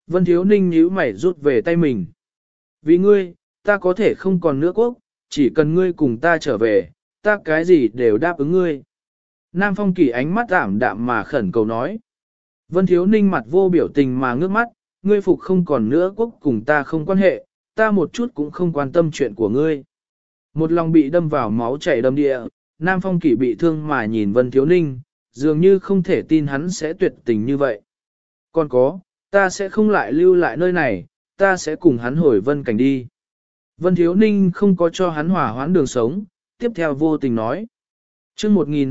Vân Thiếu Ninh nhíu mày rút về tay mình. Vì ngươi, ta có thể không còn nữa quốc, chỉ cần ngươi cùng ta trở về, ta cái gì đều đáp ứng ngươi. Nam Phong Kỳ ánh mắt ảm đạm mà khẩn cầu nói. Vân Thiếu Ninh mặt vô biểu tình mà ngước mắt, ngươi phục không còn nữa quốc cùng ta không quan hệ, ta một chút cũng không quan tâm chuyện của ngươi. Một lòng bị đâm vào máu chảy đầm địa, Nam Phong Kỳ bị thương mà nhìn Vân Thiếu Ninh, dường như không thể tin hắn sẽ tuyệt tình như vậy. Còn có, ta sẽ không lại lưu lại nơi này, ta sẽ cùng hắn hồi Vân Cảnh đi. Vân Thiếu Ninh không có cho hắn hỏa hoãn đường sống, tiếp theo vô tình nói. Chương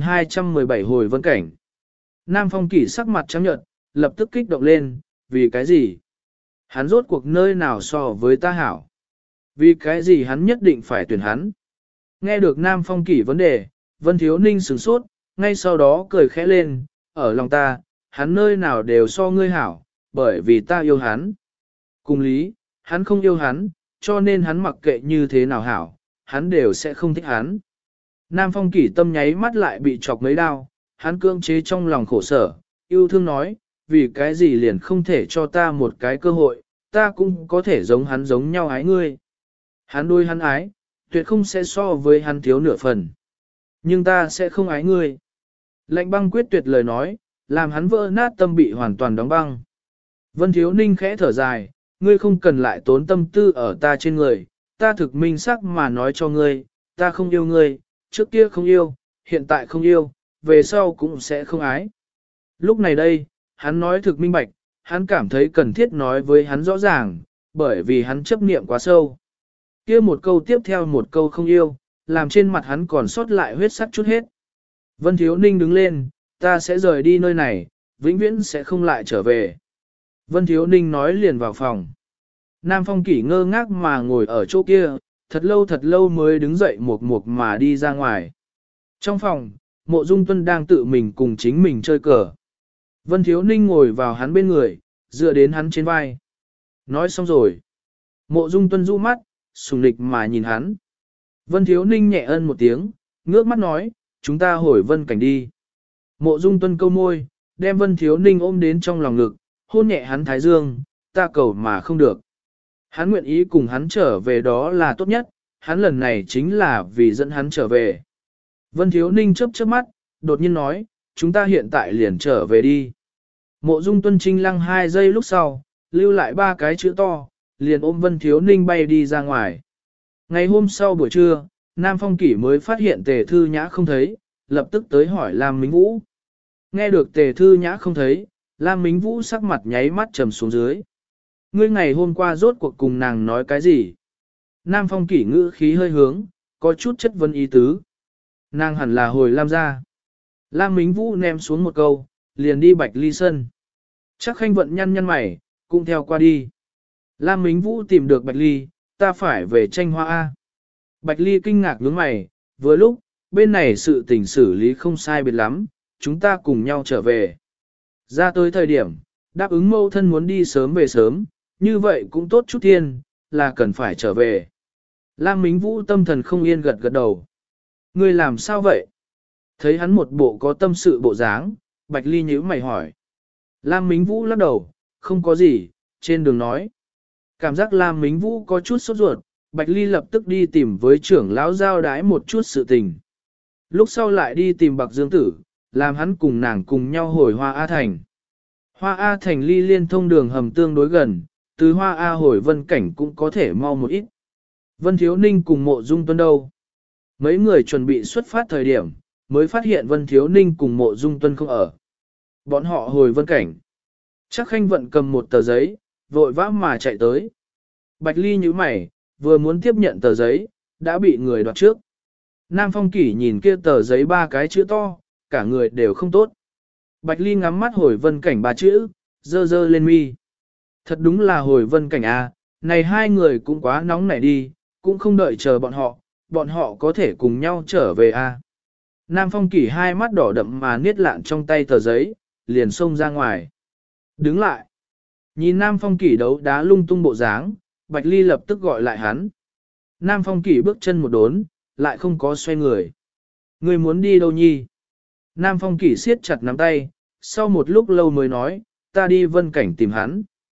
1217 hồi Vân Cảnh. Nam Phong Kỳ sắc mặt trắng nhợt, lập tức kích động lên, vì cái gì? Hắn rốt cuộc nơi nào so với ta hảo? Vì cái gì hắn nhất định phải tuyển hắn? Nghe được Nam Phong Kỳ vấn đề, Vân Thiếu Ninh sửng sốt, ngay sau đó cười khẽ lên, ở lòng ta, hắn nơi nào đều so ngươi hảo, bởi vì ta yêu hắn. Cùng lý, hắn không yêu hắn, cho nên hắn mặc kệ như thế nào hảo, hắn đều sẽ không thích hắn. Nam Phong Kỳ tâm nháy mắt lại bị chọc mấy đau, hắn cưỡng chế trong lòng khổ sở, yêu thương nói, vì cái gì liền không thể cho ta một cái cơ hội, ta cũng có thể giống hắn giống nhau ái ngươi. Hắn đôi hắn ái, tuyệt không sẽ so với hắn thiếu nửa phần. Nhưng ta sẽ không ái ngươi. Lạnh băng quyết tuyệt lời nói, làm hắn vỡ nát tâm bị hoàn toàn đóng băng. Vân Thiếu Ninh khẽ thở dài, ngươi không cần lại tốn tâm tư ở ta trên người, ta thực minh sắc mà nói cho ngươi, ta không yêu ngươi, trước kia không yêu, hiện tại không yêu, về sau cũng sẽ không ái. Lúc này đây, hắn nói thực minh bạch, hắn cảm thấy cần thiết nói với hắn rõ ràng, bởi vì hắn chấp niệm quá sâu. Kia một câu tiếp theo một câu không yêu, làm trên mặt hắn còn sót lại huyết sắc chút hết. Vân Thiếu Ninh đứng lên, ta sẽ rời đi nơi này, vĩnh viễn sẽ không lại trở về. Vân Thiếu Ninh nói liền vào phòng. Nam Phong Kỷ ngơ ngác mà ngồi ở chỗ kia, thật lâu mới đứng dậy một mà đi ra ngoài. Trong phòng, Mộ Dung Tuân đang tự mình cùng chính mình chơi cờ. Vân Thiếu Ninh ngồi vào hắn bên người, dựa đến hắn trên vai. Nói xong rồi. Mộ Dung Tuân rũ mắt, sùng lịch mà nhìn hắn. Vân Thiếu Ninh nhẹ ân một tiếng, ngước mắt nói, chúng ta hồi Vân Cảnh đi. Mộ Dung Tuân câu môi, đem Vân Thiếu Ninh ôm đến trong lòng ngực, hôn nhẹ hắn thái dương, ta cầu mà không được. Hắn nguyện ý cùng hắn trở về đó là tốt nhất, hắn lần này chính là vì dẫn hắn trở về. Vân Thiếu Ninh chớp chớp mắt, đột nhiên nói, chúng ta hiện tại liền trở về đi. Mộ Dung Tuân trinh lăng 2 giây lúc sau, lưu lại 3 cái chữ to, liền ôm Vân Thiếu Ninh bay đi ra ngoài. Ngày hôm sau buổi trưa, Nam Phong Kỷ mới phát hiện Tề Thư Nhã không thấy, lập tức tới hỏi Lam Mính Vũ. Nghe được Tề Thư Nhã không thấy, Lam Mính Vũ sắc mặt nháy mắt trầm xuống dưới. Ngươi ngày hôm qua rốt cuộc cùng nàng nói cái gì? Nam Phong Kỷ ngữ khí hơi hướng, có chút chất vấn ý tứ. Nàng hẳn là hồi Lam gia. Lam Mính Vũ ném xuống một câu, liền đi Bạch Ly sân. Chắc Khanh Vận nhăn mày, cũng theo qua đi. Lam Mính Vũ tìm được Bạch Ly, ta phải về tranh hoa A. Bạch Ly kinh ngạc nhướng mày, vừa lúc, bên này sự tình xử lý không sai biệt lắm, chúng ta cùng nhau trở về. Ra tới thời điểm, đáp ứng mâu thân muốn đi sớm về sớm, như vậy cũng tốt chút thiên, là cần phải trở về. Lam Mính Vũ tâm thần không yên gật đầu. Ngươi làm sao vậy? Thấy hắn một bộ có tâm sự bộ dáng, Bạch Ly nhíu mày hỏi. Lam Mính Vũ lắc đầu, không có gì, trên đường nói. Cảm giác Lam Mính Vũ có chút sốt ruột, Bạch Ly lập tức đi tìm với trưởng lão giao đái một chút sự tình. Lúc sau lại đi tìm Bạc Dương Tử, làm hắn cùng nàng cùng nhau hồi Hoa A Thành. Hoa A Thành ly liên thông đường hầm tương đối gần, từ Hoa A hồi Vân Cảnh cũng có thể mau một ít. Vân Thiếu Ninh cùng Mộ Dung Tuân đâu? Mấy người chuẩn bị xuất phát thời điểm, mới phát hiện Vân Thiếu Ninh cùng Mộ Dung Tuân không ở. Bọn họ hồi Vân Cảnh. Chắc Khanh Vận cầm một tờ giấy, vội vã mà chạy tới. Bạch Ly nhíu mày, vừa muốn tiếp nhận tờ giấy, đã bị người đoạt trước. Nam Phong Kỷ nhìn kia tờ giấy 3 cái chữ to, cả người đều không tốt. Bạch Ly ngắm mắt hồi Vân Cảnh 3 chữ, dơ lên mi. Thật đúng là hồi Vân Cảnh à, này 2 người cũng quá nóng nảy đi, cũng không đợi chờ bọn họ có thể cùng nhau trở về à. Nam Phong Kỷ 2 mắt đỏ đậm mà niết lạn trong tay tờ giấy, liền xông ra ngoài. Đứng lại. Nhìn Nam Phong Kỷ đấu đá lung tung bộ dáng, Bạch Ly lập tức gọi lại hắn. Nam Phong Kỷ bước chân một đốn, lại không có xoay người. Người muốn đi đâu nhi? Nam Phong Kỷ siết chặt nắm tay, sau một lúc lâu mới nói, ta đi Vân Cảnh tìm hắn.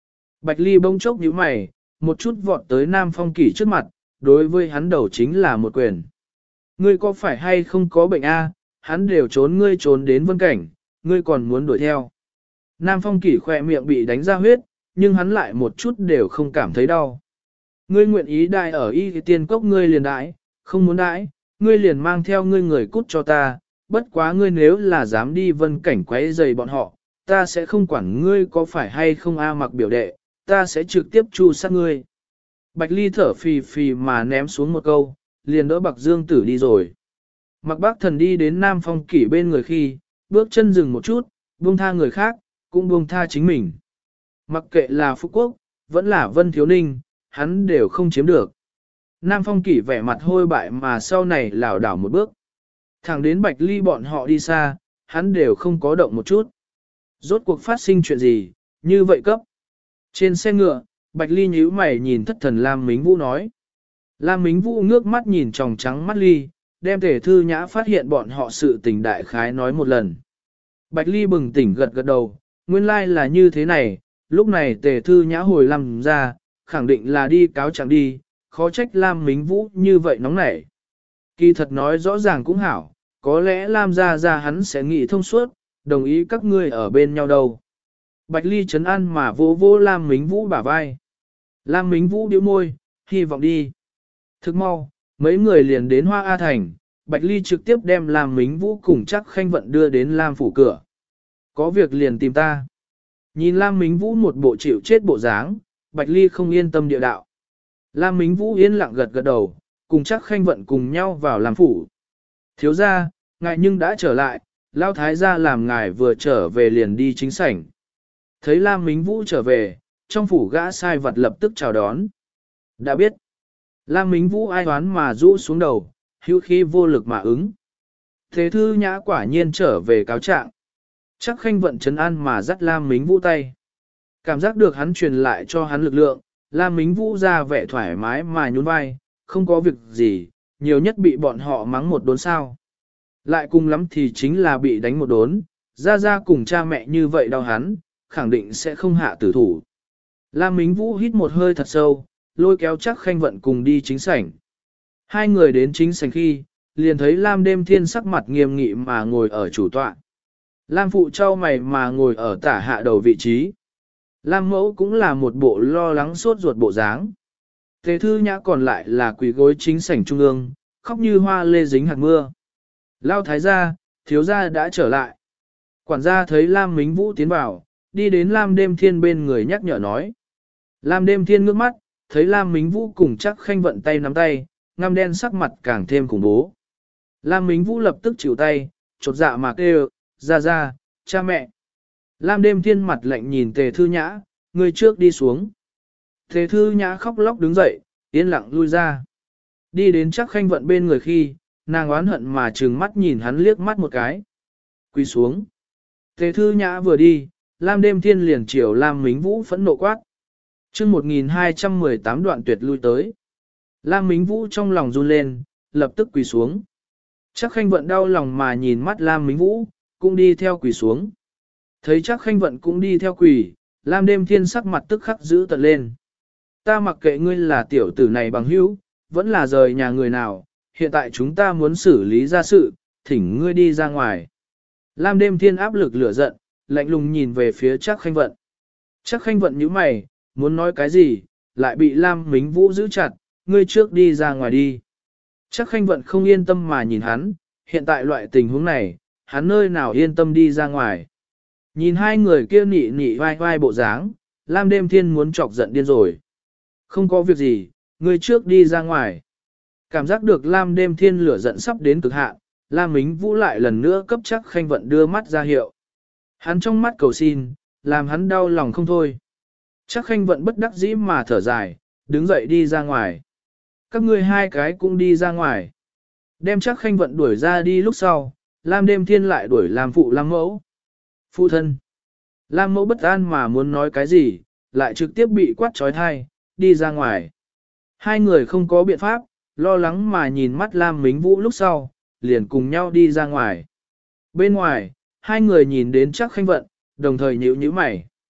Bạch Ly bỗng chốc nhíu mày, một chút vọt tới Nam Phong Kỷ trước mặt, đối với hắn đầu chính là một quyền. Ngươi có phải hay không có bệnh a? Hắn đều trốn ngươi trốn đến vân cảnh, ngươi còn muốn đuổi theo. Nam Phong Kỷ khỏe miệng bị đánh ra huyết, nhưng hắn lại một chút đều không cảm thấy đau. Ngươi nguyện ý đại ở y tiên cốc ngươi liền đãi, không muốn đãi, ngươi liền mang theo ngươi người cút cho ta, bất quá ngươi nếu là dám đi vân cảnh quấy rầy bọn họ, ta sẽ không quản ngươi có phải hay không a mặc biểu đệ, ta sẽ trực tiếp tru sát ngươi. Bạch Ly thở phì phì mà ném xuống một câu, liền đỡ Bạc Dương Tử đi rồi. Mặc Bác Thần đi đến Nam Phong Kỷ bên người khi, bước chân dừng một chút, buông tha người khác, cũng buông tha chính mình. Mặc kệ là Phú Quốc, vẫn là Vân Thiếu Ninh, hắn đều không chiếm được. Nam Phong Kỷ vẻ mặt hôi bại mà sau này lảo đảo một bước. Thẳng đến Bạch Ly bọn họ đi xa, hắn đều không có động một chút. Rốt cuộc phát sinh chuyện gì, như vậy cấp. Trên xe ngựa, Bạch Ly nhíu mày nhìn thất thần Lam Mính Vũ nói. Lam Mính Vũ ngước mắt nhìn tròng trắng mắt Ly, đem Tề Thư Nhã phát hiện bọn họ sự tình đại khái nói một lần. Bạch Ly bừng tỉnh gật gật đầu, nguyên lai là như thế này, lúc này Tề Thư Nhã hồi làm ra, khẳng định là đi cáo trạng đi, khó trách Lam Mính Vũ như vậy nóng nảy. Kỳ thật nói rõ ràng cũng hảo, có lẽ Lam ra hắn sẽ nghĩ thông suốt, đồng ý các ngươi ở bên nhau đâu. Bạch Ly trấn an mà vô vô Lam Mính Vũ bả vai. Lam Mính Vũ điếu môi, hy vọng đi. Thức mau, mấy người liền đến Hoa A Thành, Bạch Ly trực tiếp đem Lam Mính Vũ cùng chắc khanh vận đưa đến Lam phủ cửa. Có việc liền tìm ta. Nhìn Lam Mính Vũ một bộ chịu chết bộ dáng, Bạch Ly không yên tâm địa đạo. Lam Mính Vũ yên lặng gật gật đầu, cùng chắc khanh vận cùng nhau vào Lam phủ. Thiếu gia, ngài nhưng đã trở lại, Lão Thái gia làm ngài vừa trở về liền đi chính sảnh. Thấy Lam Mính Vũ trở về, trong phủ gã sai vật lập tức chào đón. Đã biết. Lam Mính Vũ ai toán mà rũ xuống đầu, hữu khí vô lực mà ứng. Thế Thư Nhã quả nhiên trở về cáo trạng. Chắc khanh vận trấn an mà dắt Lam Mính Vũ tay. Cảm giác được hắn truyền lại cho hắn lực lượng, Lam Mính Vũ ra vẻ thoải mái mà nhún vai, không có việc gì, nhiều nhất bị bọn họ mắng một đốn sao. Lại cùng lắm thì chính là bị đánh một đốn, ra cùng cha mẹ như vậy đau hắn, khẳng định sẽ không hạ tử thủ. Lam Mính Vũ hít một hơi thật sâu, lôi kéo chắc khanh vận cùng đi chính sảnh. Hai người đến chính sảnh khi, liền thấy Lam Đêm Thiên sắc mặt nghiêm nghị mà ngồi ở chủ tọa. Lam Phụ trao mày mà ngồi ở tả hạ đầu vị trí. Lam Mẫu cũng là một bộ lo lắng sốt ruột bộ dáng. Tề Thư Nhã còn lại là quỳ gối chính sảnh trung ương, khóc như hoa lê dính hạt mưa. Lao Thái gia, thiếu gia đã trở lại. Quản gia thấy Lam Mính Vũ tiến vào, đi đến Lam Đêm Thiên bên người nhắc nhở nói. Lam Đêm Thiên ngước mắt, thấy Lam Mính Vũ cùng chắc khanh vận tay nắm tay, ngăm đen sắc mặt càng thêm khủng bố. Lam Mính Vũ lập tức chịu tay, chột dạ mà kêu, ra, cha mẹ. Lam Đêm Thiên mặt lạnh nhìn Tề Thư Nhã, người trước đi xuống. Tề Thư Nhã khóc lóc đứng dậy, yên lặng lui ra. Đi đến chắc khanh vận bên người khi, nàng oán hận mà trừng mắt nhìn hắn liếc mắt một cái. Quỳ xuống. Tề Thư Nhã vừa đi, Lam Đêm Thiên liền chiều Lam Mính Vũ phẫn nộ quát. Chương 1218 đoạn tuyệt lui tới. Lam Mính Vũ trong lòng run lên, lập tức quỳ xuống. Chắc khanh vận đau lòng mà nhìn mắt Lam Mính Vũ, cũng đi theo quỳ xuống. Thấy chắc khanh vận cũng đi theo quỳ, Lam Đêm Thiên sắc mặt tức khắc giữ tận lên. Ta mặc kệ ngươi là tiểu tử này bằng hữu, vẫn là rời nhà người nào, hiện tại chúng ta muốn xử lý ra sự, thỉnh ngươi đi ra ngoài. Lam Đêm Thiên áp lực lửa giận, lạnh lùng nhìn về phía chắc khanh vận. Chắc khanh vận nhíu mày, muốn nói cái gì, lại bị Lam Mính Vũ giữ chặt, ngươi trước đi ra ngoài đi. Chắc khanh vận không yên tâm mà nhìn hắn, hiện tại loại tình huống này, hắn nơi nào yên tâm đi ra ngoài. Nhìn hai người kia nị nị vai vai bộ dáng, Lam Đêm Thiên muốn chọc giận điên rồi. Không có việc gì, ngươi trước đi ra ngoài. Cảm giác được Lam Đêm Thiên lửa giận sắp đến cực hạn, Lam Mính Vũ lại lần nữa cấp chắc khanh vận đưa mắt ra hiệu. Hắn trong mắt cầu xin, làm hắn đau lòng không thôi. Chắc khanh vận bất đắc dĩ mà thở dài, đứng dậy đi ra ngoài. Các ngươi hai cái cũng đi ra ngoài. Đem chắc khanh vận đuổi ra đi lúc sau, Lam Đêm Thiên lại đuổi Lam Phụ Lam Mẫu. Phụ thân. Lam Mẫu bất an mà muốn nói cái gì, lại trực tiếp bị quát trói thai, đi ra ngoài. Hai người không có biện pháp, lo lắng mà nhìn mắt Lam Mính Vũ lúc sau, liền cùng nhau đi ra ngoài. Bên ngoài, hai người nhìn đến chắc khanh vận, đồng thời nhíu nhíu mày.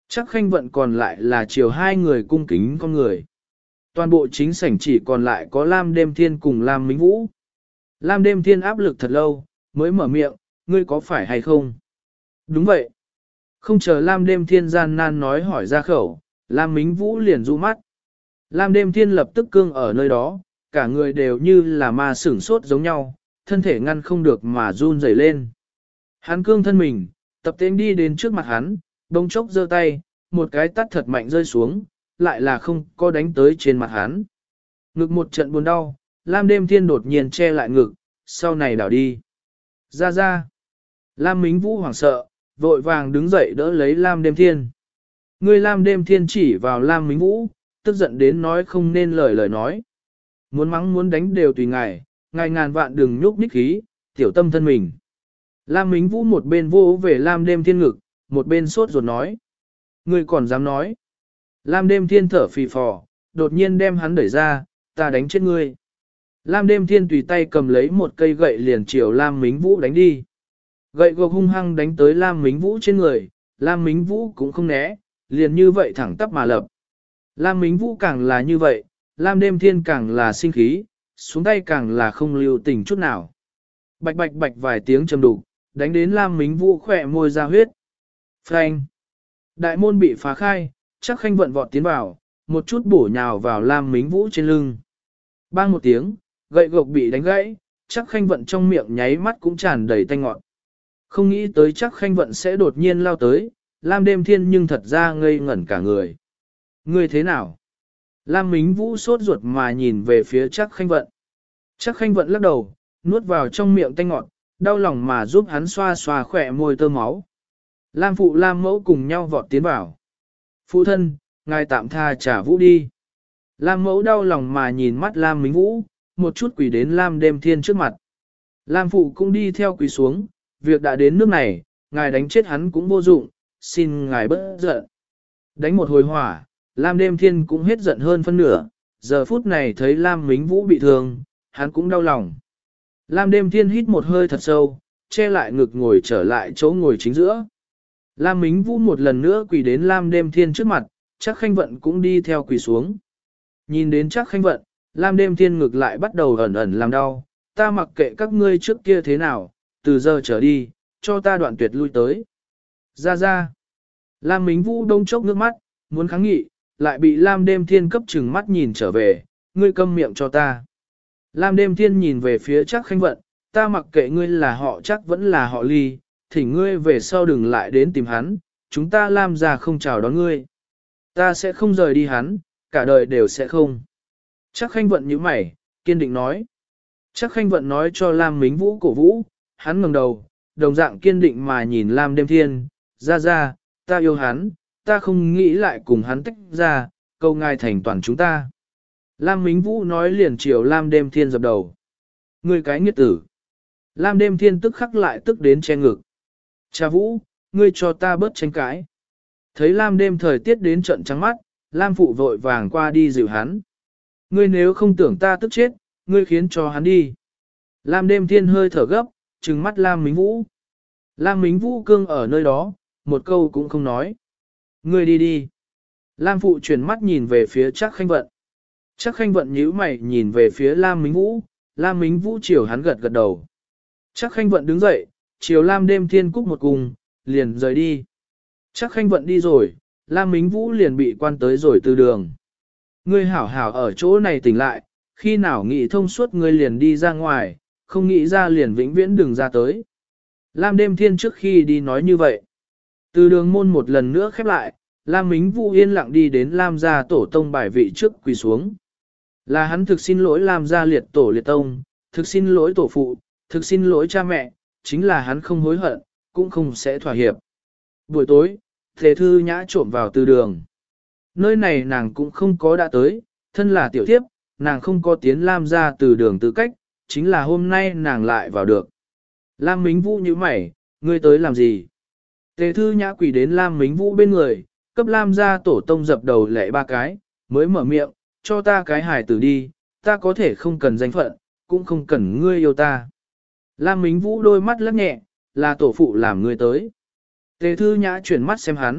Chắc Khanh Vận còn lại là chiều hai người cung kính con người. Toàn bộ chính sảnh chỉ còn lại có Lam Đêm Thiên cùng Lam Mính Vũ. Lam Đêm Thiên áp lực thật lâu, mới mở miệng, ngươi có phải hay không? Đúng vậy. Không chờ Lam Đêm Thiên gian nan nói hỏi ra khẩu, Lam Mính Vũ liền du mắt. Lam Đêm Thiên lập tức cương ở nơi đó, cả người đều như là ma sửng sốt giống nhau, thân thể ngăn không được mà run rẩy lên. Hắn cương thân mình, tập tên đi đến trước mặt hắn, bỗng chốc giơ tay, một cái tát thật mạnh rơi xuống, lại là không có đánh tới trên mặt hắn. Ngực một trận buồn đau, Lam Đêm Thiên đột nhiên che lại ngực, sau này đảo đi. Ra ra. Lam Mính Vũ hoảng sợ, vội vàng đứng dậy đỡ lấy Lam Đêm Thiên. Người Lam Đêm Thiên chỉ vào Lam Mính Vũ, tức giận đến nói không nên lời nói. Muốn mắng muốn đánh đều tùy ngài, ngài ngàn vạn đừng nhúc nhích khí, tiểu tâm thân mình. Lam Mính Vũ một bên vô về Lam Đêm Thiên ngực, một bên sốt ruột nói. Ngươi còn dám nói. Lam Đêm Thiên thở phì phò, đột nhiên đem hắn đẩy ra, ta đánh chết ngươi. Lam Đêm Thiên tùy tay cầm lấy một cây gậy liền chiều Lam Mính Vũ đánh đi. Gậy gộc hung hăng đánh tới Lam Mính Vũ trên người, Lam Mính Vũ cũng không né, liền như vậy thẳng tắp mà lập. Lam Mính Vũ càng là như vậy, Lam Đêm Thiên càng là sinh khí, xuống tay càng là không lưu tình chút nào. Bạch bạch bạch vài tiếng trầm đục, đánh đến Lam Mính Vũ khỏe môi ra huyết. Phanh! Đại môn bị phá khai, Chắc Khanh Vận vọt tiến vào, một chút bổ nhào vào Lam Mính Vũ trên lưng. Bang một tiếng, gậy gộc bị đánh gãy, Chắc Khanh Vận trong miệng nháy mắt cũng tràn đầy tanh ngọt. Không nghĩ tới Chắc Khanh Vận sẽ đột nhiên lao tới, Lam Đêm Thiên nhưng thật ra ngây ngẩn cả người. Ngươi thế nào? Lam Mính Vũ sốt ruột mà nhìn về phía Chắc Khanh Vận. Chắc Khanh Vận lắc đầu, nuốt vào trong miệng tanh ngọt, đau lòng mà giúp hắn xoa xoa khỏe môi tơ máu. Lam phụ Lam mẫu cùng nhau vọt tiến vào. Phụ thân, ngài tạm tha trả Vũ đi. Lam mẫu đau lòng mà nhìn mắt Lam Mính Vũ, một chút quỳ đến Lam Đêm Thiên trước mặt. Lam phụ cũng đi theo quỳ xuống, việc đã đến nước này, ngài đánh chết hắn cũng vô dụng, xin ngài bớt giận. Đánh một hồi hỏa, Lam Đêm Thiên cũng hết giận hơn phân nửa, giờ phút này thấy Lam Mính Vũ bị thương, hắn cũng đau lòng. Lam Đêm Thiên hít một hơi thật sâu, che lại ngực ngồi trở lại chỗ ngồi chính giữa. Lam Mính Vũ một lần nữa quỳ đến Lam Đêm Thiên trước mặt, Chắc Khanh Vận cũng đi theo quỳ xuống. Nhìn đến Chắc Khanh Vận, Lam Đêm Thiên ngực lại bắt đầu ẩn ẩn làm đau, ta mặc kệ các ngươi trước kia thế nào, từ giờ trở đi, cho ta đoạn tuyệt lui tới. Ra ra. Lam Mính Vũ đông chốc nước mắt, muốn kháng nghị, lại bị Lam Đêm Thiên cấp trừng mắt nhìn trở về, ngươi câm miệng cho ta. Lam Đêm Thiên nhìn về phía Chắc Khanh Vận, ta mặc kệ ngươi là họ Chắc vẫn là họ Ly, thỉnh ngươi về sau đừng lại đến tìm hắn, chúng ta Lam gia không chào đón ngươi. Ta sẽ không rời đi hắn, cả đời đều sẽ không. Chắc Khanh Vận nhíu mày, kiên định nói. Chắc Khanh Vận nói cho Lam Mính Vũ cổ vũ, hắn ngẩng đầu, đồng dạng kiên định mà nhìn Lam Đêm Thiên, ra ra, ta yêu hắn, ta không nghĩ lại cùng hắn tách ra, cầu ngài thành toàn chúng ta. Lam Mính Vũ nói liền chiều Lam Đêm Thiên dập đầu. Ngươi cái nghiệt tử. Lam Đêm Thiên tức khắc lại tức đến che ngực. Cha Vũ, ngươi cho ta bớt tranh cãi. Thấy Lam Đêm thời tiết đến trận trắng mắt, Lam Phụ vội vàng qua đi dịu hắn. Ngươi nếu không tưởng ta tức chết, ngươi khiến cho hắn đi. Lam Đêm Thiên hơi thở gấp, trừng mắt Lam Mính Vũ. Lam Mính Vũ cương ở nơi đó, một câu cũng không nói. Ngươi đi đi. Lam Phụ chuyển mắt nhìn về phía Chắc Khanh Vận. Chắc Khanh Vận nhíu mày nhìn về phía Lam Mính Vũ, Lam Mính Vũ chiều hắn gật gật đầu. Chắc Khanh Vận đứng dậy, chiều Lam Đêm Thiên cúc một cùng, liền rời đi. Chắc Khanh Vận đi rồi, Lam Mính Vũ liền bị quan tới rồi từ đường. Ngươi hảo hảo ở chỗ này tỉnh lại, khi nào nghĩ thông suốt ngươi liền đi ra ngoài, không nghĩ ra liền vĩnh viễn đừng ra tới. Lam Đêm Thiên trước khi đi nói như vậy. Từ đường môn một lần nữa khép lại, Lam Mính Vũ yên lặng đi đến Lam gia tổ tông bài vị trước quỳ xuống. Là hắn thực xin lỗi Lam gia liệt tổ liệt tông, thực xin lỗi tổ phụ, thực xin lỗi cha mẹ, chính là hắn không hối hận, cũng không sẽ thỏa hiệp. Buổi tối, Thế Thư Nhã trộm vào từ đường. Nơi này nàng cũng không có đã tới, thân là tiểu thiếp, nàng không có tiến Lam gia từ đường tư cách, chính là hôm nay nàng lại vào được. Lam Mính Vũ như mày, ngươi tới làm gì? Tề Thư Nhã quỳ đến Lam Mính Vũ bên người, cấp Lam gia tổ tông dập đầu lệ ba cái, mới mở miệng, cho ta cái hài tử đi, ta có thể không cần danh phận, cũng không cần ngươi yêu ta. Lam Mính Vũ đôi mắt lắc nhẹ, là tổ phụ làm ngươi tới. Tề Thư Nhã chuyển mắt xem hắn,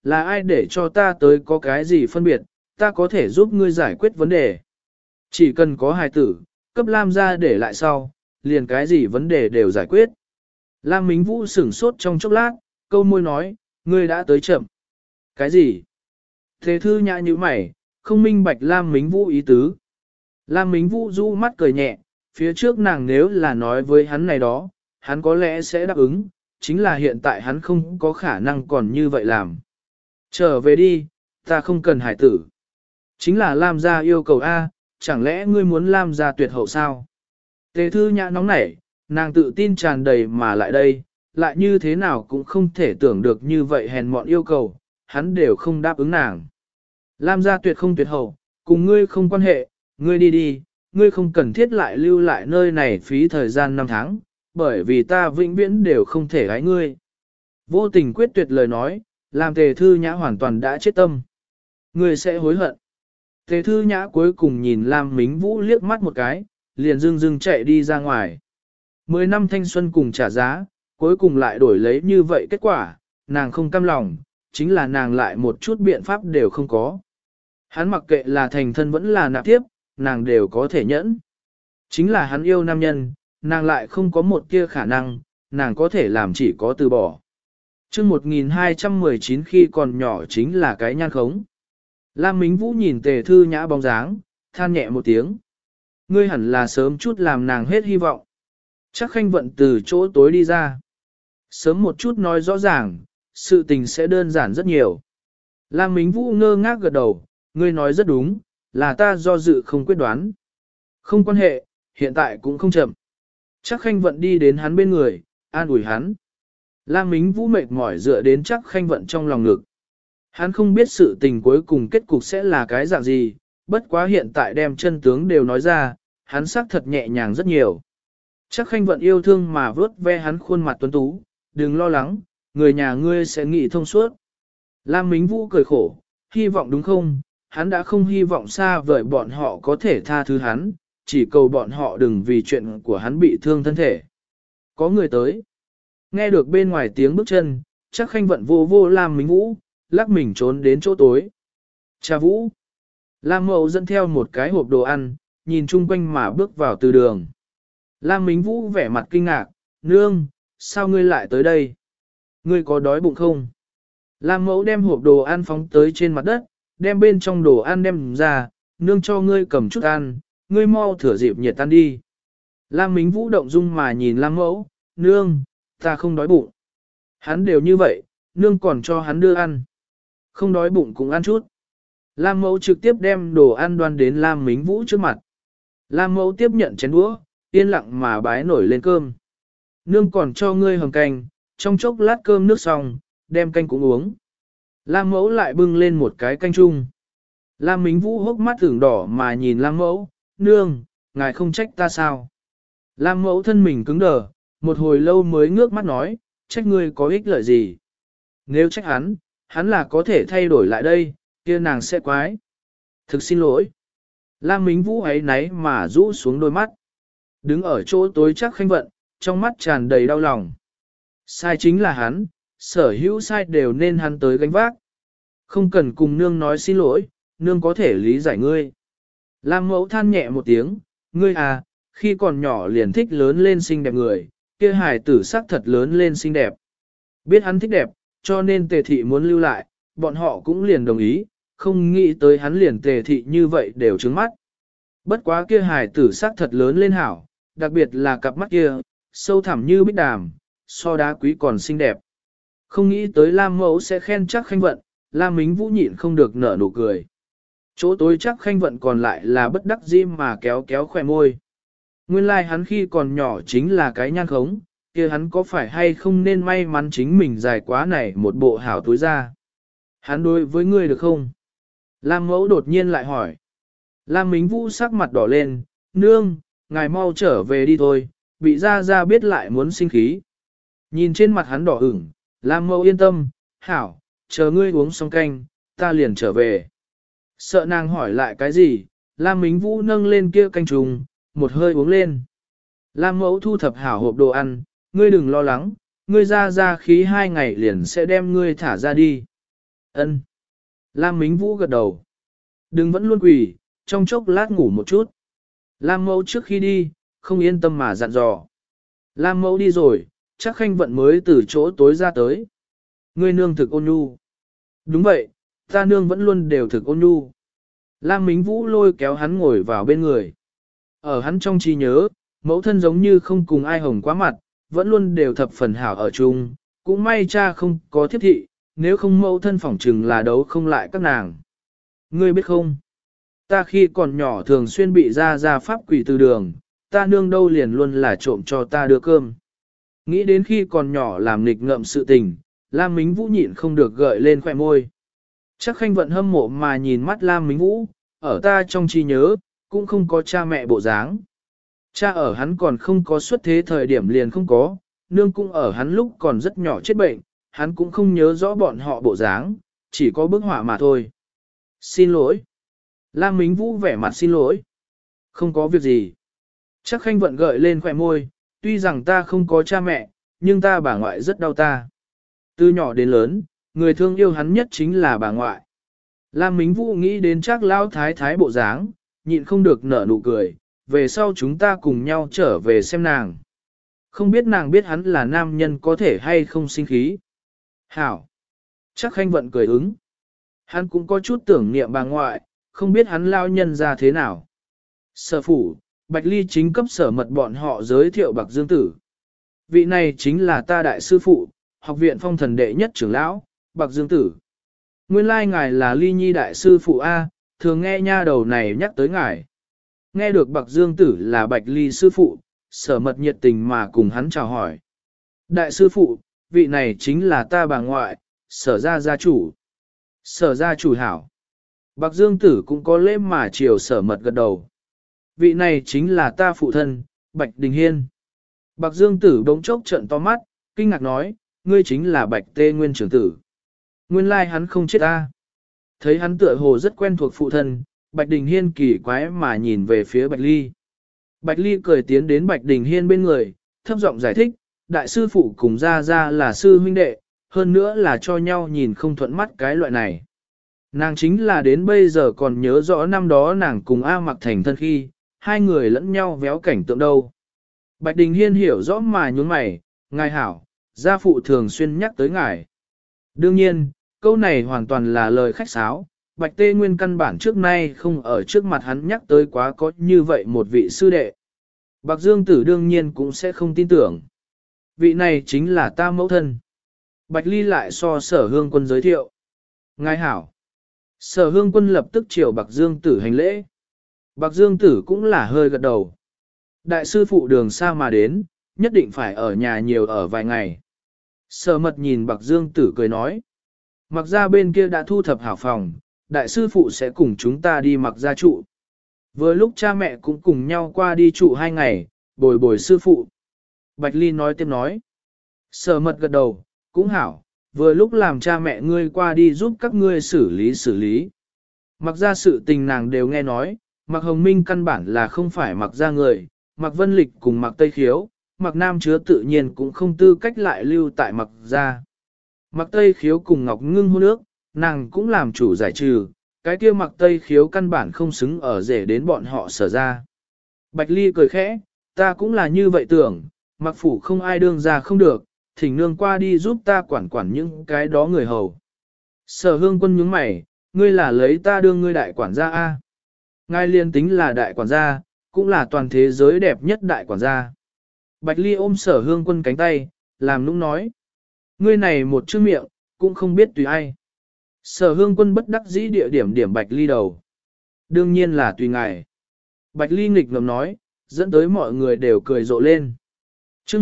là ai để cho ta tới có cái gì phân biệt, ta có thể giúp ngươi giải quyết vấn đề. Chỉ cần có hài tử, cấp Lam gia để lại sau, liền cái gì vấn đề đều giải quyết. Lam Mính Vũ sửng sốt trong chốc lát, câu môi nói, ngươi đã tới chậm. Cái gì? Thế thư nhã như mày, không minh bạch Lam Mính Vũ ý tứ. Lam Mính Vũ du mắt cười nhẹ, phía trước nàng nếu là nói với hắn này đó, hắn có lẽ sẽ đáp ứng, chính là hiện tại hắn không có khả năng còn như vậy làm. Trở về đi, ta không cần hải tử. Chính là Lam gia yêu cầu A, chẳng lẽ ngươi muốn Lam gia tuyệt hậu sao? Tề thư nhã nóng nảy, nàng tự tin tràn đầy mà lại đây, lại như thế nào cũng không thể tưởng được như vậy hèn mọn yêu cầu, hắn đều không đáp ứng nàng. Lam gia tuyệt không tuyệt hậu, cùng ngươi không quan hệ, ngươi đi đi, ngươi không cần thiết lại lưu lại nơi này phí thời gian 5 tháng, bởi vì ta vĩnh viễn đều không thể gái ngươi. Vô tình quyết tuyệt lời nói, làm tề thư nhã hoàn toàn đã chết tâm. Ngươi sẽ hối hận. Tề thư nhã cuối cùng nhìn Lam Mính Vũ liếc mắt một cái, liền dưng dưng chạy đi ra ngoài. 10 năm thanh xuân cùng trả giá, cuối cùng lại đổi lấy như vậy kết quả, nàng không cam lòng, chính là nàng lại một chút biện pháp đều không có. Hắn mặc kệ là thành thân vẫn là nạp tiếp, nàng đều có thể nhẫn. Chính là hắn yêu nam nhân, nàng lại không có một tia khả năng, nàng có thể làm chỉ có từ bỏ. Chương 1219 khi còn nhỏ chính là cái nhan khống. Lam Mính Vũ nhìn Tề thư nhã bóng dáng, than nhẹ một tiếng. Ngươi hẳn là sớm chút làm nàng hết hy vọng. Chắc Khanh Vận từ chỗ tối đi ra. Sớm một chút nói rõ ràng, sự tình sẽ đơn giản rất nhiều. Lam Mính Vũ ngơ ngác gật đầu, ngươi nói rất đúng, là ta do dự không quyết đoán. Không quan hệ, hiện tại cũng không chậm. Chắc Khanh Vận đi đến hắn bên người, an ủi hắn. Lam Mính Vũ mệt mỏi dựa đến Chắc Khanh Vận trong lòng ngực. Hắn không biết sự tình cuối cùng kết cục sẽ là cái dạng gì, bất quá hiện tại đem chân tướng đều nói ra, hắn xác thật nhẹ nhàng rất nhiều. Chắc Khanh Vận yêu thương mà vớt ve hắn khuôn mặt tuấn tú, đừng lo lắng, người nhà ngươi sẽ nghĩ thông suốt. Lam Mính Vũ cười khổ, hy vọng đúng không, hắn đã không hy vọng xa vời bọn họ có thể tha thứ hắn, chỉ cầu bọn họ đừng vì chuyện của hắn bị thương thân thể. Có người tới. Nghe được bên ngoài tiếng bước chân, Chắc Khanh Vận vô vô Lam Mính Vũ, lắc mình trốn đến chỗ tối. Cha Vũ. Lam Mậu dẫn theo một cái hộp đồ ăn, nhìn chung quanh mà bước vào từ đường. Lam Mính Vũ vẻ mặt kinh ngạc, nương, sao ngươi lại tới đây? Ngươi có đói bụng không? Lam Mẫu đem hộp đồ ăn phóng tới trên mặt đất, đem bên trong đồ ăn đem ra, nương cho ngươi cầm chút ăn, ngươi mau thửa dịp nhiệt tan đi. Lam Mính Vũ động dung mà nhìn Lam Mẫu, nương, ta không đói bụng. Hắn đều như vậy, nương còn cho hắn đưa ăn. Không đói bụng cũng ăn chút. Lam Mẫu trực tiếp đem đồ ăn đoan đến Lam Mính Vũ trước mặt. Lam Mẫu tiếp nhận chén đũa, yên lặng mà bái nổi lên cơm. Nương còn cho ngươi hầm canh, trong chốc lát cơm nước xong, đem canh cũng uống. Lam Mẫu lại bưng lên một cái canh chung. Lam Mính Vũ hốc mắt ửng đỏ mà nhìn Lam Mẫu, nương, ngài không trách ta sao? Lam Mẫu thân mình cứng đờ, một hồi lâu mới ngước mắt nói, trách ngươi có ích lợi gì? Nếu trách hắn là có thể thay đổi lại đây, kia nàng sẽ quái. Thực xin lỗi. Lam Mính Vũ ấy náy mà rũ xuống đôi mắt. Đứng ở chỗ tối Chắc Khanh Vận, trong mắt tràn đầy đau lòng. Sai chính là hắn, sở hữu sai đều nên hắn tới gánh vác. Không cần cùng nương nói xin lỗi, nương có thể lý giải ngươi. Lam Mẫu than nhẹ một tiếng, ngươi à, khi còn nhỏ liền thích lớn lên xinh đẹp người, kia hài tử sắc thật lớn lên xinh đẹp. Biết hắn thích đẹp, cho nên Tề thị muốn lưu lại, bọn họ cũng liền đồng ý, không nghĩ tới hắn liền Tề thị như vậy đều trứng mắt. Bất quá kia hài tử sắc thật lớn lên hảo, đặc biệt là cặp mắt kia, sâu thẳm như bích đàm, so đá quý còn xinh đẹp. Không nghĩ tới Lam Mẫu sẽ khen Chắc Khanh Vận, Lam Mính Vũ nhịn không được nở nụ cười. Chỗ tối Chắc Khanh Vận còn lại là bất đắc dĩ mà kéo kéo khỏe môi. Nguyên lai like hắn khi còn nhỏ chính là cái nhan khống, kia hắn có phải hay không nên may mắn chính mình dài quá này một bộ hảo túi ra. Hắn đối với ngươi được không? Lam Mẫu đột nhiên lại hỏi. Lam Mính Vũ sắc mặt đỏ lên, nương, ngài mau trở về đi thôi, bị ra biết lại muốn sinh khí. Nhìn trên mặt hắn đỏ ửng, Lam Mẫu yên tâm, hảo, chờ ngươi uống xong canh, ta liền trở về. Sợ nàng hỏi lại cái gì, Lam Mính Vũ nâng lên kia canh trùng, một hơi uống lên. Lam Mẫu thu thập hảo hộp đồ ăn, ngươi đừng lo lắng, ngươi ra khí 2 ngày liền sẽ đem ngươi thả ra đi. Ân. Lam Mính Vũ gật đầu. Đừng vẫn luôn quỳ, trong chốc lát ngủ một chút. Lam mẫu trước khi đi, không yên tâm mà dặn dò. Lam mẫu đi rồi, chắc Khanh Vận mới từ chỗ tối ra tới. Ngươi nương thực ôn nhu. Đúng vậy, ta nương vẫn luôn đều thực ôn nhu. Lam Mính Vũ lôi kéo hắn ngồi vào bên người. Ở hắn trong trí nhớ, mẫu thân giống như không cùng ai hồng quá mặt, vẫn luôn đều thập phần hảo ở chung, cũng may cha không có thiếp thị, nếu không mẫu thân phỏng chừng là đấu không lại các nàng. Ngươi biết không, ta khi còn nhỏ thường xuyên bị ra pháp quỷ từ đường, ta nương đâu liền luôn là trộm cho ta đưa cơm. Nghĩ đến khi còn nhỏ làm nghịch ngợm sự tình, Lam Mính Vũ nhịn không được gợi lên khỏe môi. Chắc Khanh Vận hâm mộ mà nhìn mắt Lam Mính Vũ, ở ta trong trí nhớ, cũng không có cha mẹ bộ dáng. Cha ở hắn còn không có xuất thế thời điểm liền không có, nương cũng ở hắn lúc còn rất nhỏ chết bệnh, hắn cũng không nhớ rõ bọn họ bộ dáng, chỉ có bức họa mà thôi. Xin lỗi. Lam Mính Vũ vẻ mặt xin lỗi. Không có việc gì. Chắc Khanh Vận gợi lên khỏe môi, tuy rằng ta không có cha mẹ, nhưng ta bà ngoại rất đau ta. Từ nhỏ đến lớn, người thương yêu hắn nhất chính là bà ngoại. Lam Mính Vũ nghĩ đến Trác lão thái thái bộ dáng, nhịn không được nở nụ cười, về sau chúng ta cùng nhau trở về xem nàng. Không biết nàng biết hắn là nam nhân có thể hay không sinh khí. Hảo. Chắc Khanh Vận cười ứng. Hắn cũng có chút tưởng niệm bà ngoại, không biết hắn lao nhân ra thế nào. Sở phủ, Bạch Ly chính cấp sở mật bọn họ giới thiệu Bạc Dương Tử. Vị này chính là ta đại sư phụ, học viện phong thần đệ nhất trưởng lão, Bạc Dương Tử. Nguyên lai ngài là Ly Nhi đại sư phụ A, thường nghe nha đầu này nhắc tới ngài. Nghe được Bạc Dương Tử là Bạch Ly sư phụ, sở mật nhiệt tình mà cùng hắn chào hỏi. Đại sư phụ, vị này chính là ta bà ngoại, sở gia gia chủ. Sở gia chủ hảo. Bạc Dương Tử cũng có lễ mà chiều sở mật gật đầu. Vị này chính là ta phụ thân, Bạch Đình Hiên. Bạc Dương Tử bỗng chốc trợn to mắt, kinh ngạc nói, ngươi chính là Bạch Tê Nguyên trưởng tử. Nguyên lai hắn không chết ta. Thấy hắn tựa hồ rất quen thuộc phụ thân, Bạch Đình Hiên kỳ quái mà nhìn về phía Bạch Ly. Bạch Ly cười tiến đến Bạch Đình Hiên bên người, thấp giọng giải thích, đại sư phụ cùng ra là sư huynh đệ, hơn nữa là cho nhau nhìn không thuận mắt cái loại này. Nàng chính là đến bây giờ còn nhớ rõ năm đó nàng cùng A Mặc thành thân khi, hai người lẫn nhau véo cảnh tượng đâu. Bạch Đình Hiên hiểu rõ mà nhún mày, ngài hảo, gia phụ thường xuyên nhắc tới ngài. Đương nhiên, câu này hoàn toàn là lời khách sáo, Bạch Tê Nguyên căn bản trước nay không ở trước mặt hắn nhắc tới quá có như vậy một vị sư đệ. Bạc Dương Tử đương nhiên cũng sẽ không tin tưởng. Vị này chính là ta mẫu thân. Bạch Ly lại so Sở Hương Quân giới thiệu. Ngài hảo. Sở Hương Quân lập tức chiều Bạc Dương Tử hành lễ. Bạc Dương Tử cũng là hơi gật đầu. Đại sư phụ đường xa mà đến, nhất định phải ở nhà nhiều ở vài ngày. Sở Mật nhìn Bạc Dương Tử cười nói. Mặc ra bên kia đã thu thập hảo phòng, đại sư phụ sẽ cùng chúng ta đi mặc ra trụ. Vừa lúc cha mẹ cũng cùng nhau qua đi trụ 2 ngày, bồi bồi sư phụ. Bạch Ly nói tiếp nói. Sở Mật gật đầu, cũng hảo, vừa lúc làm cha mẹ ngươi qua đi giúp các ngươi xử lý. Mặc ra sự tình nàng đều nghe nói, Mặc Hồng Minh căn bản là không phải mặc ra người, Mặc Vân Lịch cùng Mặc Tây Khiếu, Mặc Nam Chứa tự nhiên cũng không tư cách lại lưu tại Mặc ra. Mặc Tây Khiếu cùng Ngọc Ngưng hôn ước, nàng cũng làm chủ giải trừ, cái kia Mặc Tây Khiếu căn bản không xứng ở rể đến bọn họ sở ra. Bạch Ly cười khẽ, ta cũng là như vậy tưởng, Mặc phủ không ai đương ra không được, thỉnh nương qua đi giúp ta quản những cái đó người hầu. Sở Hương Quân nhướng mày, ngươi là lấy ta đương ngươi đại quản gia A. Ngài liên tính là đại quản gia, cũng là toàn thế giới đẹp nhất đại quản gia. Bạch Ly ôm Sở Hương Quân cánh tay, làm nũng nói. Ngươi này một chữ miệng, cũng không biết tùy ai. Sở Hương Quân bất đắc dĩ địa điểm Bạch Ly đầu. Đương nhiên là tùy ngài. Bạch Ly nghịch ngầm nói, dẫn tới mọi người đều cười rộ lên. Trước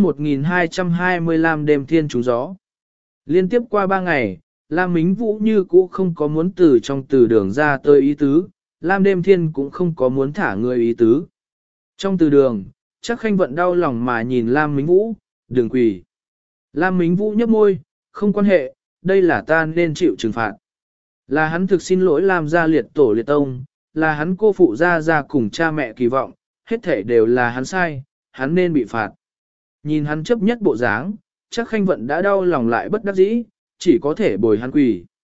1225 đêm thiên trúng gió. Liên tiếp qua 3 ngày, Lam Mính Vũ như cũ không có muốn từ trong từ đường ra tới ý tứ, Lam đêm thiên cũng không có muốn thả người ý tứ. Trong từ đường, chắc Khanh Vận đau lòng mà nhìn Lam Mính Vũ, đừng quỳ. Lam Mính Vũ nhấp môi, không quan hệ, đây là ta nên chịu trừng phạt. Là hắn thực xin lỗi Lam gia liệt tổ liệt tông, là hắn cô phụ ra cùng cha mẹ kỳ vọng, hết thể đều là hắn sai, hắn nên bị phạt. Nhìn hắn chấp nhất bộ dáng, chắc Khanh Vận đã đau lòng lại bất đắc dĩ, chỉ có thể bồi hắn quỳ.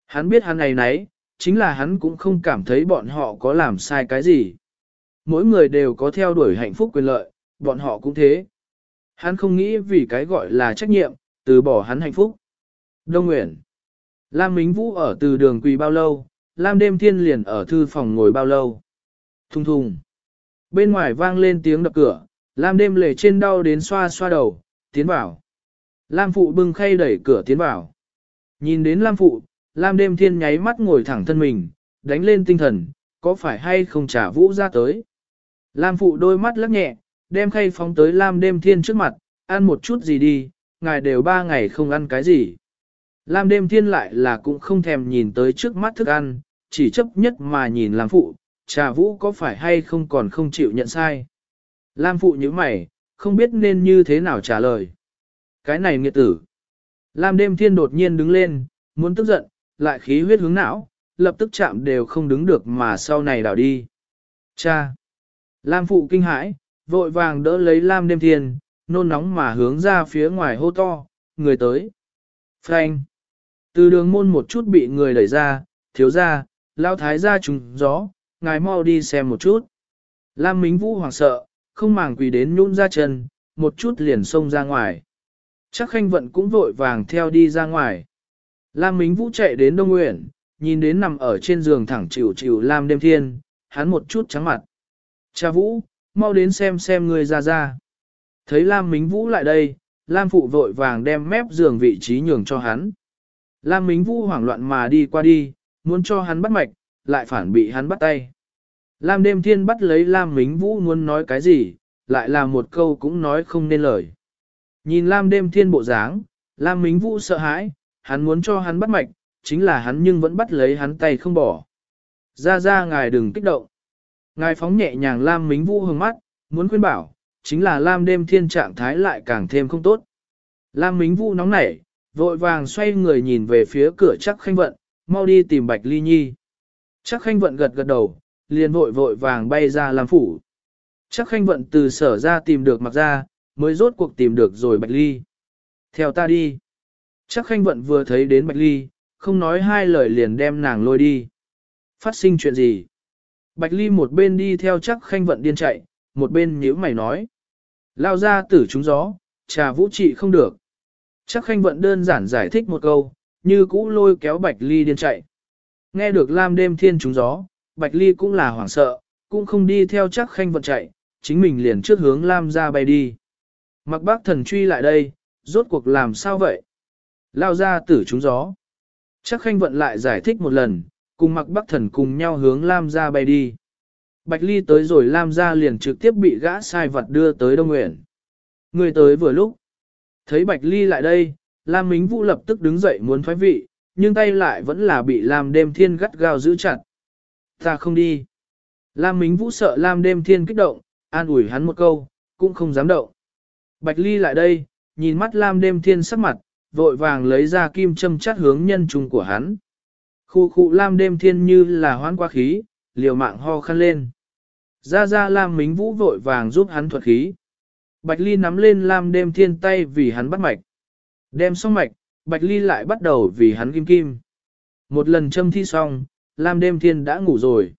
Hắn biết hắn này nấy, chính là hắn cũng không cảm thấy bọn họ có làm sai cái gì. Mỗi người đều có theo đuổi hạnh phúc quyền lợi, bọn họ cũng thế. Hắn không nghĩ vì cái gọi là trách nhiệm, từ bỏ hắn hạnh phúc. Đông Nguyễn. Lam Mính Vũ ở từ đường quỳ bao lâu, Lam Đêm Thiên liền ở thư phòng ngồi bao lâu. Thùng thùng. Bên ngoài vang lên tiếng đập cửa, Lam Đêm lề trên đau đến xoa xoa đầu, tiến vào. Lam Phụ bưng khay đẩy cửa tiến vào. Nhìn đến Lam Phụ, Lam Đêm Thiên nháy mắt ngồi thẳng thân mình, đánh lên tinh thần, có phải hay không trả Vũ ra tới. Lam Phụ đôi mắt lắc nhẹ, đem khay phóng tới Lam Đêm Thiên trước mặt, ăn một chút gì đi, ngài đều 3 ngày không ăn cái gì. Lam Đêm Thiên lại là cũng không thèm nhìn tới trước mắt thức ăn, chỉ chấp nhất mà nhìn Lam Phụ, trà Vũ có phải hay không còn không chịu nhận sai. Lam Phụ như mày, không biết nên như thế nào trả lời. Cái này nghiệt tử. Lam Đêm Thiên đột nhiên đứng lên, muốn tức giận, lại khí huyết hướng não, lập tức chạm đều không đứng được mà sau này đảo đi. Cha! Lam Phụ kinh hãi, vội vàng đỡ lấy Lam Đêm Thiên, nôn nóng mà hướng ra phía ngoài hô to, người tới. Frank! Từ đường môn một chút bị người đẩy ra, thiếu ra, lao thái ra trúng gió, ngài mau đi xem một chút. Lam Mính Vũ hoảng sợ, không màng quỳ đến nhún ra chân, một chút liền xông ra ngoài. Chắc Khanh Vận cũng vội vàng theo đi ra ngoài. Lam Mính Vũ chạy đến Đông Nguyện, nhìn đến nằm ở trên giường thẳng chịu chịu Lam Đêm Thiên, hắn một chút trắng mặt. Cha Vũ, mau đến xem người ra ra. Thấy Lam Mính Vũ lại đây, Lam Phụ vội vàng đem mép giường vị trí nhường cho hắn. Lam Mính Vũ hoảng loạn mà đi qua đi, muốn cho hắn bắt mạch, lại phản bị hắn bắt tay. Lam Đêm Thiên bắt lấy Lam Mính Vũ muốn nói cái gì, lại là một câu cũng nói không nên lời. Nhìn Lam Đêm Thiên bộ dáng, Lam Mính Vũ sợ hãi, hắn muốn cho hắn bắt mạch, chính là hắn nhưng vẫn bắt lấy hắn tay không bỏ. Ra ngài đừng kích động. Ngài phóng nhẹ nhàng Lam Mính Vũ hướng mắt, muốn khuyên bảo, chính là Lam Đêm Thiên trạng thái lại càng thêm không tốt. Lam Mính Vũ nóng nảy, vội vàng xoay người nhìn về phía cửa Chắc Khanh Vận, mau đi tìm Bạch Ly Nhi. Chắc Khanh Vận gật gật đầu, liền vội vàng bay ra Lam phủ. Chắc Khanh Vận từ sở ra tìm được Mặc ra, mới rốt cuộc tìm được rồi Bạch Ly. Theo ta đi. Chắc Khanh Vận vừa thấy đến Bạch Ly, không nói hai lời liền đem nàng lôi đi. Phát sinh chuyện gì? Bạch Ly một bên đi theo Chắc Khanh Vận điên chạy, một bên nhíu mày nói. Lao ra tử trúng gió, trà Vũ trị không được. Chắc Khanh Vận đơn giản giải thích một câu, như cũ lôi kéo Bạch Ly điên chạy. Nghe được Lam Đêm Thiên trúng gió, Bạch Ly cũng là hoảng sợ, cũng không đi theo Chắc Khanh Vận chạy, chính mình liền trước hướng Lam ra bay đi. Mặc Bác Thần truy lại đây, rốt cuộc làm sao vậy? Lao ra tử trúng gió. Chắc Khanh Vận lại giải thích một lần, cùng Mặc Bác Thần cùng nhau hướng Lam ra bay đi. Bạch Ly tới rồi Lam ra liền trực tiếp bị gã sai vật đưa tới Đông Nguyện. Người tới vừa lúc. Thấy Bạch Ly lại đây, Lam Mính Vũ lập tức đứng dậy muốn thoái vị, nhưng tay lại vẫn là bị Lam Đêm Thiên gắt gao giữ chặt. Ta không đi. Lam Mính Vũ sợ Lam Đêm Thiên kích động, an ủi hắn một câu, cũng không dám động. Bạch Ly lại đây, nhìn mắt Lam Đêm Thiên sắc mặt, vội vàng lấy ra kim châm chát hướng nhân trung của hắn. Khu Lam Đêm Thiên như là hoán quá khí, liều mạng ho khăn lên. Ra Lam Mính Vũ vội vàng giúp hắn thuật khí. Bạch Ly nắm lên Lam Đêm Thiên tay vì hắn bắt mạch. Đem xong mạch, Bạch Ly lại bắt đầu vì hắn kim kim. Một lần châm thi xong, Lam Đêm Thiên đã ngủ rồi.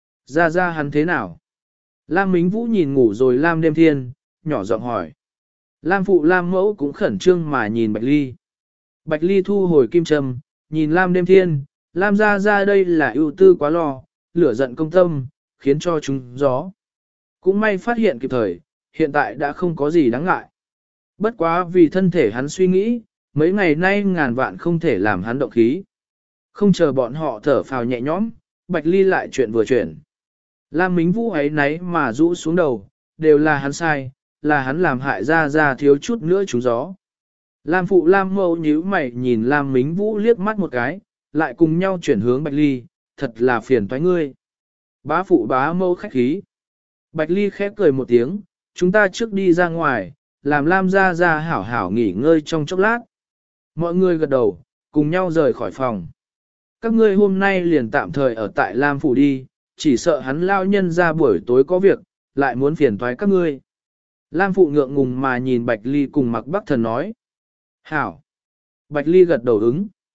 Ra hắn thế nào? Lam Mính Vũ nhìn ngủ rồi Lam Đêm Thiên, nhỏ giọng hỏi. Lam Phụ Lam Mẫu cũng khẩn trương mà nhìn Bạch Ly. Bạch Ly thu hồi kim châm, nhìn Lam Đêm Thiên, Lam ra đây là ưu tư quá lo, lửa giận công tâm, khiến cho chúng gió. Cũng may phát hiện kịp thời, hiện tại đã không có gì đáng ngại. Bất quá vì thân thể hắn suy nghĩ, mấy ngày nay ngàn vạn không thể làm hắn động khí. Không chờ bọn họ thở phào nhẹ nhõm, Bạch Ly lại chuyện vừa chuyển. Lam Mính Vũ ấy nấy mà rũ xuống đầu, đều là hắn sai, là hắn làm hại ra thiếu chút nữa trúng gió. Lam Phụ Lam Mẫu nhíu mày nhìn Lam Mính Vũ liếc mắt một cái, lại cùng nhau chuyển hướng Bạch Ly, thật là phiền toái ngươi. Bá Phụ Bá Mẫu khách khí. Bạch Ly khép cười một tiếng, chúng ta trước đi ra ngoài, làm Lam ra hảo hảo nghỉ ngơi trong chốc lát. Mọi người gật đầu, cùng nhau rời khỏi phòng. Các ngươi hôm nay liền tạm thời ở tại Lam Phủ đi, chỉ sợ hắn lao nhân ra buổi tối có việc, lại muốn phiền toái các ngươi. Lam Phụ ngượng ngùng mà nhìn Bạch Ly cùng Mặc Bắc Thần nói. Hảo. Bạch Ly gật đầu ứng.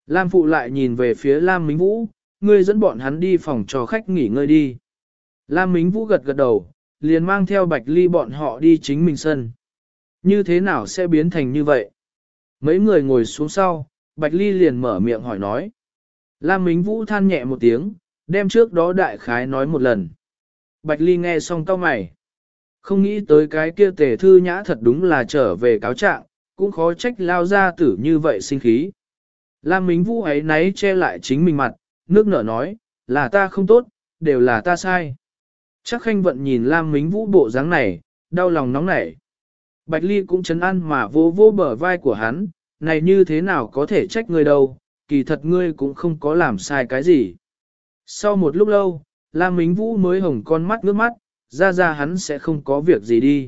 Lam Phụ lại nhìn về phía Lam Mính Vũ, ngươi dẫn bọn hắn đi phòng cho khách nghỉ ngơi đi. Lam Mính Vũ gật gật đầu, liền mang theo Bạch Ly bọn họ đi chính mình sân. Như thế nào sẽ biến thành như vậy? Mấy người ngồi xuống sau, Bạch Ly liền mở miệng hỏi nói. Lam Mính Vũ than nhẹ một tiếng, đem trước đó đại khái nói một lần. Bạch Ly nghe xong cau mày. Không nghĩ tới cái kia Tề Thư Nhã thật đúng là trở về cáo trạng, cũng khó trách lao ra tử như vậy sinh khí. Lam Mính Vũ ấy náy che lại chính mình mặt, nước nở nói, là ta không tốt, đều là ta sai. Chắc Khanh Vận nhìn Lam Mính Vũ bộ dáng này, đau lòng nóng nảy. Bạch Ly cũng chấn an mà vô vô bờ vai của hắn, này như thế nào có thể trách ngươi đâu, kỳ thật ngươi cũng không có làm sai cái gì. Sau một lúc lâu, Lam Mính Vũ mới hồng con mắt nước mắt, ra hắn sẽ không có việc gì đi.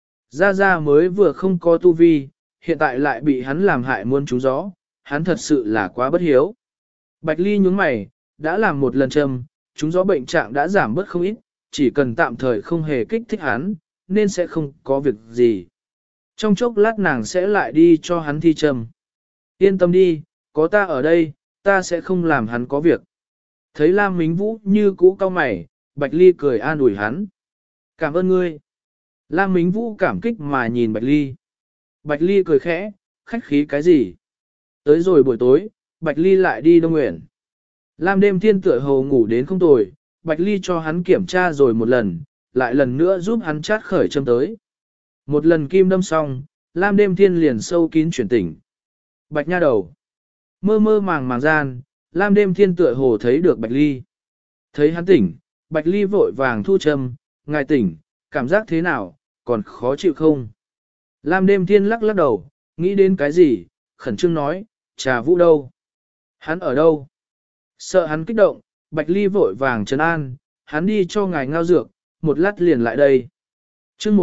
Ra mới vừa không có tu vi, hiện tại lại bị hắn làm hại muôn trúng gió, hắn thật sự là quá bất hiếu. Bạch Ly nhướng mày, đã làm một lần châm, trúng gió bệnh trạng đã giảm bớt không ít, chỉ cần tạm thời không hề kích thích hắn, nên sẽ không có việc gì. Trong chốc lát nàng sẽ lại đi cho hắn thi châm. Yên tâm đi, có ta ở đây, ta sẽ không làm hắn có việc. Thấy Lam Mính Vũ như cũ cau mày, Bạch Ly cười an ủi hắn. Cảm ơn ngươi. Lam Mính Vũ cảm kích mà nhìn Bạch Ly. Bạch Ly cười khẽ, khách khí cái gì? Tới rồi buổi tối, Bạch Ly lại đi Đông Nguyện. Lam Đêm Thiên tựa hồ ngủ đến không tồi, Bạch Ly cho hắn kiểm tra rồi một lần, lại lần nữa giúp hắn chát khởi châm tới. Một lần kim đâm xong, Lam Đêm Thiên liền sâu kín chuyển tỉnh. Bạch nha đầu. Mơ mơ màng màng gian, Lam Đêm Thiên tựa hồ thấy được Bạch Ly. Thấy hắn tỉnh, Bạch Ly vội vàng thu châm, ngài tỉnh, cảm giác thế nào, còn khó chịu không? Lam Đêm Thiên lắc lắc đầu, nghĩ đến cái gì, khẩn trương nói, Trà Vũ đâu? Hắn ở đâu? Sợ hắn kích động, Bạch Ly vội vàng trấn an, hắn đi cho ngài ngao dược, một lát liền lại đây. chương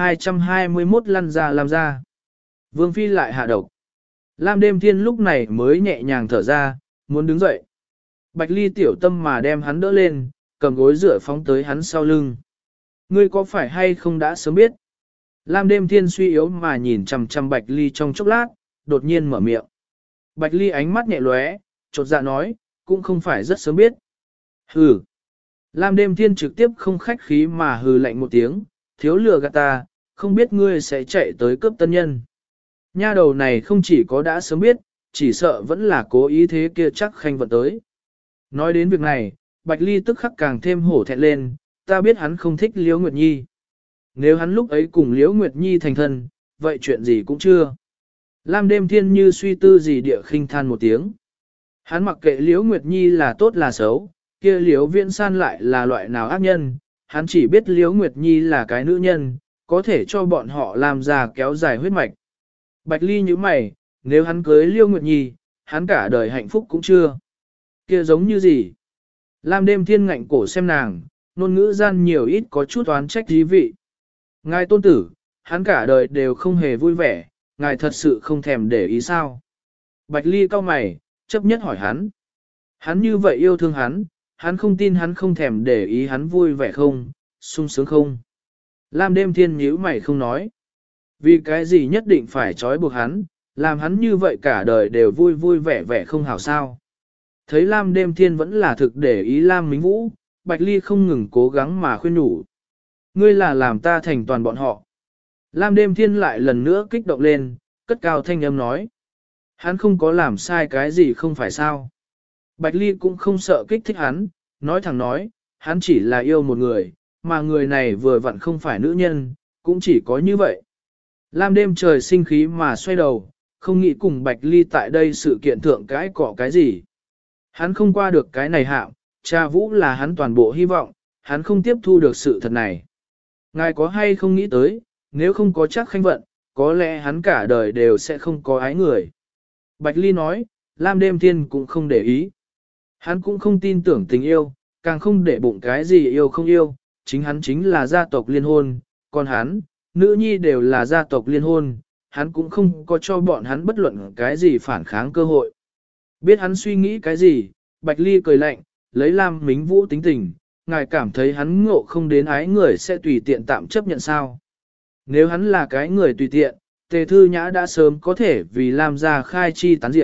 1221 lăn ra làm ra. Vương Phi lại hạ độc. Lam Đêm Thiên lúc này mới nhẹ nhàng thở ra, muốn đứng dậy. Bạch Ly tiểu tâm mà đem hắn đỡ lên, cầm gối rửa phóng tới hắn sau lưng. Ngươi có phải hay không đã sớm biết? Lam Đêm Thiên suy yếu mà nhìn chằm chằm Bạch Ly trong chốc lát, đột nhiên mở miệng. Bạch Ly ánh mắt nhẹ lóe, chột dạ nói, cũng không phải rất sớm biết. Hừ. Lam Đêm Thiên trực tiếp không khách khí mà hừ lạnh một tiếng, thiếu lừa gạt ta, không biết ngươi sẽ chạy tới cướp tân nhân. Nha đầu này không chỉ có đã sớm biết, chỉ sợ vẫn là cố ý thế kia chắc Khanh Vận tới. Nói đến việc này, Bạch Ly tức khắc càng thêm hổ thẹn lên, ta biết hắn không thích Liễu Nguyệt Nhi. Nếu hắn lúc ấy cùng Liễu Nguyệt Nhi thành thân, vậy chuyện gì cũng chưa. Lam Đêm Thiên như suy tư gì địa khinh than một tiếng. Hắn mặc kệ Liễu Nguyệt Nhi là tốt là xấu, kia Liễu Viễn San lại là loại nào ác nhân, hắn chỉ biết Liễu Nguyệt Nhi là cái nữ nhân, có thể cho bọn họ làm ra kéo dài huyết mạch. Bạch Ly như mày, nếu hắn cưới Liễu Nguyệt Nhi, hắn cả đời hạnh phúc cũng chưa. Kia giống như gì? Lam Đêm Thiên ngạnh cổ xem nàng, ngôn ngữ gian nhiều ít có chút oán trách dí vị. Ngài tôn tử, hắn cả đời đều không hề vui vẻ, ngài thật sự không thèm để ý sao? Bạch Ly cau mày, chấp nhất hỏi hắn. Hắn như vậy yêu thương hắn không tin hắn không thèm để ý hắn vui vẻ không, sung sướng không. Lam Đêm Thiên nhíu mày không nói. Vì cái gì nhất định phải trói buộc hắn, làm hắn như vậy cả đời đều vui vui vẻ vẻ không hảo sao. Thấy Lam Đêm Thiên vẫn là thực để ý Lam Mính Vũ, Bạch Ly không ngừng cố gắng mà khuyên nhủ. Ngươi là làm ta thành toàn bọn họ. Lam Đêm Thiên lại lần nữa kích động lên, cất cao thanh âm nói. Hắn không có làm sai cái gì không phải sao. Bạch Ly cũng không sợ kích thích hắn, nói thẳng nói, hắn chỉ là yêu một người, mà người này vừa vặn không phải nữ nhân, cũng chỉ có như vậy. Lam Đêm trời sinh khí mà xoay đầu, không nghĩ cùng Bạch Ly tại đây sự kiện thượng cái cọ cái gì. Hắn không qua được cái này hạng, Trà Vũ là hắn toàn bộ hy vọng, hắn không tiếp thu được sự thật này. Ngài có hay không nghĩ tới, nếu không có chắc Khanh Vận, có lẽ hắn cả đời đều sẽ không có ái người. Bạch Ly nói, Lam Đêm Thiên cũng không để ý. Hắn cũng không tin tưởng tình yêu, càng không để bụng cái gì yêu không yêu, chính hắn chính là gia tộc liên hôn, còn hắn, nữ nhi đều là gia tộc liên hôn, hắn cũng không có cho bọn hắn bất luận cái gì phản kháng cơ hội. Biết hắn suy nghĩ cái gì, Bạch Ly cười lạnh, lấy Lam Mính Vũ tính tình, ngài cảm thấy hắn ngộ không đến ái người sẽ tùy tiện tạm chấp nhận sao. Nếu hắn là cái người tùy tiện, Tề Thư Nhã đã sớm có thể vì Lam gia khai chi tán diệp,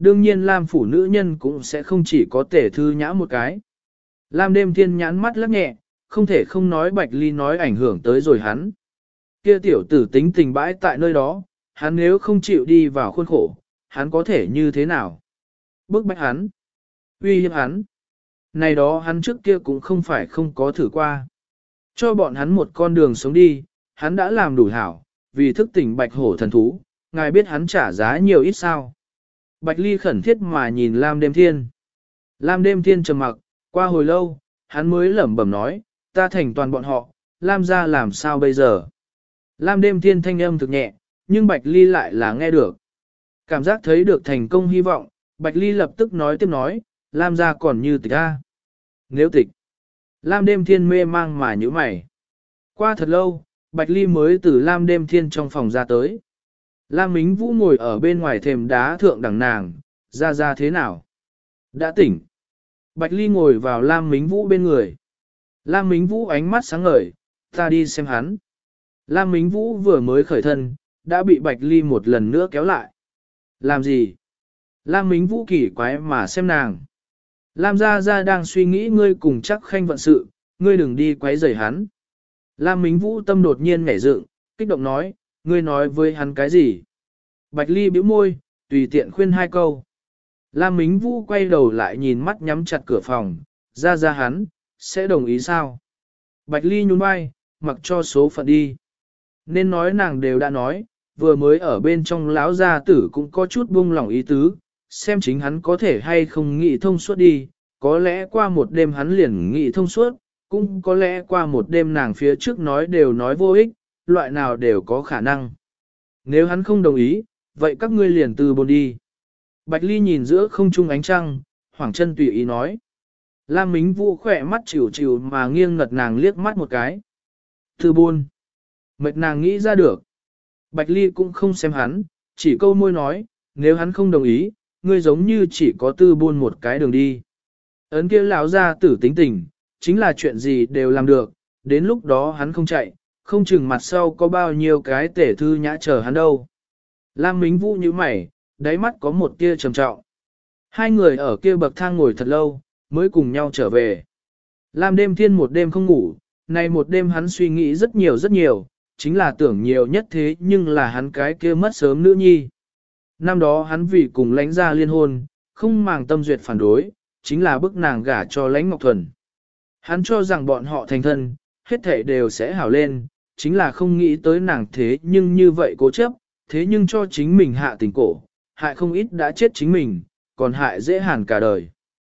đương nhiên Lam phủ nữ nhân cũng sẽ không chỉ có Tề Thư Nhã một cái. Lam Đêm Thiên nhãn mắt lắc nhẹ, không thể không nói Bạch Ly nói ảnh hưởng tới rồi hắn. Kia tiểu tử tính tình bãi tại nơi đó, hắn nếu không chịu đi vào khuôn khổ, hắn có thể như thế nào? Bức bách hắn, uy hiếp hắn. Này đó hắn trước kia cũng không phải không có thử qua. Cho bọn hắn một con đường sống đi, hắn đã làm đủ hảo, vì thức tỉnh Bạch Hổ thần thú, ngài biết hắn trả giá nhiều ít sao. Bạch Ly khẩn thiết mà nhìn Lam Đêm Thiên. Lam Đêm Thiên trầm mặc, qua hồi lâu, hắn mới lẩm bẩm nói, ta thành toàn bọn họ, Lam gia làm sao bây giờ? Lam Đêm Thiên thanh âm thực nhẹ, nhưng Bạch Ly lại là nghe được. Cảm giác thấy được thành công hy vọng, Bạch Ly lập tức nói tiếp nói, Lam gia còn như tịch a. Nếu tịch, Lam Đêm Thiên mê mang mà nhíu mày. Qua thật lâu, Bạch Ly mới từ Lam Đêm Thiên trong phòng ra tới. Lam Mính Vũ ngồi ở bên ngoài thềm đá thượng đẳng nàng, ra thế nào? Đã tỉnh. Bạch Ly ngồi vào Lam Mính Vũ bên người. Lam Mính Vũ ánh mắt sáng ngời, ta đi xem hắn. Lam Mính Vũ vừa mới khởi thân, đã bị Bạch Ly một lần nữa kéo lại. Làm gì? Lam Mính Vũ kỳ quái mà xem nàng. Lam gia đang suy nghĩ ngươi cùng chắc khanh vận sự, ngươi đừng đi quấy rầy hắn. Lam Mính Vũ tâm đột nhiên nhảy dựng, kích động nói, ngươi nói với hắn cái gì? Bạch Ly bĩu môi, tùy tiện khuyên hai câu. Lam Mính Vũ quay đầu lại nhìn mắt nhắm chặt cửa phòng, ra hắn, sẽ đồng ý sao? Bạch Ly nhún vai, mặc cho số phận đi. Nên nói nàng đều đã nói, vừa mới ở bên trong lão gia tử cũng có chút buông lỏng ý tứ, xem chính hắn có thể hay không nghĩ thông suốt đi, có lẽ qua một đêm hắn liền nghĩ thông suốt, cũng có lẽ qua một đêm nàng phía trước nói đều nói vô ích, loại nào đều có khả năng. Nếu hắn không đồng ý, vậy các ngươi liền từ bồn đi. Bạch Ly nhìn giữa không trung ánh trăng, Hoàng Chân tùy ý nói. Lam Mính Vũ khỏe mắt chịu chịu mà nghiêng ngật nàng liếc mắt một cái. Từ buôn. Mệt nàng nghĩ ra được. Bạch Ly cũng không xem hắn, chỉ câu môi nói, nếu hắn không đồng ý, ngươi giống như chỉ có tư buôn một cái đường đi. Ấn kia lão ra tử tính tình, chính là chuyện gì đều làm được, đến lúc đó hắn không chạy, không chừng mặt sau có bao nhiêu cái Tể Thư Nhã chờ hắn đâu. Lam Mính Vũ như mày, đáy mắt có một tia trầm trọng. Hai người ở kia bậc thang ngồi thật lâu, mới cùng nhau trở về. Lam Đêm Thiên một đêm không ngủ, nay một đêm hắn suy nghĩ rất nhiều, chính là tưởng nhiều nhất thế nhưng là hắn cái kia mất sớm nữ nhi. Năm đó hắn vì cùng lãnh gia liên hôn, không màng tâm duyệt phản đối, chính là bức nàng gả cho lãnh Ngọc Thuần. Hắn cho rằng bọn họ thành thân, hết thảy đều sẽ hảo lên, chính là không nghĩ tới nàng thế nhưng như vậy cố chấp, thế nhưng cho chính mình hạ tình cổ, hại không ít đã chết chính mình, còn hại dễ hàn cả đời.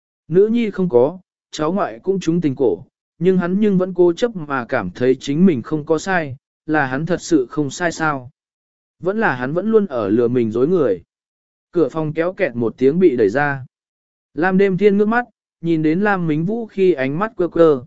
Nữ nhi không có, cháu ngoại cũng trúng tình cổ, nhưng hắn vẫn cố chấp mà cảm thấy chính mình không có sai, là hắn thật sự không sai sao. Vẫn là hắn vẫn luôn ở lừa mình dối người. Cửa phòng kéo kẹt một tiếng bị đẩy ra. Lam Đêm Thiên ngước mắt, nhìn đến Lam Mính Vũ khi ánh mắt quơ quơ.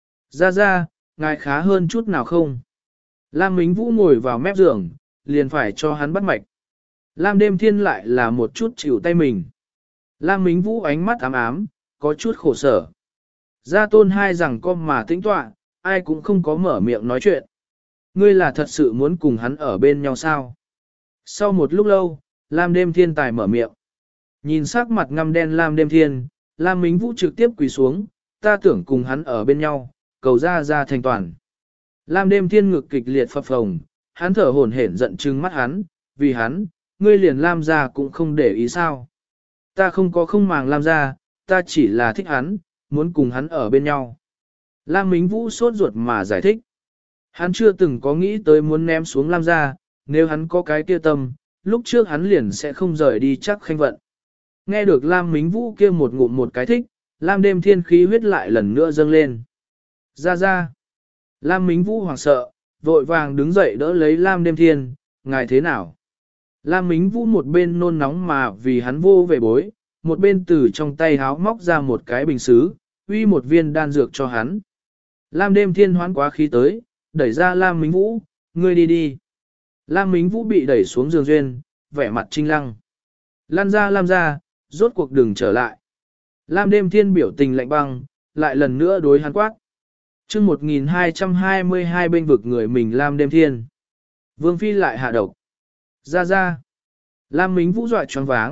Ra, ngài khá hơn chút nào không? Lam Mính Vũ ngồi vào mép giường, liền phải cho hắn bắt mạch. Lam Đêm Thiên lại là một chút chịu tay mình. Lam Mính Vũ ánh mắt ám ám, có chút khổ sở. Gia Tôn hai rằng con mà tĩnh tọa, ai cũng không có mở miệng nói chuyện. Ngươi là thật sự muốn cùng hắn ở bên nhau sao? Sau một lúc lâu, Lam Đêm Thiên tài mở miệng. Nhìn sắc mặt ngăm đen Lam Đêm Thiên, Lam Mính Vũ trực tiếp quỳ xuống, ta tưởng cùng hắn ở bên nhau, cầu ra thành toàn. Lam Đêm Thiên ngực kịch liệt phập phồng, hắn thở hổn hển giận trừng mắt hắn, vì hắn, ngươi liền Lam gia cũng không để ý sao. Ta không có không màng Lam gia, ta chỉ là thích hắn, muốn cùng hắn ở bên nhau. Lam Mính Vũ sốt ruột mà giải thích. Hắn chưa từng có nghĩ tới muốn ném xuống Lam gia, nếu hắn có cái kia tâm, lúc trước hắn liền sẽ không rời đi chắc khanh vận. Nghe được Lam Mính Vũ kia một ngụm một cái thích, Lam Đêm Thiên khí huyết lại lần nữa dâng lên. Ra. Lam Mính Vũ hoảng sợ, vội vàng đứng dậy đỡ lấy Lam Đêm Thiên, ngài thế nào? Lam Mính Vũ một bên nôn nóng mà vì hắn vô về bối, một bên từ trong tay háo móc ra một cái bình xứ, uy một viên đan dược cho hắn. Lam Đêm Thiên hoán quá khí tới, đẩy ra Lam Mính Vũ, ngươi đi. Lam Mính Vũ bị đẩy xuống giường duyên, vẻ mặt trinh lăng. Lan ra Lam ra, rốt cuộc đừng trở lại. Lam Đêm Thiên biểu tình lạnh băng, lại lần nữa đối hắn quát. chương 1222 bên vực người mình Lam Đêm Thiên. Vương Phi lại hạ độc. Ra. Lam Mính Vũ dọa choáng váng,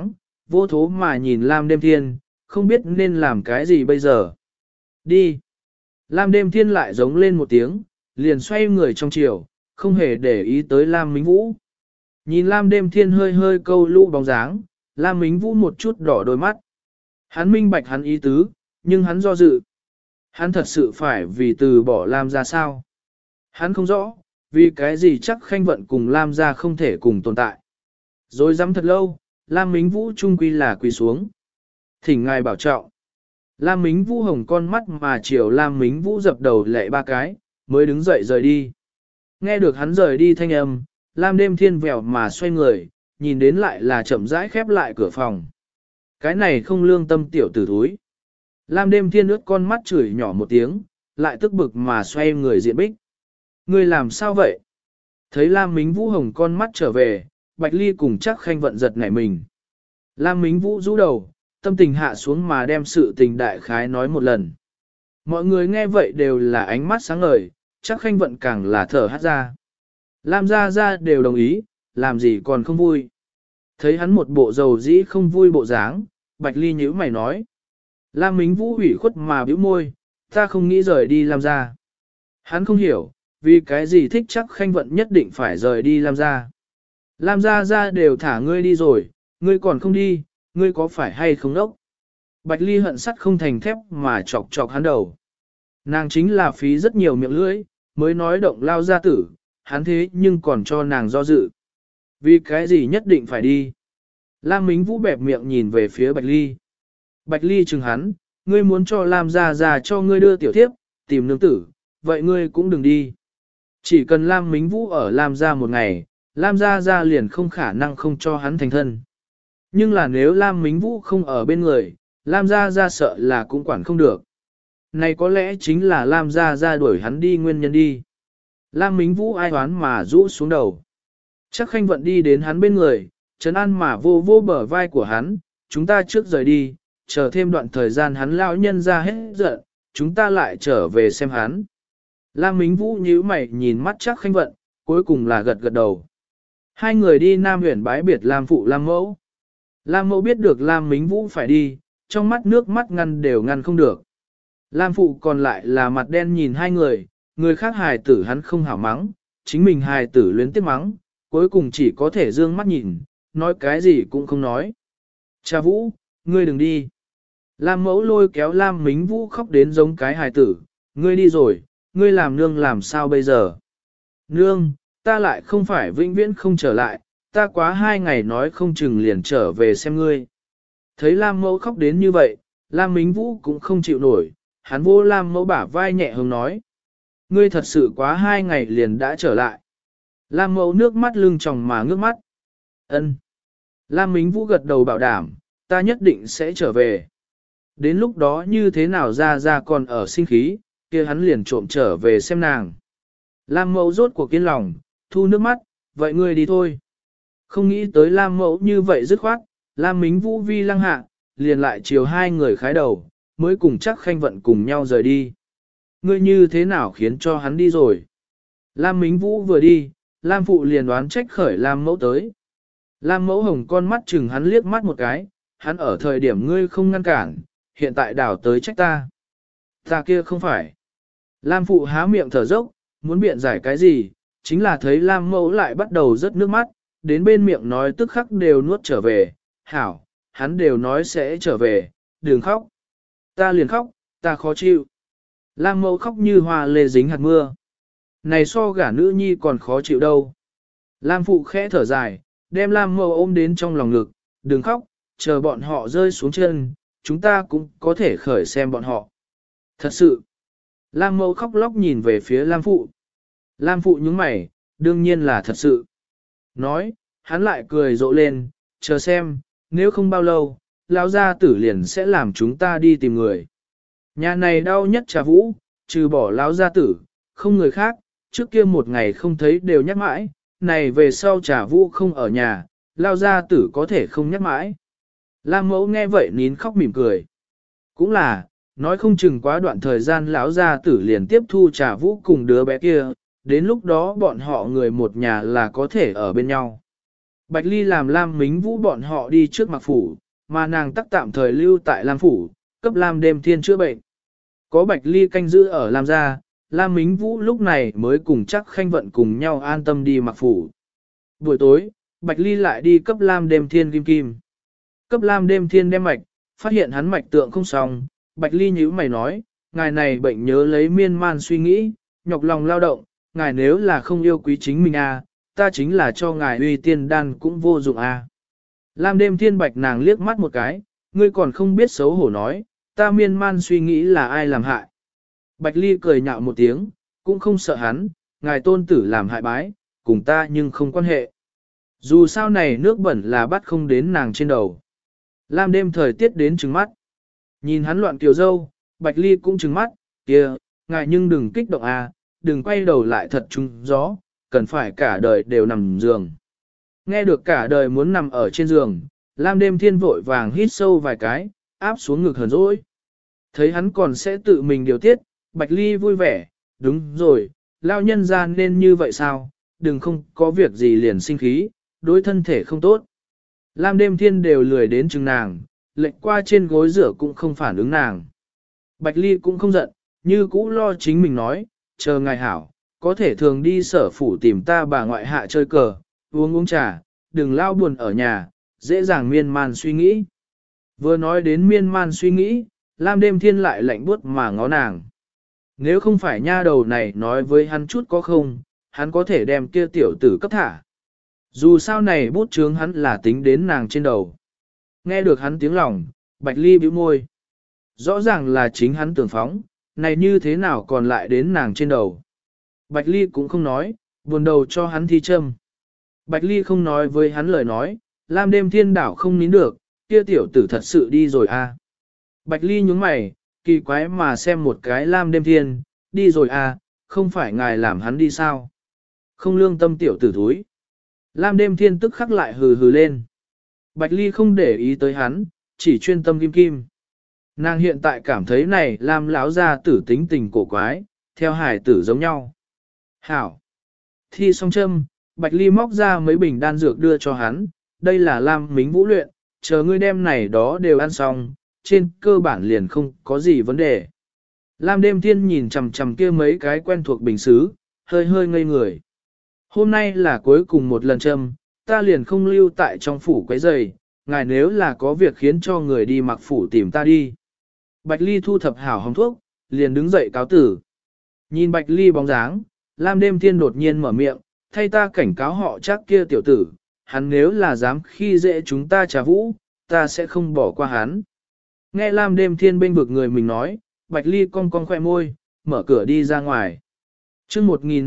vô thố mà nhìn Lam Đêm Thiên, không biết nên làm cái gì bây giờ. Đi! Lam Đêm Thiên lại giống lên một tiếng, liền xoay người trong chiều, không hề để ý tới Lam Mính Vũ. Nhìn Lam Đêm Thiên hơi hơi câu lũ bóng dáng, Lam Mính Vũ một chút đỏ đôi mắt. Hắn minh bạch hắn ý tứ, nhưng hắn do dự. Hắn thật sự phải vì từ bỏ Lam gia sao? Hắn không rõ, vì cái gì chắc Khanh Vận cùng Lam gia không thể cùng tồn tại. Rồi dám thật lâu, Lam Mính Vũ trung quy là quỳ xuống. Thỉnh ngài bảo trọng. Lam Mính Vũ hồng con mắt mà chiều Lam Mính Vũ dập đầu lệ ba cái, mới đứng dậy rời đi. Nghe được hắn rời đi thanh âm, Lam Đêm Thiên vèo mà xoay người, nhìn đến lại là chậm rãi khép lại cửa phòng. Cái này không lương tâm tiểu tử thúi. Lam Đêm Thiên ướt con mắt chửi nhỏ một tiếng, lại tức bực mà xoay người diện bích. Ngươi làm sao vậy? Thấy Lam Mính Vũ hồng con mắt trở về, Bạch Ly cùng chắc Khanh Vận giật nảy mình. Lam Mính Vũ rũ đầu, tâm tình hạ xuống mà đem sự tình đại khái nói một lần. Mọi người nghe vậy đều là ánh mắt sáng ngời, chắc Khanh Vận càng là thở hát ra. Lam gia đều đồng ý, làm gì còn không vui. Thấy hắn một bộ dầu dĩ không vui bộ dáng, Bạch Ly nhíu mày nói. Lam Mính Vũ ủy khuất mà bĩu môi, ta không nghĩ rời đi Lam gia. Hắn không hiểu, vì cái gì thích chắc Khanh Vận nhất định phải rời đi Lam gia. Lam gia đều thả ngươi đi rồi, ngươi còn không đi, ngươi có phải hay không đốc? Bạch Ly hận sắt không thành thép mà chọc chọc hắn đầu. Nàng chính là phí rất nhiều miệng lưỡi, mới nói động lao gia tử, hắn thế nhưng còn cho nàng do dự. Vì cái gì nhất định phải đi? Lam Mính Vũ bẹp miệng nhìn về phía Bạch Ly. Bạch Ly chừng hắn, ngươi muốn cho Lam gia cho ngươi đưa tiểu thiếp, tìm nương tử, vậy ngươi cũng đừng đi. Chỉ cần Lam Mính Vũ ở Lam gia một ngày, Lam gia liền không khả năng không cho hắn thành thân. Nhưng là nếu Lam Mính Vũ không ở bên người, Lam gia sợ là cũng quản không được. Này có lẽ chính là Lam gia đuổi hắn đi nguyên nhân đi. Lam Mính Vũ ai oán mà rũ xuống đầu. Chắc Khanh Vận đi đến hắn bên người, trấn an mà vô vô bờ vai của hắn, chúng ta trước rời đi, chờ thêm đoạn thời gian hắn lão nhân ra hết giận, chúng ta lại trở về xem hắn. Lam Mính Vũ nhíu mày nhìn mắt chắc Khanh Vận, cuối cùng là gật gật đầu. Hai người đi Nam Huyền bái biệt Lam phụ Lam mẫu. Lam mẫu biết được Lam Mính Vũ phải đi, trong mắt nước mắt ngăn đều ngăn không được. Lam phụ còn lại là mặt đen nhìn hai người khác hài tử hắn không hảo mắng, chính mình hài tử luyến tiếc mắng, cuối cùng chỉ có thể dương mắt nhìn, nói cái gì cũng không nói. Cha Vũ, ngươi đừng đi. Lam mẫu lôi kéo Lam Mính Vũ khóc đến giống cái hài tử, ngươi đi rồi, ngươi làm nương làm sao bây giờ? Nương, ta lại không phải vĩnh viễn không trở lại, ta quá 2 ngày nói không chừng liền trở về xem ngươi. Thấy Lam mẫu khóc đến như vậy, Lam Mính Vũ cũng không chịu nổi, hắn vô Lam mẫu bả vai nhẹ hứng nói. Ngươi thật sự quá 2 ngày liền đã trở lại. Lam mẫu nước mắt lưng tròng mà ngước mắt. Ân. Lam Mính Vũ gật đầu bảo đảm, ta nhất định sẽ trở về. Đến lúc đó như thế nào ra còn ở sinh khí, kia hắn liền trộm trở về xem nàng. Lam mẫu rốt cuộc kiên lòng, thu nước mắt, vậy ngươi đi thôi. Không nghĩ tới Lam mẫu như vậy dứt khoát, Lam Mính Vũ vi lăng hạ, liền lại chiều hai người khái đầu, mới cùng chắc Khanh Vận cùng nhau rời đi. Ngươi như thế nào khiến cho hắn đi rồi? Lam Mính Vũ vừa đi, Lam phụ liền đoán trách khởi Lam mẫu tới. Lam mẫu hồng con mắt chừng hắn liếc mắt một cái, hắn ở thời điểm ngươi không ngăn cản, hiện tại đảo tới trách ta. Ta kia không phải. Lam phụ há miệng thở dốc, muốn biện giải cái gì, chính là thấy Lam mẫu lại bắt đầu rớt nước mắt, đến bên miệng nói tức khắc đều nuốt trở về, hảo, hắn đều nói sẽ trở về, đừng khóc. Ta liền khóc, ta khó chịu. Lam mẫu khóc như hoa lê dính hạt mưa. Này so gả nữ nhi còn khó chịu đâu. Lam phụ khẽ thở dài, đem Lam mẫu ôm đến trong lòng ngực, đừng khóc, chờ bọn họ rơi xuống chân, chúng ta cũng có thể khởi xem bọn họ. Thật sự. Lam mẫu khóc lóc nhìn về phía Lam phụ. Lam phụ nhướng mày, đương nhiên là thật sự. Nói, hắn lại cười rộ lên, chờ xem, nếu không bao lâu, lão gia tử liền sẽ làm chúng ta đi tìm người. Nhà này đau nhất Trà Vũ, trừ bỏ lão gia tử, không người khác, trước kia một ngày không thấy đều nhắc mãi, này về sau Trà Vũ không ở nhà, lão gia tử có thể không nhắc mãi. Lam mẫu nghe vậy nín khóc mỉm cười. Cũng là, nói không chừng quá đoạn thời gian lão gia tử liền tiếp thu Trà Vũ cùng đứa bé kia, đến lúc đó bọn họ người một nhà là có thể ở bên nhau. Bạch Ly làm Lam Mính Vũ bọn họ đi trước mặc phủ, mà nàng tắc tạm thời lưu tại Lam Phủ, cấp Lam Đêm Thiên chữa bệnh. Có Bạch Ly canh giữ ở Lam gia, Lam Mính Vũ lúc này mới cùng chắc Khanh Vận cùng nhau an tâm đi mặc phủ. Buổi tối, Bạch Ly lại đi cấp Lam Đêm Thiên kim kim. Cấp Lam Đêm Thiên đem mạch, phát hiện hắn mạch tượng không xong, Bạch Ly nhíu mày nói, ngài này bệnh nhớ lấy miên man suy nghĩ, nhọc lòng lao động, ngài nếu là không yêu quý chính mình ta chính là cho ngài uy tiên đan cũng vô dụng Lam Đêm Thiên bạch nàng liếc mắt một cái, ngươi còn không biết xấu hổ nói, ta miên man suy nghĩ là ai làm hại. Bạch Ly cười nhạo một tiếng, cũng không sợ hắn, ngài tôn tử làm hại bái, cùng ta nhưng không quan hệ. Dù sao này nước bẩn là bắt không đến nàng trên đầu. Lam Đêm thời tiết đến trừng mắt. Nhìn hắn loạn kiều dâu, Bạch Ly cũng trừng mắt, kia, ngài nhưng đừng kích động đừng quay đầu lại thật trúng gió, cần phải cả đời đều nằm giường. Nghe được cả đời muốn nằm ở trên giường, Lam Đêm Thiên vội vàng hít sâu vài cái, áp xuống ngực hờn dỗi. Thấy hắn còn sẽ tự mình điều tiết, Bạch Ly vui vẻ, đúng rồi, lao nhân ra nên như vậy sao, đừng không có việc gì liền sinh khí, đối thân thể không tốt. Lam Đêm Thiên đều lười đến chừng nàng, lệch qua trên gối rửa cũng không phản ứng nàng. Bạch Ly cũng không giận, như cũ lo chính mình nói, chờ ngài hảo, có thể thường đi sở phủ tìm ta bà ngoại hạ chơi cờ, uống trà, đừng lao buồn ở nhà, dễ dàng miên man suy nghĩ. Vừa nói đến miên man suy nghĩ, Lam Đêm Thiên lại lạnh buốt mà ngó nàng. Nếu không phải nha đầu này nói với hắn chút có không, hắn có thể đem kia tiểu tử cấp thả. Dù sao này bút chướng hắn là tính đến nàng trên đầu. Nghe được hắn tiếng lòng, Bạch Ly bĩu môi. Rõ ràng là chính hắn tưởng phóng, này như thế nào còn lại đến nàng trên đầu. Bạch Ly cũng không nói, buồn đầu cho hắn thi châm. Bạch Ly không nói với hắn lời nói, Lam Đêm Thiên đảo không nín được, kia tiểu tử thật sự đi rồi Bạch Ly nhướng mày, kỳ quái mà xem một cái Lam Đêm Thiên, đi rồi không phải ngài làm hắn đi sao? Không lương tâm tiểu tử thúi. Lam Đêm Thiên tức khắc lại hừ hừ lên. Bạch Ly không để ý tới hắn, chỉ chuyên tâm kim kim. Nàng hiện tại cảm thấy này Lam lão gia tử tính tình cổ quái, theo hải tử giống nhau. Hảo. Thi xong châm, Bạch Ly móc ra mấy bình đan dược đưa cho hắn, đây là Lam Mính Vũ luyện, chờ ngươi đem này đó đều ăn xong, trên cơ bản liền không có gì vấn đề. Lam Đêm Thiên nhìn chằm chằm kia mấy cái quen thuộc bình xứ, hơi hơi ngây người. Hôm nay là cuối cùng một lần châm, ta liền không lưu tại trong phủ quấy rầy, ngài nếu là có việc khiến cho người đi mặc phủ tìm ta đi. Bạch Ly thu thập hảo hồng thuốc, liền đứng dậy cáo tử. Nhìn Bạch Ly bóng dáng, Lam Đêm Thiên đột nhiên mở miệng, thay ta cảnh cáo họ chắc kia tiểu tử, hắn nếu là dám khi dễ chúng ta trà vũ, ta sẽ không bỏ qua hắn. Nghe Lam Đêm Thiên bên vực người mình nói, Bạch Ly cong cong khoe môi, mở cửa đi ra ngoài. Chương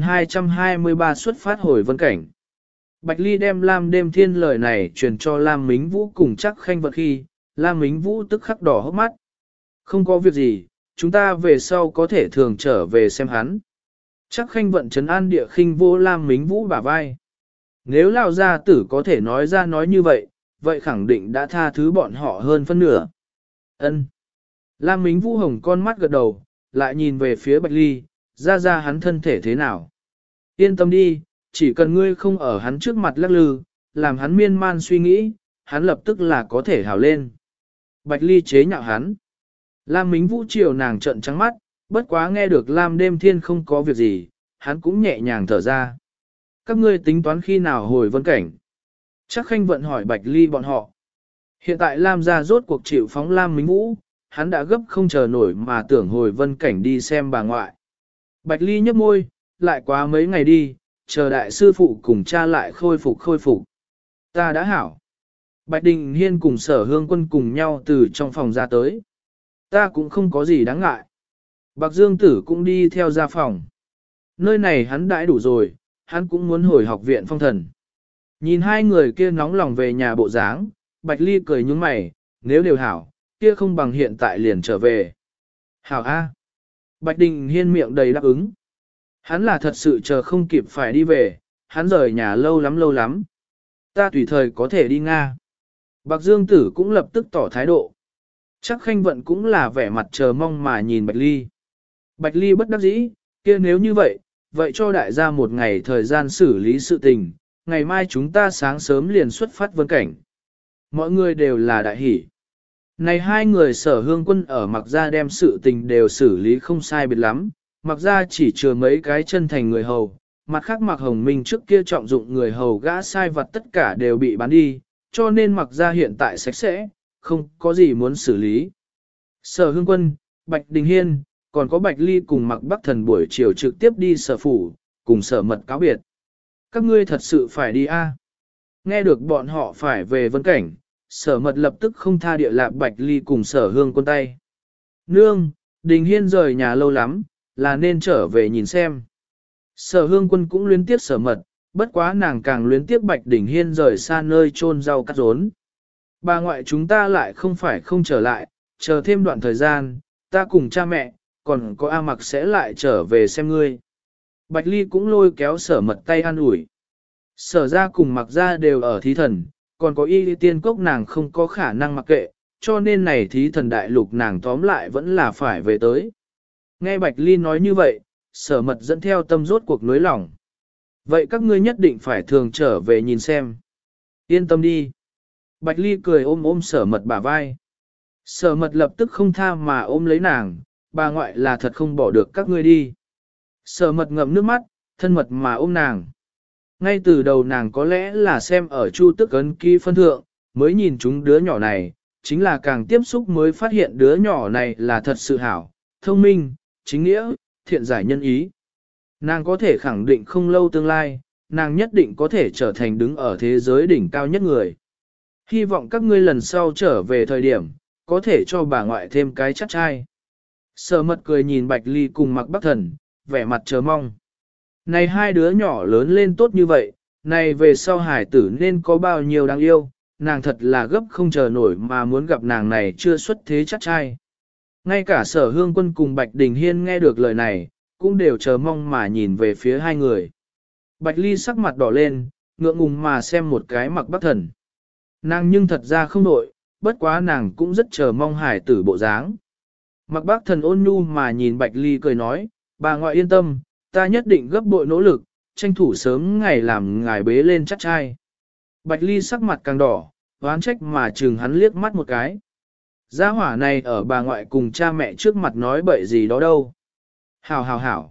1223 xuất phát hồi vân cảnh. Bạch Ly đem Lam Đêm Thiên lời này truyền cho Lam Mính Vũ cùng chắc Khanh Vận khi, Lam Mính Vũ tức khắc đỏ hốc mắt. Không có việc gì, chúng ta về sau có thể thường trở về xem hắn. Chắc Khanh Vận trấn an địa khinh vô Lam Mính Vũ bả vai. Nếu lão gia tử có thể nói ra nói như vậy, vậy khẳng định đã tha thứ bọn họ hơn phân nửa. Ân. Lam Mính Vũ hồng con mắt gật đầu, lại nhìn về phía Bạch Ly, ra hắn thân thể thế nào. Yên tâm đi, chỉ cần ngươi không ở hắn trước mặt lắc lư, làm hắn miên man suy nghĩ, hắn lập tức là có thể hào lên. Bạch Ly chế nhạo hắn. Lam Mính Vũ chiều nàng trợn trắng mắt, bất quá nghe được Lam Đêm Thiên không có việc gì, hắn cũng nhẹ nhàng thở ra. Các ngươi tính toán khi nào hồi vân cảnh? Chắc Khanh Vận hỏi Bạch Ly bọn họ. Hiện tại Lam gia rốt cuộc chịu phóng Lam Mính Vũ, hắn đã gấp không chờ nổi mà tưởng hồi vân cảnh đi xem bà ngoại. Bạch Ly nhấp môi, lại quá mấy ngày đi, chờ đại sư phụ cùng cha lại khôi phục. Ta đã hảo. Bạch Đình Hiên cùng Sở Hương Quân cùng nhau từ trong phòng ra tới. Ta cũng không có gì đáng ngại. Bạc Dương Tử cũng đi theo ra phòng. Nơi này hắn đãi đủ rồi, hắn cũng muốn hồi học viện phong thần. Nhìn hai người kia nóng lòng về nhà bộ dáng, Bạch Ly cười nhướng mày, nếu đều hảo, kia không bằng hiện tại liền trở về. Hảo A. Bạch Đình Hiên miệng đầy đáp ứng. Hắn là thật sự chờ không kịp phải đi về, hắn rời nhà lâu lắm. Ta tùy thời có thể đi Nga. Bạc Dương Tử cũng lập tức tỏ thái độ. Chắc Khanh Vận cũng là vẻ mặt chờ mong mà nhìn Bạch Ly. Bạch Ly bất đắc dĩ, kia nếu như vậy cho đại gia một ngày thời gian xử lý sự tình, ngày mai chúng ta sáng sớm liền xuất phát vân cảnh. Mọi người đều là đại hỷ, Này hai người Sở Hương Quân ở Mạc Gia đem sự tình đều xử lý không sai biệt lắm, Mạc Gia chỉ chừa mấy cái chân thành người hầu, mặt khác Mạc Hồng Minh trước kia trọng dụng người hầu gã sai vặt tất cả đều bị bán đi, cho nên Mạc Gia hiện tại sạch sẽ, không có gì muốn xử lý. Sở Hương Quân, Bạch Đình Hiên, còn có Bạch Ly cùng Mạc Bắc Thần buổi chiều trực tiếp đi Sở Phủ, cùng Sở Mật cáo biệt. Các ngươi thật sự phải đi a? Nghe được bọn họ phải về Vân Cảnh, Sở Mật lập tức không tha địa lạc Bạch Ly cùng Sở Hương Quân tay. Nương, Đình Hiên rời nhà lâu lắm, là nên trở về nhìn xem. Sở Hương Quân cũng luyến tiếc Sở Mật, bất quá nàng càng luyến tiếc Bạch Đình Hiên rời xa nơi chôn rau cắt rốn. Bà ngoại chúng ta lại không phải không trở lại, chờ thêm đoạn thời gian, ta cùng cha mẹ, còn có A Mặc sẽ lại trở về xem ngươi. Bạch Ly cũng lôi kéo Sở Mật tay an ủi. Sở ra cùng Mặc ra đều ở thí thần, còn có y tiên cốc nàng không có khả năng mặc kệ, cho nên này thí thần đại lục nàng tóm lại vẫn là phải về tới. Nghe Bạch Ly nói như vậy, Sở Mật dẫn theo tâm rốt cuộc nối lòng. Vậy các ngươi nhất định phải thường trở về nhìn xem. Yên tâm đi. Bạch Ly cười ôm ôm Sở Mật bả vai. Sở Mật lập tức không tha mà ôm lấy nàng, bà ngoại là thật không bỏ được các ngươi đi. Sở Mật ngậm nước mắt, thân mật mà ôm nàng. Ngay từ đầu nàng có lẽ là xem ở Chu Tức Ấn ký phân thượng, mới nhìn chúng đứa nhỏ này, chính là càng tiếp xúc mới phát hiện đứa nhỏ này là thật sự hảo, thông minh, chính nghĩa, thiện giải nhân ý. Nàng có thể khẳng định không lâu tương lai, nàng nhất định có thể trở thành đứng ở thế giới đỉnh cao nhất người. Hy vọng các ngươi lần sau trở về thời điểm, có thể cho bà ngoại thêm cái chắc trai. Sở Mật cười nhìn Bạch Ly cùng Mạc Bắc Thần, vẻ mặt chờ mong. Này hai đứa nhỏ lớn lên tốt như vậy, này về sau hải tử nên có bao nhiêu đáng yêu, nàng thật là gấp không chờ nổi mà muốn gặp nàng này chưa xuất thế chắc trai. Ngay cả Sở Hương Quân cùng Bạch Đình Hiên nghe được lời này, cũng đều chờ mong mà nhìn về phía hai người. Bạch Ly sắc mặt đỏ lên, ngượng ngùng mà xem một cái Mạc Bắc Thần. Nàng nhưng thật ra không nổi, bất quá nàng cũng rất chờ mong hải tử bộ dáng. Mạc Bắc Thần ôn nhu mà nhìn Bạch Ly cười nói, bà ngoại yên tâm, ta nhất định gấp bội nỗ lực, tranh thủ sớm ngày làm ngài bế lên chắc trai. Bạch Ly sắc mặt càng đỏ, oán trách mà chừng hắn liếc mắt một cái. Gia hỏa này ở bà ngoại cùng cha mẹ trước mặt nói bậy gì đó đâu. Hảo hảo hảo.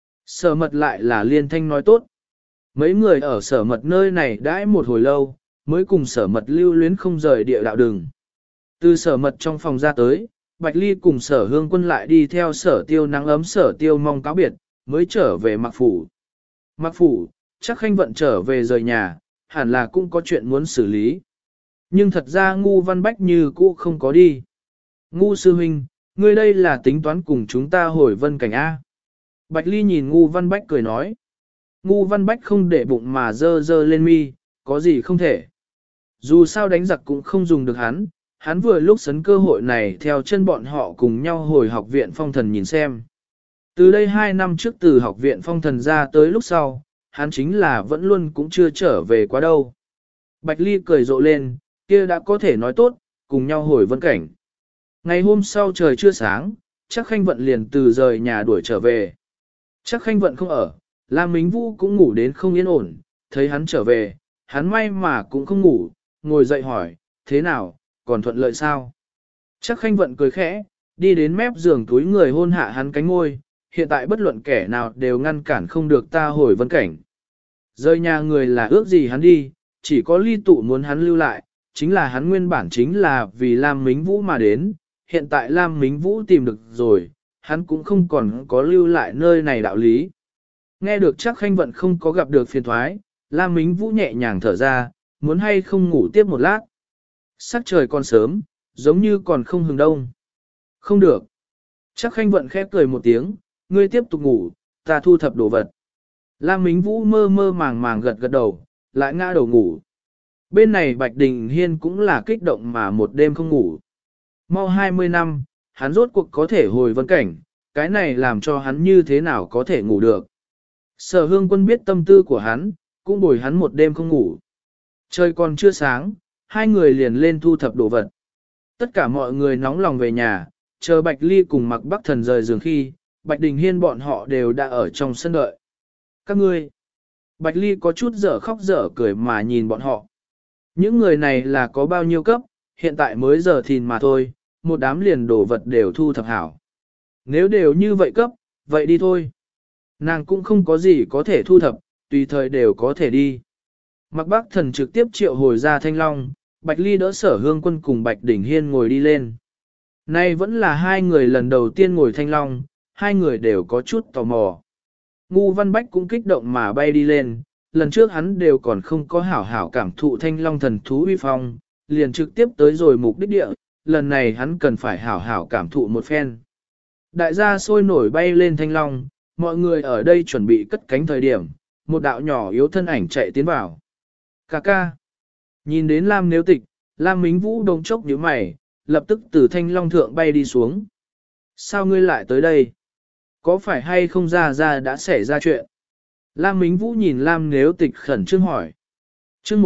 Sở Mật lại là liên thanh nói tốt. Mấy người ở Sở Mật nơi này đãi một hồi lâu, mới cùng Sở Mật lưu luyến không rời địa đạo đường. Từ Sở Mật trong phòng ra tới, Bạch Ly cùng Sở Hương Quân lại đi theo Sở Tiêu nắng ấm Sở Tiêu mong cáo biệt, mới trở về Mạc Phủ. Mạc Phủ, chắc Khanh Vận trở về rời nhà, hẳn là cũng có chuyện muốn xử lý. Nhưng thật ra Ngu Văn Bách như cũ không có đi. Ngu sư huynh, ngươi đây là tính toán cùng chúng ta hồi Vân Cảnh A. Bạch Ly nhìn Ngu Văn Bách cười nói. Ngu Văn Bách không để bụng mà dơ dơ lên mi, có gì không thể. Dù sao đánh giặc cũng không dùng được hắn vừa lúc sấn cơ hội này theo chân bọn họ cùng nhau hồi học viện phong thần nhìn xem. Từ đây 2 năm trước từ học viện phong thần ra tới lúc sau, hắn chính là vẫn luôn cũng chưa trở về quá đâu. Bạch Ly cười rộ lên, kia đã có thể nói tốt, cùng nhau hồi Vân Cảnh. Ngày hôm sau trời chưa sáng, chắc Khanh Vận liền từ rời nhà đuổi trở về. Chắc Khanh Vận không ở, Lam Mính Vũ cũng ngủ đến không yên ổn, thấy hắn trở về, hắn may mà cũng không ngủ, ngồi dậy hỏi, thế nào, còn thuận lợi sao? Chắc Khanh Vận cười khẽ, đi đến mép giường túi người hôn hạ hắn cánh ngôi, hiện tại bất luận kẻ nào đều ngăn cản không được ta hồi Vân Cảnh. Rời nhà người là ước gì hắn đi, chỉ có Ly Tụ muốn hắn lưu lại, chính là hắn nguyên bản chính là vì Lam Mính Vũ mà đến, hiện tại Lam Mính Vũ tìm được rồi, hắn cũng không còn có lưu lại nơi này đạo lý. Nghe được chắc Khanh Vận không có gặp được phiền thoái, Lam Mính Vũ nhẹ nhàng thở ra, muốn hay không ngủ tiếp một lát. Sắc trời còn sớm, giống như còn không hừng đông. Không được. Chắc Khanh Vận khép cười một tiếng, ngươi tiếp tục ngủ, ta thu thập đồ vật. Lam Mính Vũ mơ mơ màng màng gật gật đầu, lại ngã đầu ngủ. Bên này Bạch Đình Hiên cũng là kích động mà một đêm không ngủ. Mau 20 năm, hắn rốt cuộc có thể hồi Vân Cảnh, cái này làm cho hắn như thế nào có thể ngủ được. Sở Hương Quân biết tâm tư của hắn, cũng bồi hắn một đêm không ngủ. Trời còn chưa sáng, hai người liền lên thu thập đồ vật. Tất cả mọi người nóng lòng về nhà, chờ Bạch Ly cùng Mạc Bắc Thần rời giường khi, Bạch Đình Hiên bọn họ đều đã ở trong sân đợi. Các ngươi, Bạch Ly có chút dở khóc dở cười mà nhìn bọn họ. Những người này là có bao nhiêu cấp, hiện tại mới giờ thìn mà thôi, một đám liền đồ vật đều thu thập hảo. Nếu đều như vậy cấp, vậy đi thôi. Nàng cũng không có gì có thể thu thập, tùy thời đều có thể đi. Mặc Bác Thần trực tiếp triệu hồi ra Thanh Long, Bạch Ly đỡ Sở Hương Quân cùng Bạch Đỉnh Hiên ngồi đi lên. Nay vẫn là hai người lần đầu tiên ngồi Thanh Long, hai người đều có chút tò mò. Ngu Văn Bách cũng kích động mà bay đi lên, lần trước hắn đều còn không có hảo hảo cảm thụ Thanh Long thần thú uy phong, liền trực tiếp tới rồi mục đích địa, lần này hắn cần phải hảo hảo cảm thụ một phen. Đại gia sôi nổi bay lên Thanh Long, mọi người ở đây chuẩn bị cất cánh thời điểm, một đạo nhỏ yếu thân ảnh chạy tiến vào. Cà ca. Nhìn đến Lam Nếu Tịch, Lam Mính Vũ đông chốc nhíu mày, lập tức từ Thanh Long thượng bay đi xuống. Sao ngươi lại tới đây? Có phải hay không ra đã xảy ra chuyện? Lam Mính Vũ nhìn Lam Nếu Tịch khẩn trương hỏi. Chương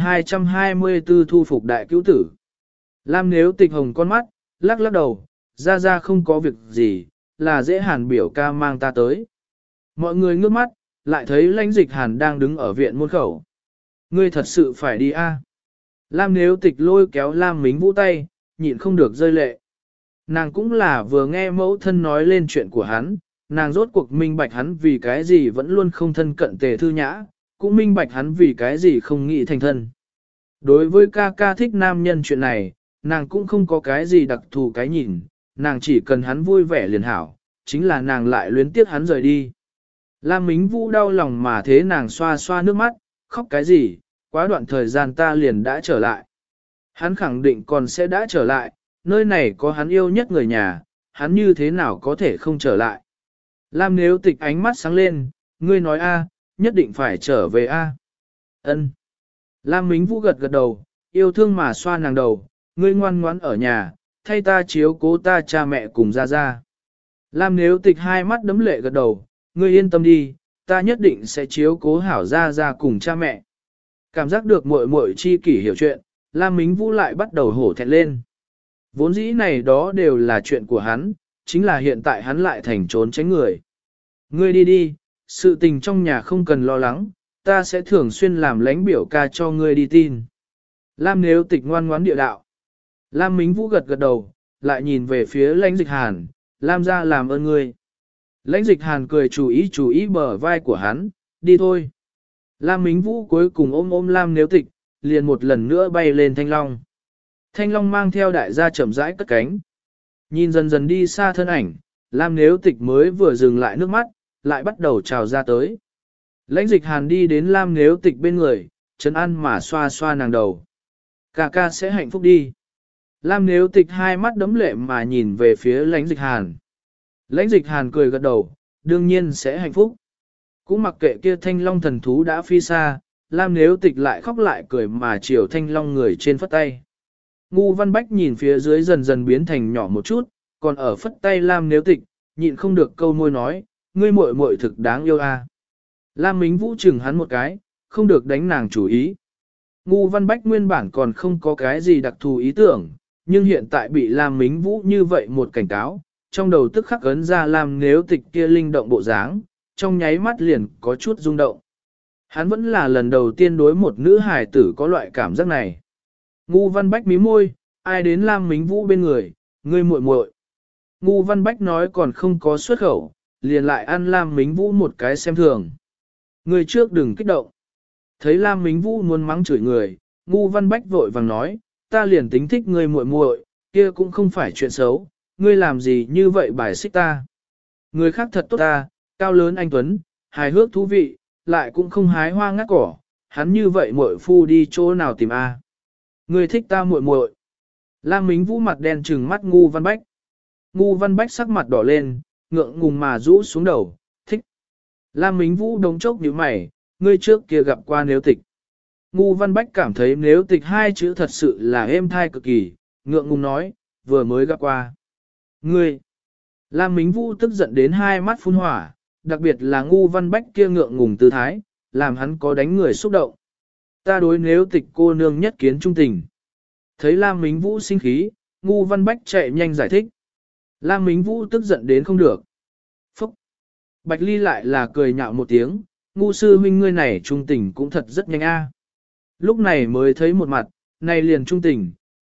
1224 thu phục đại cứu tử. Lam Nếu Tịch hồng con mắt, lắc lắc đầu, ra không có việc gì, là dễ hàn biểu ca mang ta tới. Mọi người ngước mắt, lại thấy Lãnh Dịch Hàn đang đứng ở viện môn khẩu. Ngươi thật sự phải đi a? Lam Nếu Tịch lôi kéo Lam Mính Vũ tay, nhịn không được rơi lệ. Nàng cũng là vừa nghe mẫu thân nói lên chuyện của hắn, nàng rốt cuộc minh bạch hắn vì cái gì vẫn luôn không thân cận Tề Thư Nhã, cũng minh bạch hắn vì cái gì không nghĩ thành thân. Đối với ca ca thích nam nhân chuyện này, nàng cũng không có cái gì đặc thù cái nhìn, nàng chỉ cần hắn vui vẻ liền hảo, chính là nàng lại luyến tiếc hắn rời đi. Lam Mính Vũ đau lòng mà thế nàng xoa xoa nước mắt, khóc cái gì, quá đoạn thời gian ta liền đã trở lại. Hắn khẳng định còn sẽ đã trở lại, nơi này có hắn yêu nhất người nhà, hắn như thế nào có thể không trở lại. Lam Nếu Tịch ánh mắt sáng lên, ngươi nói a, nhất định phải trở về a. Ân. Lam Mính Vũ gật gật đầu, yêu thương mà xoa nàng đầu, ngươi ngoan ngoãn ở nhà, thay ta chiếu cố ta cha mẹ cùng ra. Lam Nếu Tịch hai mắt đấm lệ gật đầu, ngươi yên tâm đi, ta nhất định sẽ chiếu cố hảo ra cùng cha mẹ. Cảm giác được muội muội chi kỷ hiểu chuyện, Lam Mính Vũ lại bắt đầu hổ thẹn lên. Vốn dĩ này đó đều là chuyện của hắn, chính là hiện tại hắn lại thành trốn tránh người. Ngươi đi đi, sự tình trong nhà không cần lo lắng, ta sẽ thường xuyên làm lãnh biểu ca cho ngươi đi tin. Lam Nếu Tịch ngoan ngoãn địa đạo. Lam Mính Vũ gật gật đầu, lại nhìn về phía Lãnh Dịch Hàn, Lam gia làm ơn ngươi. Lãnh Dịch Hàn cười chú ý bờ vai của hắn, đi thôi. Lam Mính Vũ cuối cùng ôm Lam Nếu Tịch, liền một lần nữa bay lên Thanh Long. Thanh Long mang theo đại gia chậm rãi cất cánh. Nhìn dần dần đi xa thân ảnh, Lam Nếu Tịch mới vừa dừng lại nước mắt, lại bắt đầu trào ra tới. Lãnh Dịch Hàn đi đến Lam Nếu Tịch bên người, trấn an mà xoa xoa nàng đầu. Ca ca sẽ hạnh phúc đi. Lam Nếu Tịch hai mắt đấm lệ mà nhìn về phía Lãnh Dịch Hàn. Lãnh Dịch Hàn cười gật đầu, đương nhiên sẽ hạnh phúc. Cũng mặc kệ kia Thanh Long thần thú đã phi xa, Lam Nếu Tịch lại khóc lại cười mà chiều Thanh Long người trên phất tay. Ngu Văn Bách nhìn phía dưới dần dần biến thành nhỏ một chút, còn ở phất tay Lam Nếu Tịch, nhịn không được câu môi nói, ngươi muội muội thực đáng yêu a. Lam Mính Vũ chừng hắn một cái, không được đánh nàng chủ ý. Ngu Văn Bách nguyên bản còn không có cái gì đặc thù ý tưởng, nhưng hiện tại bị Lam Mính Vũ như vậy một cảnh cáo, trong đầu tức khắc ấn ra Lam Nếu Tịch kia linh động bộ dáng, trong nháy mắt liền có chút rung động. Hắn vẫn là lần đầu tiên đối một nữ hài tử có loại cảm giác này. Ngu Văn Bách mí môi, ai đến Lam Mính Vũ bên người, ngươi muội muội. Ngu Văn Bách nói còn không có xuất khẩu, liền lại ăn Lam Mính Vũ một cái xem thường. Người trước đừng kích động. Thấy Lam Mính Vũ muốn mắng chửi người, Ngu Văn Bách vội vàng nói, ta liền tính thích ngươi muội muội, kia cũng không phải chuyện xấu, ngươi làm gì như vậy bài xích ta. Người khác thật tốt ta, cao lớn anh Tuấn, hài hước thú vị, lại cũng không hái hoa ngắt cỏ, hắn như vậy muội phu đi chỗ nào tìm a? Ngươi thích ta muội muội. Lam Mính Vũ mặt đen trừng mắt Ngu Văn Bách. Ngu Văn Bách sắc mặt đỏ lên, ngượng ngùng mà rũ xuống đầu, thích. Lam Mính Vũ đống chốc nhíu mày, ngươi trước kia gặp qua Nếu Tịch. Ngu Văn Bách cảm thấy Nếu Tịch hai chữ thật sự là êm thai cực kỳ, ngượng ngùng nói, vừa mới gặp qua. Ngươi. Lam Mính Vũ tức giận đến hai mắt phun hỏa, đặc biệt là Ngu Văn Bách kia ngượng ngùng tư thái, làm hắn có đánh người xúc động. Ta đối Nếu Tịch cô nương nhất kiến trung tình. Thấy Lam Mính Vũ sinh khí, Ngu Văn Bách chạy nhanh giải thích. Lam Mính Vũ tức giận đến không được. Phúc! Bạch Ly lại là cười nhạo một tiếng, Ngu sư huynh ngươi này trung tình cũng thật rất nhanh a. Lúc này mới thấy một mặt, này liền trung tình,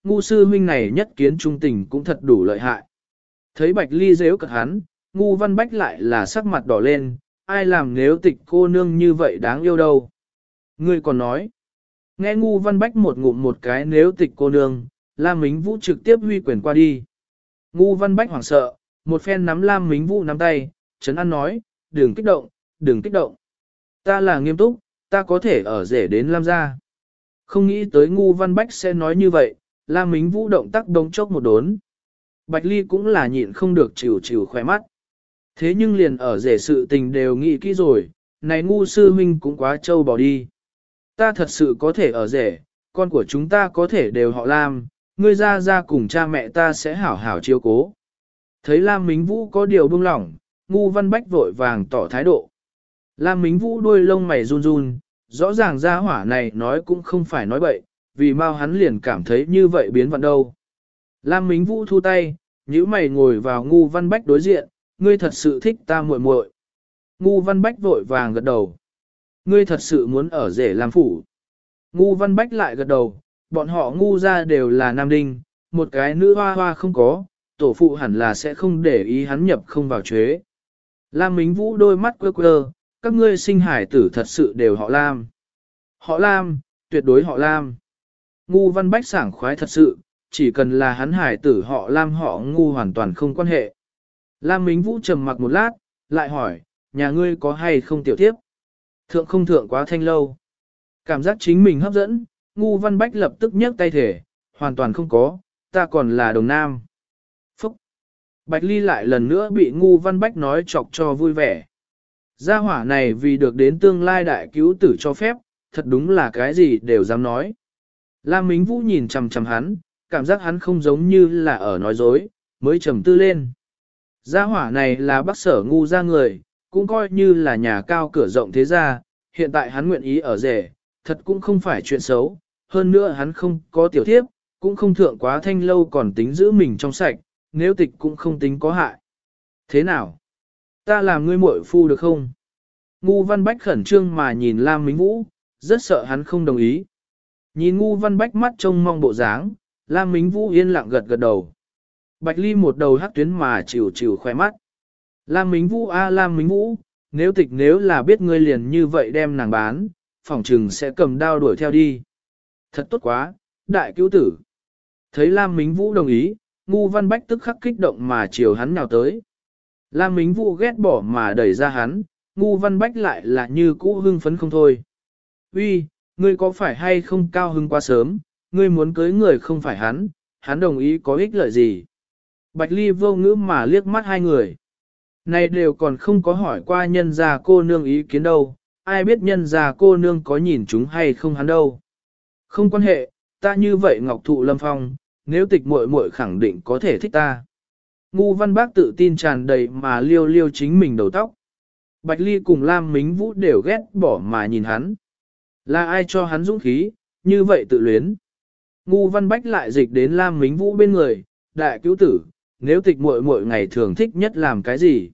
ngu sư huynh này nhất kiến trung tình cũng thật đủ lợi hại. Thấy Bạch Ly dễu cợt hắn, ngu văn bách lại là sắc mặt đỏ lên, ai làm nếu tịch cô nương như vậy đáng yêu đâu. Ngươi còn nói, nghe ngu văn bách một ngụm một cái nếu tịch cô nương, Lam Mính Vũ trực tiếp huy quyền qua đi. Ngu văn bách hoảng sợ, một phen nắm Lam Mính Vũ nắm tay, trấn an nói, đừng kích động, đừng kích động. Ta là nghiêm túc, ta có thể ở rể đến Lam gia. Không nghĩ tới ngu văn bách sẽ nói như vậy, Lam Mính Vũ động tác đống chốc một đốn. Bạch Ly cũng là nhịn không được chịu chịu khỏe mắt. Thế nhưng liền ở rể sự tình đều nghĩ kỹ rồi, này ngu sư huynh cũng quá trâu bỏ đi. Ta thật sự có thể ở rể, con của chúng ta có thể đều họ Lam, ngươi ra cùng cha mẹ ta sẽ hảo hảo chiếu cố. Thấy Lam Mính Vũ có điều buông lỏng, ngu văn bách vội vàng tỏ thái độ. Lam Mính Vũ đuôi lông mày run run, rõ ràng gia hỏa này nói cũng không phải nói bậy, vì mau hắn liền cảm thấy như vậy biến vận đâu. Lam Mính Vũ thu tay, nhíu mày ngồi vào ngu văn bách đối diện, ngươi thật sự thích ta muội muội. Ngu văn bách vội vàng gật đầu. Ngươi thật sự muốn ở rể làm phủ. Ngu văn bách lại gật đầu, bọn họ ngu ra đều là nam đinh, một cái nữ hoa hoa không có, tổ phụ hẳn là sẽ không để ý hắn nhập không vào chế. Lam Mính Vũ đôi mắt quơ quơ, các ngươi sinh hải tử thật sự đều họ Lam. Họ Lam, tuyệt đối họ Lam. Ngu văn bách sảng khoái thật sự, chỉ cần là hắn hải tử họ Lam họ ngu hoàn toàn không quan hệ. Lam Mính Vũ trầm mặc một lát, lại hỏi, nhà ngươi có hay không tiểu tiếp? Thượng không thượng quá thanh lâu. Cảm giác chính mình hấp dẫn, ngu văn bách lập tức nhấc tay thể, hoàn toàn không có, ta còn là đồng nam. Phúc! Bạch Ly lại lần nữa bị ngu văn bách nói chọc cho vui vẻ. Gia hỏa này vì được đến tương lai đại cứu tử cho phép, thật đúng là cái gì đều dám nói. Lam Mính Vũ nhìn chằm chằm hắn, cảm giác hắn không giống như là ở nói dối, mới trầm tư lên. Gia hỏa này là bác sở ngu ra người, cũng coi như là nhà cao cửa rộng thế gia, hiện tại hắn nguyện ý ở rể, thật cũng không phải chuyện xấu, hơn nữa hắn không có tiểu thiếp, cũng không thượng quá thanh lâu còn tính giữ mình trong sạch, nếu tịch cũng không tính có hại. Thế nào? Ta làm ngươi muội phu được không? Ngu Văn Bách khẩn trương mà nhìn Lam Mính Vũ, rất sợ hắn không đồng ý. Nhìn Ngu Văn Bách mắt trông mong bộ dáng, Lam Mính Vũ yên lặng gật gật đầu. Bạch Ly một đầu hắc tuyến mà chịu chịu khoe mắt. Lam Mính Vũ a Lam Mính Vũ, nếu tịch nếu là biết ngươi liền như vậy đem nàng bán, phỏng trừng sẽ cầm đao đuổi theo đi. Thật tốt quá, đại cứu tử. Thấy Lam Mính Vũ đồng ý, Ngu Văn Bách tức khắc kích động mà chiều hắn nhào tới. Lam Mính Vũ ghét bỏ mà đẩy ra hắn, Ngu Văn Bách lại là như cũ hưng phấn không thôi. Uy, ngươi có phải hay không cao hưng quá sớm, ngươi muốn cưới người không phải hắn đồng ý có ích lợi gì. Bạch Ly vô ngữ mà liếc mắt hai người. Này đều còn không có hỏi qua nhân gia cô nương ý kiến đâu, ai biết nhân gia cô nương có nhìn chúng hay không hắn đâu. Không quan hệ, ta như vậy ngọc thụ lâm phong, nếu tịch muội muội khẳng định có thể thích ta. Ngu Văn Bác tự tin tràn đầy mà liêu liêu chính mình đầu tóc. Bạch Ly cùng Lam Mính Vũ đều ghét bỏ mà nhìn hắn. Là ai cho hắn dũng khí, như vậy tự luyến. Ngu Văn Bách lại dịch đến Lam Mính Vũ bên người, đại cứu tử, nếu tịch muội muội ngày thường thích nhất làm cái gì?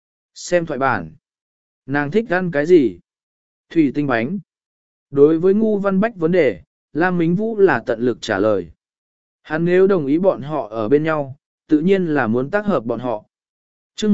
Xem thoại bản. Nàng thích ăn cái gì? Thủy tinh bánh. Đối với Ngu Văn Bách vấn đề, Lam Mính Vũ là tận lực trả lời. Hắn nếu đồng ý bọn họ ở bên nhau, tự nhiên là muốn tác hợp bọn họ. Chương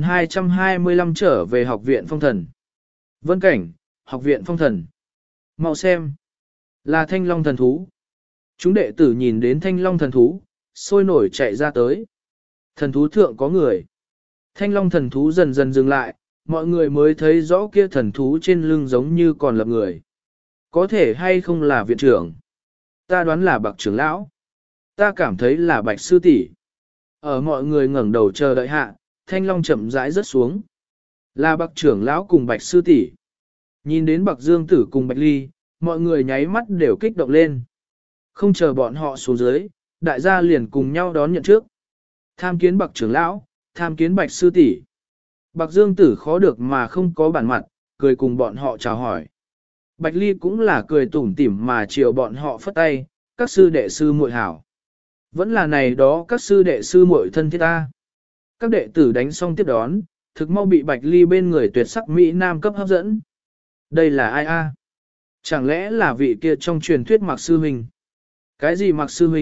1225 trở về học viện phong thần. Vân Cảnh, học viện phong thần. Mau xem. Là thanh long thần thú. Chúng đệ tử nhìn đến thanh long thần thú, sôi nổi chạy ra tới. Thần thú thượng có người. Thanh long thần thú dần dần dừng lại, mọi người mới thấy rõ kia thần thú trên lưng giống như còn lập người. Có thể hay không là viện trưởng? Ta đoán là bậc trưởng lão. Ta cảm thấy là bạch sư tỷ. Ở mọi người ngẩng đầu chờ đợi hạ, thanh long chậm rãi rớt xuống. Là bậc trưởng lão cùng bạch sư tỷ. Nhìn đến bậc dương tử cùng bạch ly, mọi người nháy mắt đều kích động lên. Không chờ bọn họ xuống dưới, đại gia liền cùng nhau đón nhận trước. Tham kiến bậc trưởng lão, tham kiến bạch sư tỷ. Bậc dương tử khó được mà không có bản mặt, cười cùng bọn họ chào hỏi. Bạch ly cũng là cười tủm tỉm mà chiều bọn họ phất tay, các sư đệ sư muội hảo. Vẫn là này đó các sư đệ sư muội thân thiết ta. Các đệ tử đánh xong tiếp đón, thực mau bị Bạch Ly bên người tuyệt sắc Mỹ Nam cấp hấp dẫn. Đây là ai a? Chẳng lẽ là vị kia trong truyền thuyết Mạc Sư Huynh? Cái gì Mạc Sư Huynh,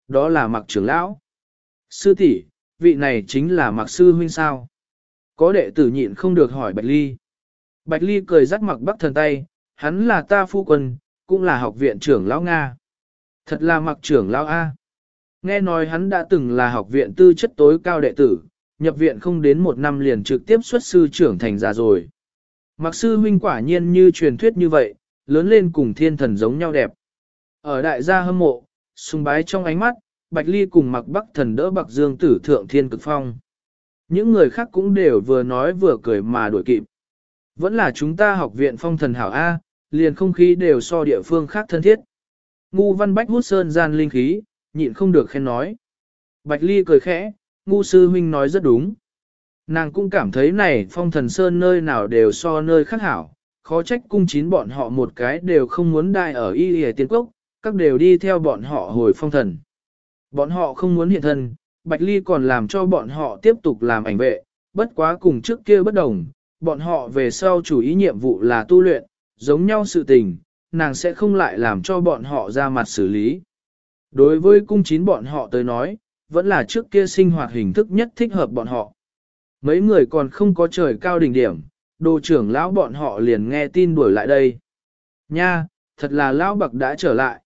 đó là Mặc trưởng lão. Sư tỷ, vị này chính là Mặc sư huynh sao? Có đệ tử nhịn không được hỏi Bạch Ly. Bạch Ly cười dắt Mặc Bắc Thần tay, hắn là ta phu quân, cũng là học viện trưởng lão Nga. Thật là Mặc trưởng lão A. Nghe nói hắn đã từng là học viện tư chất tối cao đệ tử, nhập viện không đến một năm liền trực tiếp xuất sư trưởng thành ra rồi. Mặc sư huynh quả nhiên như truyền thuyết như vậy, lớn lên cùng thiên thần giống nhau đẹp. Ở đại gia hâm mộ, sùng bái trong ánh mắt, Bạch Ly cùng Mặc Bắc Thần đỡ Bạc Dương Tử thượng thiên cực phong. Những người khác cũng đều vừa nói vừa cười mà đuổi kịp. Vẫn là chúng ta học viện phong thần hảo A, liền không khí đều so địa phương khác thân thiết. Ngu Văn Bách hút sơn gian linh khí, nhịn không được khen nói. Bạch Ly cười khẽ, Ngu sư huynh nói rất đúng. Nàng cũng cảm thấy này phong thần sơn nơi nào đều so nơi khác hảo, khó trách cung chín bọn họ một cái đều không muốn đại ở y hề tiên quốc, các đều đi theo bọn họ hồi phong thần. Bọn họ không muốn hiện thân, Bạch Ly còn làm cho bọn họ tiếp tục làm ảnh vệ, bất quá cùng trước kia bất đồng, bọn họ về sau chủ ý nhiệm vụ là tu luyện, giống nhau sự tình, nàng sẽ không lại làm cho bọn họ ra mặt xử lý. Đối với cung chín bọn họ tới nói, vẫn là trước kia sinh hoạt hình thức nhất thích hợp bọn họ. Mấy người còn không có trời cao đỉnh điểm, đồ trưởng lão bọn họ liền nghe tin đuổi lại đây. Nha, thật là lão Bạc đã trở lại.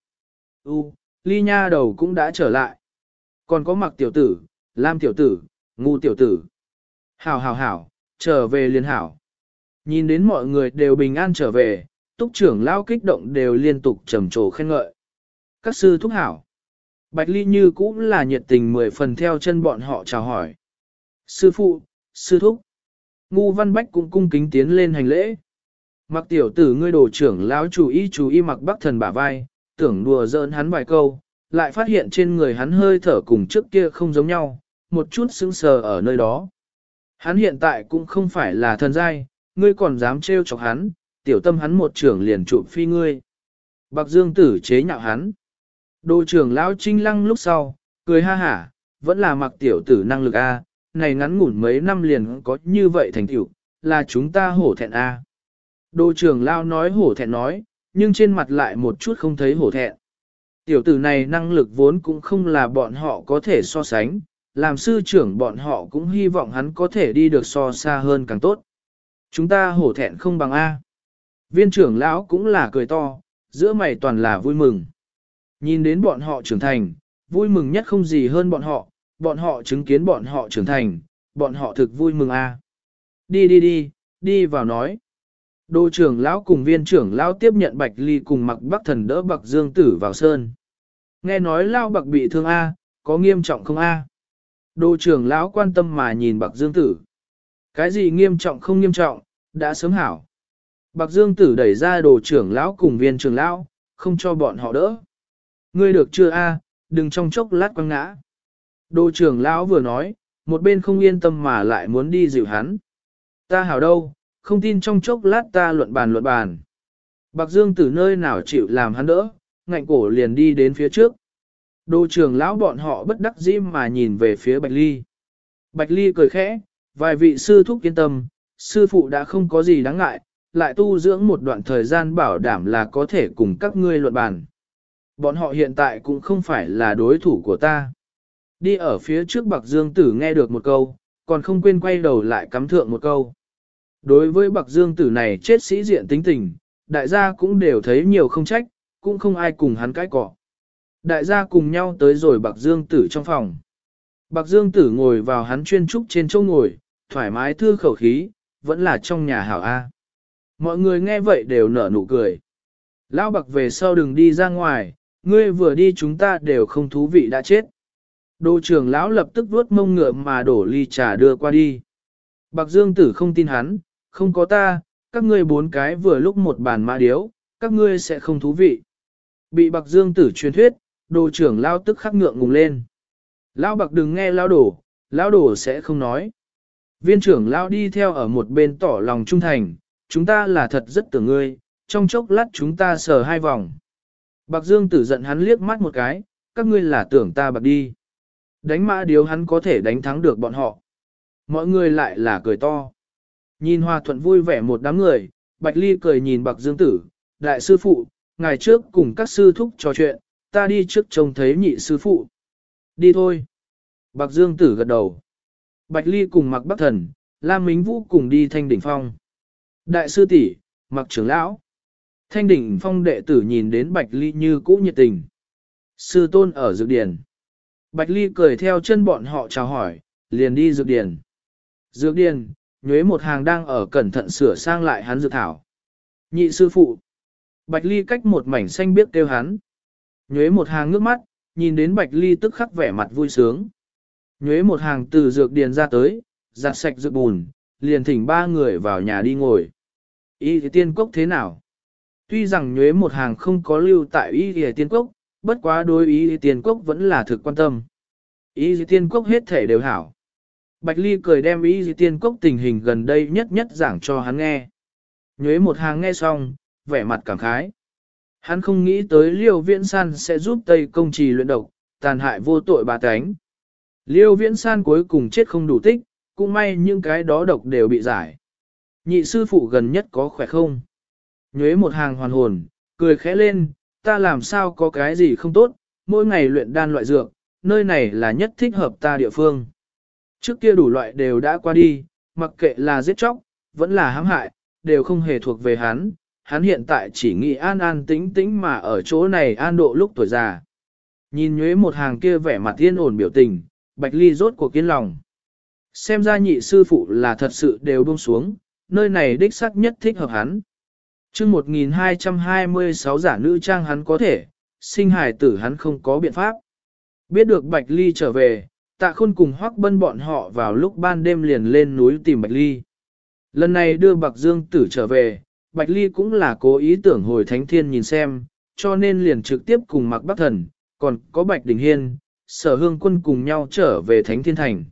Ly nha đầu cũng đã trở lại. Còn có Mặc tiểu tử, Lam tiểu tử, Ngu tiểu tử. Hảo hảo hảo, trở về liền hảo. Nhìn đến mọi người đều bình an trở về, túc trưởng lão kích động đều liên tục trầm trồ khen ngợi. Các sư thúc hảo. Bạch Ly như cũng là nhiệt tình 10 phần theo chân bọn họ chào hỏi. Sư phụ, sư thúc. Ngu Văn Bách cũng cung kính tiến lên hành lễ. Mặc tiểu tử ngươi đồ trưởng lão chú ý Mặc Bắc Thần bả vai, tưởng đùa giỡn hắn vài câu, lại phát hiện trên người hắn hơi thở cùng trước kia không giống nhau, một chút sững sờ ở nơi đó. Hắn hiện tại cũng không phải là thần giai, ngươi còn dám trêu chọc hắn, tiểu tâm hắn một trưởng liền trụ phi ngươi. Bạc Dương Tử chế nhạo hắn. Đồ trưởng lão Trinh Lăng lúc sau, cười ha hả, vẫn là Mặc tiểu tử năng lực A, này ngắn ngủn mấy năm liền có như vậy thành tựu, là chúng ta hổ thẹn A. Đồ trưởng lão nói hổ thẹn nói, nhưng trên mặt lại một chút không thấy hổ thẹn. Tiểu tử này năng lực vốn cũng không là bọn họ có thể so sánh, làm sư trưởng bọn họ cũng hy vọng hắn có thể đi được so xa hơn càng tốt. Chúng ta hổ thẹn không bằng A. Viên trưởng lão cũng là cười to, giữa mày toàn là vui mừng. Nhìn đến bọn họ trưởng thành, vui mừng nhất không gì hơn bọn họ chứng kiến bọn họ trưởng thành, bọn họ thực vui mừng A. Đi vào nói. Đô trưởng lão cùng viên trưởng lão tiếp nhận Bạch Ly cùng Mặc Bắc Thần đỡ Bạc Dương Tử vào sơn. Nghe nói Lao Bạc bị thương A, có nghiêm trọng không A? Đô trưởng lão quan tâm mà nhìn Bạc Dương Tử. Cái gì nghiêm trọng không nghiêm trọng, đã sớm hảo. Bạc Dương Tử đẩy ra đồ trưởng lão cùng viên trưởng lão, không cho bọn họ đỡ. Ngươi được chưa A, đừng trong chốc lát quăng ngã. Đồ trưởng lão vừa nói, một bên không yên tâm mà lại muốn đi dịu hắn. Ta hảo đâu, không tin trong chốc lát ta luận bàn. Bạc Dương Tử nơi nào chịu làm hắn đỡ, ngạnh cổ liền đi đến phía trước. Đồ trưởng lão bọn họ bất đắc dĩ mà nhìn về phía Bạch Ly. Bạch Ly cười khẽ, vài vị sư thúc yên tâm, sư phụ đã không có gì đáng ngại, lại tu dưỡng một đoạn thời gian bảo đảm là có thể cùng các ngươi luận bàn. Bọn họ hiện tại cũng không phải là đối thủ của ta. Đi ở phía trước Bạc Dương Tử nghe được một câu, còn không quên quay đầu lại cắm thượng một câu. Đối với Bạc Dương Tử này chết sĩ diện tính tình, đại gia cũng đều thấy nhiều không trách, cũng không ai cùng hắn cãi cọ. Đại gia cùng nhau tới rồi Bạc Dương Tử trong phòng. Bạc Dương Tử ngồi vào hắn chuyên trúc trên chỗ ngồi, thoải mái thư khẩu khí, vẫn là trong nhà hảo A. Mọi người nghe vậy đều nở nụ cười. Lão Bạc về sau đừng đi ra ngoài, ngươi vừa đi chúng ta đều không thú vị đã chết. Đồ trưởng lão lập tức vuốt mông ngựa mà đổ ly trà đưa qua đi. Bạc Dương Tử không tin hắn, không có ta, các ngươi 4 cái vừa lúc một bàn mã điếu, các ngươi sẽ không thú vị. Bị Bạc Dương Tử truyền thuyết, đồ trưởng lão tức khắc ngượng ngùng lên. Lão Bạc đừng nghe lão đổ sẽ không nói. Viên trưởng lão đi theo ở một bên tỏ lòng trung thành, chúng ta là thật rất tưởng ngươi, trong chốc lát chúng ta sờ 2 vòng. Bạc Dương Tử giận hắn liếc mắt một cái, các ngươi là tưởng ta bạc đi. Đánh mã điếu hắn có thể đánh thắng được bọn họ. Mọi người lại là cười to. Nhìn hòa thuận vui vẻ một đám người, Bạch Ly cười nhìn Bạc Dương Tử, đại sư phụ, ngày trước cùng các sư thúc trò chuyện, ta đi trước trông thấy nhị sư phụ. Đi thôi. Bạc Dương Tử gật đầu. Bạch Ly cùng Mạc Bắc Thần, Lam Mính Vũ cùng đi Thanh Đỉnh Phong. Đại sư tỷ, Mạc trưởng lão. Thanh Đỉnh Phong đệ tử nhìn đến Bạch Ly như cũ nhiệt tình. Sư tôn ở dược điển. Bạch Ly cười theo chân bọn họ chào hỏi, liền đi dược điển. Dược điển, Nhuế một hàng đang ở cẩn thận sửa sang lại hắn dược thảo. Nhị sư phụ. Bạch Ly cách một mảnh xanh biếc kêu hắn. Nhuế một hàng ngước mắt, nhìn đến Bạch Ly tức khắc vẻ mặt vui sướng. Nhuế một hàng từ dược điền ra tới, giặt sạch dược bùn, liền thỉnh ba người vào nhà đi ngồi. Y thì tiên cốc thế nào? Tuy rằng Nhuế một hàng không có lưu tại y thì tiên cốc, bất quá đối y thì tiên cốc vẫn là thực quan tâm. Y thì tiên cốc hết thể đều hảo. Bạch Ly cười đem y thì tiên cốc tình hình gần đây nhất giảng cho hắn nghe. Nhuế một hàng nghe xong, vẻ mặt cảm khái. Hắn không nghĩ tới Liêu Viễn San sẽ giúp Tây Công Trì luyện độc, tàn hại vô tội ba cánh. Liêu Viễn San cuối cùng chết không đủ tích, cũng may những cái đó độc đều bị giải. Nhị sư phụ gần nhất có khỏe không? Nhuế một hàng hoàn hồn, cười khẽ lên, ta làm sao có cái gì không tốt, mỗi ngày luyện đan loại dược, nơi này là nhất thích hợp ta địa phương. Trước kia đủ loại đều đã qua đi, mặc kệ là giết chóc, vẫn là hãm hại, đều không hề thuộc về hắn. Hắn hiện tại chỉ nghĩ an an tĩnh tĩnh mà ở chỗ này an độ lúc tuổi già. Nhìn Nhuế một hàng kia vẻ mặt yên ổn biểu tình, Bạch Ly rốt cuộc kiên lòng. Xem ra nhị sư phụ là thật sự đều buông xuống, nơi này đích xác nhất thích hợp hắn. Chương 1226 giả nữ trang hắn có thể, sinh hài tử hắn không có biện pháp. Biết được Bạch Ly trở về, Tạ Khôn cùng Hoắc Bân bọn họ vào lúc ban đêm liền lên núi tìm Bạch Ly. Lần này đưa Bạc Dương Tử trở về, Bạch Ly cũng là cố ý tưởng hồi Thánh Thiên nhìn xem, cho nên liền trực tiếp cùng Mạc Bắc Thần, còn có Bạch Đình Hiên, Sở Hương Quân cùng nhau trở về Thánh Thiên Thành.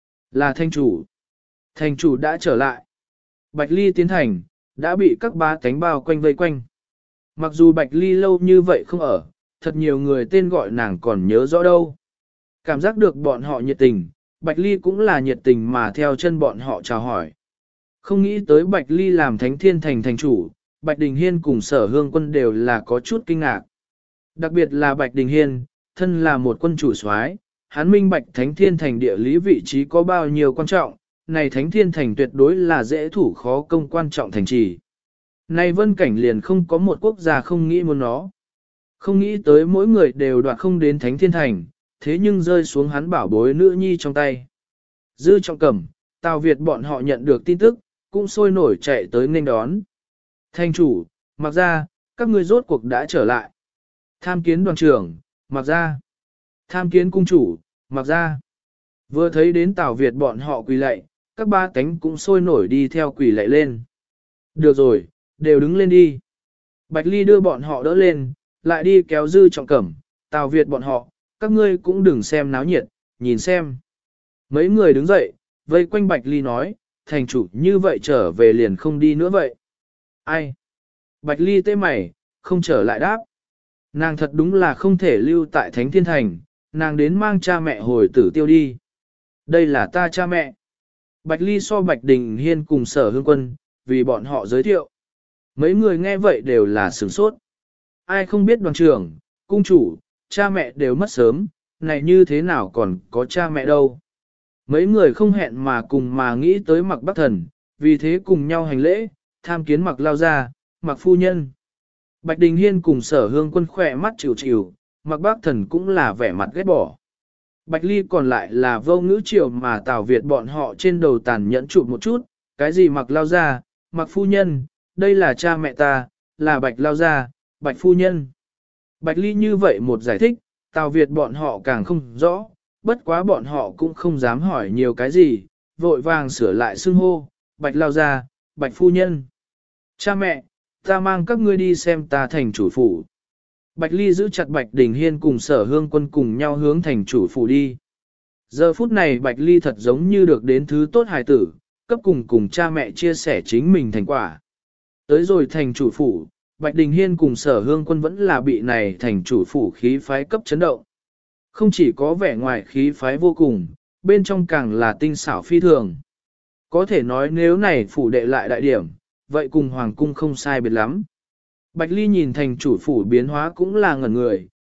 Là thành chủ. Thành chủ đã trở lại. Bạch Ly tiến thành, đã bị các ba cánh bao quanh vây quanh. Mặc dù Bạch Ly lâu như vậy không ở, thật nhiều người tên gọi nàng còn nhớ rõ đâu. Cảm giác được bọn họ nhiệt tình, Bạch Ly cũng là nhiệt tình mà theo chân bọn họ chào hỏi. Không nghĩ tới Bạch Ly làm Thánh Thiên Thành thành chủ, Bạch Đình Hiên cùng Sở Hương Quân đều là có chút kinh ngạc. Đặc biệt là Bạch Đình Hiên, thân là một quân chủ soái, hắn minh bạch Thánh Thiên Thành địa lý vị trí có bao nhiêu quan trọng, này Thánh Thiên Thành tuyệt đối là dễ thủ khó công quan trọng thành trì. Này Vân Cảnh liền không có một quốc gia không nghĩ muốn nó. Không nghĩ tới mỗi người đều đoạt không đến Thánh Thiên Thành, thế nhưng rơi xuống hắn bảo bối nữ nhi trong tay. Dư Trọng Cẩm, Tào Việt bọn họ nhận được tin tức, cũng sôi nổi chạy tới nghênh đón. Thành chủ, Mạc Gia, các ngươi rốt cuộc đã trở lại. Tham kiến đoàn trưởng, Mạc Gia. Tham kiến cung chủ, Mạc Gia. Vừa thấy đến Tào Việt bọn họ quỳ lạy, các ba cánh cũng sôi nổi đi theo quỳ lạy lên. Được rồi, đều đứng lên đi. Bạch Ly đưa bọn họ đỡ lên, lại đi kéo Dư Trọng Cẩm, Tào Việt bọn họ, các ngươi cũng đừng xem náo nhiệt, nhìn xem. Mấy người đứng dậy, vây quanh Bạch Ly nói, thành chủ như vậy trở về liền không đi nữa vậy. Ai? Bạch Ly tê mày, không trở lại đáp. Nàng thật đúng là không thể lưu tại Thánh Thiên Thành, nàng đến mang cha mẹ hồi Tử Tiêu đi. Đây là ta cha mẹ. Bạch Ly so Bạch Đình Hiên cùng Sở Hương Quân, vì bọn họ giới thiệu. Mấy người nghe vậy đều là sửng sốt. Ai không biết đoàn trưởng, cung chủ, cha mẹ đều mất sớm, này như thế nào còn có cha mẹ đâu. Mấy người không hẹn mà cùng mà nghĩ tới Mạc Bắc Thần, vì thế cùng nhau hành lễ, tham kiến Mạc Lao Gia, Mạc Phu Nhân. Bạch Đình Hiên cùng Sở Hương Quân khỏe mắt chịu chịu, Mạc Bắc Thần cũng là vẻ mặt ghét bỏ. Bạch Ly còn lại là vô ngữ chiều mà Tào Việt bọn họ trên đầu tàn nhẫn chụp một chút, cái gì Mạc Lao Gia, Mạc Phu Nhân, đây là cha mẹ ta, là Bạch Lao Gia, Bạch Phu Nhân. Bạch Ly như vậy một giải thích, Tào Việt bọn họ càng không rõ, bất quá bọn họ cũng không dám hỏi nhiều cái gì, vội vàng sửa lại xưng hô, Bạch Lao Gia, Bạch Phu Nhân. Cha mẹ, ta mang các ngươi đi xem ta thành chủ phủ. Bạch Ly giữ chặt Bạch Đình Hiên cùng Sở Hương Quân cùng nhau hướng thành chủ phủ đi. Giờ phút này Bạch Ly thật giống như được đến thứ tốt hài tử, cấp cùng cha mẹ chia sẻ chính mình thành quả. Tới rồi thành chủ phủ, Bạch Đình Hiên cùng Sở Hương Quân vẫn là bị này thành chủ phủ khí phái cấp chấn động. Không chỉ có vẻ ngoài khí phái vô cùng, bên trong càng là tinh xảo phi thường. Có thể nói nếu này phủ đệ lại đại điểm, vậy cùng hoàng cung không sai biệt lắm. Bạch Ly nhìn thành chủ phủ biến hóa cũng là ngẩn người,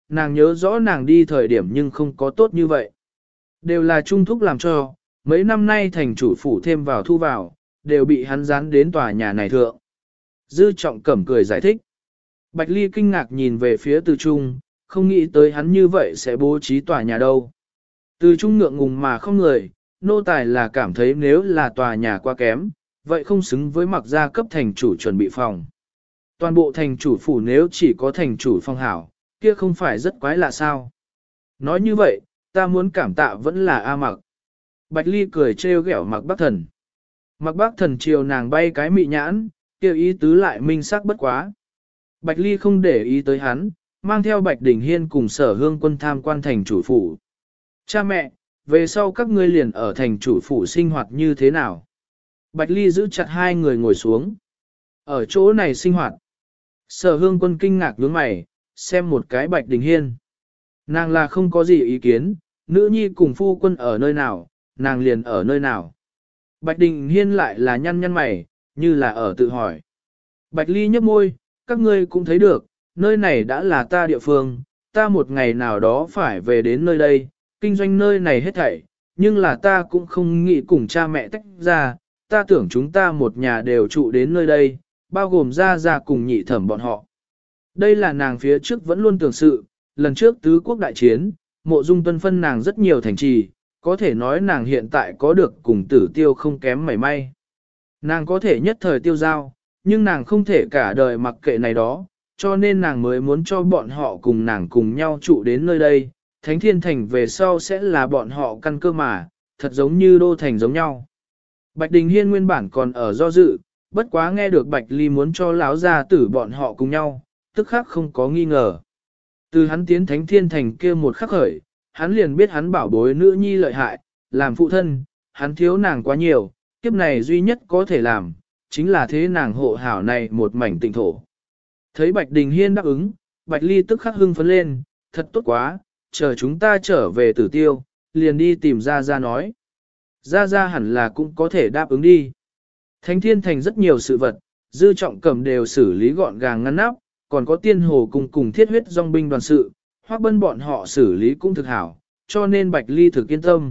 nàng nhớ rõ nàng đi thời điểm nhưng không có tốt như vậy. Đều là Trung Thúc làm cho, mấy năm nay thành chủ phủ thêm vào thu vào, đều bị hắn dán đến tòa nhà này thượng. Dư Trọng Cẩm cười giải thích. Bạch Ly kinh ngạc nhìn về phía Từ Trung, không nghĩ tới hắn như vậy sẽ bố trí tòa nhà đâu. Từ Trung ngượng ngùng mà không người, nô tài là cảm thấy nếu là tòa nhà quá kém, vậy không xứng với mặc gia cấp thành chủ chuẩn bị phòng. Toàn bộ thành chủ phủ nếu chỉ có thành chủ phong hảo, kia không phải rất quái lạ sao. Nói như vậy, ta muốn cảm tạ vẫn là A Mặc. Bạch Ly cười trêu ghẹo Mặc Bắc Thần. Mặc Bắc Thần chiều nàng bay cái mị nhãn, kêu ý tứ lại minh sắc bất quá. Bạch Ly không để ý tới hắn, mang theo Bạch Đình Hiên cùng Sở Hương Quân tham quan thành chủ phủ. Cha mẹ, về sau các ngươi liền ở thành chủ phủ sinh hoạt như thế nào? Bạch Ly giữ chặt hai người ngồi xuống. Ở chỗ này sinh hoạt. Sở Hương Quân kinh ngạc nhướng mày, xem một cái Bạch Đình Hiên. Nàng là không có gì ý kiến, nữ nhi cùng phu quân ở nơi nào, nàng liền ở nơi nào. Bạch Đình Hiên lại là nhăn nhăn mày, như là ở tự hỏi. Bạch Ly nhấp môi, các ngươi cũng thấy được, nơi này đã là ta địa phương, ta một ngày nào đó phải về đến nơi đây, kinh doanh nơi này hết thảy, nhưng là ta cũng không nghĩ cùng cha mẹ tách ra, ta tưởng chúng ta một nhà đều trụ đến nơi đây, bao gồm ra cùng nhị thẩm bọn họ. Đây là nàng phía trước vẫn luôn tưởng sự, lần trước tứ quốc đại chiến, Mộ Dung Tuân phân nàng rất nhiều thành trì, có thể nói nàng hiện tại có được cùng Tử Tiêu không kém mảy may. Nàng có thể nhất thời tiêu giao, nhưng nàng không thể cả đời mặc kệ này đó, cho nên nàng mới muốn cho bọn họ cùng nàng cùng nhau trụ đến nơi đây. Thánh Thiên Thành về sau sẽ là bọn họ căn cơ mà, thật giống như Đô Thành giống nhau. Bạch Đình Hiên nguyên bản còn ở do dự, bất quá nghe được Bạch Ly muốn cho lão gia tử bọn họ cùng nhau, tức khắc không có nghi ngờ. Từ hắn tiến Thánh Thiên Thành kia một khắc khởi, hắn liền biết hắn bảo bối nữ nhi lợi hại, làm phụ thân, hắn thiếu nàng quá nhiều, kiếp này duy nhất có thể làm, chính là thế nàng hộ hảo này một mảnh tịnh thổ. Thấy Bạch Đình Hiên đáp ứng, Bạch Ly tức khắc hưng phấn lên, thật tốt quá, chờ chúng ta trở về Tử Tiêu, liền đi tìm Gia nói. Gia hẳn là cũng có thể đáp ứng đi. Thánh Thiên Thành rất nhiều sự vật, Dư Trọng Cẩm đều xử lý gọn gàng ngăn nắp, còn có tiên hồ cùng thiết huyết dòng binh đoàn sự, Hoắc Bân bọn họ xử lý cũng thực hảo, cho nên Bạch Ly thực yên tâm.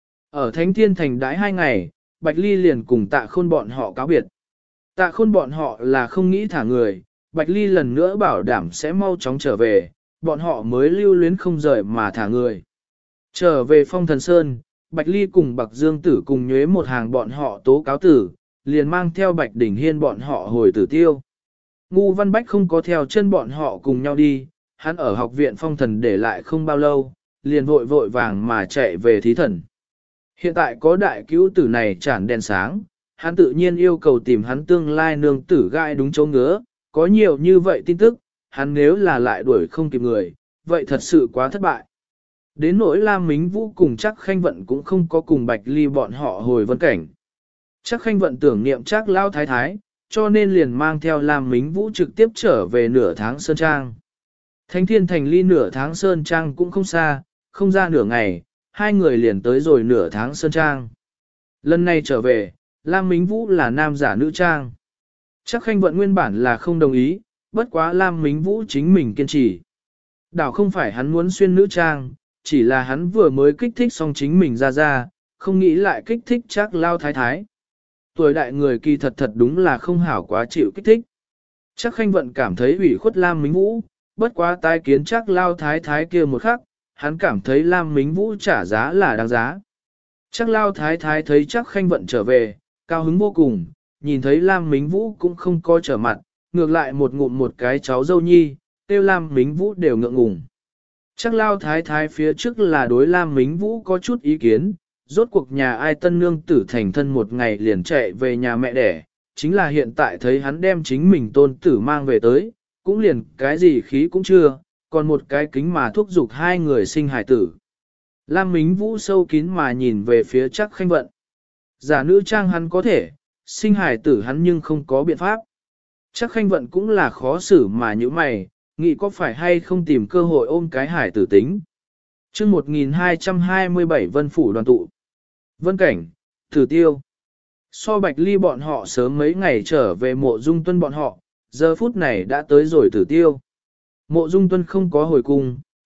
Ở Thánh Thiên Thành đãi 2 ngày, Bạch Ly liền cùng Tạ Khôn bọn họ cáo biệt. Tạ Khôn bọn họ là không nghĩ thả người, Bạch Ly lần nữa bảo đảm sẽ mau chóng trở về, bọn họ mới lưu luyến không rời mà thả người. Trở về Phong Thần Sơn, Bạch Ly cùng Bạc Dương Tử cùng nhuế một hàng bọn họ tố cáo tử, liền mang theo Bạch Đình Hiên bọn họ hồi Tử Tiêu. Ngu Văn Bách không có theo chân bọn họ cùng nhau đi, hắn ở học viện Phong Thần để lại không bao lâu, liền vội vội vàng mà chạy về thí thần. Hiện tại có đại cứu tử này chản đèn sáng, hắn tự nhiên yêu cầu tìm hắn tương lai nương tử gai đúng chỗ ngứa, có nhiều như vậy tin tức, hắn nếu là lại đuổi không kịp người, vậy thật sự quá thất bại. Đến nỗi Lam Mính Vũ cùng chắc Khanh Vận cũng không có cùng Bạch Ly bọn họ hồi vân cảnh. Chắc Khanh Vận tưởng niệm chắc lao thái thái, cho nên liền mang theo Lam Mính Vũ trực tiếp trở về nửa tháng Sơn Trang. Thánh Thiên Thành ly nửa tháng Sơn Trang cũng không xa, không ra nửa ngày, hai người liền tới rồi nửa tháng Sơn Trang. Lần này trở về, Lam Mính Vũ là nam giả nữ trang. Chắc Khanh Vận nguyên bản là không đồng ý, bất quá Lam Mính Vũ chính mình kiên trì. Đảo không phải hắn muốn xuyên nữ trang, chỉ là hắn vừa mới kích thích xong chính mình ra, không nghĩ lại kích thích chắc lao thái thái. Tuổi đại người kỳ thật thật đúng là không hảo quá chịu kích thích. Chắc Khanh Vận cảm thấy ủy khuất Lam Mính Vũ, bất quá tái kiến chắc lao thái thái kia một khắc, hắn cảm thấy Lam Mính Vũ trả giá là đáng giá. Chắc lao thái thái thấy chắc Khanh Vận trở về, cao hứng vô cùng, nhìn thấy Lam Mính Vũ cũng không có trở mặt, ngược lại một ngụm một cái cháu dâu nhi, tiêu Lam Mính Vũ đều ngượng ngùng. Chắc lao thái thái phía trước là đối Lam Mính Vũ có chút ý kiến, rốt cuộc nhà ai tân nương tử thành thân một ngày liền chạy về nhà mẹ đẻ, chính là hiện tại thấy hắn đem chính mình tôn tử mang về tới, cũng liền cái gì khí cũng chưa, còn một cái kính mà thúc giục hai người sinh hài tử. Lam Mính Vũ sâu kín mà nhìn về phía chắc Khanh Vận. Giả nữ trang hắn có thể, sinh hài tử hắn nhưng không có biện pháp. Chắc Khanh Vận cũng là khó xử mà như mày, nghĩ có phải hay không tìm cơ hội ôm cái hài tử tính. chương 1227 Vân Phủ đoàn tụ. Vân Cảnh, Tử Tiêu. So Bạch Ly bọn họ sớm mấy ngày trở về Mộ Dung Tuân bọn họ, giờ phút này đã tới rồi Tử Tiêu. Mộ Dung Tuân không có hồi cung,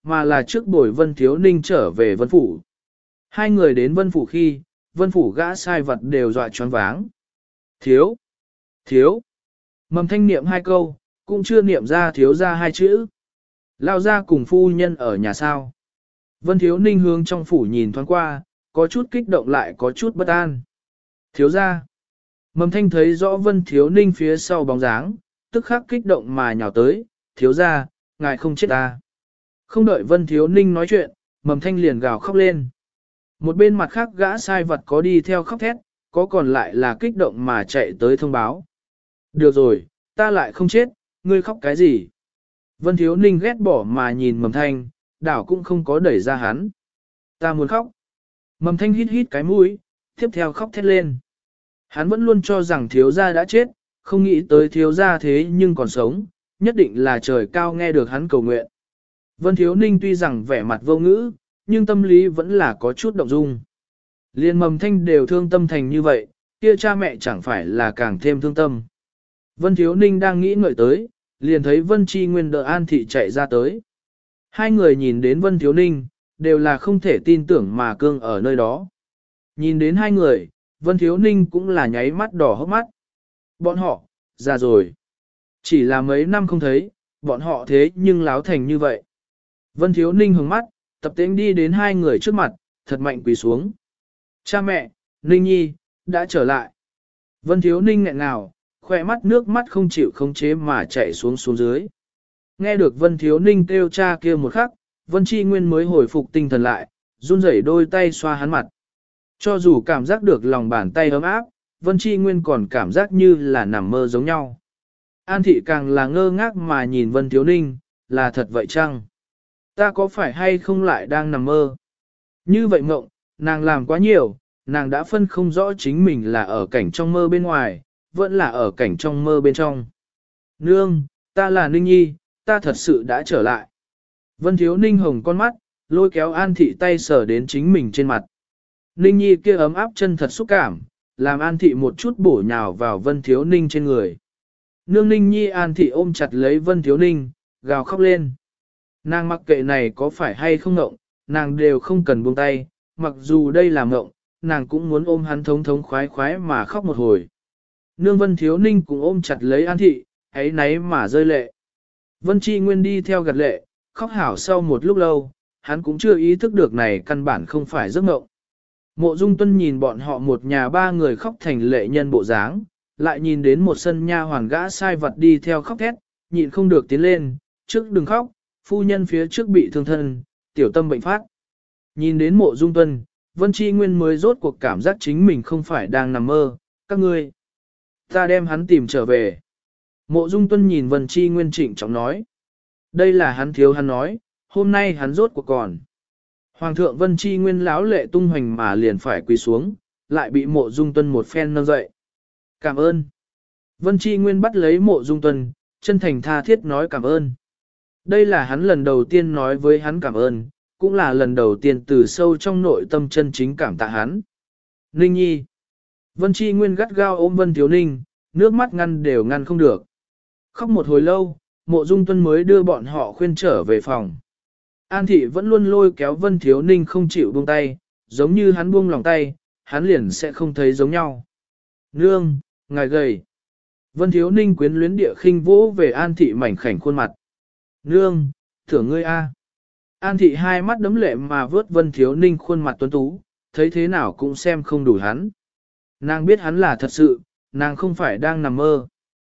mà là trước bồi Vân Thiếu Ninh trở về Vân Phủ. Hai người đến Vân Phủ khi, Vân Phủ gã sai vật đều dọa choáng váng. Thiếu! Thiếu! Mầm thanh niệm hai câu, cũng chưa niệm ra thiếu ra hai chữ. Lao ra cùng phu nhân ở nhà sao. Vân Thiếu Ninh hướng trong phủ nhìn thoáng qua, có chút kích động lại có chút bất an. Thiếu ra! Mầm thanh thấy rõ Vân Thiếu Ninh phía sau bóng dáng, tức khắc kích động mà nhào tới, thiếu ra, ngài không chết ta. Không đợi Vân Thiếu Ninh nói chuyện, mầm thanh liền gào khóc lên. Một bên mặt khác gã sai vật có đi theo khóc thét, có còn lại là kích động mà chạy tới thông báo. Được rồi, ta lại không chết, ngươi khóc cái gì? Vân Thiếu Ninh ghét bỏ mà nhìn mầm thanh, đảo cũng không có đẩy ra hắn. Ta muốn khóc. Mầm thanh hít hít cái mũi, tiếp theo khóc thét lên. Hắn vẫn luôn cho rằng thiếu gia đã chết, không nghĩ tới thiếu gia thế nhưng còn sống, nhất định là trời cao nghe được hắn cầu nguyện. Vân Thiếu Ninh tuy rằng vẻ mặt vô ngữ, nhưng tâm lý vẫn là có chút động dung. Liên mầm thanh đều thương tâm thành như vậy, kia cha mẹ chẳng phải là càng thêm thương tâm. Vân Thiếu Ninh đang nghĩ ngợi tới, liền thấy Vân Chi Nguyên đỡ An Thị chạy ra tới. Hai người nhìn đến Vân Thiếu Ninh, đều là không thể tin tưởng mà cương ở nơi đó. Nhìn đến hai người, Vân Thiếu Ninh cũng là nháy mắt đỏ hốc mắt. Bọn họ, già rồi. Chỉ là mấy năm không thấy, bọn họ thế nhưng láo thành như vậy. Vân Thiếu Ninh hướng mắt, tập tễnh đi đến hai người trước mặt, thật mạnh quỳ xuống. Cha mẹ, Ninh Nhi, đã trở lại. Vân Thiếu Ninh nghẹn ngào, khỏe mắt nước mắt không chịu khống chế mà chạy xuống dưới. Nghe được Vân Thiếu Ninh kêu cha kia một khắc, Vân Chi Nguyên mới hồi phục tinh thần lại, run rẩy đôi tay xoa hắn mặt. Cho dù cảm giác được lòng bàn tay ấm áp, Vân Chi Nguyên còn cảm giác như là nằm mơ giống nhau. An Thị càng là ngơ ngác mà nhìn Vân Thiếu Ninh, là thật vậy chăng? Ta có phải hay không lại đang nằm mơ? Như vậy mộng, nàng làm quá nhiều, nàng đã phân không rõ chính mình là ở cảnh trong mơ bên ngoài, vẫn là ở cảnh trong mơ bên trong. Nương, ta là Ninh Nhi, ta thật sự đã trở lại. Vân Thiếu Ninh hồng con mắt, lôi kéo An Thị tay sờ đến chính mình trên mặt. Ninh Nhi kia ấm áp chân thật xúc cảm, làm An Thị một chút bổ nhào vào Vân Thiếu Ninh trên người. Nương Ninh Nhi An Thị ôm chặt lấy Vân Thiếu Ninh, gào khóc lên. Nàng mặc kệ này có phải hay không ngộng, nàng đều không cần buông tay, mặc dù đây là ngộng, nàng cũng muốn ôm hắn thống thống khoái khoái mà khóc một hồi. Nương Vân Thiếu Ninh cũng ôm chặt lấy An Thị, ấy náy mà rơi lệ. Vân Chi Nguyên đi theo gật lệ, khóc hảo sau một lúc lâu, hắn cũng chưa ý thức được này căn bản không phải giấc mộng. Mộ Dung Tuân nhìn bọn họ một nhà ba người khóc thành lệ nhân bộ dáng, lại nhìn đến một sân nha hoàn gã sai vật đi theo khóc thét, nhịn không được tiến lên, trước đừng khóc, phu nhân phía trước bị thương thân, tiểu tâm bệnh phát. Nhìn đến Mộ Dung Tuân, Vân Chi Nguyên mới rốt cuộc cảm giác chính mình không phải đang nằm mơ, các ngươi. Ta đem hắn tìm trở về. Mộ Dung Tuân nhìn Vân Chi Nguyên trịnh trọng nói. Đây là hắn thiếu hắn nói, hôm nay hắn rốt cuộc còn. Hoàng thượng Vân Chi Nguyên láo lệ tung hoành mà liền phải quỳ xuống, lại bị Mộ Dung Tuân một phen nâng dậy. Cảm ơn. Vân Chi Nguyên bắt lấy Mộ Dung Tuân, chân thành tha thiết nói cảm ơn. Đây là hắn lần đầu tiên nói với hắn cảm ơn, cũng là lần đầu tiên từ sâu trong nội tâm chân chính cảm tạ hắn. Ninh Nhi. Vân Chi Nguyên gắt gao ôm Vân Thiếu Ninh, nước mắt ngăn đều ngăn không được. Khóc một hồi lâu, Mộ Dung Tuân mới đưa bọn họ khuyên trở về phòng. An Thị vẫn luôn lôi kéo Vân Thiếu Ninh không chịu buông tay, giống như hắn buông lòng tay, hắn liền sẽ không thấy giống nhau. Nương, ngài gầy. Vân Thiếu Ninh quyến luyến địa khinh vỗ về An Thị mảnh khảnh khuôn mặt. Nương, thưởng ngươi a. An Thị hai mắt đấm lệ mà vớt Vân Thiếu Ninh khuôn mặt tuấn tú, thấy thế nào cũng xem không đủ hắn. Nàng biết hắn là thật sự, nàng không phải đang nằm mơ.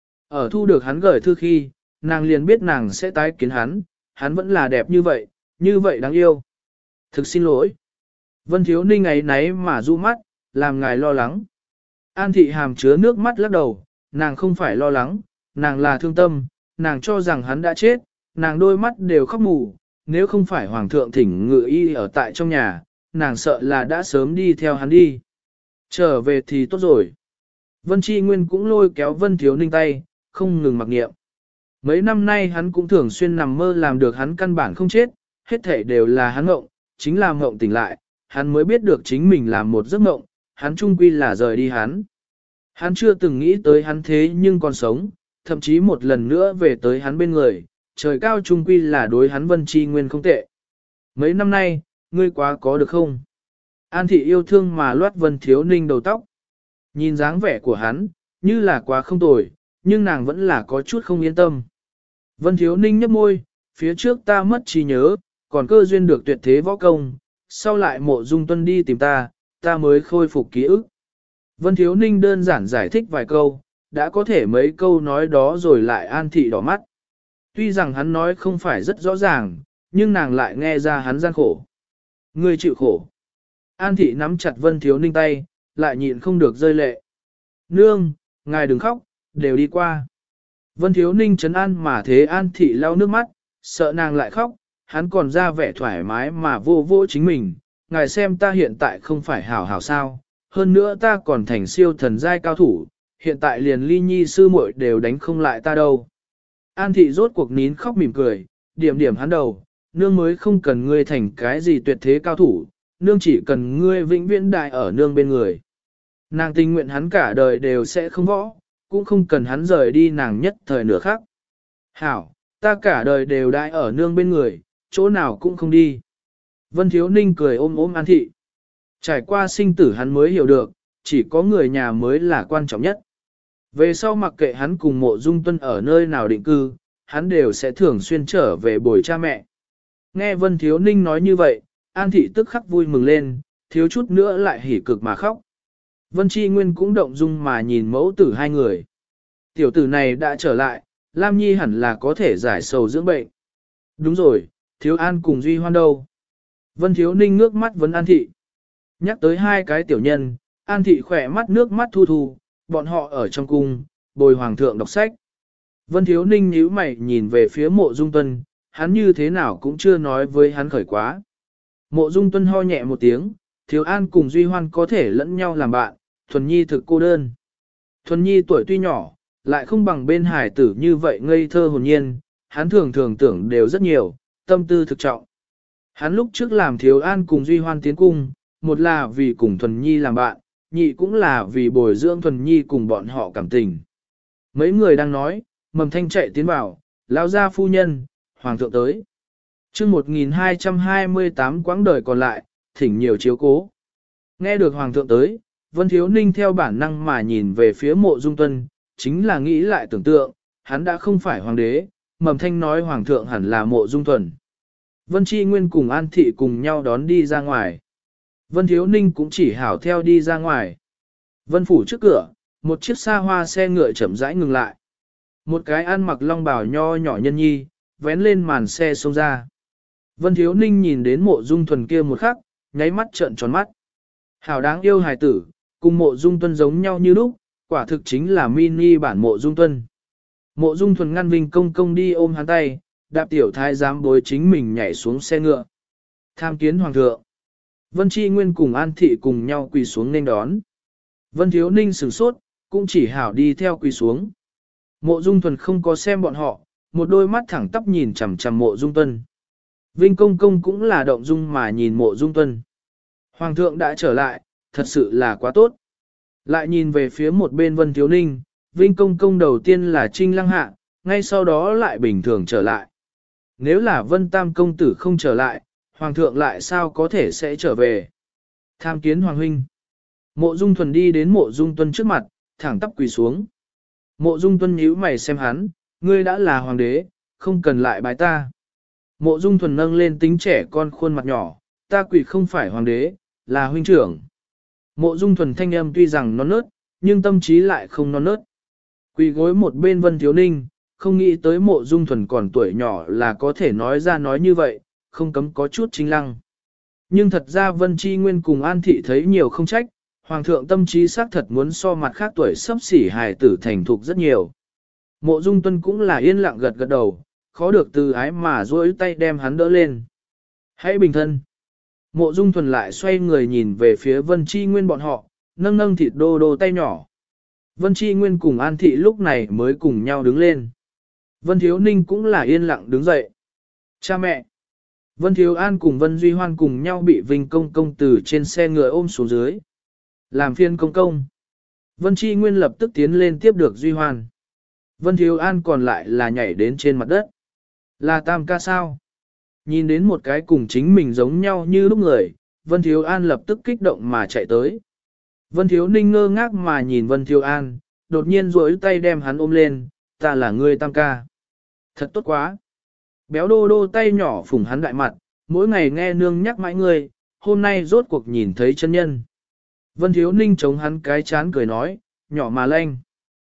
Ở thu được hắn gửi thư khi, nàng liền biết nàng sẽ tái kiến hắn vẫn là đẹp như vậy đáng yêu. Thực xin lỗi. Vân Thiếu Ninh ấy náy mà du mắt, làm ngài lo lắng. An Thị hàm chứa nước mắt lắc đầu, nàng không phải lo lắng, nàng là thương tâm, nàng cho rằng hắn đã chết, nàng đôi mắt đều khóc mù, nếu không phải Hoàng thượng thỉnh ngự y ở tại trong nhà, nàng sợ là đã sớm đi theo hắn đi. Trở về thì tốt rồi. Vân Chi Nguyên cũng lôi kéo Vân Thiếu Ninh tay, không ngừng mặc niệm. Mấy năm nay hắn cũng thường xuyên nằm mơ làm được hắn căn bản không chết, hết thể đều là hắn ngộng, chính là ngộng tỉnh lại, hắn mới biết được chính mình làm một giấc ngộng, hắn trung quy là rời đi hắn. Hắn chưa từng nghĩ tới hắn thế nhưng còn sống, thậm chí một lần nữa về tới hắn bên người, trời cao trung quy là đối hắn Vân Chi Nguyên không tệ. Mấy năm nay, ngươi quá có được không? An thị yêu thương mà loát Vân Thiếu Ninh đầu tóc. Nhìn dáng vẻ của hắn, như là quá không tồi, nhưng nàng vẫn là có chút không yên tâm. Vân Thiếu Ninh nhấp môi, phía trước ta mất trí nhớ, còn cơ duyên được tuyệt thế võ công, sau lại Mộ Dung Tuân đi tìm ta mới khôi phục ký ức. Vân Thiếu Ninh đơn giản giải thích vài câu, đã có thể mấy câu nói đó rồi lại An thị đỏ mắt. Tuy rằng hắn nói không phải rất rõ ràng, nhưng nàng lại nghe ra hắn gian khổ. Ngươi chịu khổ. An thị nắm chặt Vân Thiếu Ninh tay, lại nhịn không được rơi lệ. Nương, ngài đừng khóc, đều đi qua. Vân Thiếu Ninh trấn an mà thế An thị lau nước mắt, sợ nàng lại khóc, hắn còn ra vẻ thoải mái mà vô vô chính mình. Ngài xem ta hiện tại không phải hảo hảo sao, hơn nữa ta còn thành siêu thần giai cao thủ, hiện tại liền ly nhi sư muội đều đánh không lại ta đâu. An thị rốt cuộc nín khóc mỉm cười, điểm điểm hắn đầu, nương mới không cần ngươi thành cái gì tuyệt thế cao thủ, nương chỉ cần ngươi vĩnh viễn đại ở nương bên người. Nàng tình nguyện hắn cả đời đều sẽ không võ, cũng không cần hắn rời đi nàng nhất thời nửa khác. Hảo, ta cả đời đều đại ở nương bên người, chỗ nào cũng không đi. Vân Thiếu Ninh cười ôm ôm An thị. Trải qua sinh tử hắn mới hiểu được, chỉ có người nhà mới là quan trọng nhất. Về sau mặc kệ hắn cùng Mộ Dung Tuân ở nơi nào định cư, hắn đều sẽ thường xuyên trở về bồi cha mẹ. Nghe Vân Thiếu Ninh nói như vậy, An thị tức khắc vui mừng lên, thiếu chút nữa lại hỉ cực mà khóc. Vân Chi Nguyên cũng động dung mà nhìn mẫu tử hai người. Tiểu tử này đã trở lại, Lam Nhi hẳn là có thể giải sầu dưỡng bệnh. Đúng rồi, Thiếu An cùng Duy Hoan đâu? Vân Thiếu Ninh ngước mắt vấn An thị. Nhắc tới hai cái tiểu nhân, An thị khỏe mắt nước mắt thu thu, bọn họ ở trong cung, bồi hoàng thượng đọc sách. Vân Thiếu Ninh nhíu mày nhìn về phía Mộ Dung Tuân, hắn như thế nào cũng chưa nói với hắn khởi quá. Mộ Dung Tuân ho nhẹ một tiếng, Thiếu An cùng Duy Hoan có thể lẫn nhau làm bạn, Thuần Nhi thực cô đơn. Thuần Nhi tuổi tuy nhỏ, lại không bằng bên hải tử như vậy ngây thơ hồn nhiên, hắn thường thường tưởng đều rất nhiều, tâm tư thực trọng. Hắn lúc trước làm Thiếu An cùng Duy Hoan tiến cung, một là vì cùng Thuần Nhi làm bạn, nhị cũng là vì bồi dưỡng Thuần Nhi cùng bọn họ cảm tình. Mấy người đang nói, Mầm Thanh chạy tiến vào, lao ra phu nhân, hoàng thượng tới. Chương 1228 quãng đời còn lại, thỉnh nhiều chiếu cố. Nghe được hoàng thượng tới, Vân Thiếu Ninh theo bản năng mà nhìn về phía Mộ Dung Tuân, chính là nghĩ lại tưởng tượng, hắn đã không phải hoàng đế, Mầm Thanh nói hoàng thượng hẳn là Mộ Dung Thuần. Vân Chi Nguyên cùng An Thị cùng nhau đón đi ra ngoài. Vân Thiếu Ninh cũng chỉ hảo theo đi ra ngoài. Vân phủ trước cửa, một chiếc xa hoa xe ngựa chậm rãi ngừng lại. Một cái ăn mặc long bào nho nhỏ nhân nhi, vén lên màn xe xông ra. Vân Thiếu Ninh nhìn đến Mộ Dung Thuần kia một khắc, nháy mắt trợn tròn mắt. Hảo đáng yêu hài tử, cùng Mộ Dung Tuân giống nhau như lúc, quả thực chính là mini bản Mộ Dung Tuân. Mộ Dung Thuần ngăn Vinh Công Công đi ôm hắn tay, đạp tiểu thái giám bối chính mình nhảy xuống xe ngựa. Tham kiến hoàng thượng. Vân Chi Nguyên cùng An Thị cùng nhau quỳ xuống nên đón. Vân Thiếu Ninh sửng sốt, cũng chỉ hảo đi theo quỳ xuống. Mộ Dung Thuần không có xem bọn họ, một đôi mắt thẳng tắp nhìn chằm chằm Mộ Dung Tuân. Vinh Công Công cũng là động dung mà nhìn Mộ Dung Tuân. Hoàng thượng đã trở lại, thật sự là quá tốt. Lại nhìn về phía một bên Vân Thiếu Ninh, Vinh Công Công đầu tiên là Trinh Lăng Hạ, ngay sau đó lại bình thường trở lại. Nếu là Vân Tam Công Tử không trở lại, Hoàng thượng lại sao có thể sẽ trở về. Tham kiến Hoàng huynh. Mộ Dung Thuần đi đến Mộ Dung Tuân trước mặt, thẳng tắp quỳ xuống. Mộ Dung Tuân nhíu mày xem hắn, ngươi đã là hoàng đế, không cần lại bái ta. Mộ Dung Thuần nâng lên tính trẻ con khuôn mặt nhỏ, ta quỳ không phải hoàng đế, là huynh trưởng. Mộ Dung Thuần thanh âm tuy rằng non nớt, nhưng tâm trí lại không non nớt. Quỳ gối một bên Vân Thiếu Ninh, không nghĩ tới Mộ Dung Thuần còn tuổi nhỏ là có thể nói ra nói như vậy, không cấm có chút chính lăng. Nhưng thật ra Vân Chi Nguyên cùng An Thị thấy nhiều không trách, Hoàng thượng tâm trí xác thật muốn so mặt khác tuổi sắp xỉ hài tử thành thục rất nhiều. Mộ Dung Tuân cũng là yên lặng gật gật đầu, khó được từ ái mà duỗi tay đem hắn đỡ lên. Hãy bình thân. Mộ Dung Thuần lại xoay người nhìn về phía Vân Chi Nguyên bọn họ, nâng nâng thịt đô đô tay nhỏ. Vân Chi Nguyên cùng An Thị lúc này mới cùng nhau đứng lên. Vân Thiếu Ninh cũng là yên lặng đứng dậy. Cha mẹ. Vân Thiếu An cùng Vân Duy Hoan cùng nhau bị Vinh Công Công từ trên xe ngựa ôm xuống dưới. Làm phiên công công. Vân Chi Nguyên lập tức tiến lên tiếp được Duy Hoan. Vân Thiếu An còn lại là nhảy đến trên mặt đất. Là Tam ca sao? Nhìn đến một cái cùng chính mình giống nhau như lúc người, Vân Thiếu An lập tức kích động mà chạy tới. Vân Thiếu Ninh ngơ ngác mà nhìn Vân Thiếu An, đột nhiên duỗi tay đem hắn ôm lên, ta là ngươi tam ca. Thật tốt quá. Béo đô đô tay nhỏ phủng hắn đại mặt, mỗi ngày nghe nương nhắc mãi ngươi, hôm nay rốt cuộc nhìn thấy chân nhân. Vân Thiếu Ninh chống hắn cái chán cười nói, nhỏ mà lanh.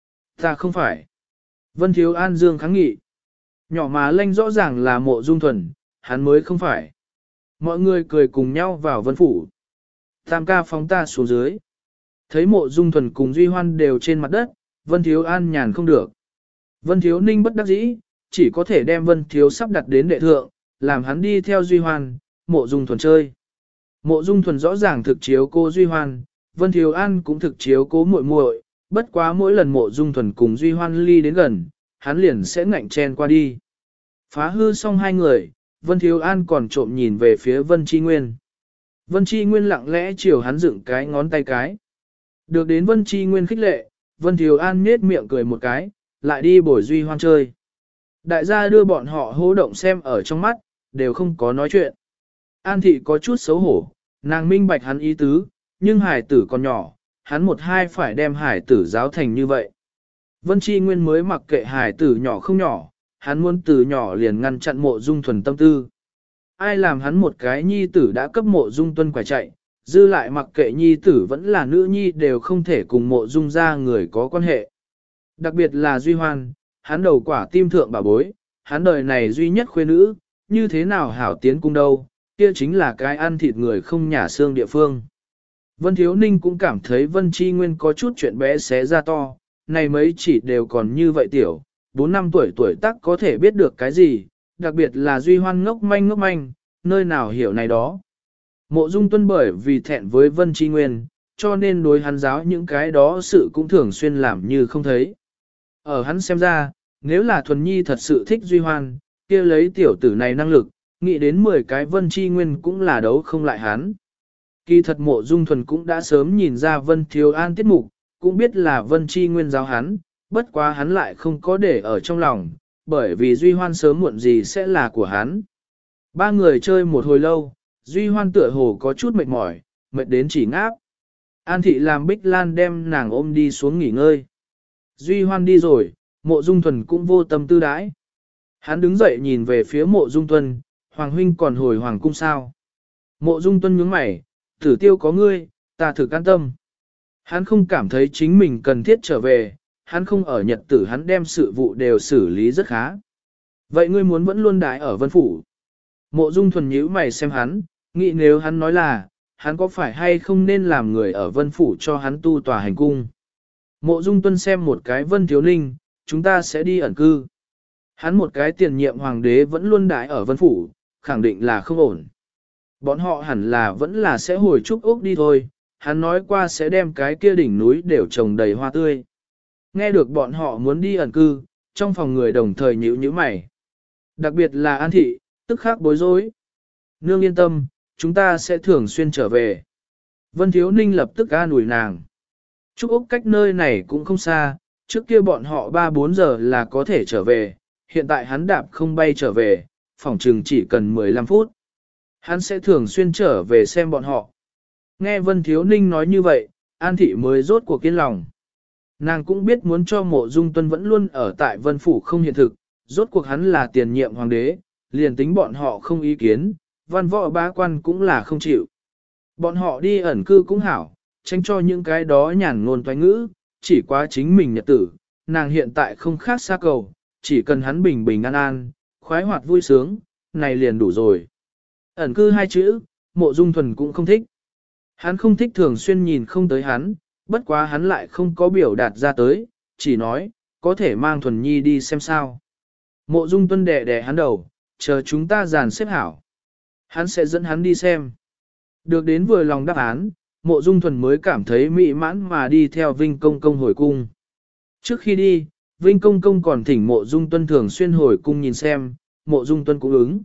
Ta không phải. Vân Thiếu An dương kháng nghị. Nhỏ mà lanh rõ ràng là Mộ Dung Thuần, hắn mới không phải. Mọi người cười cùng nhau vào vân phủ. Tam ca phóng ta xuống dưới. Thấy Mộ Dung Thuần cùng Duy Hoan đều trên mặt đất, Vân Thiếu An nhàn không được. Vân Thiếu Ninh bất đắc dĩ, chỉ có thể đem Vân Thiếu sắp đặt đến đệ thượng, làm hắn đi theo Duy Hoan, Mộ Dung Thuần chơi. Mộ Dung Thuần rõ ràng thực chiếu cô Duy Hoan, Vân Thiếu An cũng thực chiếu cố muội muội, bất quá mỗi lần Mộ Dung Thuần cùng Duy Hoan ly đến gần, hắn liền sẽ ngạnh chen qua đi. Phá hư xong hai người, Vân Thiếu An còn trộm nhìn về phía Vân Chi Nguyên. Vân Chi Nguyên lặng lẽ chiều hắn dựng cái ngón tay cái. Được đến Vân Chi Nguyên khích lệ, Vân Thiếu An nhếch miệng cười một cái, lại đi bồi Duy Hoan chơi. Đại gia đưa bọn họ hô động xem ở trong mắt, đều không có nói chuyện. An thị có chút xấu hổ, nàng minh bạch hắn ý tứ, nhưng hải tử còn nhỏ, hắn một hai phải đem hải tử giáo thành như vậy. Vân Chi Nguyên mới mặc kệ hải tử nhỏ không nhỏ, hắn muốn từ nhỏ liền ngăn chặn Mộ Dung Thuần tâm tư. Ai làm hắn một cái nhi tử đã cấp Mộ Dung Tuân quải chạy, dư lại mặc kệ nhi tử vẫn là nữ nhi đều không thể cùng Mộ Dung ra người có quan hệ. Đặc biệt là Duy Hoan, hắn đầu quả tim thượng bà bối, hắn đời này duy nhất khuê nữ, như thế nào hảo tiến cung đâu, kia chính là cái ăn thịt người không nhả xương địa phương. Vân Thiếu Ninh cũng cảm thấy Vân Chi Nguyên có chút chuyện bé xé ra to, này mấy chỉ đều còn như vậy tiểu, 4 năm tuổi tác có thể biết được cái gì, đặc biệt là Duy Hoan ngốc manh, nơi nào hiểu này đó. Mộ Dung Tuân bởi vì thẹn với Vân Chi Nguyên, cho nên đối hắn giáo những cái đó sự cũng thường xuyên làm như không thấy. Ở hắn xem ra, nếu là Thuần Nhi thật sự thích Duy Hoan, kia lấy tiểu tử này năng lực, nghĩ đến 10 cái Vân Chi Nguyên cũng là đấu không lại hắn. Kỳ thật Mộ Dung Thuần cũng đã sớm nhìn ra Vân Thiếu An tiết mục, cũng biết là Vân Chi Nguyên giáo hắn, bất quá hắn lại không có để ở trong lòng, bởi vì Duy Hoan sớm muộn gì sẽ là của hắn. Ba người chơi một hồi lâu, Duy Hoan tựa hồ có chút mệt mỏi, mệt đến chỉ ngáp. An thị làm Bích Lan đem nàng ôm đi xuống nghỉ ngơi. Duy Hoan đi rồi, Mộ Dung Thuần cũng vô tâm tư đãi. Hắn đứng dậy nhìn về phía Mộ Dung Tuân, Hoàng huynh còn hồi Hoàng cung sao. Mộ Dung Tuân nhướng mày, Tử Tiêu có ngươi, ta thử can tâm. Hắn không cảm thấy chính mình cần thiết trở về, hắn không ở nhật tử hắn đem sự vụ đều xử lý rất khá. Vậy ngươi muốn vẫn luôn đái ở Vân Phủ. Mộ Dung Thuần nhíu mày xem hắn, nghĩ nếu hắn nói là, hắn có phải hay không nên làm người ở Vân Phủ cho hắn tu tòa hành cung. Mộ Dung Tuân xem một cái Vân Thiếu Ninh, chúng ta sẽ đi ẩn cư. Hắn một cái tiền nhiệm hoàng đế vẫn luôn đái ở Vân Phủ, khẳng định là không ổn. Bọn họ hẳn là vẫn là sẽ hồi Trúc Úc đi thôi, hắn nói qua sẽ đem cái kia đỉnh núi đều trồng đầy hoa tươi. Nghe được bọn họ muốn đi ẩn cư, trong phòng người đồng thời nhíu nhíu mày. Đặc biệt là An thị, tức khắc bối rối. Nương yên tâm, chúng ta sẽ thường xuyên trở về. Vân Thiếu Ninh lập tức an ủi nàng. Trúc Úc cách nơi này cũng không xa, trước kia bọn họ 3-4 giờ là có thể trở về, hiện tại hắn đạp không bay trở về, phòng trừng chỉ cần 15 phút. Hắn sẽ thường xuyên trở về xem bọn họ. Nghe Vân Thiếu Ninh nói như vậy, An thị mới rốt cuộc kiên lòng. Nàng cũng biết muốn cho Mộ Dung Tuân vẫn luôn ở tại Vân Phủ không hiện thực, rốt cuộc hắn là tiền nhiệm hoàng đế, liền tính bọn họ không ý kiến, văn võ bá quan cũng là không chịu. Bọn họ đi ẩn cư cũng hảo, tránh cho những cái đó nhàn ngôn toái ngữ, chỉ quá chính mình nhật tử, nàng hiện tại không khác xa cầu, chỉ cần hắn bình bình an an, khoái hoạt vui sướng, này liền đủ rồi. Ẩn cư hai chữ, Mộ Dung Thuần cũng không thích. Hắn không thích thường xuyên nhìn không tới hắn, bất quá hắn lại không có biểu đạt ra tới, chỉ nói, có thể mang Thuần Nhi đi xem sao. Mộ Dung Tuân đè đè hắn đầu, chờ chúng ta dàn xếp hảo. Hắn sẽ dẫn hắn đi xem. Được đến vừa lòng đáp án, Mộ Dung Thuần mới cảm thấy mỹ mãn mà đi theo Vinh Công Công hồi cung. Trước khi đi, Vinh Công Công còn thỉnh Mộ Dung Tuân thường xuyên hồi cung nhìn xem, Mộ Dung Tuân cũng ứng.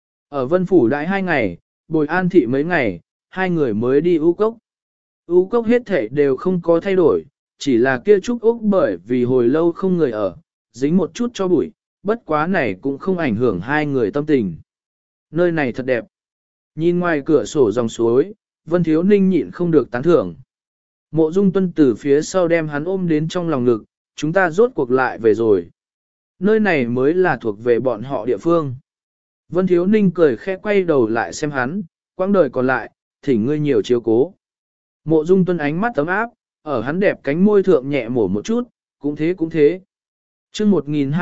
Ở Vân Phủ đãi 2 ngày, bồi An thị mấy ngày, hai người mới đi U Cốc. U Cốc hết thể đều không có thay đổi, chỉ là kia Trúc Úc bởi vì hồi lâu không người ở, dính một chút cho bụi, bất quá này cũng không ảnh hưởng hai người tâm tình. nơi này thật đẹp. Nhìn ngoài cửa sổ dòng suối, Vân Thiếu Ninh nhịn không được tán thưởng. Mộ Dung Tuân từ phía sau đem hắn ôm đến trong lòng ngực, chúng ta rốt cuộc lại về rồi. Nơi này mới là thuộc về bọn họ địa phương. Vân Thiếu Ninh cười khẽ quay đầu lại xem hắn, quãng đời còn lại, thỉnh ngươi nhiều chiếu cố. Mộ Dung Tuân ánh mắt ấm áp, ở hắn đẹp cánh môi thượng nhẹ mổ một chút, cũng thế cũng thế. Chương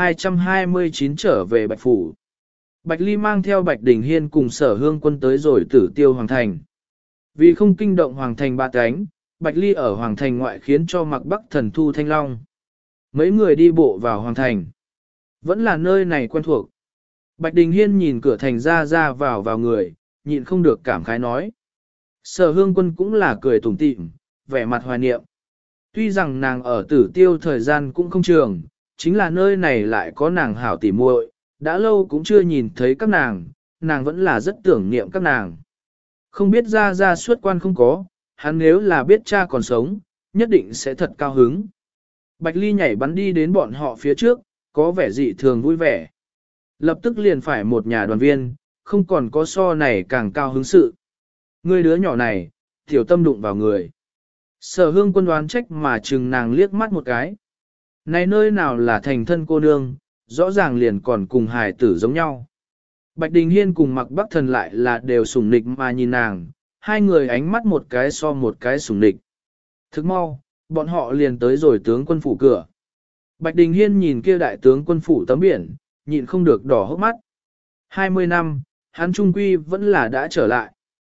1229 trở về Bạch Phủ. Bạch Ly mang theo Bạch Đình Hiên cùng Sở Hương Quân tới rồi Tử Tiêu Hoàng Thành. Vì không kinh động Hoàng Thành ba cánh, Bạch Ly ở Hoàng Thành ngoại khiến cho Mạc Bắc Thần thu thanh long. Mấy người đi bộ vào Hoàng Thành. Vẫn là nơi này quen thuộc. Bạch Đình Hiên nhìn cửa thành ra vào người, nhịn không được cảm khái nói. Sở Hương Quân cũng là cười tủm tỉm, vẻ mặt hoài niệm. Tuy rằng nàng ở Tử Tiêu thời gian cũng không trường, chính là nơi này lại có nàng hảo tỉ muội, đã lâu cũng chưa nhìn thấy các nàng vẫn là rất tưởng niệm các nàng. Không biết ra suốt quan không có, hắn nếu là biết cha còn sống, nhất định sẽ thật cao hứng. Bạch Ly nhảy bắn đi đến bọn họ phía trước, có vẻ dị thường vui vẻ. Lập tức liền phải một nhà đoàn viên, không còn có so này càng cao hứng sự. Người đứa nhỏ này, tiểu tâm đụng vào người. Sở Hương Quân đoán trách mà chừng nàng liếc mắt một cái. Này nơi nào là thành thân cô nương, rõ ràng liền còn cùng hài tử giống nhau. Bạch Đình Hiên cùng Mạc Bắc Thần lại là đều sủng nịch mà nhìn nàng, hai người ánh mắt một cái so một cái sủng nịch. Thức mau, bọn họ liền tới rồi tướng quân phủ cửa. Bạch Đình Hiên nhìn kia đại tướng quân phủ tấm biển, nhịn không được đỏ hốc mắt. 20 năm, hắn trung quy vẫn là đã trở lại.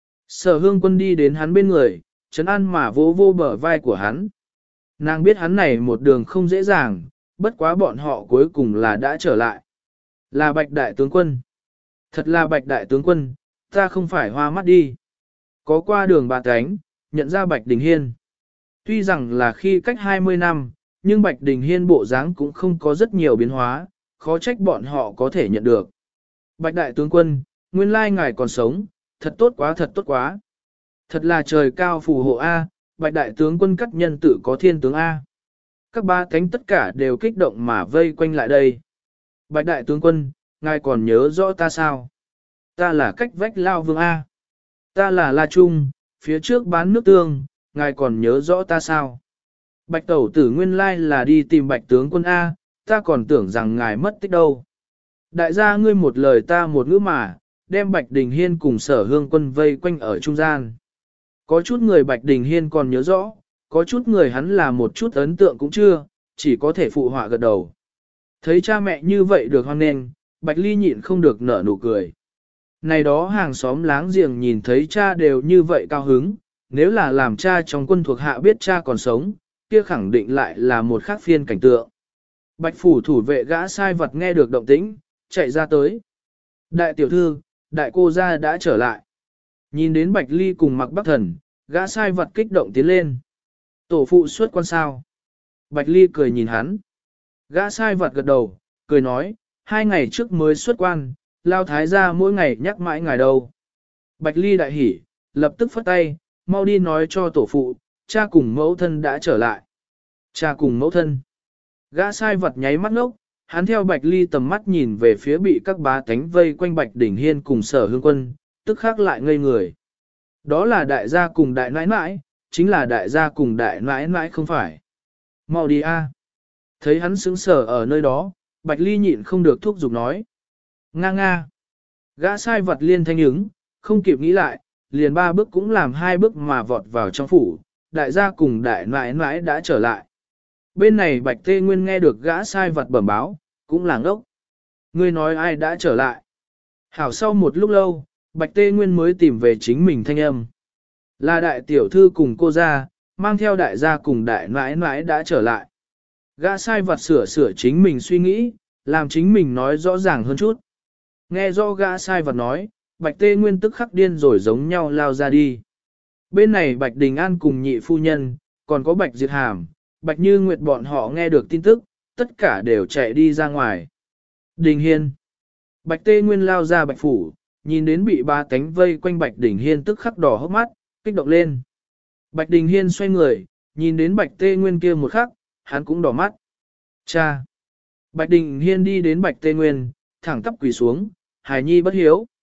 Sở Hương Quân đi đến hắn bên người, trấn an mà vỗ vô bờ vai của hắn. Nàng biết hắn này một đường không dễ dàng, bất quá bọn họ cuối cùng là đã trở lại. Là Bạch Đại Tướng Quân. Thật là Bạch Đại Tướng Quân, ta không phải hoa mắt đi. Có qua đường bà cánh, nhận ra Bạch Đình Hiên. Tuy rằng là khi cách 20 năm, nhưng Bạch Đình Hiên bộ dáng cũng không có rất nhiều biến hóa, khó trách bọn họ có thể nhận được. Bạch Đại Tướng Quân, nguyên lai ngài còn sống, thật tốt quá thật tốt quá. Thật là trời cao phù hộ A, Bạch Đại Tướng Quân cắt nhân tự có thiên tướng A. Các ba cánh tất cả đều kích động mà vây quanh lại đây. Bạch Đại Tướng Quân, ngài còn nhớ rõ ta sao? Ta là cách vách Lao Vương A. Ta là La Trung, phía trước bán nước tương, ngài còn nhớ rõ ta sao? Bạch Tẩu Tử nguyên lai là đi tìm Bạch Tướng Quân A, ta còn tưởng rằng ngài mất tích đâu. Đại gia ngươi một lời ta một ngữ mà, đem Bạch Đình Hiên cùng Sở Hương Quân vây quanh ở trung gian. Có chút người Bạch Đình Hiên còn nhớ rõ, có chút người hắn là một chút ấn tượng cũng chưa, chỉ có thể phụ họa gật đầu. Thấy cha mẹ như vậy được hoan nghênh, Bạch Ly nhịn không được nở nụ cười. Này đó hàng xóm láng giềng nhìn thấy cha đều như vậy cao hứng, nếu là làm cha trong quân thuộc hạ biết cha còn sống, kia khẳng định lại là một khác phiên cảnh tượng. Bạch phủ thủ vệ gã sai vật nghe được động tĩnh, chạy ra tới. Đại tiểu thư, đại cô gia đã trở lại. Nhìn đến Bạch Ly cùng Mạc Bắc Thần, gã sai vật kích động tiến lên. Tổ phụ xuất quan sao? Bạch Ly cười nhìn hắn. Gã sai vật gật đầu, cười nói, 2 ngày trước mới xuất quan, Lao Thái gia mỗi ngày nhắc mãi ngài đâu. Bạch Ly đại hỉ, lập tức phất tay, mau đi nói cho tổ phụ, cha cùng mẫu thân đã trở lại. Cha cùng mẫu thân. Gã sai vật nháy mắt ngốc, hắn theo Bạch Ly tầm mắt nhìn về phía bị các bá tánh vây quanh Bạch Đình Hiên cùng Sở Hương Quân, tức khắc lại ngây người. Đó là đại gia cùng đại nãi nãi, chính là đại gia cùng đại nãi nãi không phải. Mau đi a. Thấy hắn sững sờ ở nơi đó, Bạch Ly nhịn không được thúc giục nói. Nga nga. Gã sai vật liên thanh ứng, không kịp nghĩ lại, liền 3 bước cũng làm 2 bước mà vọt vào trong phủ, đại gia cùng đại nãi nãi đã trở lại. Bên này Bạch Tê Nguyên nghe được gã sai vật bẩm báo, cũng là ngốc. Ngươi nói ai đã trở lại? Hảo sau một lúc lâu, Bạch Tê Nguyên mới tìm về chính mình thanh âm. Là đại tiểu thư cùng cô gia, mang theo đại gia cùng đại nãi nãi đã trở lại. Gã sai vật sửa chính mình suy nghĩ, làm chính mình nói rõ ràng hơn chút. Nghe rõ gã sai vật nói, Bạch Tê Nguyên tức khắc điên rồi giống nhau lao ra đi. Bên này Bạch Đình An cùng nhị phu nhân, còn có Bạch Diệt Hàm, Bạch Như Nguyệt bọn họ nghe được tin tức, tất cả đều chạy đi ra ngoài. Đình Hiên. Bạch Tê Nguyên lao ra Bạch Phủ, nhìn đến bị ba cánh vây quanh Bạch Đình Hiên tức khắc đỏ hốc mắt, kích động lên. Bạch Đình Hiên xoay người, nhìn đến Bạch Tê Nguyên kia một khắc, hắn cũng đỏ mắt. Cha! Bạch Đình Hiên đi đến Bạch Tê Nguyên, thẳng tắp quỳ xuống, hài nhi bất hiếu.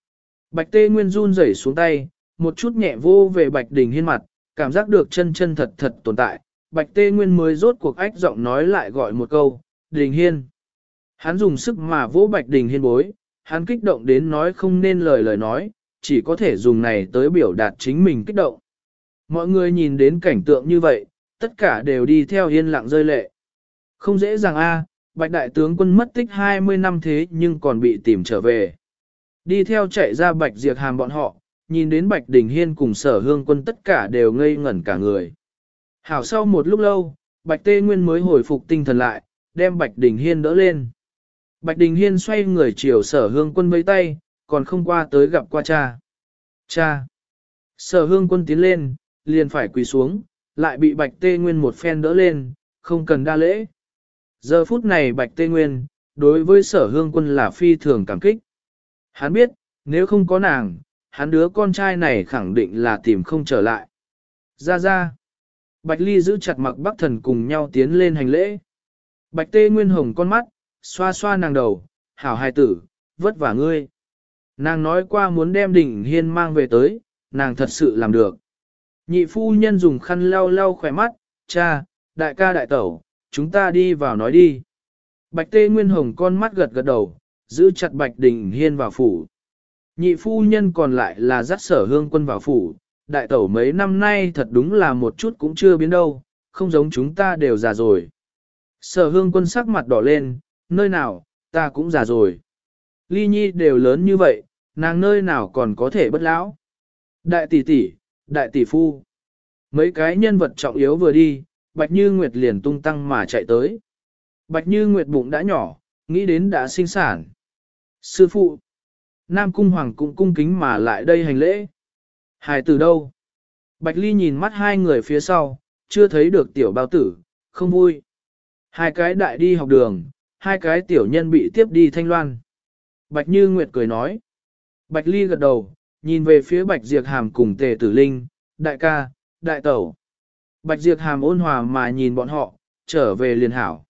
Bạch Tê Nguyên run rẩy xuống tay, một chút nhẹ vô về Bạch Đình Hiên mặt, cảm giác được chân chân thật thật tồn tại. Bạch Tê Nguyên mới rốt cuộc ách giọng nói lại gọi một câu, Đình Hiên. Hắn dùng sức mà vỗ Bạch Đình Hiên bối, hắn kích động đến nói không nên lời nói, chỉ có thể dùng này tới biểu đạt chính mình kích động. Mọi người nhìn đến cảnh tượng như vậy, tất cả đều đi theo yên lặng rơi lệ. Không dễ dàng a, Bạch Đại tướng quân mất tích 20 năm thế nhưng còn bị tìm trở về. Đi theo chạy ra Bạch Diệp Hàm bọn họ, nhìn đến Bạch Đình Hiên cùng Sở Hương Quân tất cả đều ngây ngẩn cả người. Hảo sau một lúc lâu, Bạch Tê Nguyên mới hồi phục tinh thần lại, đem Bạch Đình Hiên đỡ lên. Bạch Đình Hiên xoay người chiều Sở Hương Quân với tay, còn không qua tới gặp qua cha. Cha! Sở Hương Quân tiến lên, liền phải quỳ xuống, lại bị Bạch Tê Nguyên một phen đỡ lên, không cần đa lễ. Giờ phút này Bạch Tê Nguyên, đối với Sở Hương Quân là phi thường cảm kích. Hắn biết, nếu không có nàng, hắn đứa con trai này khẳng định là tìm không trở lại. Ra ra. Bạch Ly giữ chặt Mặc Bắc Thần cùng nhau tiến lên hành lễ. Bạch Tê Nguyên hồng con mắt, xoa xoa nàng đầu, hảo hài tử, vất vả ngươi. Nàng nói qua muốn đem Đình Hiên mang về tới, nàng thật sự làm được. Nhị phu nhân dùng khăn lau lau khỏe mắt, cha, đại ca đại tẩu, chúng ta đi vào nói đi. Bạch Tê Nguyên hồng con mắt gật gật đầu, giữ chặt Bạch Đình Hiên vào phủ. Nhị phu nhân còn lại là dắt Sở Hương Quân vào phủ, đại tẩu mấy năm nay thật đúng là một chút cũng chưa biến đâu, không giống chúng ta đều già rồi. Sở Hương Quân sắc mặt đỏ lên, nơi nào, ta cũng già rồi. Ly Nhi đều lớn như vậy, nàng nơi nào còn có thể bất lão. Đại tỷ tỷ, đại tỷ phu. Mấy cái nhân vật trọng yếu vừa đi, Bạch Như Nguyệt liền tung tăng mà chạy tới. Bạch Như Nguyệt bụng đã nhỏ, nghĩ đến đã sinh sản. Sư phụ, Nam Cung Hoàng cũng cung kính mà lại đây hành lễ. Hài từ đâu? Bạch Ly nhìn mắt hai người phía sau, chưa thấy được tiểu bao tử, không vui. Hai cái đại đi học đường, hai cái tiểu nhân bị tiếp đi Thanh Loan. Bạch Như Nguyệt cười nói. Bạch Ly gật đầu, nhìn về phía Bạch Diệp Hàm cùng Tề Tử Linh, đại ca, đại tẩu. Bạch Diệp Hàm ôn hòa mà nhìn bọn họ, trở về liền hảo.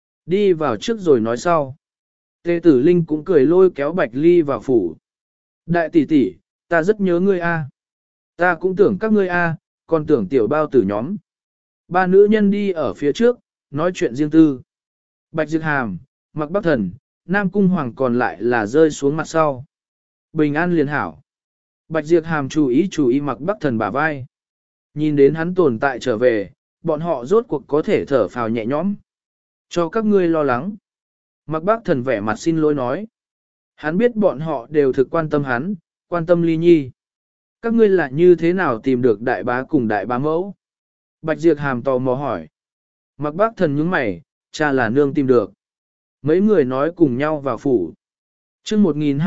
Đi vào trước rồi nói sau. Tề Tử Linh cũng cười lôi kéo Bạch Ly vào phủ. Đại tỷ tỷ, ta rất nhớ ngươi a. Ta cũng tưởng các ngươi a, còn tưởng tiểu bao tử nhóm. Ba nữ nhân đi ở phía trước, nói chuyện riêng tư. Bạch Diệp Hàm, Mặc Bắc Thần, Nam Cung Hoàng còn lại là rơi xuống mặt sau. Bình an liền hảo. Bạch Diệp Hàm chú ý Mặc Bắc Thần bả vai. Nhìn đến hắn tồn tại trở về, bọn họ rốt cuộc có thể thở phào nhẹ nhõm. Cho các ngươi lo lắng. Mặc Bắc Thần vẻ mặt xin lỗi nói. Hắn biết bọn họ đều thực quan tâm hắn, quan tâm Ly Nhi. Các ngươi là như thế nào tìm được đại bá cùng đại bá mẫu? Bạch Diệp Hàm tò mò hỏi. Mặc Bắc Thần nhướng mày, cha là nương tìm được. Mấy người nói cùng nhau vào phủ. chương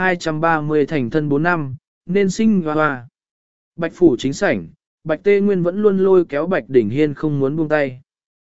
1230 thành thân 4 năm, nên sinh hoa hoa. Bạch phủ chính sảnh, Bạch Tê Nguyên vẫn luôn lôi kéo Bạch Đình Hiên không muốn buông tay.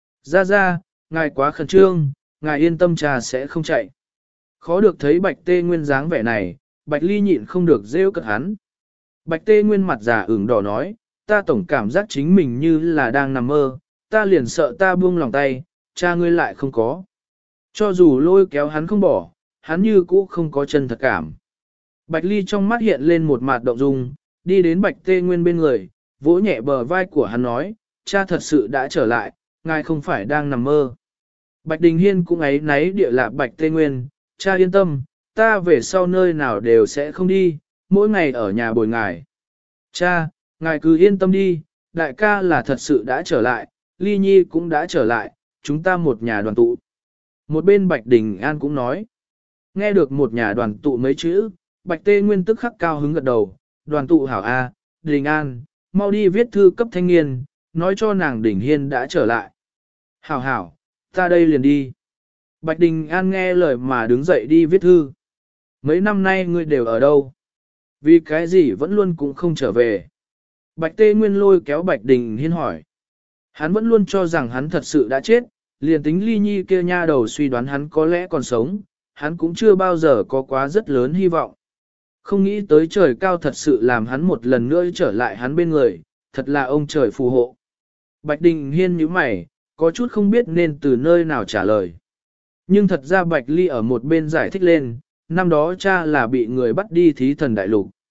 Ra, ngài quá khẩn trương, ngài yên tâm trà sẽ không chạy. Khó được thấy Bạch Tê Nguyên dáng vẻ này, Bạch Ly nhịn không được rêu cợt hắn. Bạch Tê Nguyên mặt già ửng đỏ nói, ta tổng cảm giác chính mình như là đang nằm mơ, ta liền sợ ta buông lòng tay, cha ngươi lại không có. Cho dù lôi kéo hắn không bỏ, hắn như cũ không có chân thật cảm. Bạch Ly trong mắt hiện lên một mặt động dung, đi đến Bạch Tê Nguyên bên người, vỗ nhẹ bờ vai của hắn nói, cha thật sự đã trở lại, ngài không phải đang nằm mơ. Bạch Đình Hiên cũng ấy náy địa lạc Bạch Tê Nguyên, cha yên tâm, ta về sau nơi nào đều sẽ không đi, mỗi ngày ở nhà bồi ngài. Cha, ngài cứ yên tâm đi, đại ca là thật sự đã trở lại, Ly Nhi cũng đã trở lại, chúng ta một nhà đoàn tụ. Một bên Bạch Đình An cũng nói, nghe được một nhà đoàn tụ mấy chữ, Bạch Tê Nguyên tức khắc cao hứng gật đầu, đoàn tụ hảo A, Đình An, mau đi viết thư cấp thanh niên, nói cho nàng Đình Hiên đã trở lại. Hảo, ta đây liền đi. Bạch Đình An nghe lời mà đứng dậy đi viết thư. Mấy năm nay ngươi đều ở đâu? Vì cái gì vẫn luôn cũng không trở về? Bạch Tê Nguyên lôi kéo Bạch Đình Hiên hỏi. Hắn vẫn luôn cho rằng hắn thật sự đã chết, liền tính Ly Nhi kia nha đầu suy đoán hắn có lẽ còn sống, hắn cũng chưa bao giờ có quá rất lớn hy vọng. Không nghĩ tới trời cao thật sự làm hắn một lần nữa trở lại hắn bên người, thật là ông trời phù hộ. Bạch Đình Hiên nhíu mày, có chút không biết nên từ nơi nào trả lời. Nhưng thật ra Bạch Ly ở một bên giải thích lên, năm đó cha là bị người bắt đi thí thần đại lục.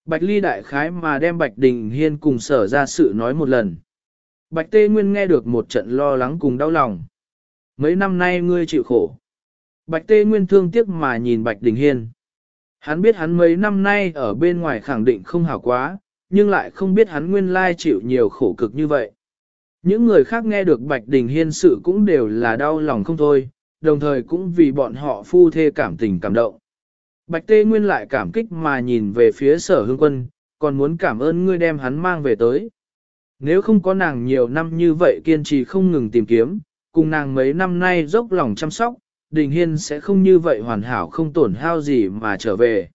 Bạch Ly đại khái mà đem Bạch Đình Hiên cùng sở ra sự nói một lần. Bạch Tê Nguyên nghe được một trận lo lắng cùng đau lòng. Mấy năm nay ngươi chịu khổ. Bạch Tê Nguyên thương tiếc mà nhìn Bạch Đình Hiên. Hắn biết hắn mấy năm nay ở bên ngoài khẳng định không hảo quá, nhưng lại không biết hắn nguyên lai chịu nhiều khổ cực như vậy. Những người khác nghe được Bạch Đình Hiên sự cũng đều là đau lòng không thôi, đồng thời cũng vì bọn họ phu thê cảm tình cảm động. Bạch Tê Nguyên lại cảm kích mà nhìn về phía Sở Hương Quân, còn muốn cảm ơn ngươi đem hắn mang về tới. Nếu không có nàng nhiều năm như vậy kiên trì không ngừng tìm kiếm, cùng nàng mấy năm nay dốc lòng chăm sóc, Đình Hiên sẽ không như vậy hoàn hảo không tổn hao gì mà trở về.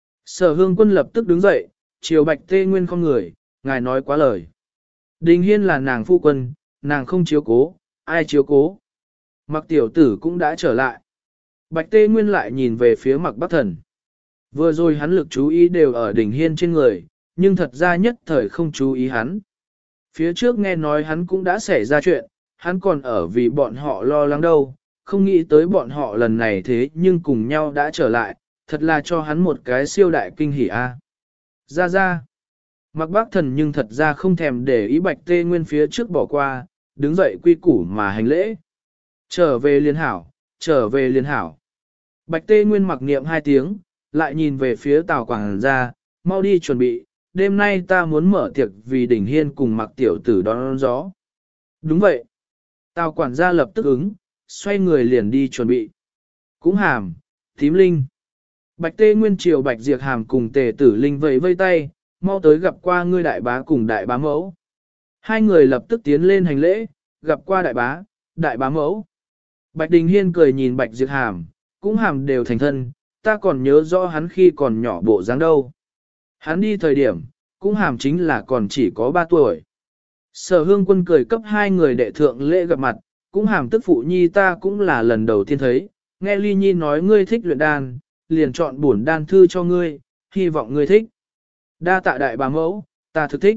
Sở Hương Quân lập tức đứng dậy, chiều Bạch Tê Nguyên không người, ngài nói quá lời. Đình Hiên là nàng phu quân, nàng không chiếu cố, ai chiếu cố. Mặc tiểu tử cũng đã trở lại. Bạch Tê Nguyên lại nhìn về phía Mặc Bắc Thần. Vừa rồi hắn lực chú ý đều ở Đình Hiên trên người, nhưng thật ra nhất thời không chú ý hắn. Phía trước nghe nói hắn cũng đã xảy ra chuyện, hắn còn ở vì bọn họ lo lắng đâu, không nghĩ tới bọn họ lần này thế nhưng cùng nhau đã trở lại, thật là cho hắn một cái siêu đại kinh hỉ a. Ra ra. Mặc Bác Thần nhưng thật ra không thèm để ý Bạch Tê Nguyên phía trước bỏ qua, đứng dậy quy củ mà hành lễ. Trở về liên hảo, trở về liên hảo. Bạch Tê Nguyên mặc niệm 2 tiếng, lại nhìn về phía Tào Quảng gia, mau đi chuẩn bị, đêm nay ta muốn mở tiệc vì Đình Hiên cùng Mặc tiểu tử đón gió. Đúng vậy. Tào quản gia lập tức ứng, xoay người liền đi chuẩn bị. Cũng hàm, tím linh. Bạch Tê Nguyên triều Bạch Diệp Hàm cùng Tề Tử Linh vẫy vây tay, mau tới gặp qua ngươi đại bá cùng đại bá mẫu. Hai người lập tức tiến lên hành lễ, gặp qua đại bá mẫu. Bạch Đình Hiên cười nhìn Bạch Diệp Hàm, cũng hàm đều thành thân, ta còn nhớ rõ hắn khi còn nhỏ bộ dáng đâu. Hắn đi thời điểm, cũng hàm chính là còn chỉ có 3 tuổi. Sở Hương Quân cười cấp 2 người đệ thượng lễ gặp mặt, cũng hàm tức phụ nhi ta cũng là lần đầu tiên thấy, nghe Ly Nhi nói ngươi thích luyện đan, liền chọn bổn đan thư cho ngươi, hy vọng ngươi thích. Đa tạ đại bá mẫu, ta thực thích.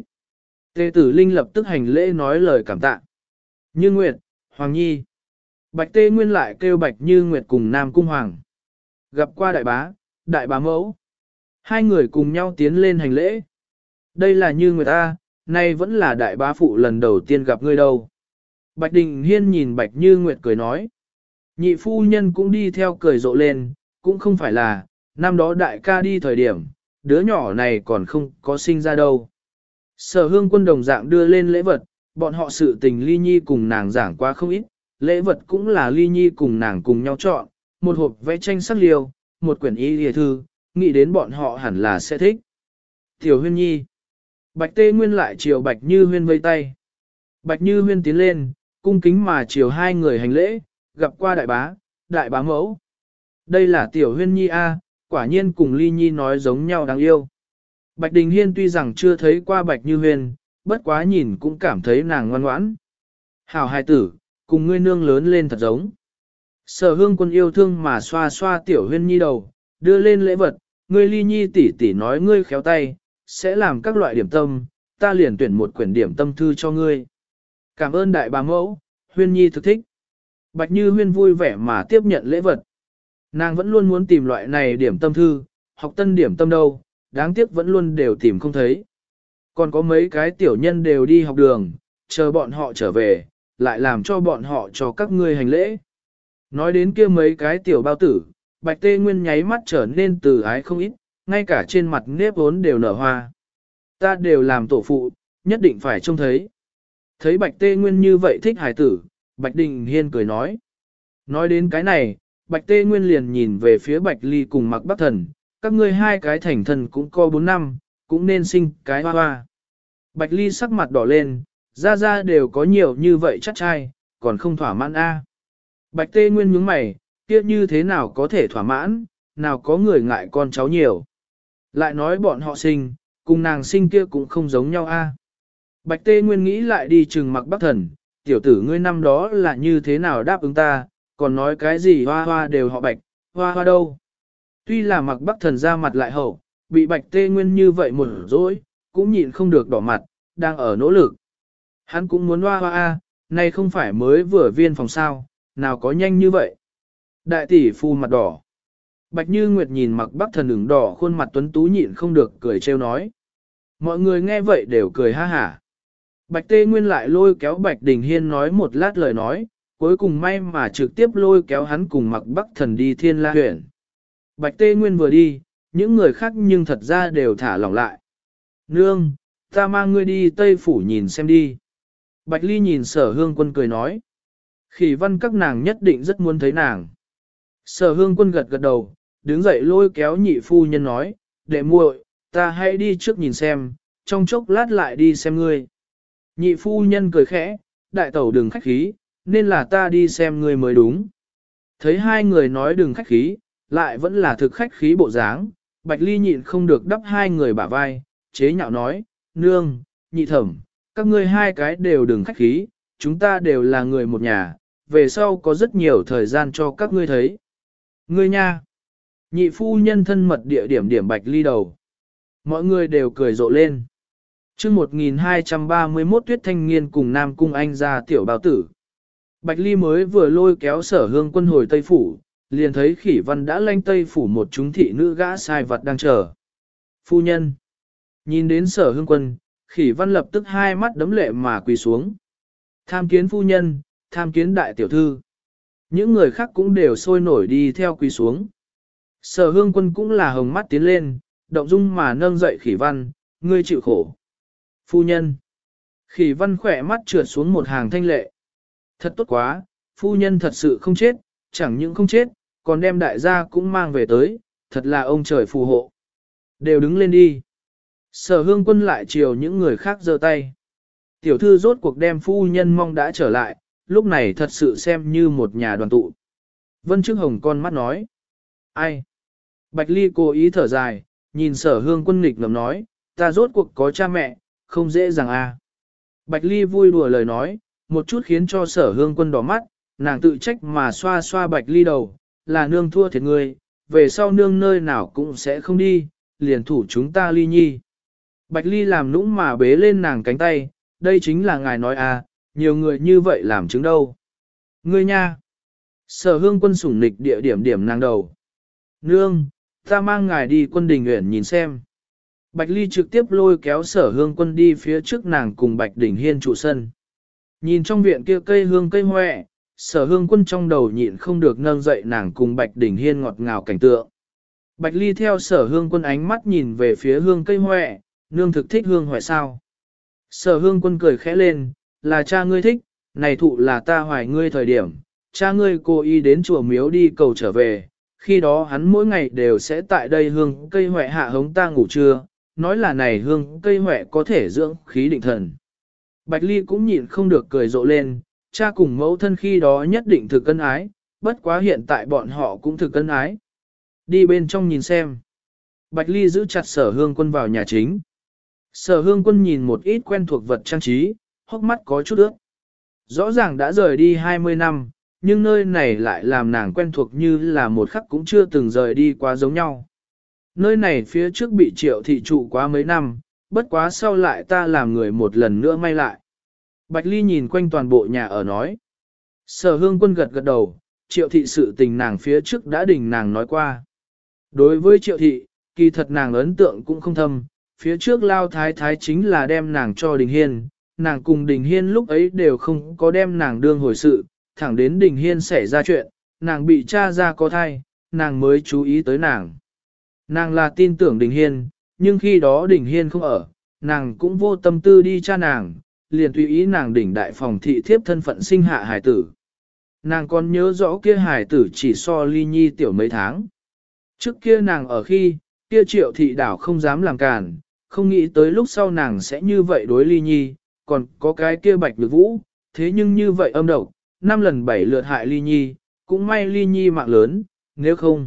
Tề Tử Linh lập tức hành lễ nói lời cảm tạ. Như Nguyệt, Hoàng Nhi. Bạch Tê Nguyên lại kêu Bạch Như Nguyệt cùng Nam Cung Hoàng. Gặp qua đại bá mẫu. Hai người cùng nhau tiến lên hành lễ. Đây là Như Nguyệt ta, nay vẫn là đại bá phụ lần đầu tiên gặp ngươi đâu. Bạch Đình Hiên nhìn Bạch Như Nguyệt cười nói. Nhị phu nhân cũng đi theo cười rộ lên, cũng không phải là, năm đó đại ca đi thời điểm, đứa nhỏ này còn không có sinh ra đâu. Sở Hương Quân đồng dạng đưa lên lễ vật, bọn họ sự tình Ly Nhi cùng nàng giảng qua không ít, lễ vật cũng là Ly Nhi cùng nàng cùng nhau chọn, một hộp vẽ tranh sắc liều, một quyển y lìa thư, nghĩ đến bọn họ hẳn là sẽ thích. Tiểu Huyên Nhi. Bạch Tê Nguyên lại chiều Bạch Như Huyên vây tay. Bạch Như Huyên tiến lên, cung kính mà chiều 2 người hành lễ, gặp qua đại bá mẫu. Đây là Tiểu Huyên Nhi A, quả nhiên cùng Ly Nhi nói giống nhau đáng yêu. Bạch Đình Hiên tuy rằng chưa thấy qua Bạch Như Huyên, bất quá nhìn cũng cảm thấy nàng ngoan ngoãn. Hảo hài tử, cùng ngươi nương lớn lên thật giống. Sở Hương Quân yêu thương mà xoa xoa Tiểu Huyên Nhi đầu, đưa lên lễ vật, ngươi Ly Nhi tỷ tỷ nói ngươi khéo tay, sẽ làm các loại điểm tâm, ta liền tuyển một quyển điểm tâm thư cho ngươi. Cảm ơn đại bá mẫu, Huyên Nhi thực thích. Bạch Như Huyên vui vẻ mà tiếp nhận lễ vật. Nàng vẫn luôn muốn tìm loại này điểm tâm thư, học tân điểm tâm đâu, đáng tiếc vẫn luôn đều tìm không thấy. Còn có mấy cái tiểu nhân đều đi học đường, chờ bọn họ trở về, lại làm cho bọn họ cho các ngươi hành lễ. Nói đến kia mấy cái tiểu bao tử, Bạch Tê Nguyên nháy mắt trở nên từ ái không ít, ngay cả trên mặt nếp vốn đều nở hoa. Ta đều làm tổ phụ, nhất định phải trông thấy. Thấy Bạch Tê Nguyên như vậy thích hài tử, Bạch Đình Hiên cười nói. Nói đến cái này, Bạch Tê Nguyên liền nhìn về phía Bạch Ly cùng Mặc Bắc Thần, các ngươi 2 cái thành thần cũng có 4 năm, cũng nên sinh cái hoa hoa. Bạch Ly sắc mặt đỏ lên, ra đều có nhiều như vậy chắc trai, còn không thỏa mãn a. Bạch Tê Nguyên nhướng mày, kia như thế nào có thể thỏa mãn, nào có người ngại con cháu nhiều. Lại nói bọn họ sinh, cùng nàng sinh kia cũng không giống nhau a. Bạch Tê Nguyên nghĩ lại đi chừng Mặc Bắc Thần, tiểu tử ngươi năm đó là như thế nào đáp ứng ta, còn nói cái gì hoa hoa đều họ Bạch, hoa hoa đâu. Tuy là Mặc Bắc Thần ra mặt lại hậu, bị Bạch Tê Nguyên như vậy một dối, cũng nhịn không được đỏ mặt, đang ở nỗ lực. Hắn cũng muốn hoa hoa a, này không phải mới vừa viên phòng sao, nào có nhanh như vậy. Đại tỷ phu mặt đỏ. Bạch Như Nguyệt nhìn Mặc Bắc Thần ửng đỏ khuôn mặt tuấn tú nhịn không được cười trêu nói. Mọi người nghe vậy đều cười ha hả. Bạch Tê Nguyên lại lôi kéo Bạch Đình Hiên nói một lát lời nói, cuối cùng may mà trực tiếp lôi kéo hắn cùng Mặc Bắc Thần đi Thiên La huyện. Bạch Tê Nguyên vừa đi, những người khác nhưng thật ra đều thả lỏng lại. Nương, ta mang ngươi đi Tây Phủ nhìn xem đi. Bạch Ly nhìn Sở Hương Quân cười nói. Khỉ văn các nàng nhất định rất muốn thấy nàng. Sở Hương Quân gật gật đầu, đứng dậy lôi kéo nhị phu nhân nói, đệ muội, ta hãy đi trước nhìn xem, trong chốc lát lại đi xem ngươi. Nhị phu nhân cười khẽ, đại tẩu đừng khách khí, nên là ta đi xem ngươi mới đúng. Thấy hai người nói đừng khách khí, lại vẫn là thực khách khí bộ dáng, Bạch Ly nhịn không được đắp hai người bả vai, chế nhạo nói, nương, nhị thẩm, các ngươi hai cái đều đừng khách khí, chúng ta đều là người một nhà, về sau có rất nhiều thời gian cho các ngươi thấy. Ngươi nha! Nhị phu nhân thân mật địa điểm điểm Bạch Ly đầu. Mọi người đều cười rộ lên. chương 1231 Tuyết Thanh Niên cùng Nam Cung Anh ra tiểu bào tử. Bạch Ly mới vừa lôi kéo Sở Hương Quân hồi Tây Phủ, liền thấy Khỉ Văn đã lanh Tây Phủ một chúng thị nữ gã sai vật đang chờ. Phu nhân! Nhìn đến Sở Hương Quân, Khỉ Văn lập tức hai mắt đấm lệ mà quỳ xuống. Tham kiến phu nhân, tham kiến đại tiểu thư. Những người khác cũng đều sôi nổi đi theo quỳ xuống. Sở Hương Quân cũng là hồng mắt tiến lên, động dung mà nâng dậy Khỉ Văn, ngươi chịu khổ. Phu nhân. Khỉ Văn khỏe mắt trượt xuống một hàng thanh lệ. Thật tốt quá, phu nhân thật sự không chết, chẳng những không chết, còn đem đại gia cũng mang về tới, thật là ông trời phù hộ. Đều đứng lên đi. Sở Hương Quân lại chiều những người khác giơ tay. Tiểu thư rốt cuộc đem phu nhân mong đã trở lại, lúc này thật sự xem như một nhà đoàn tụ. Vân Trức Hồng con mắt nói. Ai? Bạch Ly cố ý thở dài, nhìn Sở Hương Quân nghịch ngầm nói, ta rốt cuộc có cha mẹ, không dễ dàng à. Bạch Ly vui đùa lời nói, một chút khiến cho Sở Hương Quân đỏ mắt, nàng tự trách mà xoa xoa Bạch Ly đầu, là nương thua thiệt người, về sau nương nơi nào cũng sẽ không đi, liền thủ chúng ta Ly nhi. Bạch Ly làm nũng mà bế lên nàng cánh tay, đây chính là ngài nói à, nhiều người như vậy làm chứng đâu. Ngươi nha! Sở Hương Quân sủng nịch địa điểm điểm nàng đầu. Nương, ta mang ngài đi Quân Đình Uyển nhìn xem. Bạch Ly trực tiếp lôi kéo Sở Hương Quân đi phía trước nàng cùng Bạch Đình Hiên trụ sân. Nhìn trong viện kia cây hương cây hoẹ, Sở Hương Quân trong đầu nhịn không được nâng dậy nàng cùng Bạch Đình Hiên ngọt ngào cảnh tượng. Bạch Ly theo Sở Hương Quân ánh mắt nhìn về phía hương cây hoẹ, nương thực thích hương hoẹ sao? Sở Hương Quân cười khẽ lên, là cha ngươi thích, này thụ là ta hoài ngươi thời điểm, cha ngươi cố ý đến chùa miếu đi cầu trở về, khi đó hắn mỗi ngày đều sẽ tại đây hương cây hoẹ hạ hống ta ngủ trưa, nói là này hương cây hoẹ có thể dưỡng khí định thần. Bạch Ly cũng nhịn không được cười rộ lên, cha cùng mẫu thân khi đó nhất định thực ân ái, bất quá hiện tại bọn họ cũng thực ân ái. Đi bên trong nhìn xem. Bạch Ly giữ chặt Sở Hương Quân vào nhà chính. Sở Hương Quân nhìn một ít quen thuộc vật trang trí, hốc mắt có chút ướt. Rõ ràng đã rời đi 20 năm, nhưng nơi này lại làm nàng quen thuộc như là một khắc cũng chưa từng rời đi quá giống nhau. Nơi này phía trước bị Triệu thị trụ quá mấy năm, bất quá sau lại ta làm người một lần nữa may lại. Bạch Ly nhìn quanh toàn bộ nhà ở nói. Sở Hương Quân gật gật đầu, Triệu thị sự tình nàng phía trước đã đình nàng nói qua. Đối với Triệu thị, kỳ thật nàng ấn tượng cũng không thâm, phía trước Lao Thái Thái chính là đem nàng cho Đình Hiên, nàng cùng Đình Hiên lúc ấy đều không có đem nàng đương hồi sự, thẳng đến Đình Hiên xảy ra chuyện, nàng bị cha ra có thai, nàng mới chú ý tới nàng. Nàng là tin tưởng Đình Hiên, nhưng khi đó Đình Hiên không ở, nàng cũng vô tâm tư đi cha nàng, liền tùy ý nàng đỉnh đại phòng thị thiếp thân phận sinh hạ hải tử. Nàng còn nhớ rõ kia hải tử chỉ so Ly Nhi tiểu mấy tháng. Trước kia nàng ở khi, kia Triệu thị đảo không dám làm cản, không nghĩ tới lúc sau nàng sẽ như vậy đối Ly Nhi, còn có cái kia Bạch Nhược Vũ, thế nhưng như vậy âm độc, 5 lần 7 lượt hại Ly Nhi, cũng may Ly Nhi mạng lớn, nếu không.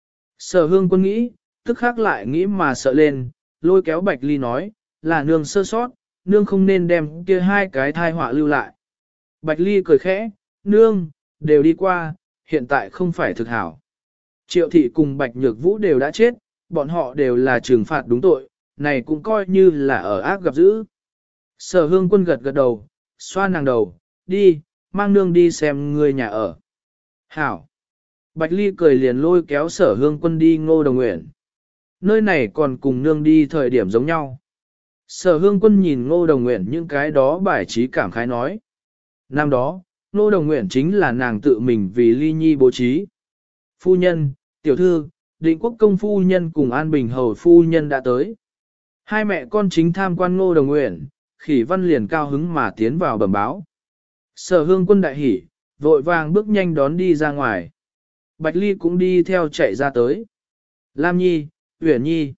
Sở Hương Quân nghĩ, tức khắc lại nghĩ mà sợ lên, lôi kéo Bạch Ly nói, là nương sơ sót, nương không nên đem kia hai cái thai họa lưu lại. Bạch Ly cười khẽ, nương, đều đi qua, hiện tại không phải thực hảo. Triệu thị cùng Bạch Nhược Vũ đều đã chết, bọn họ đều là trừng phạt đúng tội, này cũng coi như là ở ác gặp dữ. Sở Hương Quân gật gật đầu, xoa nàng đầu, đi, mang nương đi xem người nhà ở. Hảo. Bạch Ly cười liền lôi kéo Sở Hương Quân đi Ngô Đồng Nguyện. Nơi này còn cùng nương đi thời điểm giống nhau. Sở Hương Quân nhìn Ngô Đồng Nguyện những cái đó bài trí cảm khái nói. Năm đó, Ngô Đồng Nguyện chính là nàng tự mình vì Ly Nhi bố trí. Phu nhân, tiểu thư, Định Quốc công phu nhân cùng An Bình hầu phu nhân đã tới. Hai mẹ con chính tham quan Ngô Đồng Nguyện, Khỉ Văn liền cao hứng mà tiến vào bẩm báo. Sở Hương Quân đại hỉ, vội vàng bước nhanh đón đi ra ngoài. Bạch Ly cũng đi theo chạy ra tới. Lam Nhi, Uyển Nhi.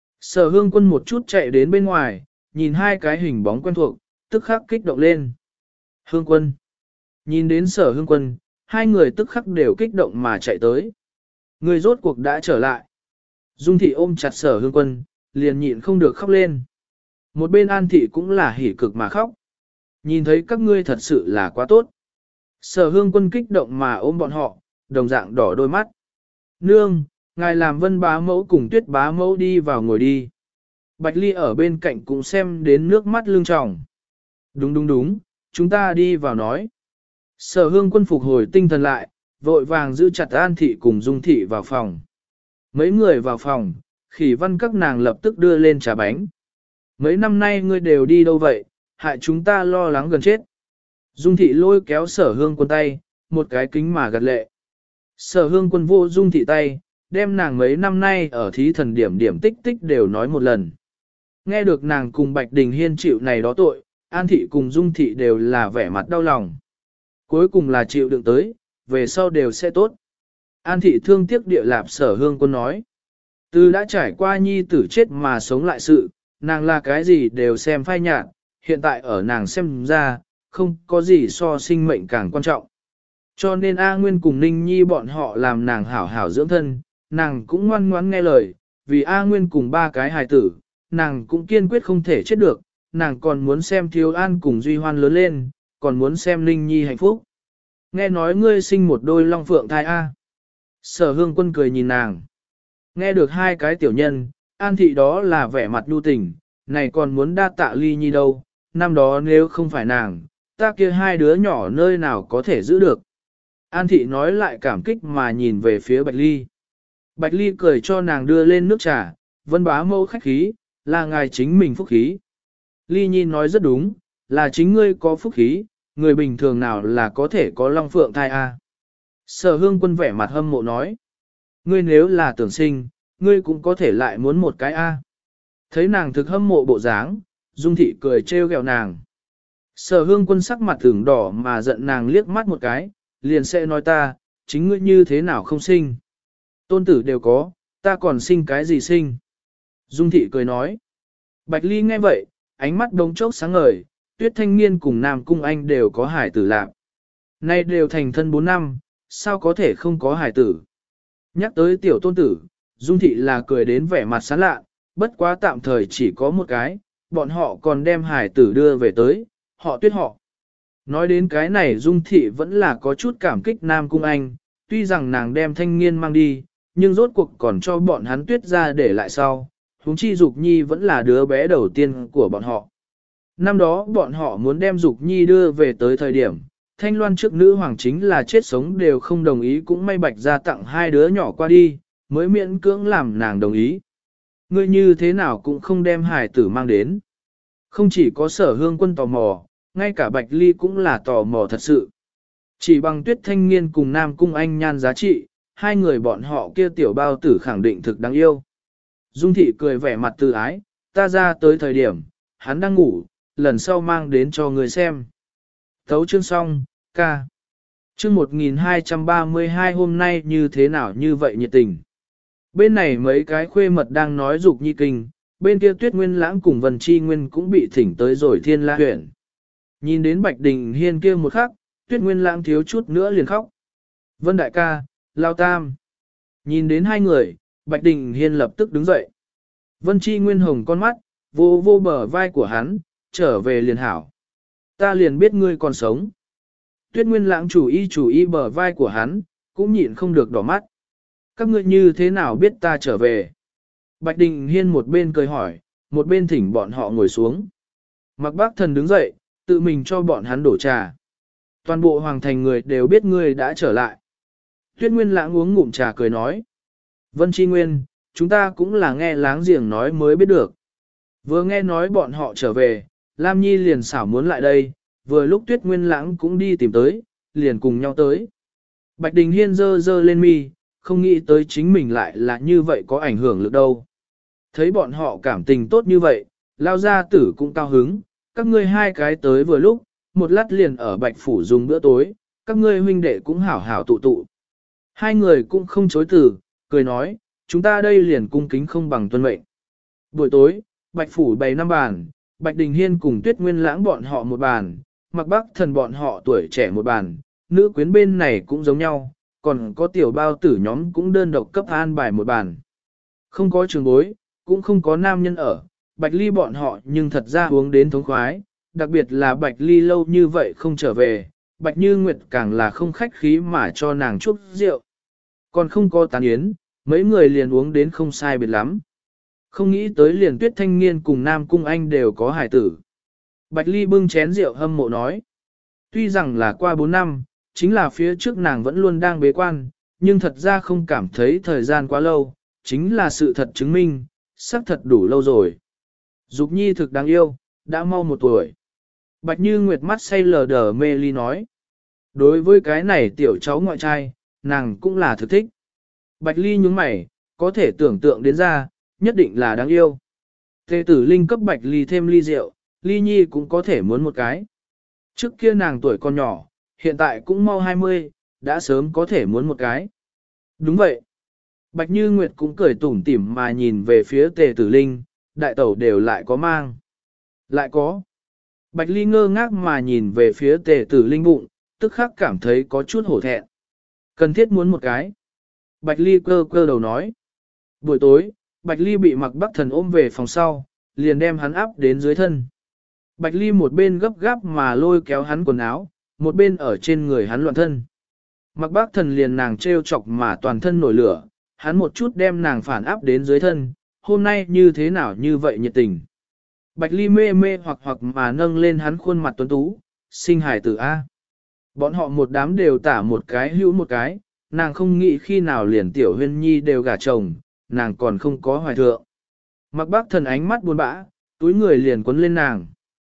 Sở Hương Quân một chút chạy đến bên ngoài, nhìn hai cái hình bóng quen thuộc, tức khắc kích động lên. Hương Quân. Nhìn đến Sở Hương Quân, hai người tức khắc đều kích động mà chạy tới. Người rốt cuộc đã trở lại. Dung Thị ôm chặt Sở Hương Quân, liền nhịn không được khóc lên. Một bên An Thị cũng là hỉ cực mà khóc. Nhìn thấy các ngươi thật sự là quá tốt. Sở Hương Quân kích động mà ôm bọn họ, đồng dạng đỏ đôi mắt. Nương, ngài làm Vân bá mẫu cùng Tuyết bá mẫu đi vào ngồi đi. Bạch Ly ở bên cạnh cũng xem đến nước mắt lưng tròng. Đúng, chúng ta đi vào nói. Sở Hương Quân phục hồi tinh thần lại, vội vàng giữ chặt An Thị cùng Dung Thị vào phòng. Mấy người vào phòng, Khỉ Văn các nàng lập tức đưa lên trà bánh. Mấy năm nay ngươi đều đi đâu vậy, hại chúng ta lo lắng gần chết. Dung Thị lôi kéo Sở Hương Quân tay, một cái kính mà gật lệ. Sở Hương Quân vô Dung Thị tay, đem nàng mấy năm nay ở thí thần điểm tích tích đều nói một lần. Nghe được nàng cùng Bạch Đình Hiên chịu này đó tội, An Thị cùng Dung Thị đều là vẻ mặt đau lòng. Cuối cùng là chịu đựng tới, về sau đều sẽ tốt. An Thị thương tiếc địa lạp Sở Hương Quân nói. Từ đã trải qua nhi tử chết mà sống lại sự, nàng là cái gì đều xem phai nhạt, hiện tại ở nàng xem ra, không có gì so sinh mệnh càng quan trọng. Cho nên A Nguyên cùng Ninh Nhi bọn họ làm nàng hảo hảo dưỡng thân, nàng cũng ngoan ngoãn nghe lời, vì A Nguyên cùng ba cái hài tử, nàng cũng kiên quyết không thể chết được, nàng còn muốn xem Thiếu An cùng Duy Hoan lớn lên, còn muốn xem Ninh Nhi hạnh phúc. Nghe nói ngươi sinh một đôi long phượng thai A. Sở Hương Quân cười nhìn nàng. Nghe được hai cái tiểu nhân, An Thị đó là vẻ mặt nhu tình, này còn muốn đa tạ Ly Nhi đâu, năm đó nếu không phải nàng, ta kia hai đứa nhỏ nơi nào có thể giữ được. An Thị nói lại cảm kích mà nhìn về phía Bạch Ly. Bạch Ly cười cho nàng đưa lên nước trà, Vân bá mẫu khách khí, là ngài chính mình phúc khí. Ly Nhi nói rất đúng, là chính ngươi có phúc khí, người bình thường nào là có thể có long phượng thai a. Sở Hương Quân vẻ mặt hâm mộ nói. Ngươi nếu là tưởng sinh, ngươi cũng có thể lại muốn một cái a. Thấy nàng thực hâm mộ bộ dáng, Dung Thị cười trêu ghẹo nàng. Sở Hương Quân sắc mặt tưởng đỏ mà giận nàng liếc mắt một cái, liền sẽ nói ta, chính ngươi như thế nào không sinh. Tôn tử đều có, ta còn sinh cái gì sinh. Dung Thị cười nói. Bạch Ly nghe vậy, ánh mắt đống chốc sáng ngời, Tuyết Thanh Niên cùng Nam Cung Anh đều có hải tử lạc. Nay đều thành thân 4 năm, sao có thể không có hải tử. Nhắc tới tiểu tôn tử, Dung Thị là cười đến vẻ mặt sán lạ, bất quá tạm thời chỉ có một cái, bọn họ còn đem hải tử đưa về tới, họ Tuyết họ. Nói đến cái này Dung Thị vẫn là có chút cảm kích Nam Cung Anh, tuy rằng nàng đem Thanh Niên mang đi, nhưng rốt cuộc còn cho bọn hắn Tuyết ra để lại sau, huống chi Dục Nhi vẫn là đứa bé đầu tiên của bọn họ. Năm đó bọn họ muốn đem Dục Nhi đưa về tới thời điểm, Thanh Loan trước nữ hoàng chính là chết sống đều không đồng ý, cũng may Bạch ra tặng hai đứa nhỏ qua đi, mới miễn cưỡng làm nàng đồng ý. Ngươi như thế nào cũng không đem hài tử mang đến. Không chỉ có Sở Hương Quân tò mò, ngay cả Bạch Ly cũng là tò mò thật sự. Chỉ bằng Tuyết Thanh Niên cùng Nam Cung Anh nhan giá trị, hai người bọn họ kia tiểu bao tử khẳng định thực đáng yêu. Dung Thị cười vẻ mặt từ ái, ta ra tới thời điểm, hắn đang ngủ, lần sau mang đến cho người xem. Thấu chương xong, ca. Chương 1232 hôm nay như thế nào như vậy nhiệt tình. Bên này mấy cái khuê mật đang nói Dục Nhi kinh, bên kia Tuyết Nguyên Lãng cùng Vân Chi Nguyên cũng bị thỉnh tới rồi Thiên La huyện. Nhìn đến Bạch Đình Hiên kia một khắc, Tuyết Nguyên Lãng thiếu chút nữa liền khóc. Vân đại ca, Lao Tam. Nhìn đến hai người, Bạch Đình Hiên lập tức đứng dậy. Vân Chi Nguyên hồng con mắt, vô vô bờ vai của hắn, trở về liền hảo. Ta liền biết ngươi còn sống. Tuyết Nguyên Lãng chủ ý bờ vai của hắn, cũng nhịn không được đỏ mắt. Các ngươi như thế nào biết ta trở về? Bạch Đình Hiên một bên cười hỏi, một bên thỉnh bọn họ ngồi xuống. Mạc Bác Thần đứng dậy, tự mình cho bọn hắn đổ trà. Toàn bộ hoàng thành người đều biết ngươi đã trở lại. Tuyết Nguyên Lãng uống ngụm trà cười nói. Vân Chi Nguyên, chúng ta cũng là nghe láng giềng nói mới biết được. Vừa nghe nói bọn họ trở về, Lam Nhi liền xảo muốn lại đây, vừa lúc Tuyết Nguyên Lãng cũng đi tìm tới, liền cùng nhau tới. Bạch Đình Hiên dơ dơ lên mi, không nghĩ tới chính mình lại là như vậy có ảnh hưởng lực đâu. Thấy bọn họ cảm tình tốt như vậy, lao gia tử cũng cao hứng, các ngươi hai cái tới vừa lúc, một lát liền ở Bạch Phủ dùng bữa tối, các ngươi huynh đệ cũng hảo hảo tụ tụ. Hai người cũng không chối từ, cười nói, chúng ta đây liền cung kính không bằng tuân mệnh. Buổi tối, Bạch Phủ bày 5 bàn, Bạch Đình Hiên cùng Tuyết Nguyên Lãng bọn họ một bàn, Mạc Bắc Thần bọn họ tuổi trẻ một bàn, nữ quyến bên này cũng giống nhau, còn có tiểu bao tử nhóm cũng đơn độc cấp an bài một bàn. Không có trường bối, cũng không có nam nhân ở, Bạch Ly bọn họ nhưng thật ra uống đến thống khoái, đặc biệt là Bạch Ly lâu như vậy không trở về, Bạch Như Nguyệt càng là không khách khí mà cho nàng chúc rượu. Còn không có tán yến, mấy người liền uống đến không sai biệt lắm. Không nghĩ tới liền Tuyết Thanh Niên cùng Nam Cung Anh đều có hài tử. Bạch Ly bưng chén rượu hâm mộ nói. Tuy rằng là qua 4 năm, chính là phía trước nàng vẫn luôn đang bế quan, nhưng thật ra không cảm thấy thời gian quá lâu, chính là sự thật chứng minh, xác thật đủ lâu rồi. Dục Nhi thực đáng yêu, đã mau 1 tuổi. Bạch Như Nguyệt mắt say lờ đờ mê ly nói. Đối với cái này tiểu cháu ngoại trai, nàng cũng là thực thích. Bạch Ly nhúng mày, có thể tưởng tượng đến ra, nhất định là đáng yêu. Tề tử Linh cấp Bạch Ly thêm ly rượu, Ly Nhi cũng có thể muốn một cái. Trước kia nàng tuổi còn nhỏ, hiện tại cũng mau 20, đã sớm có thể muốn một cái. Đúng vậy. Bạch Như Nguyệt cũng cười tủm tỉm mà nhìn về phía Tề tử Linh, đại tẩu đều lại có mang. Lại có. Bạch Ly ngơ ngác mà nhìn về phía Tề tử Linh bụng, tức khắc cảm thấy có chút hổ thẹn. Cần thiết muốn một cái. Bạch Ly cơ cơ đầu nói. Buổi tối, Bạch Ly bị Mạc Bắc Thần ôm về phòng sau, liền đem hắn áp đến dưới thân. Bạch Ly một bên gấp gáp mà lôi kéo hắn quần áo, một bên ở trên người hắn loạn thân. Mạc Bắc Thần liền nàng trêu chọc mà toàn thân nổi lửa, hắn một chút đem nàng phản áp đến dưới thân, hôm nay như thế nào như vậy nhiệt tình. Bạch Ly mê mê hoặc mà nâng lên hắn khuôn mặt tuấn tú, sinh hài tử A. Bọn họ một đám đều tả một cái hữu một cái, nàng không nghĩ khi nào liền tiểu huyên nhi đều gả chồng, nàng còn không có hoài thượng. Mạc Bắc Thần ánh mắt buồn bã, túi người liền quấn lên nàng.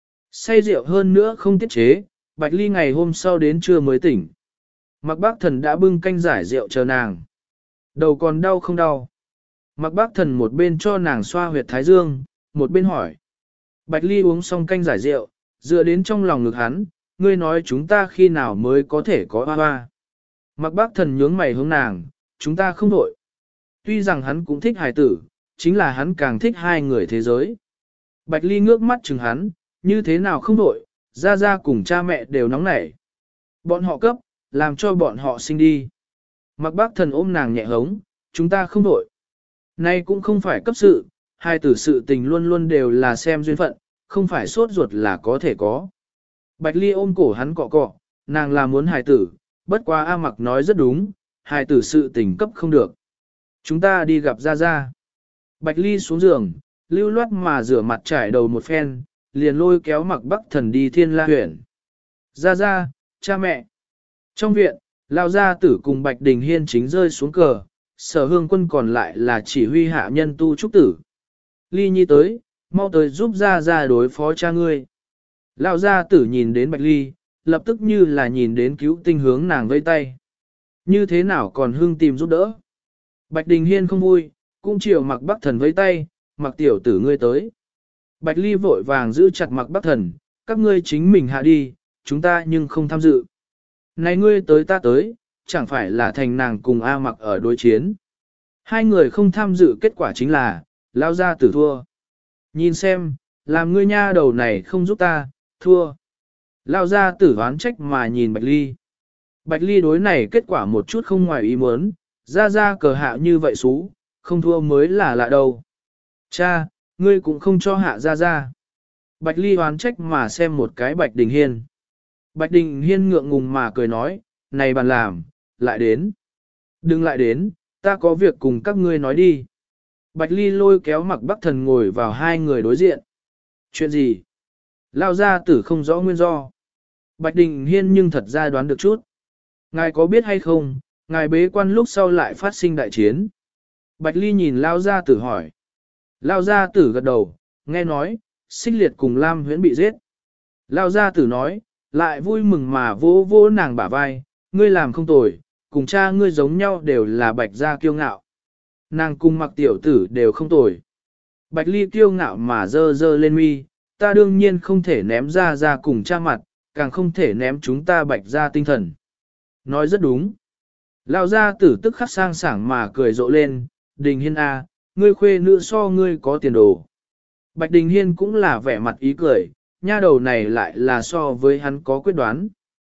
Say rượu hơn nữa không tiết chế, Bạch Ly ngày hôm sau đến trưa mới tỉnh. Mạc Bắc Thần đã bưng canh giải rượu chờ nàng. Đầu còn đau không đau. Mạc Bắc Thần một bên cho nàng xoa huyệt thái dương, một bên hỏi. Bạch Ly uống xong canh giải rượu, dựa đến trong lòng ngực hắn, ngươi nói chúng ta khi nào mới có thể có hoa hoa. Mạc Bắc Thần nhướng mày hướng nàng, chúng ta không đổi. Tuy rằng hắn cũng thích hài tử, chính là hắn càng thích hai người thế giới. Bạch Ly ngước mắt chừng hắn, như thế nào không đổi, ra ra cùng cha mẹ đều nóng nảy. Bọn họ cấp, làm cho bọn họ sinh đi. Mạc Bắc Thần ôm nàng nhẹ hống, chúng ta không đổi. Nay cũng không phải cấp sự, hai tử sự tình luôn luôn đều là xem duyên phận, không phải sốt ruột là có thể có. Bạch Ly ôm cổ hắn cọ cọ, nàng là muốn hài tử, bất quá A Mặc nói rất đúng, hài tử sự tình cấp không được. Chúng ta đi gặp Gia Gia. Bạch Ly xuống giường, lưu loát mà rửa mặt trải đầu một phen, liền lôi kéo Mạc Bắc Thần đi Thiên La huyện. Gia Gia, cha mẹ. Trong viện, Lao Gia Tử cùng Bạch Đình Hiên chính rơi xuống cờ, Sở Hương Quân còn lại là chỉ huy hạ nhân tu trúc tử. Ly Nhi tới, mau tới giúp Gia Gia đối phó cha ngươi. Lao Gia Tử nhìn đến Bạch Ly, lập tức như là nhìn đến cứu tinh hướng nàng vây tay. Như thế nào còn Hương tìm giúp đỡ. Bạch Đình Hiên không vui, cũng chiều Mạc Bắc Thần vây tay, Mạc tiểu tử ngươi tới. Bạch Ly vội vàng giữ chặt Mạc Bắc Thần, các ngươi chính mình hạ đi, chúng ta nhưng không tham dự. Này ngươi tới ta tới, chẳng phải là thành nàng cùng A Mặc ở đối chiến. Hai người không tham dự kết quả chính là, Lao Gia Tử thua. Nhìn xem, làm ngươi nha đầu này không giúp ta, thua. Lao Gia Tử oán trách mà nhìn Bạch Ly. Bạch Ly đối này kết quả một chút không ngoài ý muốn, ra cờ hạ như vậy xú, không thua mới là lạ đâu. Cha, ngươi cũng không cho hạ ra. Bạch Ly oán trách mà xem một cái Bạch Đình Hiên. Bạch Đình Hiên ngượng ngùng mà cười nói, này bàn làm, lại đến. Đừng lại đến, ta có việc cùng các ngươi nói đi. Bạch Ly lôi kéo Mạc Bắc Thần ngồi vào hai người đối diện. Chuyện gì? Lao Gia Tử không rõ nguyên do. Bạch Đình Hiên nhưng thật ra đoán được chút. Ngài có biết hay không, ngài bế quan lúc sau lại phát sinh đại chiến. Bạch Ly nhìn Lao Gia Tử hỏi. Lao Gia Tử gật đầu, nghe nói, Xích Liệt cùng Lam Huyễn bị giết. Lao Gia Tử nói, lại vui mừng mà vỗ vỗ nàng bả vai, ngươi làm không tồi, cùng cha ngươi giống nhau đều là Bạch gia kiêu ngạo. Nàng cùng Mặc tiểu tử đều không tồi. Bạch Ly kiêu ngạo mà dơ dơ lên mi, ta đương nhiên không thể ném ra cùng cha mặt, càng không thể ném chúng ta Bạch gia tinh thần. Nói rất đúng. Lao Gia Tử tức khắc sang sảng mà cười rộ lên, Đình Hiên A, ngươi khuê nữ so ngươi có tiền đồ. Bạch Đình Hiên cũng là vẻ mặt ý cười, nha đầu này lại là so với hắn có quyết đoán.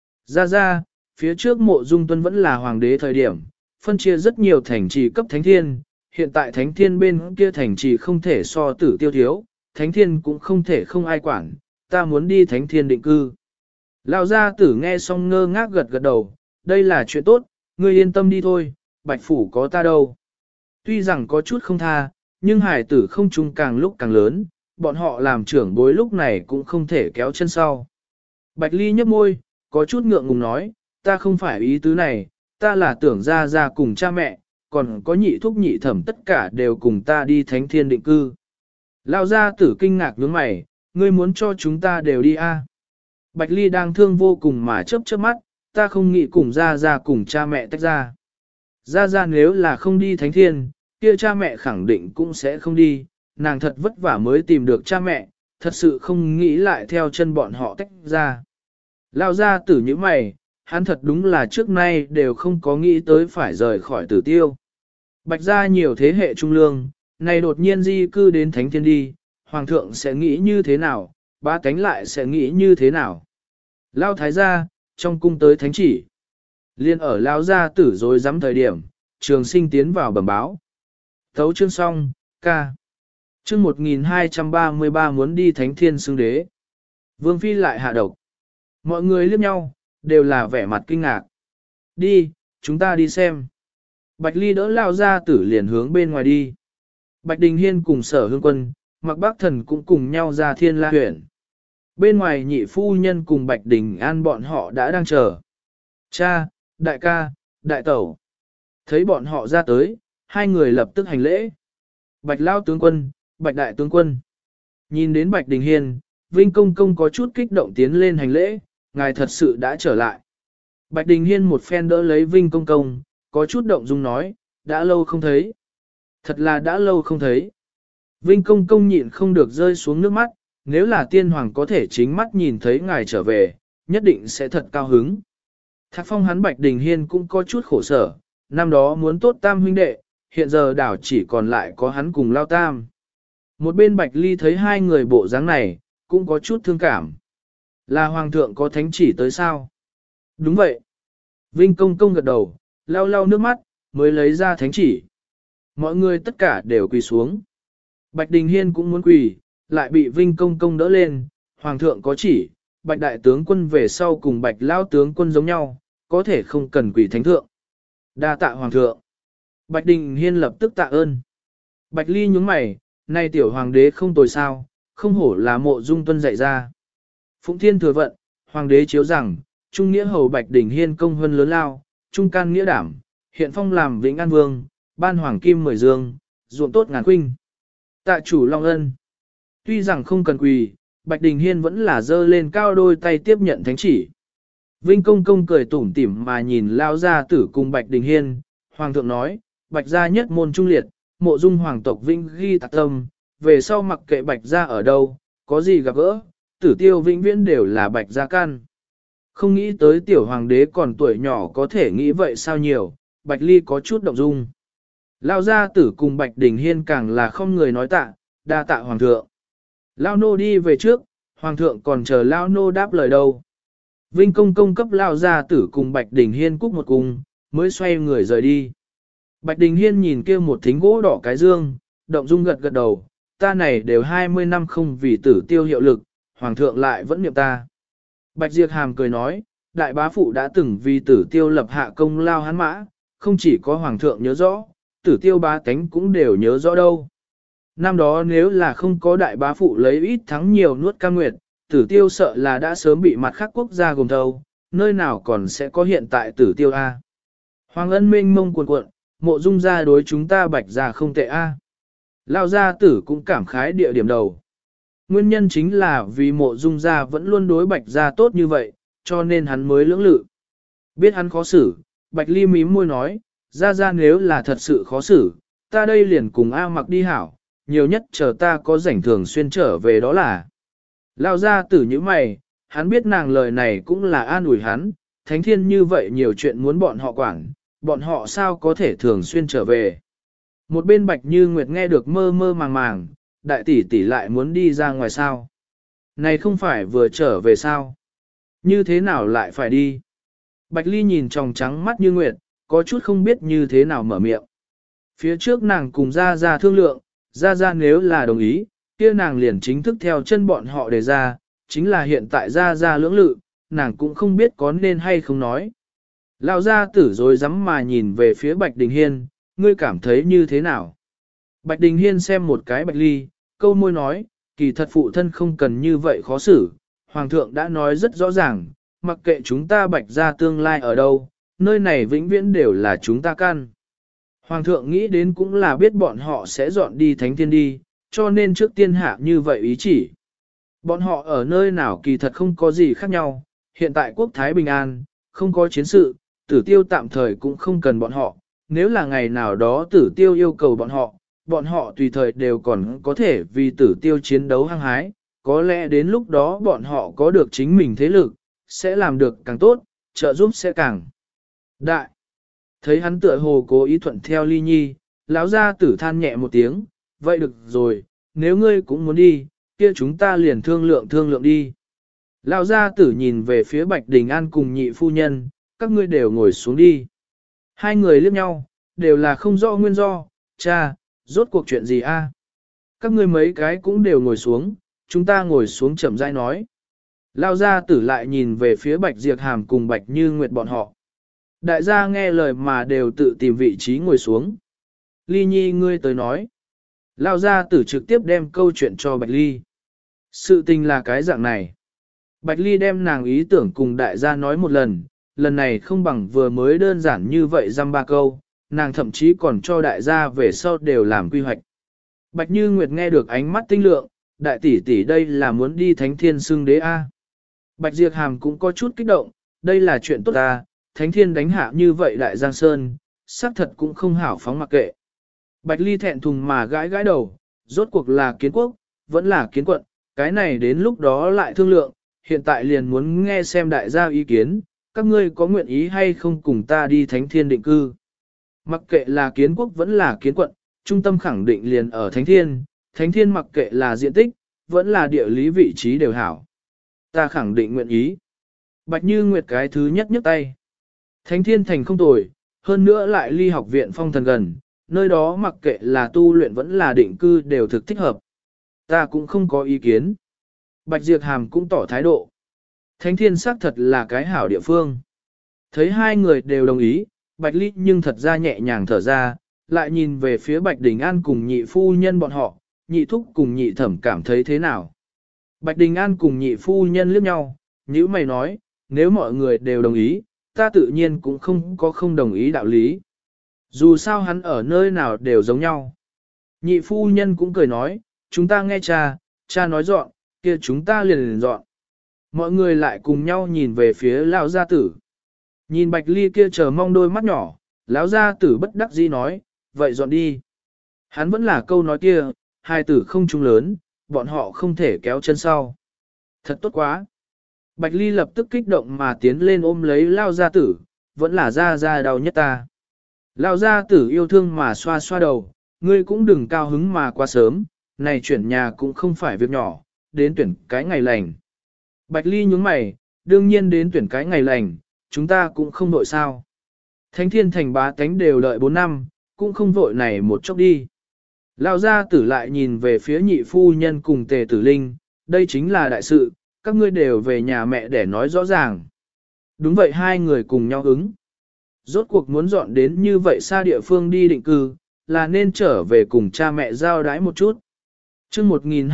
Ra, phía trước Mộ Dung Tuân vẫn là hoàng đế thời điểm, phân chia rất nhiều thành trì cấp thánh thiên, hiện tại thánh thiên bên kia thành trì không thể so Tử Tiêu thiếu, thánh thiên cũng không thể không ai quản, ta muốn đi thánh thiên định cư. Lão Gia Tử nghe xong ngơ ngác gật gật đầu, đây là chuyện tốt, ngươi yên tâm đi thôi, Bạch Phủ có ta đâu. Tuy rằng có chút không tha, nhưng hải tử không chung càng lúc càng lớn, bọn họ làm trưởng bối lúc này cũng không thể kéo chân sau. Bạch Ly nhấp môi, có chút ngượng ngùng nói, ta không phải ý tứ này, ta là tưởng ra cùng cha mẹ, còn có nhị thúc nhị thẩm tất cả đều cùng ta đi thánh thiên định cư. Lão Gia Tử kinh ngạc nhướng mày, ngươi muốn cho chúng ta đều đi a? Bạch Ly đang thương vô cùng mà chớp chớp mắt, ta không nghĩ cùng ra cùng cha mẹ tách ra. Ra nếu là không đi thánh thiên, kia cha mẹ khẳng định cũng sẽ không đi, nàng thật vất vả mới tìm được cha mẹ, thật sự không nghĩ lại theo chân bọn họ tách ra. Lao Gia Tử như mày, hắn thật đúng là trước nay đều không có nghĩ tới phải rời khỏi Tử Tiêu. Bạch gia nhiều thế hệ trung lương, này đột nhiên di cư đến thánh thiên đi, hoàng thượng sẽ nghĩ như thế nào, bá tánh lại sẽ nghĩ như thế nào. Lao Thái gia, trong cung tới thánh chỉ. Liên ở Lao Gia Tử rồi dám thời điểm, Trường Sinh tiến vào bẩm báo. Thấu chương xong, ca. Chương 1233 muốn đi thánh thiên xưng đế. Vương Phi lại hạ độc. Mọi người liếc nhau, đều là vẻ mặt kinh ngạc. Đi, chúng ta đi xem. Bạch Ly đỡ Lao Gia Tử liền hướng bên ngoài đi. Bạch Đình Hiên cùng Sở Hương Quân, Mặc Bác Thần cũng cùng nhau ra Thiên La huyện. Bên ngoài nhị phu nhân cùng Bạch Đình An bọn họ đã đang chờ. Cha, đại ca, đại tẩu. Thấy bọn họ ra tới, hai người lập tức hành lễ. Bạch Lao tướng quân, Bạch Đại tướng quân. Nhìn đến Bạch Đình Hiên, Vinh Công Công có chút kích động tiến lên hành lễ, ngài thật sự đã trở lại. Bạch Đình Hiên một phen đỡ lấy Vinh Công Công, có chút động dung nói, đã lâu không thấy. Thật là đã lâu không thấy. Vinh Công Công nhịn không được rơi xuống nước mắt, nếu là tiên hoàng có thể chính mắt nhìn thấy ngài trở về, nhất định sẽ thật cao hứng. Thạc phong hắn Bạch Đình Hiên cũng có chút khổ sở, năm đó muốn tốt tam huynh đệ, hiện giờ đảo chỉ còn lại có hắn cùng Lao Tam. Một bên Bạch Ly thấy hai người bộ dáng này, cũng có chút thương cảm. Là hoàng thượng có thánh chỉ tới sao? Đúng vậy. Vinh Công Công gật đầu, lau lau nước mắt, mới lấy ra thánh chỉ. Mọi người tất cả đều quỳ xuống. Bạch Đình Hiên cũng muốn quỳ, lại bị Vinh Công Công đỡ lên. Hoàng thượng có chỉ, Bạch Đại tướng quân về sau cùng Bạch Lao tướng quân giống nhau, có thể không cần quỳ thánh thượng. Đa tạ hoàng thượng. Bạch Đình Hiên lập tức tạ ơn. Bạch Ly nhướng mày, nay tiểu hoàng đế không tồi sao, không hổ là Mộ Dung Tuân dạy ra. Phụng Thiên thừa vận, hoàng đế chiếu rằng, trung nghĩa hầu Bạch Đình Hiên công huân lớn lao, trung can nghĩa đảm, hiện phong làm Vĩnh An Vương, ban hoàng kim 10 dương, ruộng tốt ngàn khuynh. Tạ chủ Long Ân. Tuy rằng không cần quỳ, Bạch Đình Hiên vẫn là dơ lên cao đôi tay tiếp nhận thánh chỉ. Vinh Công Công cười tủm tỉm mà nhìn Lao Gia Tử cùng Bạch Đình Hiên, hoàng thượng nói, Bạch gia nhất môn trung liệt, Mộ Dung hoàng tộc vinh ghi tạc tâm, về sau mặc kệ Bạch gia ở đâu, có gì gặp gỡ, Tử Tiêu vĩnh viễn đều là Bạch gia căn. Không nghĩ tới tiểu hoàng đế còn tuổi nhỏ có thể nghĩ vậy sao nhiều, Bạch Ly có chút động dung. Lao Gia Tử cùng Bạch Đình Hiên càng là không người nói tạ, đa tạ hoàng thượng. Lao nô đi về trước, hoàng thượng còn chờ Lao nô đáp lời đâu. Vinh Công Công cấp Lao Gia Tử cùng Bạch Đình Hiên cúc một cung, mới xoay người rời đi. Bạch Đình Hiên nhìn kia một thính gỗ đỏ cái dương, động dung gật gật đầu, ta này đều 20 năm không vì Tử Tiêu hiệu lực, hoàng thượng lại vẫn niệm ta. Bạch Diệp Hàm cười nói, đại bá phụ đã từng vì Tử Tiêu lập hạ công lao hắn mã, không chỉ có hoàng thượng nhớ rõ, Tử Tiêu bá tánh cũng đều nhớ rõ đâu. Năm đó nếu là không có đại bá phụ lấy ít thắng nhiều nuốt cam nguyệt, Tử Tiêu sợ là đã sớm bị mặt khác quốc gia gồm thâu, nơi nào còn sẽ có hiện tại Tử Tiêu A. Hoàng ân mênh mông cuồn cuộn, mộ dung gia đối chúng ta bạch gia không tệ a. Lao gia tử cũng cảm khái địa điểm đầu. Nguyên nhân chính là vì mộ dung gia vẫn luôn đối bạch gia tốt như vậy, cho nên hắn mới lưỡng lự. Biết hắn khó xử, bạch ly mím môi nói, gia nếu là thật sự khó xử, ta đây liền cùng A mặc đi hảo, nhiều nhất chờ ta có rảnh thường xuyên trở về đó là. Lao gia tử như mày, hắn biết nàng lời này cũng là an ủi hắn, thánh thiên như vậy nhiều chuyện muốn bọn họ quản, bọn họ sao có thể thường xuyên trở về. Một bên Bạch Như Nguyệt nghe được mơ mơ màng màng, đại tỷ tỷ lại muốn đi ra ngoài sao. Này không phải vừa trở về sao? Như thế nào lại phải đi? Bạch Ly nhìn tròng trắng mắt Như Nguyệt, có chút không biết như thế nào mở miệng. Phía trước nàng cùng ra thương lượng, ra nếu là đồng ý, kia nàng liền chính thức theo chân bọn họ đề ra, chính là hiện tại ra lưỡng lự, nàng cũng không biết có nên hay không nói. Lão gia tử rồi dám mà nhìn về phía Bạch Đình Hiên, ngươi cảm thấy như thế nào? Bạch Đình Hiên xem một cái Bạch Ly, câu môi nói, kỳ thật phụ thân không cần như vậy khó xử, Hoàng thượng đã nói rất rõ ràng, mặc kệ chúng ta Bạch gia tương lai ở đâu, nơi này vĩnh viễn đều là chúng ta căn. Hoàng thượng nghĩ đến cũng là biết bọn họ sẽ dọn đi thánh thiên đi, cho nên trước tiên hạ như vậy ý chỉ. Bọn họ ở nơi nào kỳ thật không có gì khác nhau, hiện tại quốc thái bình an, không có chiến sự, tử tiêu tạm thời cũng không cần bọn họ, nếu là ngày nào đó tử tiêu yêu cầu bọn họ tùy thời đều còn có thể vì tử tiêu chiến đấu hăng hái, có lẽ đến lúc đó bọn họ có được chính mình thế lực, sẽ làm được càng tốt, trợ giúp sẽ càng đại. Thấy hắn tựa hồ cố ý thuận theo Ly Nhi, lão gia tử than nhẹ một tiếng, vậy được rồi, nếu ngươi cũng muốn đi, kia chúng ta liền thương lượng đi. Lão gia tử nhìn về phía Bạch Đình An cùng nhị phu nhân, các ngươi đều ngồi xuống đi. Hai người liếc nhau, đều là không rõ nguyên do, cha, rốt cuộc chuyện gì a? Các ngươi mấy cái cũng đều ngồi xuống, chúng ta ngồi xuống chậm rãi nói. Lão gia tử lại nhìn về phía Bạch Diệp Hàm cùng Bạch Như Nguyệt bọn họ. Đại gia nghe lời mà đều tự tìm vị trí ngồi xuống. Ly Nhi ngươi tới nói. Lão gia tử trực tiếp đem câu chuyện cho Bạch Ly. Sự tình là cái dạng này. Bạch Ly đem nàng ý tưởng cùng đại gia nói một lần này không bằng vừa mới đơn giản như vậy dăm ba câu, nàng thậm chí còn cho đại gia về sau đều làm quy hoạch. Bạch Như Nguyệt nghe được ánh mắt tinh lượng, đại tỷ tỷ đây là muốn đi thánh thiên xưng đế A. Bạch Diệp Hàm cũng có chút kích động, đây là chuyện tốt ta, thánh thiên đánh hạ như vậy đại giang sơn, xác thật cũng không hảo phóng mặc kệ. Bạch Ly thẹn thùng mà gãi gãi đầu, rốt cuộc là kiến quốc, vẫn là kiến quận, cái này đến lúc đó lại thương lượng, hiện tại liền muốn nghe xem đại gia ý kiến, các ngươi có nguyện ý hay không cùng ta đi thánh thiên định cư. Mặc kệ là kiến quốc vẫn là kiến quận, trung tâm khẳng định liền ở thánh thiên mặc kệ là diện tích, vẫn là địa lý vị trí đều hảo. Ta khẳng định nguyện ý. Bạch Như Nguyệt cái thứ nhất nhấc tay. Thánh thiên thành không tồi, hơn nữa lại ly học viện phong thần gần, nơi đó mặc kệ là tu luyện vẫn là định cư đều thực thích hợp. Ta cũng không có ý kiến. Bạch Diệp Hàm cũng tỏ thái độ. Thánh thiên xác thật là cái hảo địa phương. Thấy hai người đều đồng ý, Bạch Ly nhưng thật ra nhẹ nhàng thở ra, lại nhìn về phía Bạch Đình An cùng nhị phu nhân bọn họ, nhị thúc cùng nhị thẩm cảm thấy thế nào. Bạch Đình An cùng nhị phu nhân liếc nhau, nhữ mày nói, nếu mọi người đều đồng ý, ta tự nhiên cũng không có không đồng ý đạo lý. Dù sao hắn ở nơi nào đều giống nhau. Nhị phu nhân cũng cười nói, chúng ta nghe cha nói dọn, kia chúng ta liền dọn. Mọi người lại cùng nhau nhìn về phía lão gia tử. Nhìn Bạch Ly kia chờ mong đôi mắt nhỏ, lão gia tử bất đắc dĩ nói, vậy dọn đi. Hắn vẫn là câu nói kia, hai tử không chung lớn, bọn họ không thể kéo chân sau. Thật tốt quá. Bạch Ly lập tức kích động mà tiến lên ôm lấy lão gia tử, vẫn là ra đau nhất ta. Lão gia tử yêu thương mà xoa xoa đầu, ngươi cũng đừng cao hứng mà quá sớm, này chuyển nhà cũng không phải việc nhỏ, đến tuyển cái ngày lành. Bạch Ly nhướng mày, đương nhiên đến tuyển cái ngày lành, chúng ta cũng không vội sao. Thánh thiên thành bá tánh đều đợi 4 năm, cũng không vội này một chốc đi. Lão gia tử lại nhìn về phía nhị phu nhân cùng Tề Tử Linh, đây chính là đại sự, các ngươi đều về nhà mẹ để nói rõ ràng. Đúng vậy hai người cùng nhau ứng. Rốt cuộc muốn dọn đến như vậy xa địa phương đi định cư, là nên trở về cùng cha mẹ giao đái một chút. Trước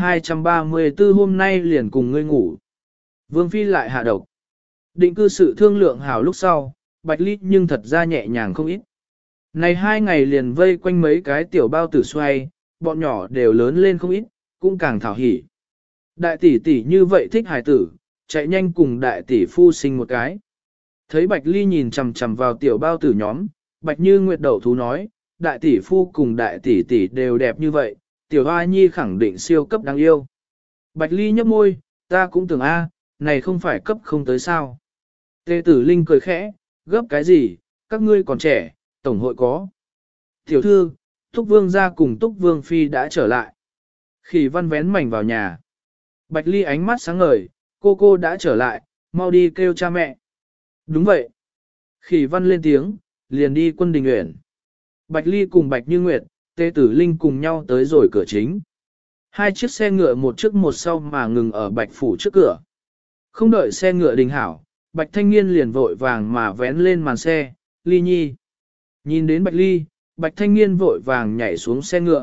1234 hôm nay liền cùng ngươi ngủ. Vương Phi lại hạ độc. Định cư sự thương lượng hảo lúc sau, Bạch Ly nhưng thật ra nhẹ nhàng không ít. Này 2 ngày liền vây quanh mấy cái tiểu bao tử xoay, bọn nhỏ đều lớn lên không ít, cũng càng thảo hỉ. Đại tỷ tỷ như vậy thích hài tử, chạy nhanh cùng đại tỷ phu sinh một cái. Thấy Bạch Ly nhìn chằm chằm vào tiểu bao tử nhóm, Bạch Như Nguyệt đầu thú nói, đại tỷ phu cùng đại tỷ tỷ đều đẹp như vậy, tiểu hoa nhi khẳng định siêu cấp đáng yêu. Bạch Ly nhấp môi, ta cũng tưởng này không phải cấp không tới sao. Tề Tử Linh cười khẽ, gấp cái gì, các ngươi còn trẻ, tổng hội có. Tiểu thư, Túc Vương gia cùng Túc Vương Phi đã trở lại. Khỉ Văn vén mảnh vào nhà. Bạch Ly ánh mắt sáng ngời, cô đã trở lại, mau đi kêu cha mẹ. Đúng vậy. Khỉ Văn lên tiếng, liền đi Quân Đình Uyển. Bạch Ly cùng Bạch Như Nguyệt, Tề Tử Linh cùng nhau tới rồi cửa chính. 2 chiếc xe ngựa một trước một sau mà ngừng ở Bạch Phủ trước cửa. Không đợi xe ngựa đình hảo, Bạch Thanh Niên liền vội vàng mà vén lên màn xe, Ly Nhi. Nhìn đến Bạch Ly, Bạch Thanh Niên vội vàng nhảy xuống xe ngựa.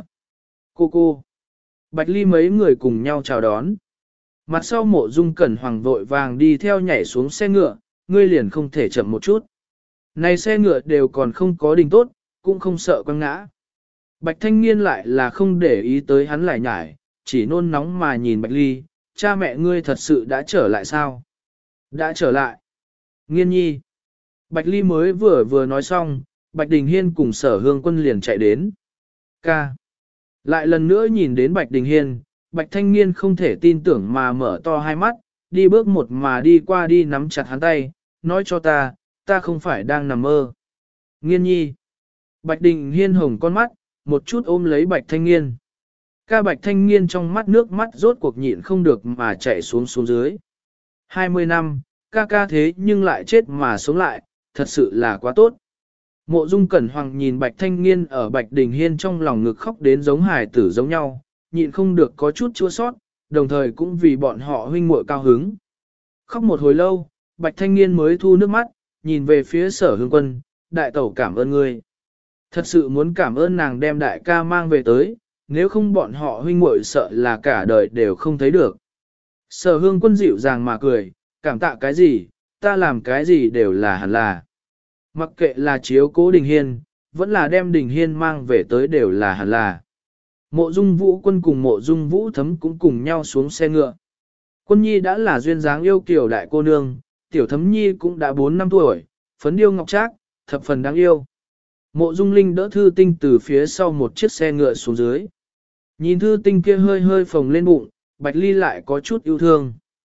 Cô. Bạch Ly mấy người cùng nhau chào đón. Mặt sau Mộ Dung Cẩn Hoàng vội vàng đi theo nhảy xuống xe ngựa, ngươi liền không thể chậm một chút. Này xe ngựa đều còn không có đình tốt, cũng không sợ quăng ngã. Bạch Thanh Niên lại là không để ý tới hắn lại nhải, chỉ nôn nóng mà nhìn Bạch Ly, cha mẹ ngươi thật sự đã trở lại sao? Đã trở lại. Nghiên nhi. Bạch Ly mới vừa nói xong, Bạch Đình Hiên cùng Sở Hương Quân liền chạy đến. Ca. Lại lần nữa nhìn đến Bạch Đình Hiên, Bạch Thanh Niên không thể tin tưởng mà mở to hai mắt, đi bước một mà đi qua đi nắm chặt hắn tay, nói cho ta không phải đang nằm mơ. Nghiên nhi. Bạch Đình Hiên hồng con mắt, một chút ôm lấy Bạch Thanh Niên. Ca Bạch Thanh Niên trong mắt nước mắt rốt cuộc nhịn không được mà chạy xuống dưới. 20 năm, ca thế nhưng lại chết mà sống lại, thật sự là quá tốt. Mộ Dung Cẩn Hoàng nhìn Bạch Thanh Niên ở Bạch Đình Hiên trong lòng ngực khóc đến giống hài tử giống nhau, nhịn không được có chút chua sót, đồng thời cũng vì bọn họ huynh muội cao hứng. Khóc một hồi lâu, Bạch Thanh Niên mới thu nước mắt, nhìn về phía Sở Hương Quân, đại tẩu cảm ơn ngươi. Thật sự muốn cảm ơn nàng đem đại ca mang về tới, nếu không bọn họ huynh muội sợ là cả đời đều không thấy được. Sở Hương Quân dịu dàng mà cười, cảm tạ cái gì, ta làm cái gì đều là hẳn là. Mặc kệ là chiếu cố Đình Hiên, vẫn là đem Đình Hiên mang về tới đều là hẳn là. Mộ Dung Vũ Quân cùng Mộ Dung Vũ Thấm cũng cùng nhau xuống xe ngựa. Quân Nhi đã là duyên dáng yêu kiều đại cô nương, Tiểu Thấm Nhi cũng đã 4 năm tuổi, phấn điêu ngọc trác, thập phần đáng yêu. Mộ Dung Linh đỡ Thư Tinh từ phía sau một chiếc xe ngựa xuống dưới. Nhìn Thư Tinh kia hơi hơi phồng lên bụng, Bạch Ly lại có chút yêu thương.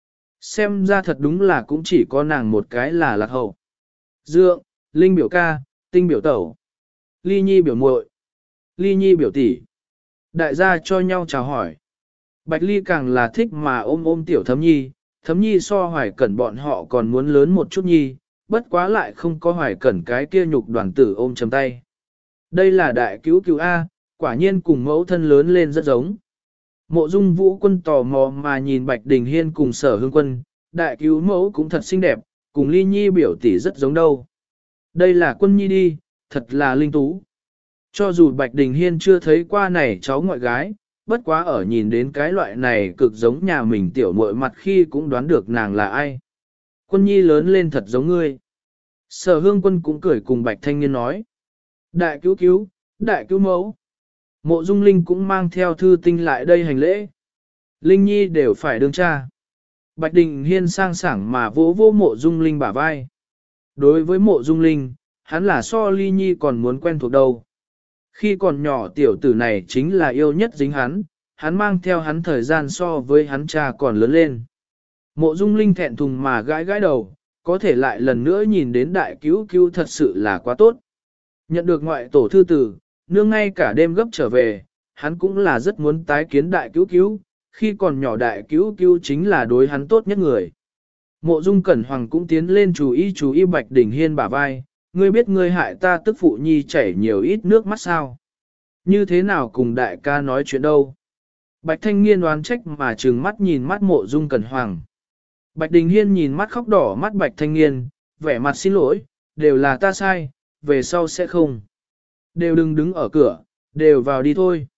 Xem ra thật đúng là cũng chỉ có nàng một cái là lạc hậu. Dượng, Linh biểu ca, Tinh biểu tẩu, Ly Nhi biểu muội, Ly Nhi biểu tỷ. Đại gia cho nhau chào hỏi. Bạch Ly càng là thích mà ôm Tiểu Thấm Nhi so Hoài Cẩn bọn họ còn muốn lớn một chút nhi, bất quá lại không có Hoài Cẩn cái kia nhục đoàn tử ôm chầm tay. Đây là đại cứu cứu A, quả nhiên cùng mẫu thân lớn lên rất giống. Mộ Dung Vũ Quân tò mò mà nhìn Bạch Đình Hiên cùng Sở Hương Quân, đại cứu mẫu cũng thật xinh đẹp, cùng Ly Nhi biểu tỷ rất giống đâu. Đây là Quân Nhi đi, thật là linh tú. Cho dù Bạch Đình Hiên chưa thấy qua này cháu ngoại gái, bất quá ở nhìn đến cái loại này cực giống nhà mình tiểu muội mặt khi cũng đoán được nàng là ai. Quân Nhi lớn lên thật giống ngươi. Sở Hương Quân cũng cười cùng Bạch Thanh Niên nói. Đại cứu, đại cứu mẫu. Mộ Dung Linh cũng mang theo Thư Tinh lại đây hành lễ. Linh Nhi đều phải đương cha. Bạch Đình Hiên sang sảng mà vỗ vỗ Mộ Dung Linh bả vai. Đối với Mộ Dung Linh, hắn là so Ly Nhi còn muốn quen thuộc đâu. Khi còn nhỏ tiểu tử này chính là yêu nhất dính hắn mang theo hắn thời gian so với hắn cha còn lớn lên. Mộ Dung Linh thẹn thùng mà gãi gãi đầu, có thể lại lần nữa nhìn đến đại cứu cứu thật sự là quá tốt. Nhận được ngoại tổ thư tử, nương ngay cả đêm gấp trở về, hắn cũng là rất muốn tái kiến đại cứu cứu, khi còn nhỏ đại cứu cứu chính là đối hắn tốt nhất người. Mộ Dung Cẩn Hoàng cũng tiến lên chú ý Bạch Đình Hiên bả vai, ngươi biết ngươi hại ta tức phụ nhi chảy nhiều ít nước mắt sao? Như thế nào cùng đại ca nói chuyện đâu? Bạch Thanh Niên đoán trách mà trừng mắt nhìn mắt Mộ Dung Cẩn Hoàng. Bạch Đình Hiên nhìn mắt khóc đỏ mắt Bạch Thanh Niên, vẻ mặt xin lỗi, đều là ta sai, về sau sẽ không. Đều đừng đứng ở cửa, đều vào đi thôi.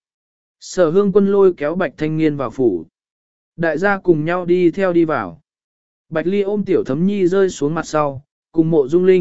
Sở Hương Quân lôi kéo Bạch Thanh Niên vào phủ. Đại gia cùng nhau đi theo đi vào. Bạch Ly ôm Tiểu Thấm Nhi rơi xuống mặt sau, cùng Mộ Dung Linh,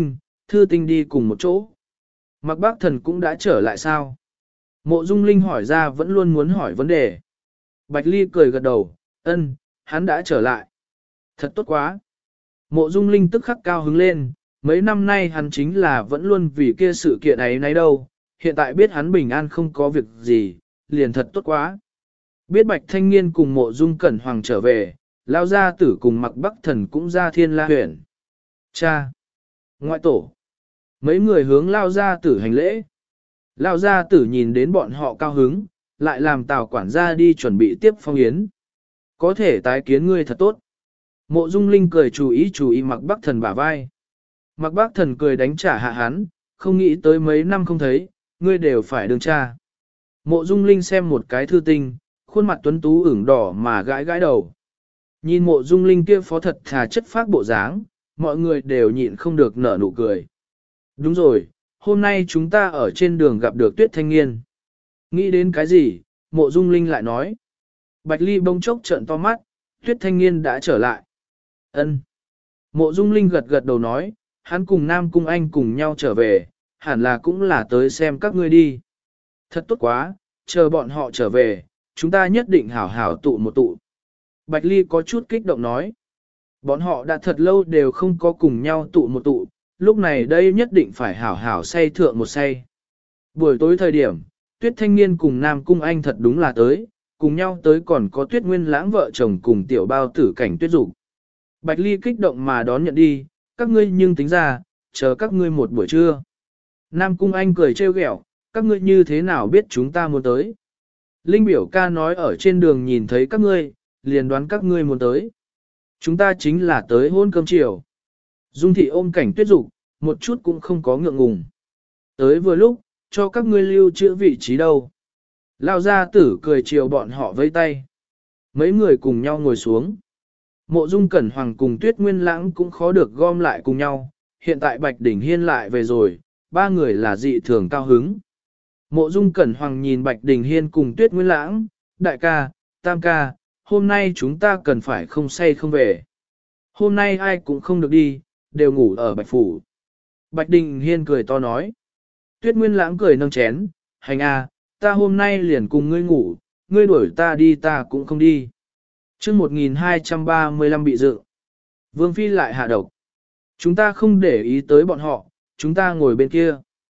Thư Tinh đi cùng một chỗ. Mạc Bác Thần cũng đã trở lại sao? Mộ Dung Linh hỏi ra vẫn luôn muốn hỏi vấn đề. Bạch Ly cười gật đầu, ân, hắn đã trở lại. Thật tốt quá. Mộ Dung Linh tức khắc cao hứng lên, mấy năm nay hắn chính là vẫn luôn vì kia sự kiện ấy nấy đâu, hiện tại biết hắn bình an không có việc gì, liền thật tốt quá. Biết Bạch Thanh Niên cùng Mộ Dung Cẩn Hoàng trở về, Lao Gia Tử cùng Mạc Bắc Thần cũng ra Thiên La huyện. Cha! Ngoại tổ! Mấy người hướng Lao Gia Tử hành lễ. Lao Gia Tử nhìn đến bọn họ cao hứng, lại làm Tào quản gia đi chuẩn bị tiếp phong yến. Có thể tái kiến ngươi thật tốt. Mộ Dung Linh cười chú ý Mạc Bắc Thần bả vai. Mạc Bắc Thần cười đánh trả hạ hắn, không nghĩ tới mấy năm không thấy, ngươi đều phải đương cha. Mộ Dung Linh xem một cái thư tinh, khuôn mặt tuấn tú ửng đỏ mà gãi gãi đầu. Nhìn Mộ Dung Linh kia phó thật thà chất phác bộ dáng, mọi người đều nhịn không được nở nụ cười. Đúng rồi, hôm nay chúng ta ở trên đường gặp được Tuyết Thanh Niên. Nghĩ đến cái gì, Mộ Dung Linh lại nói. Bạch Ly bỗng chốc trợn to mắt, Tuyết Thanh Niên đã trở lại. Ân. Mộ Dung Linh gật gật đầu nói, hắn cùng Nam Cung Anh cùng nhau trở về, hẳn là cũng là tới xem các ngươi đi. Thật tốt quá, chờ bọn họ trở về, chúng ta nhất định hảo hảo tụ một tụ. Bạch Ly có chút kích động nói. Bọn họ đã thật lâu đều không có cùng nhau tụ một tụ, lúc này đây nhất định phải hảo hảo say thượng một say. Buổi tối thời điểm, Tuyết Thanh Niên cùng Nam Cung Anh thật đúng là tới, cùng nhau tới còn có Tuyết Nguyên Lãng vợ chồng cùng tiểu bao tử Cảnh Tuyết Dục. Bạch Ly kích động mà đón nhận đi, các ngươi nhưng tính ra, chờ các ngươi một buổi trưa. Nam Cung Anh cười trêu ghẹo, các ngươi như thế nào biết chúng ta muốn tới. Linh biểu ca nói ở trên đường nhìn thấy các ngươi, liền đoán các ngươi muốn tới. Chúng ta chính là tới hôn cơm chiều. Dung thị ôm Cảnh Tuyết Dục, một chút cũng không có ngượng ngùng. Tới vừa lúc, cho các ngươi lưu trữ vị trí đâu. Lao gia tử cười chiều bọn họ vây tay. Mấy người cùng nhau ngồi xuống. Mộ Dung Cẩn Hoàng cùng Tuyết Nguyên Lãng cũng khó được gom lại cùng nhau, hiện tại Bạch Đỉnh Hiên lại về rồi, ba người là dị thường cao hứng. Mộ Dung Cẩn Hoàng nhìn Bạch Đỉnh Hiên cùng Tuyết Nguyên Lãng, đại ca, tam ca, hôm nay chúng ta cần phải không say không về. Hôm nay ai cũng không được đi, đều ngủ ở Bạch Phủ. Bạch Đỉnh Hiên cười to nói. Tuyết Nguyên Lãng cười nâng chén, hành à, ta hôm nay liền cùng ngươi ngủ, ngươi đuổi ta đi ta cũng không đi. Chương 1235 bị dự. Vương Phi lại hạ độc. Chúng ta không để ý tới bọn họ, chúng ta ngồi bên kia.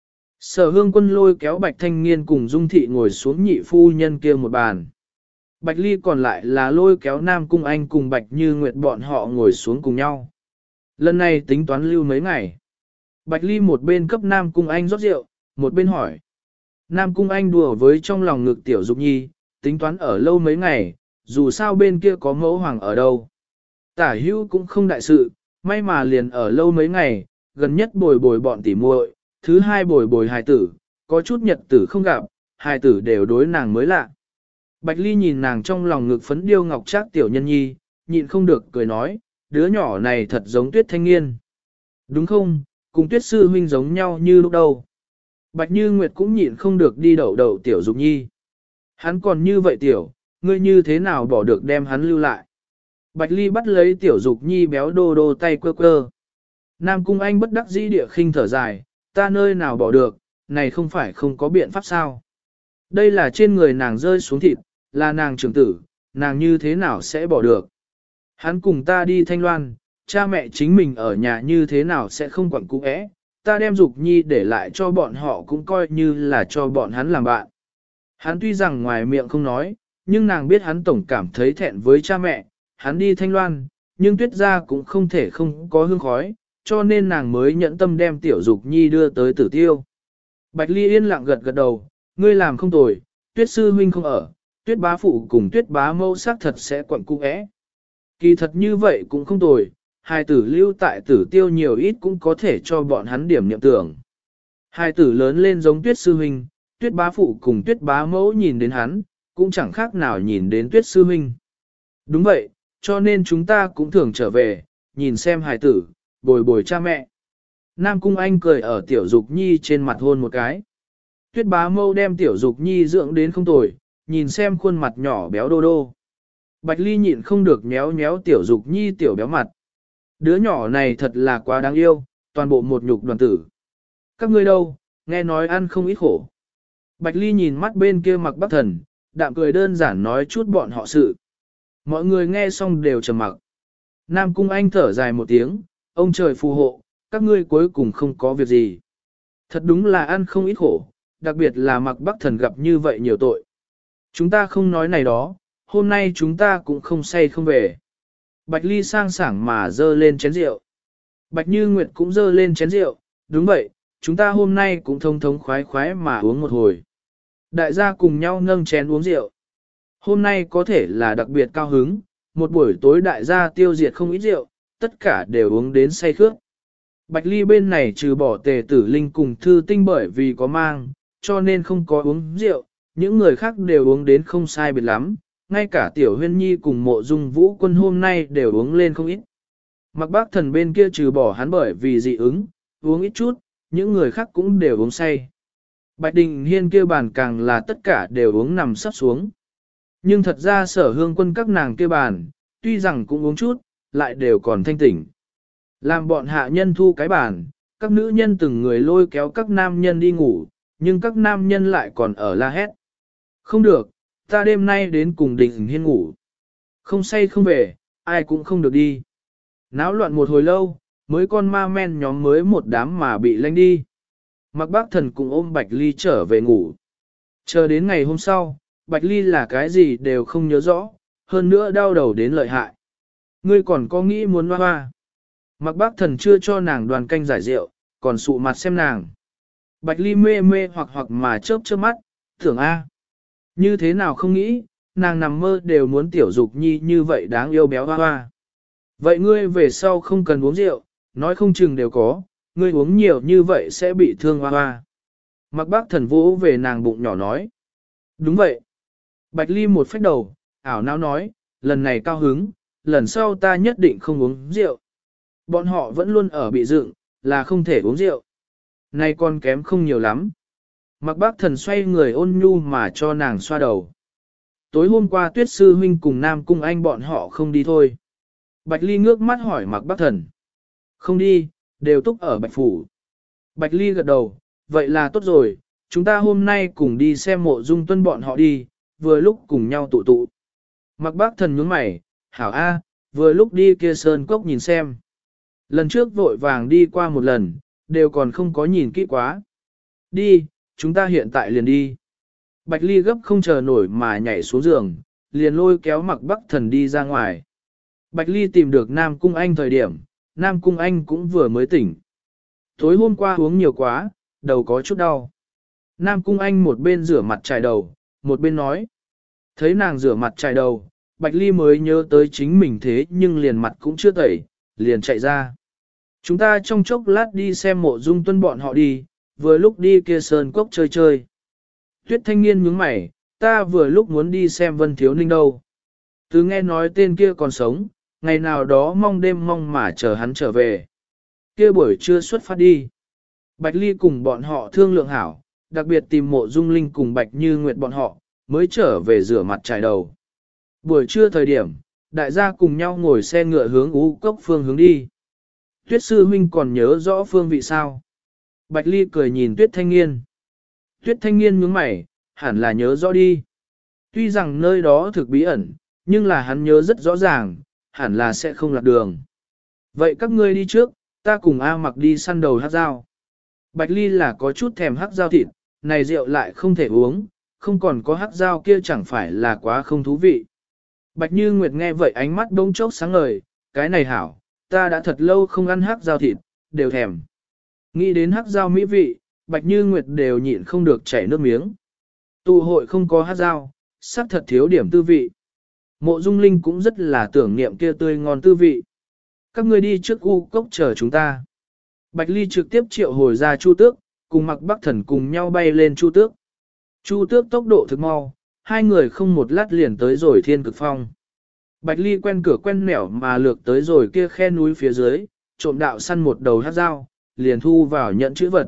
Sở Hương Quân lôi kéo Bạch Thanh Niên cùng Dung Thị ngồi xuống nhị phu nhân kia một bàn. Bạch Ly còn lại là lôi kéo Nam Cung Anh cùng Bạch Như Nguyệt bọn họ ngồi xuống cùng nhau. Lần này tính toán lưu mấy ngày. Bạch Ly một bên cấp Nam Cung Anh rót rượu, một bên hỏi. Nam Cung Anh đùa với trong lòng ngực Tiểu Dục Nhi, tính toán ở lâu mấy ngày, dù sao bên kia có mẫu hoàng ở đâu. Tả hữu cũng không đại sự, may mà liền ở lâu mấy ngày, gần nhất bồi bồi bọn tỉ muội, thứ hai bồi bồi hài tử, có chút nhật tử không gặp, hài tử đều đối nàng mới lạ. Bạch Ly nhìn nàng trong lòng ngực phấn điêu ngọc trác tiểu nhân nhi, nhịn không được cười nói, đứa nhỏ này thật giống Tuyết Thanh Niên. Đúng không, cùng Tuyết sư huynh giống nhau như lúc đầu. Bạch Như Nguyệt cũng nhịn không được đi đậu đậu tiểu Dục Nhi. Hắn còn như vậy tiểu, ngươi như thế nào bỏ được đem hắn lưu lại. Bạch Ly bắt lấy tiểu Dục Nhi béo đô đô tay quơ quơ. Nam Cung Anh bất đắc dĩ địa khinh thở dài, ta nơi nào bỏ được, này không phải không có biện pháp sao. Đây là trên người nàng rơi xuống thịt, là nàng trưởng tử, nàng như thế nào sẽ bỏ được. Hắn cùng ta đi Thanh Loan, cha mẹ chính mình ở nhà như thế nào sẽ không quặn cũ ẽ, ta đem Dục Nhi để lại cho bọn họ cũng coi như là cho bọn hắn làm bạn. Hắn tuy rằng ngoài miệng không nói, nhưng nàng biết hắn tổng cảm thấy thẹn với cha mẹ, hắn đi Thanh Loan, nhưng Tuyết gia cũng không thể không có hương khói, cho nên nàng mới nhẫn tâm đem tiểu Dục Nhi đưa tới Tử Tiêu. Bạch Ly yên lặng gật gật đầu, ngươi làm không tồi, Tuyết sư huynh không ở, Tuyết bá phụ cùng Tuyết bá mẫu xác thật sẽ quặn cung ẽ. Kỳ thật như vậy cũng không tồi, hai tử lưu tại Tử Tiêu nhiều ít cũng có thể cho bọn hắn điểm niệm tưởng. Hai tử lớn lên giống Tuyết sư huynh, Tuyết bá phụ cùng Tuyết bá mẫu nhìn đến hắn, cũng chẳng khác nào nhìn đến Tuyết sư huynh. Đúng vậy, cho nên chúng ta cũng thường trở về, nhìn xem hài tử, bồi bồi cha mẹ. Nam Cung Anh cười ở tiểu Dục Nhi trên mặt hôn một cái. Tuyết bá mâu đem tiểu Dục Nhi dưỡng đến không tồi, nhìn xem khuôn mặt nhỏ béo đô đô. Bạch Ly nhịn không được nhéo nhéo tiểu Dục Nhi tiểu béo mặt. Đứa nhỏ này thật là quá đáng yêu, toàn bộ một nhục đoàn tử. Các ngươi đâu, nghe nói ăn không ít khổ. Bạch Ly nhìn mắt bên kia Mặc Bắc Thần, đạm cười đơn giản nói chút bọn họ sự. Mọi người nghe xong đều trầm mặc. Nam Cung Anh thở dài một tiếng, ông trời phù hộ, các ngươi cuối cùng không có việc gì. Thật đúng là ăn không ít khổ, đặc biệt là Mặc Bắc Thần gặp như vậy nhiều tội. Chúng ta không nói này đó, hôm nay chúng ta cũng không say không về. Bạch Ly sang sảng mà dơ lên chén rượu. Bạch Như Nguyệt cũng dơ lên chén rượu, đúng vậy, chúng ta hôm nay cũng thông thống khoái khoái mà uống một hồi. Đại gia cùng nhau nâng chén uống rượu. Hôm nay có thể là đặc biệt cao hứng, một buổi tối đại gia tiêu diệt không ít rượu, tất cả đều uống đến say khước. Bạch Ly bên này trừ bỏ Tề Tử Linh cùng Thư Tinh bởi vì có mang, cho nên không có uống rượu, những người khác đều uống đến không sai biệt lắm, ngay cả Tiểu Huyên Nhi cùng Mộ Dung Vũ Quân hôm nay đều uống lên không ít. Mặc Bác Thần bên kia trừ bỏ hắn bởi vì dị ứng, uống ít chút, những người khác cũng đều uống say. Bạch Đình Hiên kia bàn càng là tất cả đều uống nằm sắp xuống. Nhưng thật ra Sở Hương Quân các nàng kia bàn, tuy rằng cũng uống chút, lại đều còn thanh tỉnh. Làm bọn hạ nhân thu cái bàn, các nữ nhân từng người lôi kéo các nam nhân đi ngủ, nhưng các nam nhân lại còn ở la hét. Không được, ta đêm nay đến cùng Đình Hiên ngủ. Không say không về, ai cũng không được đi. Náo loạn một hồi lâu, mới con ma men nhóm mới một đám mà bị lanh đi. Mặc Bác Thần cùng ôm Bạch Ly trở về ngủ. Chờ đến ngày hôm sau, Bạch Ly là cái gì đều không nhớ rõ, hơn nữa đau đầu đến lợi hại. Ngươi còn có nghĩ muốn hoa hoa. Mặc Bác Thần chưa cho nàng đoàn canh giải rượu, còn sụ mặt xem nàng. Bạch Ly mê mê hoặc mà chớp chớp mắt, tưởng A. Như thế nào không nghĩ, nàng nằm mơ đều muốn tiểu dục nhi như vậy đáng yêu béo hoa hoa. Vậy ngươi về sau không cần uống rượu, nói không chừng đều có, ngươi uống nhiều như vậy sẽ bị thương hoa hoa. Mặc Bác Thần vỗ về nàng bụng nhỏ nói. Đúng vậy. Bạch Ly một phách đầu, ảo não nói, lần này cao hứng, lần sau ta nhất định không uống rượu. Bọn họ vẫn luôn ở bị dựng, là không thể uống rượu. Nay con kém không nhiều lắm. Mặc Bác Thần xoay người ôn nhu mà cho nàng xoa đầu. Tối hôm qua Tuyết Sư Huynh cùng Nam Cung Anh bọn họ không đi thôi. Bạch Ly ngước mắt hỏi Mặc Bác Thần. Không đi, đều túc ở Bạch Phủ. Bạch Ly gật đầu, vậy là tốt rồi, chúng ta hôm nay cùng đi xem Mộ Dung Tuân bọn họ đi, vừa lúc cùng nhau tụ tụ. Mặc Bác Thần nhướng mày, hảo A, vừa lúc đi kia sơn cốc nhìn xem. Lần trước vội vàng đi qua một lần, đều còn không có nhìn kỹ quá. Đi, chúng ta hiện tại liền đi. Bạch Ly gấp không chờ nổi mà nhảy xuống giường, liền lôi kéo Mặc Bác Thần đi ra ngoài. Bạch Ly tìm được Nam Cung Anh thời điểm, Nam Cung Anh cũng vừa mới tỉnh. Tối hôm qua uống nhiều quá, đầu có chút đau. Nam Cung Anh một bên rửa mặt chải đầu, một bên nói. Thấy nàng rửa mặt chải đầu, Bạch Ly mới nhớ tới chính mình thế nhưng liền mặt cũng chưa tẩy, liền chạy ra. Chúng ta trong chốc lát đi xem Mộ Dung Tuân bọn họ đi, vừa lúc đi kia sơn cốc chơi chơi. Tuyết Thanh Niên nhướng mày, ta vừa lúc muốn đi xem Vân Thiếu Ninh đâu. Từ nghe nói tên kia còn sống, ngày nào đó mong đêm mong mà chờ hắn trở về. Kia buổi trưa xuất phát đi. Bạch Ly cùng bọn họ thương lượng hảo, đặc biệt tìm Mộ Dung Linh cùng Bạch Như Nguyệt bọn họ, mới trở về rửa mặt trải đầu. Buổi trưa thời điểm, đại gia cùng nhau ngồi xe ngựa hướng U Cốc phương hướng đi. Tuyết Sư Huynh còn nhớ rõ phương vị sao? Bạch Ly cười nhìn Tuyết Thanh Niên. Tuyết Thanh Niên nhướng mày, hẳn là nhớ rõ đi. Tuy rằng nơi đó thực bí ẩn, nhưng là hắn nhớ rất rõ ràng, hẳn là sẽ không lạc đường. Vậy các ngươi đi trước, ta cùng A Mặc đi săn đầu hắc dao. Bạch Ly là có chút thèm hắc dao thịt, này rượu lại không thể uống, không còn có hắc dao kia chẳng phải là quá không thú vị. Bạch Như Nguyệt nghe vậy ánh mắt đông chốc sáng ngời, cái này hảo, ta đã thật lâu không ăn hắc dao thịt, đều thèm. Nghĩ đến hắc dao mỹ vị, Bạch Như Nguyệt đều nhịn không được chảy nước miếng. Tụ hội không có hắc dao, sắc thật thiếu điểm tư vị. Mộ Dung Linh cũng rất là tưởng niệm kia tươi ngon tư vị. Các ngươi đi trước U Cốc chờ chúng ta. Bạch Ly trực tiếp triệu hồi ra Chu Tước, cùng Mặc Bắc Thần cùng nhau bay lên Chu Tước. Chu Tước tốc độ thực mau, hai người không một lát liền tới rồi Thiên Cực Phong. Bạch Ly quen cửa quen nẻo mà lược tới rồi kia khe núi phía dưới, trộm đạo săn một đầu hắc dao, liền thu vào nhận chữ vật.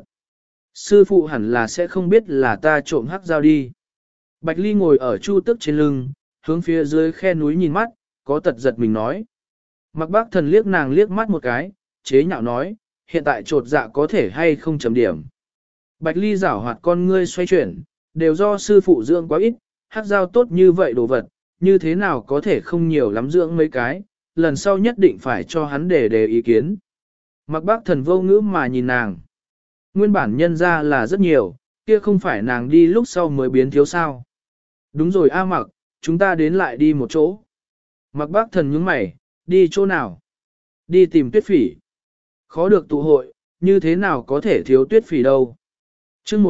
Sư phụ hẳn là sẽ không biết là ta trộm hắc dao đi. Bạch Ly ngồi ở Chu Tước trên lưng, hướng phía dưới khe núi nhìn mắt, có tật giật mình nói. Mặc Bác Thần liếc nàng liếc mắt một cái, chế nhạo nói, hiện tại trột dạ có thể hay không chấm điểm. Bạch Ly giảo hoạt con ngươi xoay chuyển, đều do sư phụ dưỡng quá ít, hát dao tốt như vậy đồ vật, như thế nào có thể không nhiều lắm dưỡng mấy cái, lần sau nhất định phải cho hắn đề ý kiến. Mặc bác thần vô ngữ mà nhìn nàng. Nguyên bản nhân ra là rất nhiều, kia không phải nàng đi lúc sau mới biến thiếu sao. Đúng rồi A Mặc, chúng ta đến lại đi một chỗ. Mặc bác thần nhướng mày, đi chỗ nào? Đi tìm Tuyết Phỉ. Khó được tụ hội, như thế nào có thể thiếu Tuyết Phỉ đâu? Chương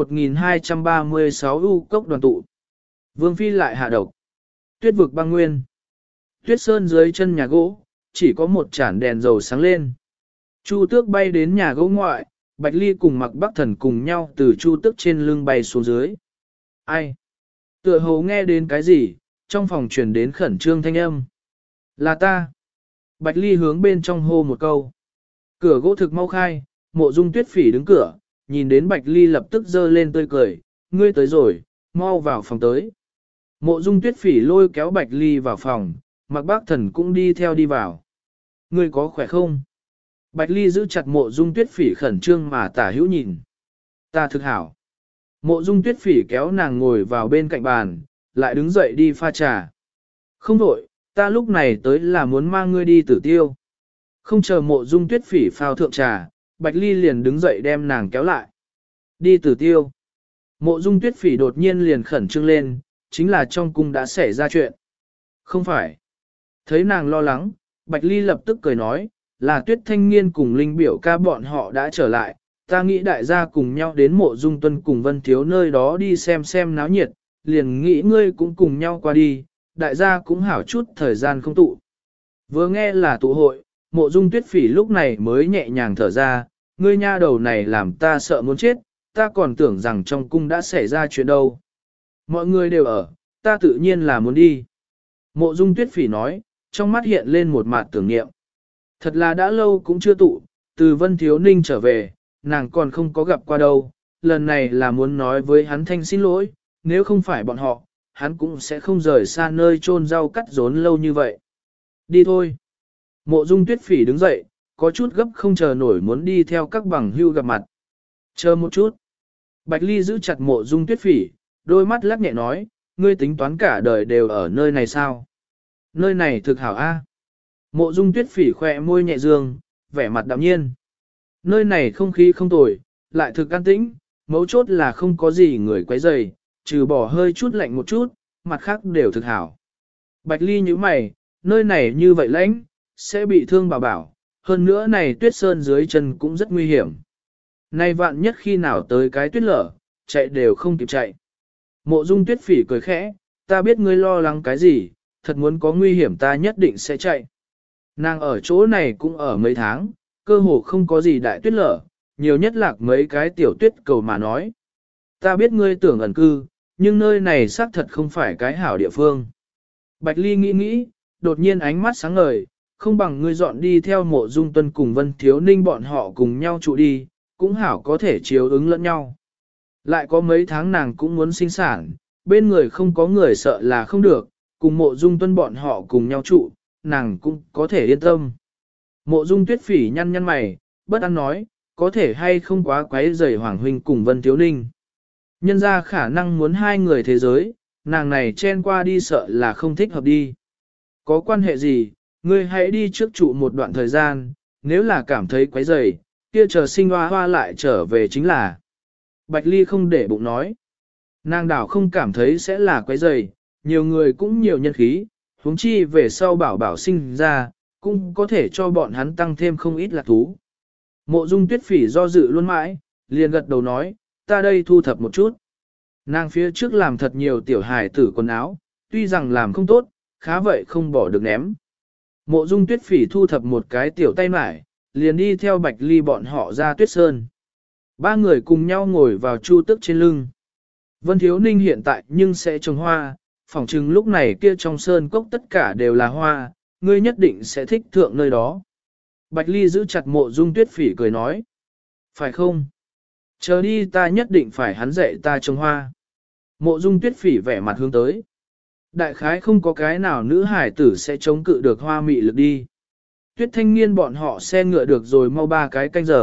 1236 U cốc đoàn tụ. Vương Phi lại hạ độc. Tuyết vực băng nguyên. Tuyết sơn dưới chân nhà gỗ, chỉ có một chản đèn dầu sáng lên. Chu tước bay đến nhà gỗ ngoại, Bạch Ly cùng Mặc Bắc Thần cùng nhau từ chu tước trên lưng bay xuống dưới. Ai? Tựa hồ nghe đến cái gì, trong phòng truyền đến khẩn trương thanh âm. Là ta. Bạch Ly hướng bên trong hô một câu. Cửa gỗ thực mau khai, Mộ Dung Tuyết Phỉ đứng cửa, nhìn đến Bạch Ly lập tức giơ lên tươi cười, ngươi tới rồi, mau vào phòng tới. Mộ Dung Tuyết Phỉ lôi kéo Bạch Ly vào phòng, Mặc Bác Thần cũng đi theo đi vào. Ngươi có khỏe không? Bạch Ly giữ chặt Mộ Dung Tuyết Phỉ khẩn trương mà tả hữu nhìn. Ta thực hảo. Mộ Dung Tuyết Phỉ kéo nàng ngồi vào bên cạnh bàn, lại đứng dậy đi pha trà. Không đổi, ta lúc này tới là muốn mang ngươi đi Tử Tiêu. Không chờ Mộ Dung Tuyết Phỉ phao thượng trà, Bạch Ly liền đứng dậy đem nàng kéo lại. Đi Tử Tiêu. Mộ Dung Tuyết Phỉ đột nhiên liền khẩn trương lên, chính là trong cung đã xảy ra chuyện. Không phải. Thấy nàng lo lắng, Bạch Ly lập tức cười nói, là Tuyết Thanh Nghiên cùng Linh Biểu ca bọn họ đã trở lại, ta nghĩ đại gia cùng nhau đến Mộ Dung Tuân cùng Vân Thiếu nơi đó đi xem náo nhiệt, liền nghĩ ngươi cũng cùng nhau qua đi, đại gia cũng hảo chút thời gian không tụ. Vừa nghe là tụ hội, Mộ Dung Tuyết Phỉ lúc này mới nhẹ nhàng thở ra, ngươi nha đầu này làm ta sợ muốn chết, ta còn tưởng rằng trong cung đã xảy ra chuyện đâu. Mọi người đều ở, ta tự nhiên là muốn đi. Mộ Dung Tuyết Phỉ nói, trong mắt hiện lên một mặt tưởng niệm. Thật là đã lâu cũng chưa tụ, từ Vân Thiếu Ninh trở về, nàng còn không có gặp qua đâu, lần này là muốn nói với hắn thanh xin lỗi, nếu không phải bọn họ, hắn cũng sẽ không rời xa nơi chôn rau cắt rốn lâu như vậy. Đi thôi. Mộ Dung Tuyết Phỉ đứng dậy, có chút gấp không chờ nổi muốn đi theo các bằng hưu gặp mặt. Chờ một chút. Bạch Ly giữ chặt Mộ Dung Tuyết Phỉ, đôi mắt lắc nhẹ nói, ngươi tính toán cả đời đều ở nơi này sao? Nơi này thực hảo a. Mộ Dung Tuyết Phỉ khỏe môi nhẹ dương, vẻ mặt đạm nhiên. Nơi này không khí không tồi, lại thực an tĩnh, mấu chốt là không có gì người quấy rầy, trừ bỏ hơi chút lạnh một chút, mặt khác đều thực hảo. Bạch Ly nhíu mày, nơi này như vậy lãnh, sẽ bị thương bảo bảo, hơn nữa này tuyết sơn dưới chân cũng rất nguy hiểm. Nay vạn nhất khi nào tới cái tuyết lở, chạy đều không kịp chạy. Mộ Dung Tuyết Phỉ cười khẽ, ta biết ngươi lo lắng cái gì, thật muốn có nguy hiểm ta nhất định sẽ chạy. Nàng ở chỗ này cũng ở mấy tháng, cơ hồ không có gì đại tuyết lở, nhiều nhất lạc mấy cái tiểu tuyết cầu mà nói. Ta biết ngươi tưởng ẩn cư, nhưng nơi này xác thật không phải cái hảo địa phương. Bạch Ly nghĩ, đột nhiên ánh mắt sáng ngời, không bằng ngươi dọn đi theo Mộ Dung Tuân cùng Vân Thiếu Ninh bọn họ cùng nhau trụ đi, cũng hảo có thể chiếu ứng lẫn nhau. Lại có mấy tháng nàng cũng muốn sinh sản, bên người không có người sợ là không được, cùng Mộ Dung Tuân bọn họ cùng nhau trụ, nàng cũng có thể yên tâm. Mộ Dung Tuyết Phỉ nhăn mày, bất an nói, có thể hay không quá quấy rầy Hoàng huynh cùng Vân Thiếu Ninh. Nhân ra khả năng muốn hai người thế giới, nàng này chen qua đi sợ là không thích hợp đi. Có quan hệ gì, ngươi hãy đi trước trụ một đoạn thời gian, nếu là cảm thấy quấy rầy, kia chờ sinh hoa hoa lại trở về chính là. Bạch Ly không để bụng nói. Nàng đảo không cảm thấy sẽ là quấy rầy, nhiều người cũng nhiều nhân khí, huống chi về sau bảo bảo sinh ra, cũng có thể cho bọn hắn tăng thêm không ít lạc thú. Mộ Dung Tuyết Phỉ do dự luôn mãi, liền gật đầu nói, ta đây thu thập một chút. Nàng phía trước làm thật nhiều tiểu hài tử quần áo, tuy rằng làm không tốt, khá vậy không bỏ được ném. Mộ Dung Tuyết Phỉ thu thập một cái tiểu tay mải, liền đi theo Bạch Ly bọn họ ra Tuyết Sơn. Ba người cùng nhau ngồi vào chu tức trên lưng. Vân Thiếu Ninh hiện tại nhưng sẽ trồng hoa, phỏng chừng lúc này kia trong sơn cốc tất cả đều là hoa, ngươi nhất định sẽ thích thượng nơi đó. Bạch Ly giữ chặt Mộ Dung Tuyết Phỉ cười nói. Phải không? Chờ đi ta nhất định phải hắn dạy ta trồng hoa. Mộ Dung Tuyết Phỉ vẻ mặt hướng tới. Đại khái không có cái nào nữ hải tử sẽ chống cự được hoa mị lực đi. Tuyết Thanh Nghiên bọn họ xe ngựa được rồi mau 3 cái canh giờ,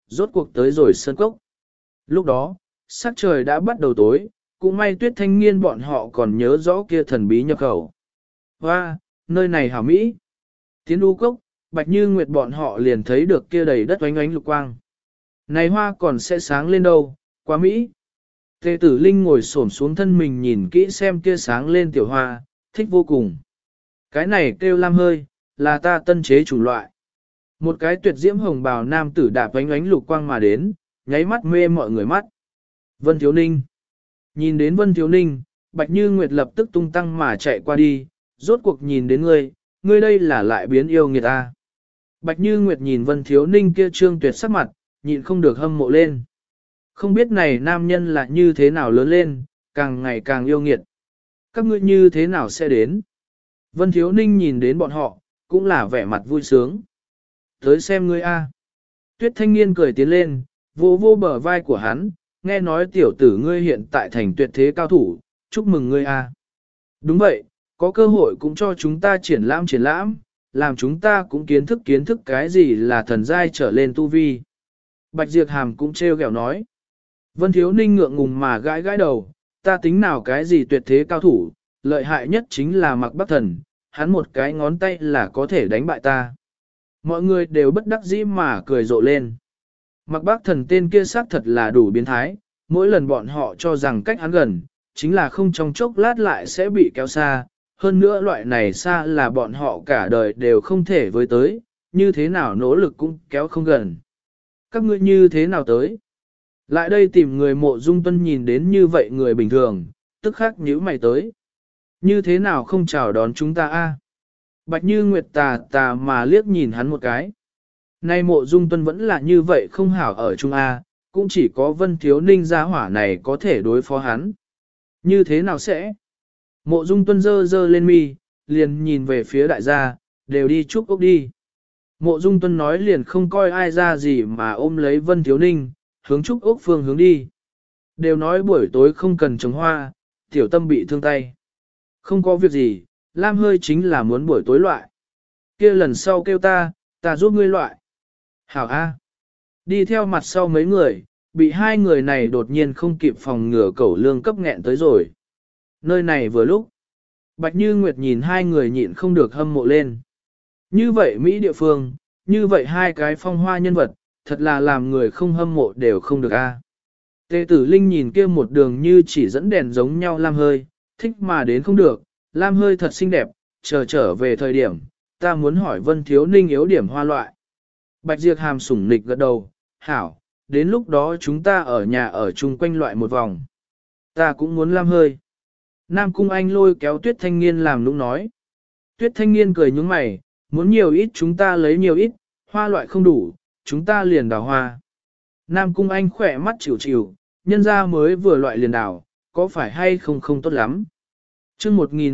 rốt cuộc tới rồi sơn cốc. Lúc đó, sắc trời đã bắt đầu tối, cũng may Tuyết Thanh Nghiên bọn họ còn nhớ rõ kia thần bí nhập khẩu. Hoa, nơi này hảo Mỹ. Tiến đu cốc, Bạch Như Nguyệt bọn họ liền thấy được kia đầy đất oánh oánh lục quang. Này hoa còn sẽ sáng lên đâu, quá Mỹ. Tề Tử Linh ngồi xổm xuống thân mình nhìn kỹ xem kia sáng lên tiểu hoa, thích vô cùng. Cái này kêu lam hơi, là ta tân chế chủng loại. Một cái tuyệt diễm hồng bào nam tử đạp oánh oánh lục quang mà đến, nháy mắt mê mọi người mắt. Vân Thiếu Ninh. Nhìn đến Vân Thiếu Ninh, Bạch Như Nguyệt lập tức tung tăng mà chạy qua đi, rốt cuộc nhìn đến ngươi đây là lại biến yêu người ta. Bạch Như Nguyệt nhìn Vân Thiếu Ninh kia trương tuyệt sắc mặt, nhịn không được hâm mộ lên. Không biết này nam nhân là như thế nào lớn lên, càng ngày càng yêu nghiệt. Các ngươi như thế nào sẽ đến? Vân Thiếu Ninh nhìn đến bọn họ, cũng là vẻ mặt vui sướng. Tới xem ngươi a. Tuyết Thanh Niên cười tiến lên, vô vô bờ vai của hắn, nghe nói tiểu tử ngươi hiện tại thành tuyệt thế cao thủ, chúc mừng ngươi a. Đúng vậy, có cơ hội cũng cho chúng ta triển lãm, làm chúng ta cũng kiến thức cái gì là thần giai trở lên tu vi. Bạch Diệp Hàm cũng trêu ghẹo nói. Vân Thiếu Ninh ngượng ngùng mà gãi gãi đầu, ta tính nào cái gì tuyệt thế cao thủ, lợi hại nhất chính là Mạc Bắc Thần, hắn một cái ngón tay là có thể đánh bại ta. Mọi người đều bất đắc dĩ mà cười rộ lên. Mạc Bắc Thần tên kia xác thật là đủ biến thái, mỗi lần bọn họ cho rằng cách hắn gần, chính là không trong chốc lát lại sẽ bị kéo xa, hơn nữa loại này xa là bọn họ cả đời đều không thể với tới, như thế nào nỗ lực cũng kéo không gần. Các ngươi như thế nào tới? Lại đây tìm người Mộ Dung Tuân nhìn đến như vậy người bình thường, tức khắc nhíu mày tới. Như thế nào không chào đón chúng ta a? Bạch Như Nguyệt tà mà liếc nhìn hắn một cái. Nay Mộ Dung Tuân vẫn là như vậy không hảo ở Trung A, cũng chỉ có Vân Thiếu Ninh gia hỏa này có thể đối phó hắn. Như thế nào sẽ? Mộ Dung Tuân dơ lên mi, liền nhìn về phía đại gia, đều đi chúc ốc đi. Mộ Dung Tuân nói liền không coi ai ra gì mà ôm lấy Vân Thiếu Ninh, hướng chúc ốc phương hướng đi. Đều nói buổi tối không cần trồng hoa, tiểu tâm bị thương tay. Không có việc gì, Lam hơi chính là muốn buổi tối loại. Kia lần sau kêu ta giúp ngươi loại. Hảo A. Đi theo mặt sau mấy người, bị hai người này đột nhiên không kịp phòng ngừa cẩu lương cấp nghẹn tới rồi. Nơi này vừa lúc, Bạch Như Nguyệt nhìn hai người nhịn không được hâm mộ lên. Như vậy Mỹ địa phương, như vậy hai cái phong hoa nhân vật, thật là làm người không hâm mộ đều không được a. Tề Tử Linh nhìn kia một đường như chỉ dẫn đèn giống nhau Lam hơi, thích mà đến không được, Lam hơi thật xinh đẹp, trở về thời điểm, ta muốn hỏi Vân Thiếu Ninh yếu điểm hoa loại. Bạch Diệp Hàm sủng nịch gật đầu, hảo, đến lúc đó chúng ta ở nhà ở chung quanh loại một vòng. Ta cũng muốn Lam hơi. Nam Cung Anh lôi kéo Tuyết Thanh Nghiên làm nũng nói. Tuyết Thanh Nghiên cười nhướng mày, muốn nhiều ít chúng ta lấy nhiều ít, hoa loại không đủ, chúng ta liền đào hoa. Nam Cung Anh khỏe mắt chịu, nhân ra mới vừa loại liền đào, có phải hay không tốt lắm. Chương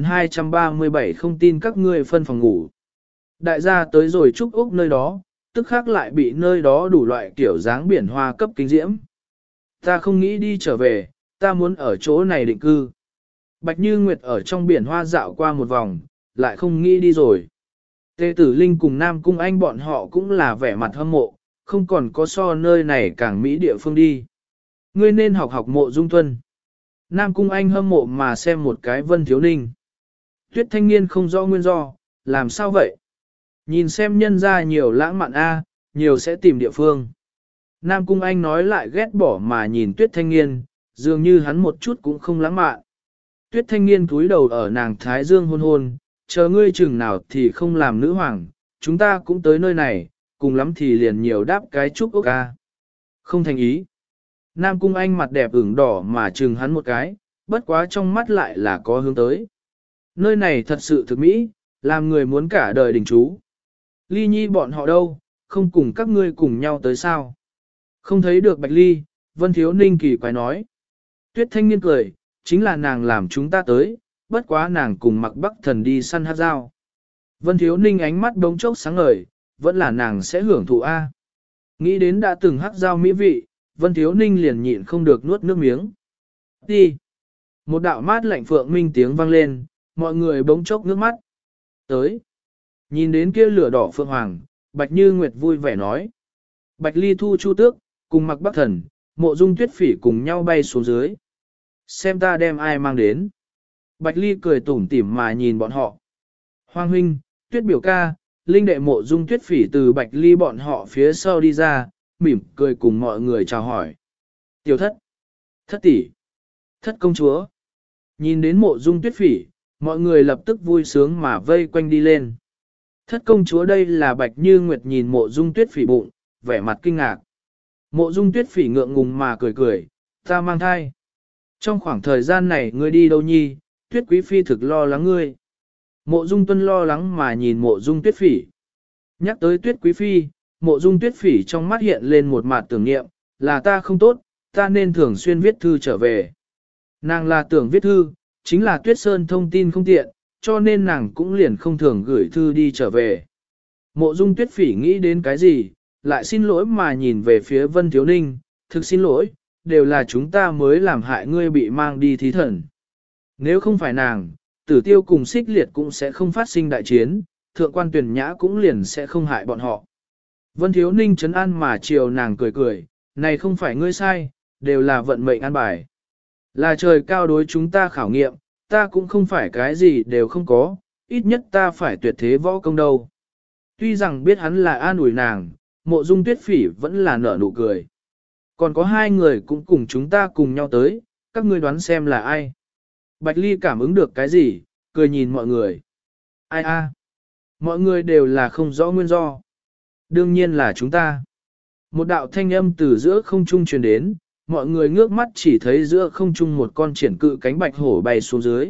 1237 không tin các ngươi phân phòng ngủ. Đại gia tới rồi Trúc Úc nơi đó, tức khác lại bị nơi đó đủ loại kiểu dáng biển hoa cấp kinh diễm. Ta không nghĩ đi trở về, ta muốn ở chỗ này định cư. Bạch Như Nguyệt ở trong biển hoa dạo qua một vòng, lại không nghĩ đi rồi. Tề Tử Linh cùng Nam Cung Anh bọn họ cũng là vẻ mặt hâm mộ, không còn có so nơi này càng Mỹ địa phương đi. Ngươi nên học Mộ Dung Tuân. Nam Cung Anh hâm mộ mà xem một cái Vân Thiếu Ninh. Tuyết Thanh Niên không rõ nguyên do, làm sao vậy? Nhìn xem nhân ra nhiều lãng mạn a, nhiều sẽ tìm địa phương. Nam Cung Anh nói lại ghét bỏ mà nhìn Tuyết Thanh Niên, dường như hắn một chút cũng không lãng mạn. Tuyết Thanh Niên cúi đầu ở nàng Thái Dương hôn, chờ ngươi chừng nào thì không làm nữ hoàng, chúng ta cũng tới nơi này, cùng lắm thì liền nhiều đáp cái chúc ốc ca. Không thành ý. Nam Cung Anh mặt đẹp ửng đỏ mà chừng hắn một cái, bất quá trong mắt lại là có hướng tới. Nơi này thật sự thực mỹ, làm người muốn cả đời đình trú. Ly Nhi bọn họ đâu, không cùng các ngươi cùng nhau tới sao? Không thấy được Bạch Ly, Vân Thiếu Ninh kỳ quái nói. Tuyết Thanh Niên cười, chính là nàng làm chúng ta tới, bất quá nàng cùng Mặc Bắc Thần đi săn hát dao. Vân Thiếu Ninh ánh mắt đống chốc sáng ngời, vẫn là nàng sẽ hưởng thụ A. Nghĩ đến đã từng hát dao mỹ vị, Vân Thiếu Ninh liền nhịn không được nuốt nước miếng. Đi! Một đạo mát lạnh phượng minh tiếng vang lên, mọi người bỗng chốc nước mắt. Tới! Nhìn đến kia lửa đỏ phượng hoàng, Bạch Như Nguyệt vui vẻ nói. Bạch Ly thu chu tước, cùng Mặc Bắc Thần, Mộ Dung Tuyết Phỉ cùng nhau bay xuống dưới. Xem ta đem ai mang đến. Bạch Ly cười tủm tỉm mà nhìn bọn họ. Hoàng huynh, Tuyết biểu ca, Linh đệ Mộ Dung Tuyết Phỉ từ Bạch Ly bọn họ phía sau đi ra, mỉm cười cùng mọi người chào hỏi. Tiểu thất, thất tỷ, thất công chúa. Nhìn đến Mộ Dung Tuyết Phỉ, mọi người lập tức vui sướng mà vây quanh đi lên. Thất công chúa đây là Bạch Như Nguyệt nhìn Mộ Dung Tuyết Phỉ bụng, vẻ mặt kinh ngạc. Mộ Dung Tuyết Phỉ ngượng ngùng mà cười cười, ta mang thai. Trong khoảng thời gian này ngươi đi đâu nhi, Tuyết Quý Phi thực lo lắng ngươi. Mộ Dung Tuân lo lắng mà nhìn Mộ Dung Tuyết Phỉ. Nhắc tới Tuyết Quý Phi, Mộ Dung Tuyết Phỉ trong mắt hiện lên một mặt tưởng niệm, là ta không tốt, ta nên thường xuyên viết thư trở về. Nàng là tưởng viết thư, chính là Tuyết Sơn thông tin không tiện, cho nên nàng cũng liền không thường gửi thư đi trở về. Mộ Dung Tuyết Phỉ nghĩ đến cái gì, lại xin lỗi mà nhìn về phía Vân Thiếu Ninh, thực xin lỗi, đều là chúng ta mới làm hại ngươi bị mang đi thí thần. Nếu không phải nàng, Tử Tiêu cùng Xích Liệt cũng sẽ không phát sinh đại chiến, Thượng quan Tuyền Nhã cũng liền sẽ không hại bọn họ. Vân Thiếu Ninh trấn an mà chiều nàng cười cười, này không phải ngươi sai, đều là vận mệnh an bài. Là trời cao đối chúng ta khảo nghiệm, ta cũng không phải cái gì đều không có, ít nhất ta phải tuyệt thế võ công đâu. Tuy rằng biết hắn là an ủi nàng, Mộ Dung Tuyết Phỉ vẫn là nở nụ cười. Còn có hai người cũng cùng chúng ta cùng nhau tới, các ngươi đoán xem là ai. Bạch Ly cảm ứng được cái gì, cười nhìn mọi người. Ai a? Mọi người đều là không rõ nguyên do. Đương nhiên là chúng ta. Một đạo thanh âm từ giữa không trung truyền đến, mọi người ngước mắt chỉ thấy giữa không trung một con triển cự cánh bạch hổ bay xuống dưới.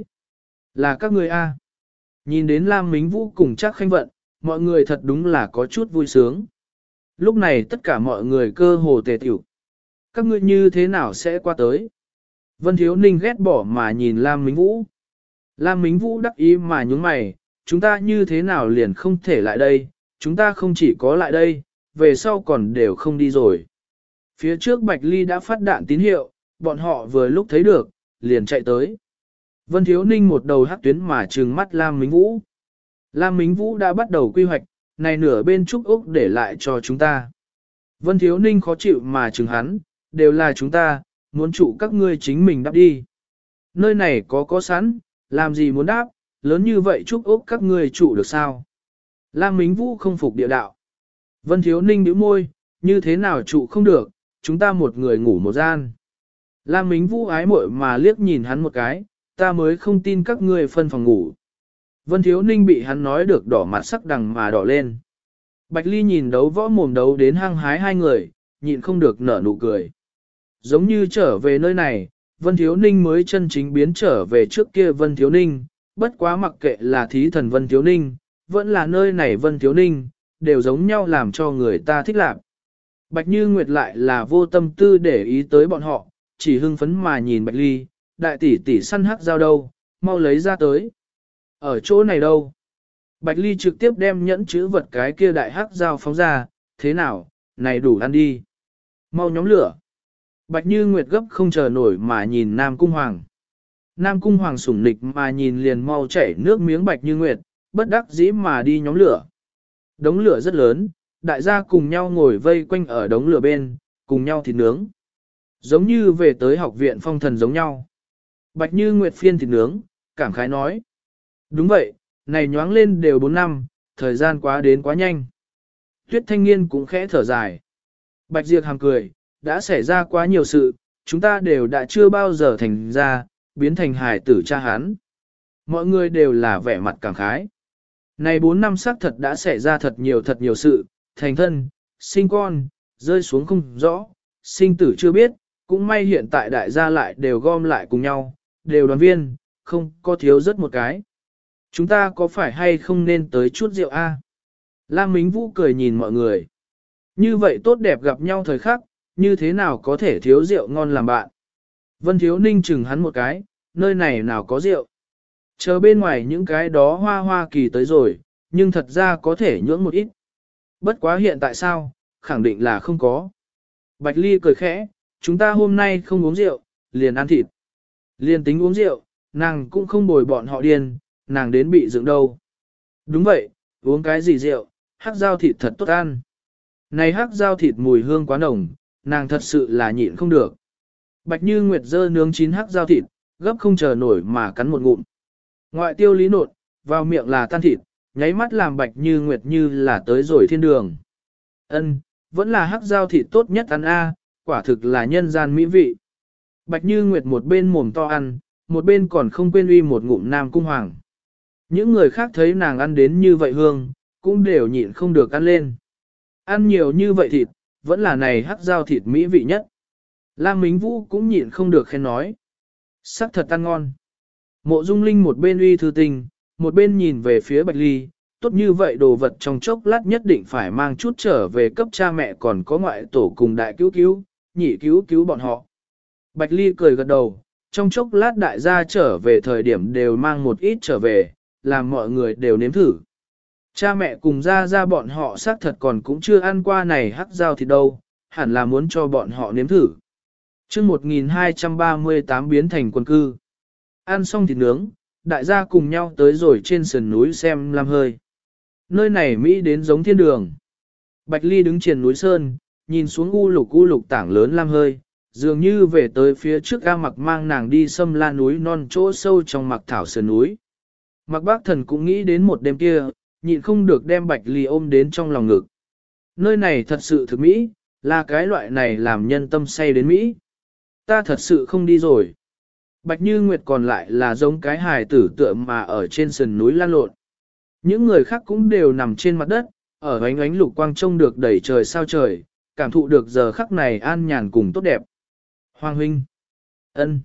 Là các ngươi a? Nhìn đến Lam Mính Vũ cùng Trác Khanh Vận, mọi người thật đúng là có chút vui sướng. Lúc này tất cả mọi người cơ hồ tề tiểu. Các ngươi như thế nào sẽ qua tới? Vân Thiếu Ninh ghét bỏ mà nhìn Lam Mính Vũ. Lam Mính Vũ đắc ý mà nhúng mày, chúng ta như thế nào liền không thể lại đây, chúng ta không chỉ có lại đây, về sau còn đều không đi rồi. Phía trước Bạch Ly đã phát đạn tín hiệu, bọn họ vừa lúc thấy được, liền chạy tới. Vân Thiếu Ninh một đầu hắc tuyến mà trừng mắt Lam Mính Vũ. Lam Mính Vũ đã bắt đầu quy hoạch, này nửa bên trúc ốc để lại cho chúng ta. Vân Thiếu Ninh khó chịu mà trừng hắn, đều là chúng ta, muốn trụ các ngươi chính mình đáp đi. Nơi này có sẵn, làm gì muốn đáp, lớn như vậy trúc ốc các ngươi trụ được sao? Lam Mính Vũ không phục địa đạo. Vân Thiếu Ninh nhíu môi, như thế nào trụ không được, chúng ta một người ngủ một gian. Lam Mính Vũ ái muội mà liếc nhìn hắn một cái, ta mới không tin các ngươi phân phòng ngủ. Vân Thiếu Ninh bị hắn nói được đỏ mặt sắc đằng mà đỏ lên. Bạch Ly nhìn đấu võ mồm đấu đến hăng hái hai người, nhịn không được nở nụ cười. Giống như trở về nơi này, Vân Thiếu Ninh mới chân chính biến trở về trước kia Vân Thiếu Ninh, bất quá mặc kệ là thí thần Vân Thiếu Ninh, vẫn là nơi này Vân Thiếu Ninh, đều giống nhau làm cho người ta thích lạc. Bạch Như Nguyệt lại là vô tâm tư để ý tới bọn họ, chỉ hưng phấn mà nhìn Bạch Ly, đại tỷ tỷ săn hắc dao đâu, mau lấy ra tới. Ở chỗ này đâu? Bạch Ly trực tiếp đem nhẫn chữ vật cái kia đại hắc dao phóng ra, thế nào, này đủ ăn đi. Mau nhóm lửa. Bạch Như Nguyệt gấp không chờ nổi mà nhìn Nam Cung Hoàng. Nam Cung Hoàng sủng nịch mà nhìn liền mau chảy nước miếng Bạch Như Nguyệt, bất đắc dĩ mà đi nhóm lửa. Đống lửa rất lớn, đại gia cùng nhau ngồi vây quanh ở đống lửa bên, cùng nhau thịt nướng. Giống như về tới học viện phong thần giống nhau. Bạch Như Nguyệt phiên thịt nướng, cảm khái nói. Đúng vậy, này nhoáng lên đều 4 năm, thời gian quá đến quá nhanh. Tuyết Thanh Niên cũng khẽ thở dài. Bạch Diệp hàm cười, đã xảy ra quá nhiều sự, chúng ta đều đã chưa bao giờ thành ra, biến thành hài tử cha hắn. Mọi người đều là vẻ mặt cảm khái. Này 4 năm xác thật đã xảy ra thật nhiều sự, thành thân, sinh con, rơi xuống không rõ, sinh tử chưa biết, cũng may hiện tại đại gia lại đều gom lại cùng nhau, đều đoàn viên, không có thiếu rất một cái. Chúng ta có phải hay không nên tới chút rượu a? Lam Mính Vũ cười nhìn mọi người. Như vậy tốt đẹp gặp nhau thời khắc, như thế nào có thể thiếu rượu ngon làm bạn? Vân Thiếu Ninh chừng hắn một cái, nơi này nào có rượu? Chờ bên ngoài những cái đó hoa kỳ tới rồi, nhưng thật ra có thể nhưỡng một ít. Bất quá hiện tại sao, khẳng định là không có. Bạch Ly cười khẽ, chúng ta hôm nay không uống rượu, liền ăn thịt. Liền tính uống rượu, nàng cũng không bồi bọn họ điên, nàng đến bị dựng đâu. Đúng vậy, uống cái gì rượu, hắc dao thịt thật tốt ăn. Này hắc dao thịt mùi hương quá nồng, nàng thật sự là nhịn không được. Bạch Như Nguyệt dơ nướng chín hắc dao thịt, gấp không chờ nổi mà cắn một ngụm. Ngoại tiêu lý nột, vào miệng là tan thịt, nháy mắt làm Bạch Như Nguyệt như là tới rồi thiên đường. Ân, vẫn là hắc dao thịt tốt nhất ăn a, quả thực là nhân gian mỹ vị. Bạch Như Nguyệt một bên mồm to ăn, một bên còn không quên uy một ngụm Nam Cung Hoàng. Những người khác thấy nàng ăn đến như vậy hương, cũng đều nhịn không được ăn lên. Ăn nhiều như vậy thịt, vẫn là này hắc dao thịt mỹ vị nhất. Lam Mính Vũ cũng nhịn không được khen nói. Sắc thật ăn ngon. Mộ Dung Linh một bên uy thư tình, một bên nhìn về phía Bạch Ly, tốt như vậy đồ vật trong chốc lát nhất định phải mang chút trở về cấp cha mẹ còn có ngoại tổ cùng đại cứu cứu, nhị cứu cứu bọn họ. Bạch Ly cười gật đầu, trong chốc lát đại gia trở về thời điểm đều mang một ít trở về, làm mọi người đều nếm thử. Cha mẹ cùng ra bọn họ xác thật còn cũng chưa ăn qua này hắc dao thịt đâu, hẳn là muốn cho bọn họ nếm thử. chương 1238 biến thành quân cư. Ăn xong thịt nướng, đại gia cùng nhau tới rồi trên sườn núi xem lam hơi. Nơi này Mỹ đến giống thiên đường. Bạch Ly đứng trên núi sơn, nhìn xuống u lục tảng lớn lam hơi, dường như về tới phía trước A Mặc mang nàng đi xâm la núi non chỗ sâu trong mặc thảo sườn núi. Mặc Bác Thần cũng nghĩ đến một đêm kia, nhịn không được đem Bạch Ly ôm đến trong lòng ngực. Nơi này thật sự thực mỹ, là cái loại này làm nhân tâm say đến Mỹ. Ta thật sự không đi rồi. Bạch Như Nguyệt còn lại là giống cái hài tử tựa mà ở trên sườn núi lan lộn. Những người khác cũng đều nằm trên mặt đất, ở ánh ánh lục quang trông được đầy trời sao trời, cảm thụ được giờ khắc này an nhàn cùng tốt đẹp. Hoàng huynh, ân.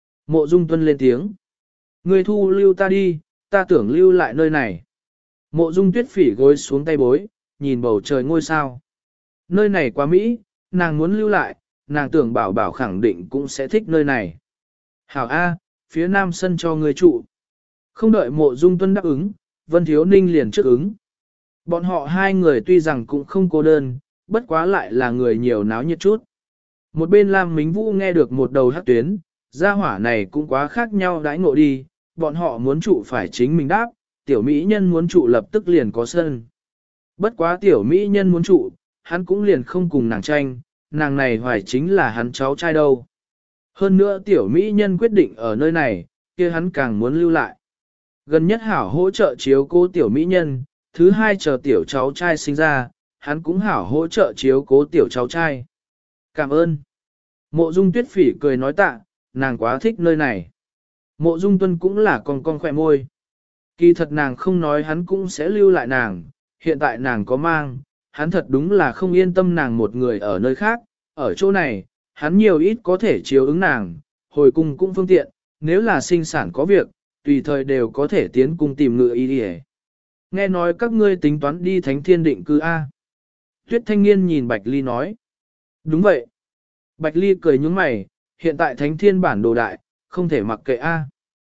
Mộ Dung Tuân lên tiếng. Người thu lưu ta đi, ta tưởng lưu lại nơi này. Mộ Dung Tuyết Phỉ gối xuống tay bối, nhìn bầu trời ngôi sao. Nơi này quá Mỹ, nàng muốn lưu lại, nàng tưởng bảo bảo khẳng định cũng sẽ thích nơi này. Hảo A, phía nam sân cho người trụ. Không đợi Mộ Dung Tuân đáp ứng, Vân Thiếu Ninh liền trước ứng. Bọn họ hai người tuy rằng cũng không cô đơn, bất quá lại là người nhiều náo nhiệt chút. Một bên Lam Mính Vũ nghe được một đầu hắc tuyến, gia hỏa này cũng quá khác nhau đãi ngộ đi, bọn họ muốn trụ phải chính mình đáp, tiểu mỹ nhân muốn trụ lập tức liền có sân. Bất quá tiểu mỹ nhân muốn trụ, hắn cũng liền không cùng nàng tranh, nàng này hoài chính là hắn cháu trai đâu. Hơn nữa tiểu mỹ nhân quyết định ở nơi này, kia hắn càng muốn lưu lại. Gần nhất hảo hỗ trợ chiếu cố tiểu mỹ nhân, thứ hai chờ tiểu cháu trai sinh ra, hắn cũng hảo hỗ trợ chiếu cố tiểu cháu trai. Cảm ơn. Mộ Dung Tuyết Phỉ cười nói tạ, nàng quá thích nơi này. Mộ Dung Tuân cũng là con khỏe môi. Kỳ thật nàng không nói hắn cũng sẽ lưu lại nàng, hiện tại nàng có mang, hắn thật đúng là không yên tâm nàng một người ở nơi khác, ở chỗ này, hắn nhiều ít có thể chiếu ứng nàng, hồi cung cũng phương tiện, nếu là sinh sản có việc, tùy thời đều có thể tiến cung tìm ngựa y đi. Nghe nói các ngươi tính toán đi Thánh Thiên định cư A. Tuyết Thanh Niên nhìn Bạch Ly nói. Đúng vậy. Bạch Ly cười nhướng mày, hiện tại Thánh Thiên bản đồ đại, không thể mặc kệ A.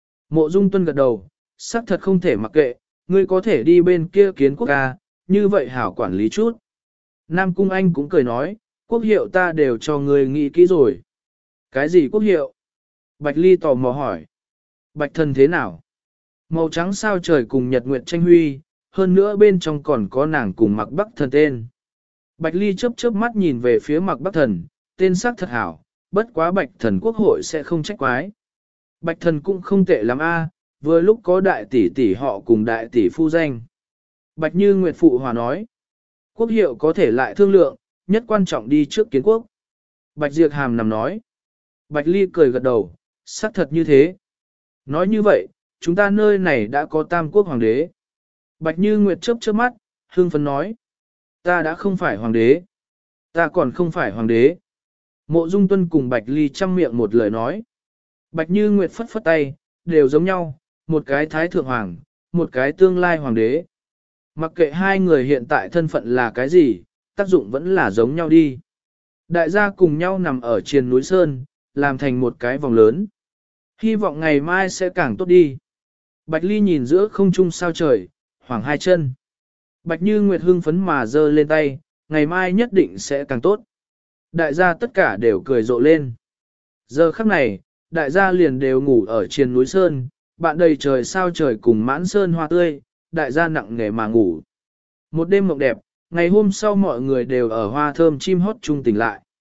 Mộ Dung Tuân gật đầu, xác thật không thể mặc kệ, ngươi có thể đi bên kia kiến quốc A, như vậy hảo quản lý chút. Nam Cung Anh cũng cười nói, quốc hiệu ta đều cho ngươi nghĩ kỹ rồi. Cái gì quốc hiệu? Bạch Ly tò mò hỏi. Bạch thần thế nào? Màu trắng sao trời cùng nhật nguyệt tranh huy, hơn nữa bên trong còn có nàng cùng Mặc Bắc thần tên. Bạch Ly chớp chớp mắt nhìn về phía Mặc Bắc thần, tên sắc thật hảo, bất quá Bạch thần quốc hội sẽ không trách quái. Bạch thần cũng không tệ lắm a, vừa lúc có đại tỷ tỷ họ cùng đại tỷ phu danh. Bạch Như Nguyệt phụ hòa nói, quốc hiệu có thể lại thương lượng, nhất quan trọng đi trước kiến quốc. Bạch Diệp Hàm nằm nói. Bạch Ly cười gật đầu, xác thật như thế. Nói như vậy, chúng ta nơi này đã có tam quốc hoàng đế. Bạch Như Nguyệt chớp chớp mắt, hương phấn nói. Ta đã không phải hoàng đế. Ta còn không phải hoàng đế. Mộ Dung Tuân cùng Bạch Ly chăm miệng một lời nói. Bạch Như Nguyệt phất phất tay, đều giống nhau, một cái thái thượng hoàng, một cái tương lai hoàng đế. Mặc kệ hai người hiện tại thân phận là cái gì, tác dụng vẫn là giống nhau đi. Đại gia cùng nhau nằm ở trên núi Sơn, làm thành một cái vòng lớn. Hy vọng ngày mai sẽ càng tốt đi. Bạch Ly nhìn giữa không trung sao trời, hoảng hai chân. Bạch Như Nguyệt hưng phấn mà giơ lên tay, ngày mai nhất định sẽ càng tốt. Đại gia tất cả đều cười rộ lên. Giờ khắc này, đại gia liền đều ngủ ở trên núi Sơn, bạn đầy trời sao trời cùng mãn sơn hoa tươi, đại gia nặng nề mà ngủ. Một đêm mộng đẹp, ngày hôm sau mọi người đều ở hoa thơm chim hót chung tỉnh lại.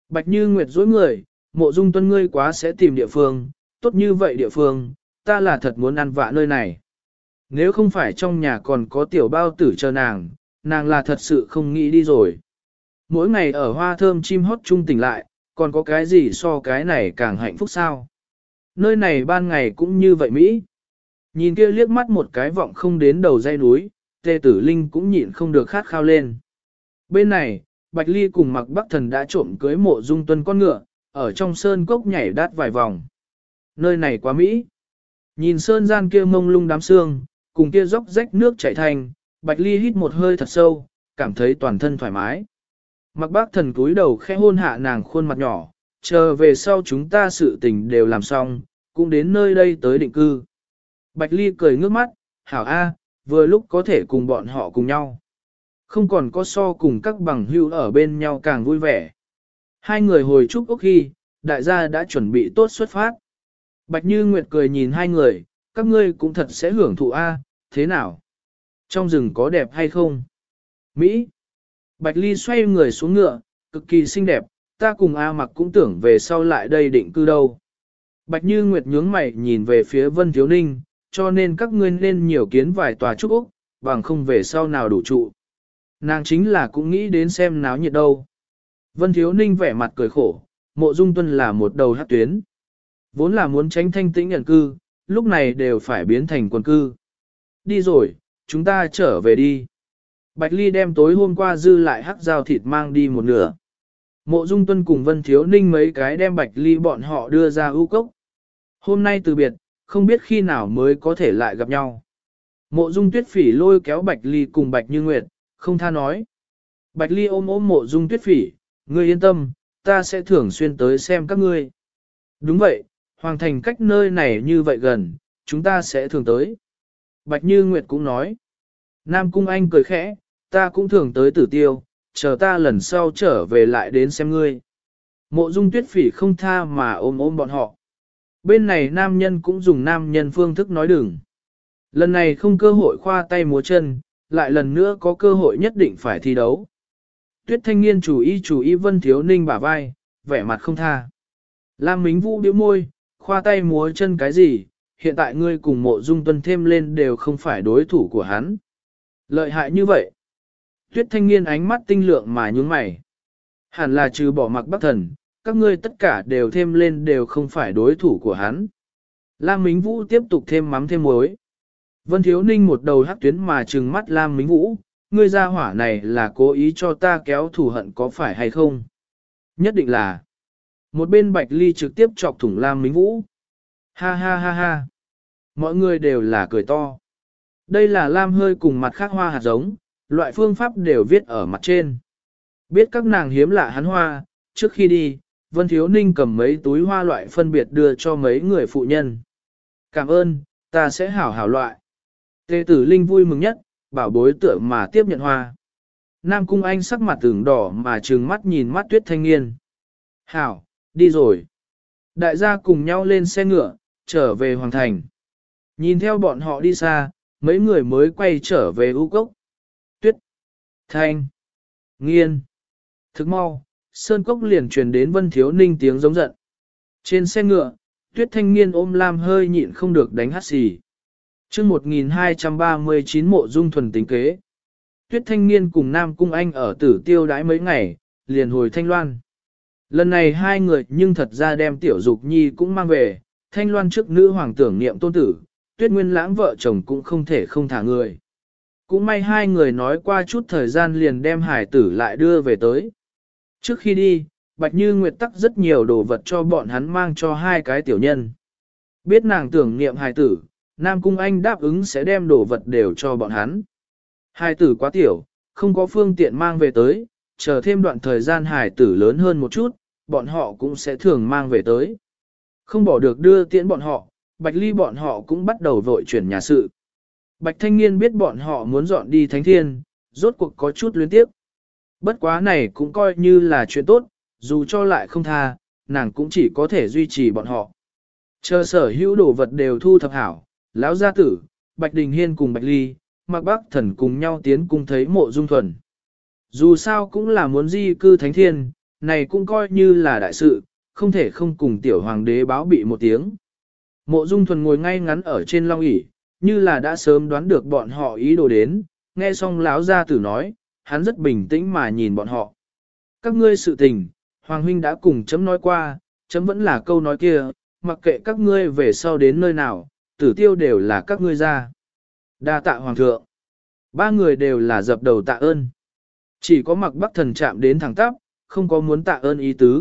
Bạch Như Nguyệt dối người, Mộ Dung Tuân ngươi quá sẽ tìm địa phương, tốt như vậy địa phương, ta là thật muốn ăn vạ nơi này. Nếu không phải trong nhà còn có tiểu bao tử chờ nàng, nàng là thật sự không nghĩ đi rồi. Mỗi ngày ở hoa thơm chim hót chung tỉnh lại, còn có cái gì so cái này càng hạnh phúc sao? Nơi này ban ngày cũng như vậy Mỹ. Nhìn kia liếc mắt một cái vọng không đến đầu dây núi, Tề Tử Linh cũng nhịn không được khát khao lên. Bên này, Bạch Ly cùng Mạc Bắc Thần đã trộm cưới Mộ Dung Tuân con ngựa, ở trong sơn cốc nhảy đát vài vòng. Nơi này quá Mỹ. Nhìn sơn gian kia mông lung đám sương, cùng kia dốc rách nước chảy thành, Bạch Ly hít một hơi thật sâu, cảm thấy toàn thân thoải mái. Mạc Bắc Thần cúi đầu khẽ hôn hạ nàng khuôn mặt nhỏ, chờ về sau chúng ta sự tình đều làm xong, cũng đến nơi đây tới định cư. Bạch Ly cười ngước mắt, hảo a, vừa lúc có thể cùng bọn họ cùng nhau. Không còn có so cùng các bằng hữu ở bên nhau càng vui vẻ. Hai người hồi chúc Úc khi, đại gia đã chuẩn bị tốt xuất phát. Bạch Như Nguyệt cười nhìn hai người, các ngươi cũng thật sẽ hưởng thụ a, thế nào? Trong rừng có đẹp hay không? Mỹ. Bạch Ly xoay người xuống ngựa, cực kỳ xinh đẹp, ta cùng A Mặc cũng tưởng về sau lại đây định cư đâu. Bạch Như Nguyệt nhướng mày nhìn về phía Vân Thiếu Ninh, cho nên các ngươi nên nhiều kiến vài tòa trúc Úc, bằng không về sau nào đủ trụ. Nàng chính là cũng nghĩ đến xem náo nhiệt đâu. Vân Thiếu Ninh vẻ mặt cười khổ, Mộ Dung Tuân là một đầu hát tuyến. Vốn là muốn tránh thanh tĩnh nhận cư, lúc này đều phải biến thành quần cư. Đi rồi, chúng ta trở về đi. Bạch Ly đem tối hôm qua dư lại hắc dao thịt mang đi một nửa. Mộ Dung Tuân cùng Vân Thiếu Ninh mấy cái đem Bạch Ly bọn họ đưa ra ưu cốc. Hôm nay từ biệt, không biết khi nào mới có thể lại gặp nhau. Mộ Dung Tuyết Phỉ lôi kéo Bạch Ly cùng Bạch Như Nguyệt, không tha nói. Bạch Ly ôm Mộ Dung Tuyết Phỉ, ngươi yên tâm, ta sẽ thường xuyên tới xem các ngươi. Đúng vậy, Hoàng Thành cách nơi này như vậy gần, chúng ta sẽ thường tới. Bạch Như Nguyệt cũng nói. Nam Cung Anh cười khẽ, ta cũng thường tới Tử Tiêu, chờ ta lần sau trở về lại đến xem ngươi. Mộ Dung Tuyết Phỉ không tha mà ôm bọn họ. Bên này nam nhân cũng dùng nam nhân phương thức nói đừng. Lần này không cơ hội khoa tay múa chân, lại lần nữa có cơ hội nhất định phải thi đấu. Tuyết Thanh Niên chủ ý Vân Thiếu Ninh bả vai, vẻ mặt không tha. Lam Mính Vũ điếu môi, khoa tay múa chân cái gì, hiện tại ngươi cùng Mộ Dung Tuân thêm lên đều không phải đối thủ của hắn. Lợi hại như vậy. Tuyết Thanh Niên ánh mắt tinh lượng mà nhướng mày. Hẳn là trừ bỏ Mặc Bắc Thần, các ngươi tất cả đều thêm lên đều không phải đối thủ của hắn. Lam Mính Vũ tiếp tục thêm mắm thêm muối. Vân Thiếu Ninh một đầu hắc tuyến mà trừng mắt Lam Mính Vũ, ngươi ra hỏa này là cố ý cho ta kéo thù hận có phải hay không? Nhất định là. Một bên Bạch Ly trực tiếp chọc thủng Lam Mính Vũ. Ha ha ha ha. Mọi người đều là cười to. Đây là Lam hơi cùng mặt khác hoa hạt giống, loại phương pháp đều viết ở mặt trên. Biết các nàng hiếm lạ hắn hoa, trước khi đi, Vân Thiếu Ninh cầm mấy túi hoa loại phân biệt đưa cho mấy người phụ nhân. Cảm ơn, ta sẽ hảo hảo loại. Tề Tử Linh vui mừng nhất, bảo bối tựa mà tiếp nhận hoa. Nam Cung Anh sắc mặt tưởng đỏ mà trừng mắt nhìn mắt Tuyết Thanh Niên. Hảo, đi rồi. Đại gia cùng nhau lên xe ngựa, trở về Hoàng Thành. Nhìn theo bọn họ đi xa, mấy người mới quay trở về U Cốc. Tuyết, Thanh, Nghiên. Thức mau, Sơn Cốc liền truyền đến Vân Thiếu Ninh tiếng giống giận. Trên xe ngựa, Tuyết Thanh Niên ôm Lam hơi nhịn không được đánh hắt xì. chương 1239 Mộ Dung thuần tính kế. Tuyết Thanh Niên cùng Nam Cung Anh ở Tử Tiêu đãi mấy ngày, liền hồi Thanh Loan. Lần này hai người nhưng thật ra đem Tiểu Dục Nhi cũng mang về, Thanh Loan trước nữ hoàng tưởng niệm tôn tử, Tuyết Nguyên Lãng vợ chồng cũng không thể không thả người. Cũng may hai người nói qua chút thời gian liền đem hải tử lại đưa về tới. Trước khi đi, Bạch Như Nguyệt tắc rất nhiều đồ vật cho bọn hắn mang cho hai cái tiểu nhân. Biết nàng tưởng niệm hải tử, Nam Cung Anh đáp ứng sẽ đem đồ vật đều cho bọn hắn. Hải tử quá tiểu, không có phương tiện mang về tới, chờ thêm đoạn thời gian hải tử lớn hơn một chút, bọn họ cũng sẽ thường mang về tới. Không bỏ được đưa tiễn bọn họ, Bạch Ly bọn họ cũng bắt đầu vội chuyển nhà sự. Bạch Thanh Niên biết bọn họ muốn dọn đi Thánh Thiên, rốt cuộc có chút luyến tiếp. Bất quá này cũng coi như là chuyện tốt, dù cho lại không tha, nàng cũng chỉ có thể duy trì bọn họ. Chờ sở hữu đồ vật đều thu thập hảo, lão gia tử, Bạch Đình Hiên cùng Bạch Ly, Mạc Bắc Thần cùng nhau tiến cung thấy Mộ Dung Thuần. Dù sao cũng là muốn di cư Thánh Thiên, này cũng coi như là đại sự, không thể không cùng tiểu hoàng đế báo bị một tiếng. Mộ Dung Thuần ngồi ngay ngắn ở trên long ỷ, như là đã sớm đoán được bọn họ ý đồ đến, nghe xong lão gia tử nói, hắn rất bình tĩnh mà nhìn bọn họ. Các ngươi sự tình, Hoàng huynh đã cùng chấm nói qua, chấm vẫn là câu nói kia, mặc kệ các ngươi về sau đến nơi nào, tử tiêu đều là các ngươi ra. Đa tạ Hoàng thượng. Ba người đều là dập đầu tạ ơn. Chỉ có Mặc Bắc Thần chạm đến thẳng tắp, không có muốn tạ ơn ý tứ.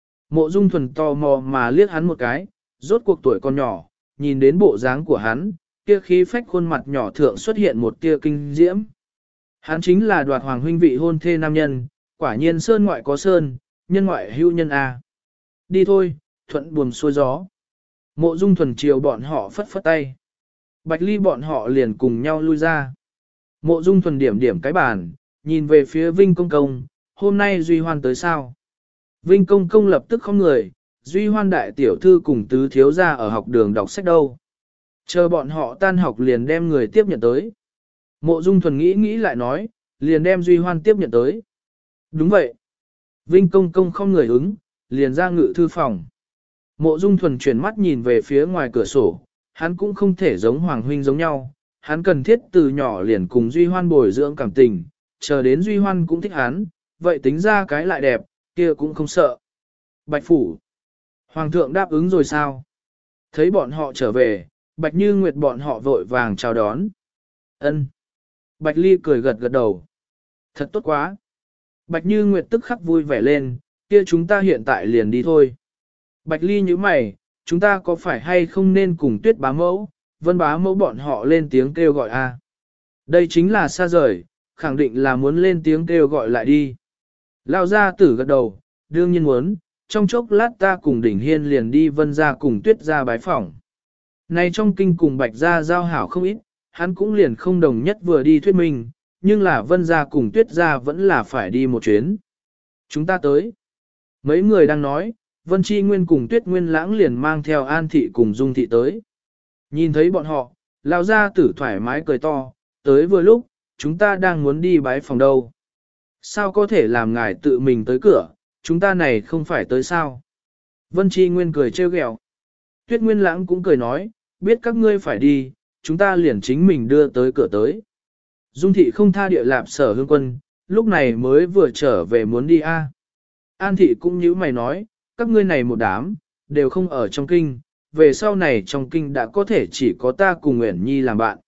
Mộ Dung Thuần tò mò mà liếc hắn một cái, rốt cuộc tuổi còn nhỏ, nhìn đến bộ dáng của hắn, kia khí phách khuôn mặt nhỏ thượng xuất hiện một tia kinh diễm. Hắn chính là đoạt hoàng huynh vị hôn thê nam nhân, quả nhiên sơn ngoại có sơn, nhân ngoại hữu nhân a. Đi thôi, thuận buồm xuôi gió. Mộ Dung Thuần chiều bọn họ phất phất tay. Bạch Ly bọn họ liền cùng nhau lui ra. Mộ Dung Thuần điểm điểm cái bàn, nhìn về phía Vinh Công Công, hôm nay Duy Hoan tới sao? Vinh Công Công lập tức không người, Duy Hoan đại tiểu thư cùng tứ thiếu gia ở học đường đọc sách đâu. Chờ bọn họ tan học liền đem người tiếp nhận tới. Mộ Dung Thuần nghĩ lại nói, liền đem Duy Hoan tiếp nhận tới. Đúng vậy. Vinh Công Công không người ứng, liền ra ngự thư phòng. Mộ Dung Thuần chuyển mắt nhìn về phía ngoài cửa sổ, hắn cũng không thể giống Hoàng huynh giống nhau, hắn cần thiết từ nhỏ liền cùng Duy Hoan bồi dưỡng cảm tình, chờ đến Duy Hoan cũng thích hắn, vậy tính ra cái lại đẹp, kia cũng không sợ. Bạch Phủ. Hoàng thượng đáp ứng rồi sao? Thấy bọn họ trở về, Bạch Như Nguyệt bọn họ vội vàng chào đón. Ân. Bạch Ly cười gật gật đầu. Thật tốt quá. Bạch Như Nguyệt tức khắc vui vẻ lên, kia chúng ta hiện tại liền đi thôi. Bạch Ly nhíu mày, chúng ta có phải hay không nên cùng Tuyết bá mẫu, Vân bá mẫu bọn họ lên tiếng kêu gọi a? Đây chính là xa rời, khẳng định là muốn lên tiếng kêu gọi lại đi. Lao gia tử gật đầu, đương nhiên muốn, trong chốc lát ta cùng Đỉnh Hiên liền đi Vân gia cùng Tuyết gia bái phỏng. Này trong kinh cùng Bạch gia giao hảo không ít, hắn cũng liền không đồng nhất vừa đi thuyết minh, nhưng là Vân gia cùng Tuyết gia vẫn là phải đi một chuyến. Chúng ta tới. Mấy người đang nói, Vân Chi Nguyên cùng Tuyết Nguyên Lãng liền mang theo An Thị cùng Dung Thị tới. Nhìn thấy bọn họ, Lão gia tử thoải mái cười to, tới vừa lúc, chúng ta đang muốn đi bái phòng đâu. Sao có thể làm ngài tự mình tới cửa, chúng ta này không phải tới sao? Vân Chi Nguyên cười trêu ghẹo. Tuyết Nguyên Lãng cũng cười nói, biết các ngươi phải đi, chúng ta liền chính mình đưa tới cửa tới. Dung Thị không tha địa lạp Sở Hương Quân, lúc này mới vừa trở về muốn đi a. An Thị cũng nhíu mày nói, các ngươi này một đám, đều không ở trong kinh, về sau này trong kinh đã có thể chỉ có ta cùng Nguyễn Nhi làm bạn.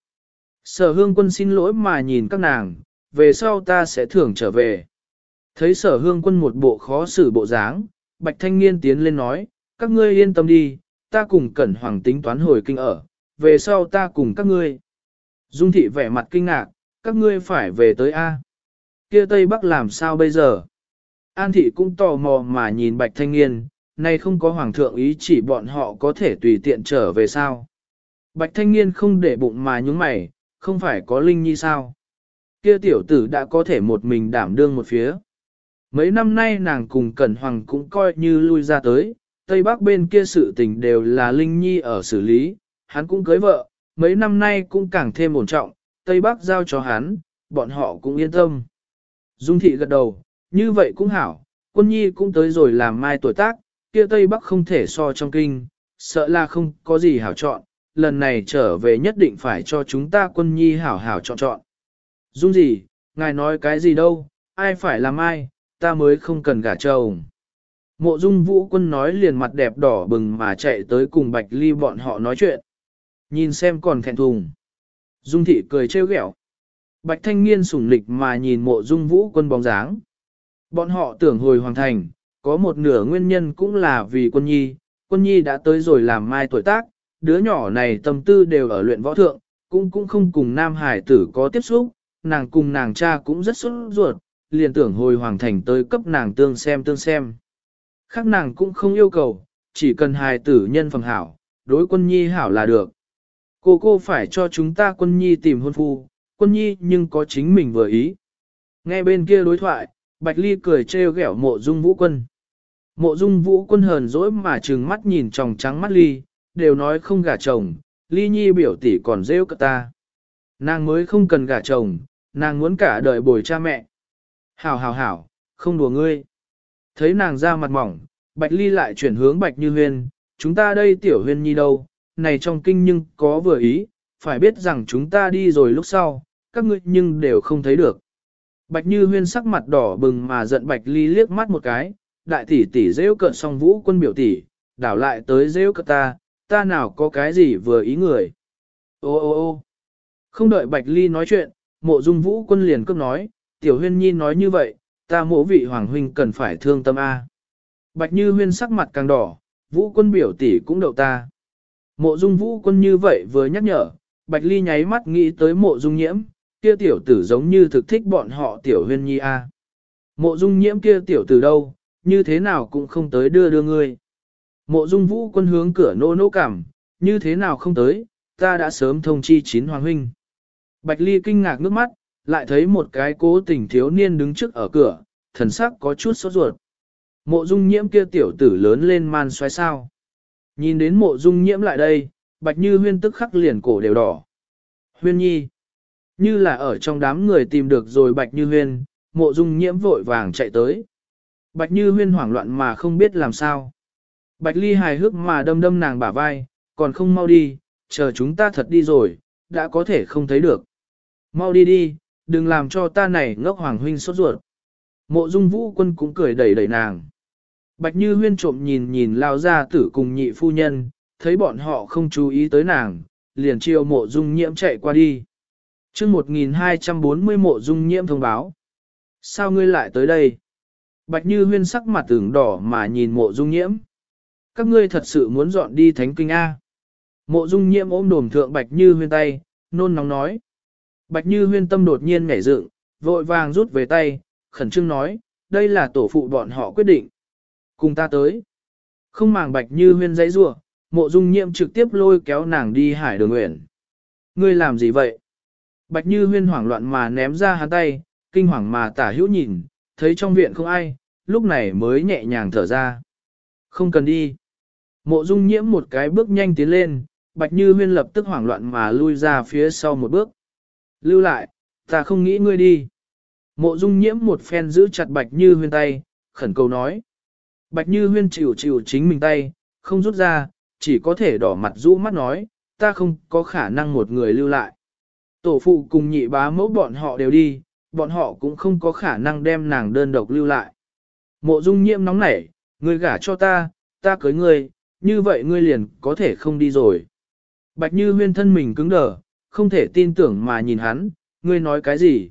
Sở Hương Quân xin lỗi mà nhìn các nàng, về sau ta sẽ thưởng trở về. Thấy Sở Hương Quân một bộ khó xử bộ dáng, Bạch Thanh Niên tiến lên nói, các ngươi yên tâm đi, ta cùng Cẩn Hoàng tính toán hồi kinh ở, về sau ta cùng các ngươi. Dung Thị vẻ mặt kinh ngạc, các ngươi phải về tới A. Kia Tây Bắc làm sao bây giờ? An Thị cũng tò mò mà nhìn Bạch Thanh Niên, nay không có Hoàng thượng ý chỉ bọn họ có thể tùy tiện trở về sao. Bạch Thanh Niên không để bụng mà nhúng mày, không phải có Linh Nhi sao? Kia tiểu tử đã có thể một mình đảm đương một phía. Mấy năm nay nàng cùng Cẩn Hoàng cũng coi như lui ra tới, Tây Bắc bên kia sự tình đều là Linh Nhi ở xử lý, hắn cũng cưới vợ, mấy năm nay cũng càng thêm ổn trọng, Tây Bắc giao cho hắn, bọn họ cũng yên tâm. Dung Thị gật đầu, như vậy cũng hảo, Quân Nhi cũng tới rồi làm mai tuổi tác, kia Tây Bắc không thể so trong kinh, sợ là không có gì hảo chọn, lần này trở về nhất định phải cho chúng ta Quân Nhi hảo hảo chọn chọn. Dung gì, ngài nói cái gì đâu, ai phải làm ai, ta mới không cần gả chồng. Mộ Dung Vũ Quân nói liền mặt đẹp đỏ bừng mà chạy tới cùng Bạch Ly bọn họ nói chuyện. Nhìn xem còn thẹn thùng. Dung Thị cười trêu ghẹo. Bạch Thanh Niên sủng lịch mà nhìn Mộ Dung Vũ Quân bóng dáng. Bọn họ tưởng hồi hoàng thành, có một nửa nguyên nhân cũng là vì Quân Nhi đã tới rồi làm mai tuổi tác, đứa nhỏ này tâm tư đều ở luyện võ thượng, cũng không cùng nam hải tử có tiếp xúc, nàng cùng nàng cha cũng rất sốt ruột, liền tưởng hồi hoàng thành tới cấp nàng tương xem. Khác nàng cũng không yêu cầu, chỉ cần hài tử nhân phẩm hảo, đối Quân Nhi hảo là được. Cô phải cho chúng ta Quân Nhi tìm hôn phu, Quân Nhi nhưng có chính mình vừa ý. Nghe bên kia đối thoại, Bạch Ly cười trêu ghẹo Mộ Dung Vũ Quân. Mộ Dung Vũ Quân hờn dỗi mà trừng mắt nhìn tròng trắng mắt Ly, đều nói không gả chồng, Ly Nhi biểu tỷ còn rêu cả ta. Nàng mới không cần gả chồng, nàng muốn cả đời bồi cha mẹ. Hảo, không đùa ngươi. Thấy nàng ra mặt mỏng, Bạch Ly lại chuyển hướng Bạch Như Huyên, chúng ta đây tiểu huyên nhi đâu, này trong kinh nhưng có vừa ý, phải biết rằng chúng ta đi rồi lúc sau, các ngươi nhưng đều không thấy được. Bạch Như Huyên sắc mặt đỏ bừng mà giận Bạch Ly liếc mắt một cái, đại tỷ tỷ rêu cợt xong Vũ Quân biểu tỷ, đảo lại tới rêu cợt ta nào có cái gì vừa ý người. Ô ô ô không đợi Bạch Ly nói chuyện, Mộ Dung Vũ Quân liền cướp nói, tiểu huyên nhi nói như vậy, ta mộ vị hoàng huynh cần phải thương tâm a. Bạch Như Huyên sắc mặt càng đỏ, Vũ Quân biểu tỷ cũng đậu ta. Mộ Dung Vũ Quân như vậy vừa nhắc nhở, Bạch Ly nháy mắt nghĩ tới Mộ Dung Nhiễm, kia tiểu tử giống như thực thích bọn họ tiểu huyên nhi a. Mộ Dung Nhiễm kia tiểu tử đâu, như thế nào cũng không tới đưa ngươi. Mộ Dung Vũ Quân hướng cửa nô nô cảm, như thế nào không tới, ta đã sớm thông chi chín hoàng huynh. Bạch Ly kinh ngạc nước mắt, lại thấy một cái cố tình thiếu niên đứng trước ở cửa, thần sắc có chút sốt ruột. Mộ Dung Nhiễm kia tiểu tử lớn lên man xoáy sao. Nhìn đến Mộ Dung Nhiễm lại đây, Bạch Như Huyên tức khắc liền cổ đều đỏ. Huyên nhi, như là ở trong đám người tìm được rồi Bạch Như Huyên, Mộ Dung Nhiễm vội vàng chạy tới. Bạch Như Huyên hoảng loạn mà không biết làm sao. Bạch Ly hài hước mà đâm đâm nàng bả vai, còn không mau đi, chờ chúng ta thật đi rồi, đã có thể không thấy được. Mau đi đi, đừng làm cho ta này ngốc hoàng huynh sốt ruột. Mộ Dung Vũ Quân cũng cười đẩy đẩy nàng. Bạch Như Huyên trộm nhìn nhìn lao ra tử cùng nhị phu nhân, thấy bọn họ không chú ý tới nàng, liền chiều Mộ Dung Nhiễm chạy qua đi. Chương 1240 Mộ Dung Nhiễm thông báo. Sao ngươi lại tới đây? Bạch Như Huyên sắc mặt tưởng đỏ mà nhìn Mộ Dung Nhiễm. Các ngươi thật sự muốn dọn đi Thánh Kinh A. Mộ Dung Nhiễm ôm đồm thượng Bạch Như Huyên tay, nôn nóng nói. Bạch Như Huyên tâm đột nhiên nhảy dựng, vội vàng rút về tay, khẩn trương nói, đây là tổ phụ bọn họ quyết định. Cùng ta tới. Không màng Bạch Như Huyên dãy rủa, Mộ Dung Nhiễm trực tiếp lôi kéo nàng đi Hải Đường Uyển. Ngươi làm gì vậy? Bạch Như Huyên hoảng loạn mà ném ra hắn tay, kinh hoàng mà tả hữu nhìn, thấy trong viện không ai, lúc này mới nhẹ nhàng thở ra. Không cần đi. Mộ Dung Nhiễm một cái bước nhanh tiến lên, Bạch Như Huyên lập tức hoảng loạn mà lui ra phía sau một bước. Lưu lại, ta không nghĩ ngươi đi. Mộ Dung Nhiễm một phen giữ chặt Bạch Như Huyên tay, khẩn cầu nói. Bạch Như Huyên chịu chính mình tay, không rút ra, chỉ có thể đỏ mặt rũ mắt nói, ta không có khả năng một người lưu lại. Tổ phụ cùng nhị bá mẫu bọn họ đều đi, bọn họ cũng không có khả năng đem nàng đơn độc lưu lại. Mộ Dung Nhiễm nóng nảy, ngươi gả cho ta cưới ngươi, như vậy ngươi liền có thể không đi rồi. Bạch Như Huyên thân mình cứng đờ, không thể tin tưởng mà nhìn hắn, ngươi nói cái gì?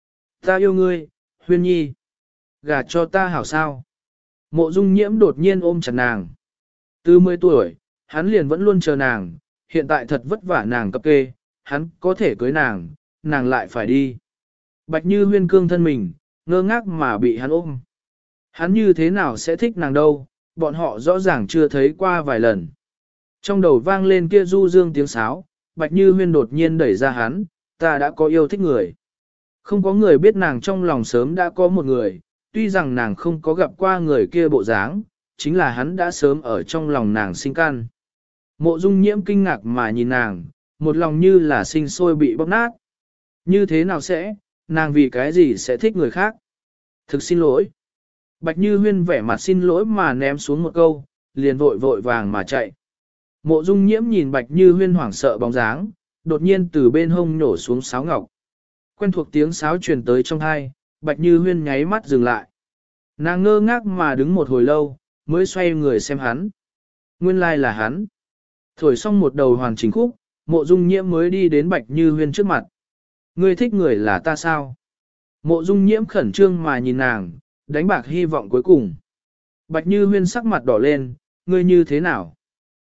Ta yêu ngươi, Huyên nhi. Gả cho ta hảo sao? Mộ Dung Nhiễm đột nhiên ôm chặt nàng. Từ 10 tuổi, hắn liền vẫn luôn chờ nàng, hiện tại thật vất vả nàng cập kê, hắn có thể cưới nàng, nàng lại phải đi. Bạch Như Huyên cương thân mình, ngơ ngác mà bị hắn ôm. Hắn như thế nào sẽ thích nàng đâu, bọn họ rõ ràng chưa thấy qua vài lần. Trong đầu vang lên kia du dương tiếng sáo, Bạch Như Huyên đột nhiên đẩy ra hắn, ta đã có yêu thích người. Không có người biết nàng trong lòng sớm đã có một người, tuy rằng nàng không có gặp qua người kia bộ dáng, chính là hắn đã sớm ở trong lòng nàng sinh căn. Mộ Dung Nhiễm kinh ngạc mà nhìn nàng, một lòng như là sinh sôi bị bóp nát. Như thế nào sẽ, nàng vì cái gì sẽ thích người khác? Thực xin lỗi. Bạch Như Huyên vẻ mặt xin lỗi mà ném xuống một câu, liền vội vội vàng mà chạy. Mộ Dung Nhiễm nhìn Bạch Như Huyên hoảng sợ bóng dáng, đột nhiên từ bên hông nổ xuống sáo ngọc. Quen thuộc tiếng sáo truyền tới trong tai, Bạch Như Huyên nháy mắt dừng lại. Nàng ngơ ngác mà đứng một hồi lâu, mới xoay người xem hắn. Nguyên lai là hắn. Thổi xong một đầu hoàn chỉnh khúc, Mộ Dung Nhiễm mới đi đến Bạch Như Huyên trước mặt. Ngươi thích người là ta sao? Mộ Dung Nhiễm khẩn trương mà nhìn nàng, đánh bạc hy vọng cuối cùng. Bạch Như Huyên sắc mặt đỏ lên, ngươi như thế nào?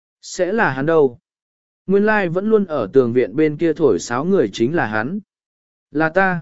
Sẽ là hắn đâu? Nguyên lai vẫn luôn ở tường viện bên kia thổi sáo người chính là hắn. Là ta.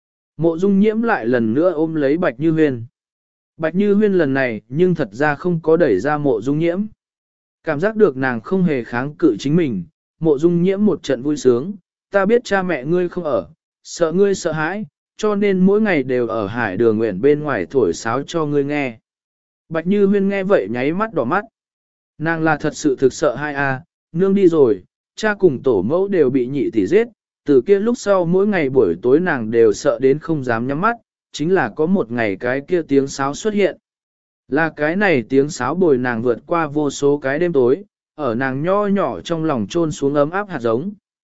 Mộ Dung Nhiễm lại lần nữa ôm lấy Bạch Như Huyên. Bạch Như Huyên lần này nhưng thật ra không có đẩy ra Mộ Dung Nhiễm. Cảm giác được nàng không hề kháng cự chính mình, Mộ Dung Nhiễm một trận vui sướng, ta biết cha mẹ ngươi không ở, sợ ngươi sợ hãi, cho nên mỗi ngày đều ở Hải Đường Uyển bên ngoài thổi sáo cho ngươi nghe. Bạch Như Huyên nghe vậy nháy mắt đỏ mắt. Nàng là thật sự thực sợ hai a, nương đi rồi, cha cùng tổ mẫu đều bị nhị tỷ giết, từ kia lúc sau mỗi ngày buổi tối nàng đều sợ đến không dám nhắm mắt, chính là có một ngày cái kia tiếng sáo xuất hiện. Là cái này tiếng sáo bồi nàng vượt qua vô số cái đêm tối, ở nàng nho nhỏ trong lòng trôn xuống ấm áp hạt giống.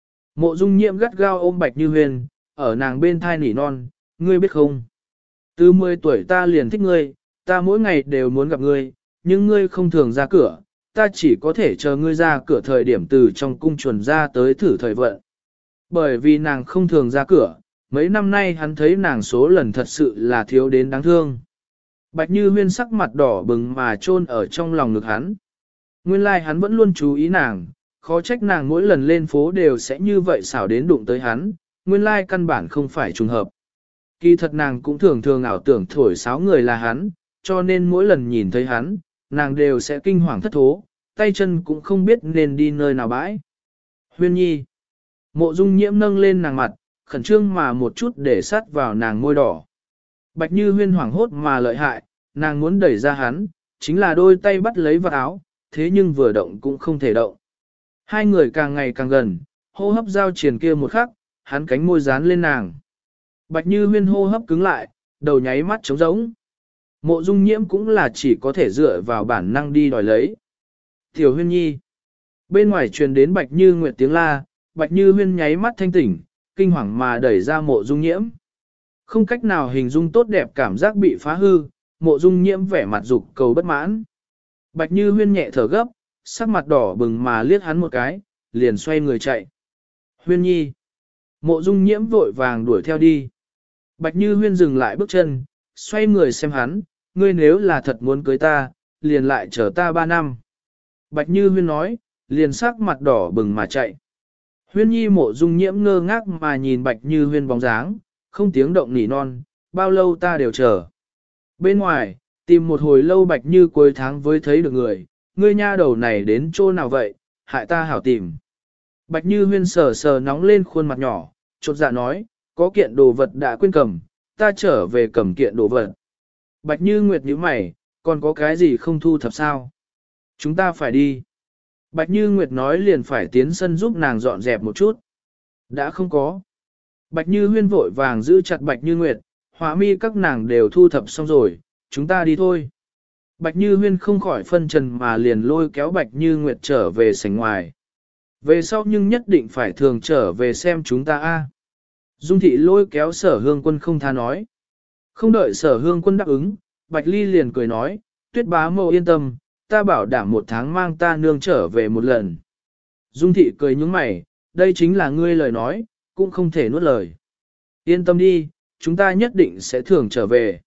Mộ Dung Nhiễm gắt gao ôm Bạch Như Huyền, ở nàng bên thai nỉ non, ngươi biết không? Từ 10 tuổi ta liền thích ngươi, ta mỗi ngày đều muốn gặp ngươi, nhưng ngươi không thường ra cửa, ta chỉ có thể chờ ngươi ra cửa thời điểm từ trong cung chuẩn ra tới thử thời vận. Bởi vì nàng không thường ra cửa, mấy năm nay hắn thấy nàng số lần thật sự là thiếu đến đáng thương. Bạch Như Huyên sắc mặt đỏ bừng mà chôn ở trong lòng ngực hắn. Nguyên lai hắn vẫn luôn chú ý nàng, khó trách nàng mỗi lần lên phố đều sẽ như vậy xảo đến đụng tới hắn, nguyên lai căn bản không phải trùng hợp. Kỳ thật nàng cũng thường thường ảo tưởng thổi sáo người là hắn, cho nên mỗi lần nhìn thấy hắn, nàng đều sẽ kinh hoàng thất thố, tay chân cũng không biết nên đi nơi nào bãi. Huyên nhi. Mộ Dung Nhiễm nâng lên nàng mặt, khẩn trương mà một chút để sát vào nàng môi đỏ. Bạch Như Huyên hoảng hốt mà lợi hại, nàng muốn đẩy ra hắn, chính là đôi tay bắt lấy vạt áo, thế nhưng vừa động cũng không thể động. Hai người càng ngày càng gần, hô hấp giao triển kia một khắc, hắn cánh môi dán lên nàng. Bạch Như Huyên hô hấp cứng lại, đầu nháy mắt trống rỗng. Mộ Dung Nhiễm cũng là chỉ có thể dựa vào bản năng đi đòi lấy. Tiểu Huyên nhi. Bên ngoài truyền đến Bạch Như Nguyệt tiếng la, Bạch Như Huyên nháy mắt thanh tỉnh, kinh hoàng mà đẩy ra Mộ Dung Nhiễm. Không cách nào hình dung tốt đẹp cảm giác bị phá hư, Mộ Dung Nhiễm vẻ mặt dục cầu bất mãn. Bạch Như Huyên nhẹ thở gấp, sắc mặt đỏ bừng mà liếc hắn một cái, liền xoay người chạy. Huyên nhi. Mộ Dung Nhiễm vội vàng đuổi theo đi. Bạch Như Huyên dừng lại bước chân, xoay người xem hắn, ngươi nếu là thật muốn cưới ta, liền lại chờ ta 3 năm. Bạch Như Huyên nói, liền sắc mặt đỏ bừng mà chạy. Huyên nhi. Mộ Dung Nhiễm ngơ ngác mà nhìn Bạch Như Huyên bóng dáng, không tiếng động nỉ non, bao lâu ta đều chờ. Bên ngoài, tìm một hồi lâu Bạch Như cuối tháng với thấy được người, ngươi nha đầu này đến chỗ nào vậy, hại ta hảo tìm. Bạch Như Huyên sờ sờ nóng lên khuôn mặt nhỏ, chột dạ nói, có kiện đồ vật đã quên cầm, ta trở về cầm kiện đồ vật. Bạch Như Nguyệt nhíu mày, còn có cái gì không thu thập sao? Chúng ta phải đi. Bạch Như Nguyệt nói liền phải tiến sân giúp nàng dọn dẹp một chút. Đã không có. Bạch Như Huyên vội vàng giữ chặt Bạch Như Nguyệt, hóa mi các nàng đều thu thập xong rồi, chúng ta đi thôi. Bạch Như Huyên không khỏi phân trần mà liền lôi kéo Bạch Như Nguyệt trở về sảnh ngoài. Về sau nhưng nhất định phải thường trở về xem chúng ta a. Dung thị lôi kéo Sở Hương Quân không tha nói. Không đợi Sở Hương Quân đáp ứng, Bạch Ly liền cười nói, Tuyết bá mẫu yên tâm, ta bảo đảm 1 tháng mang ta nương trở về một lần. Dung thị cười nhướng mày, đây chính là ngươi lời nói, cũng không thể nuốt lời. Yên tâm đi, chúng ta nhất định sẽ thường trở về.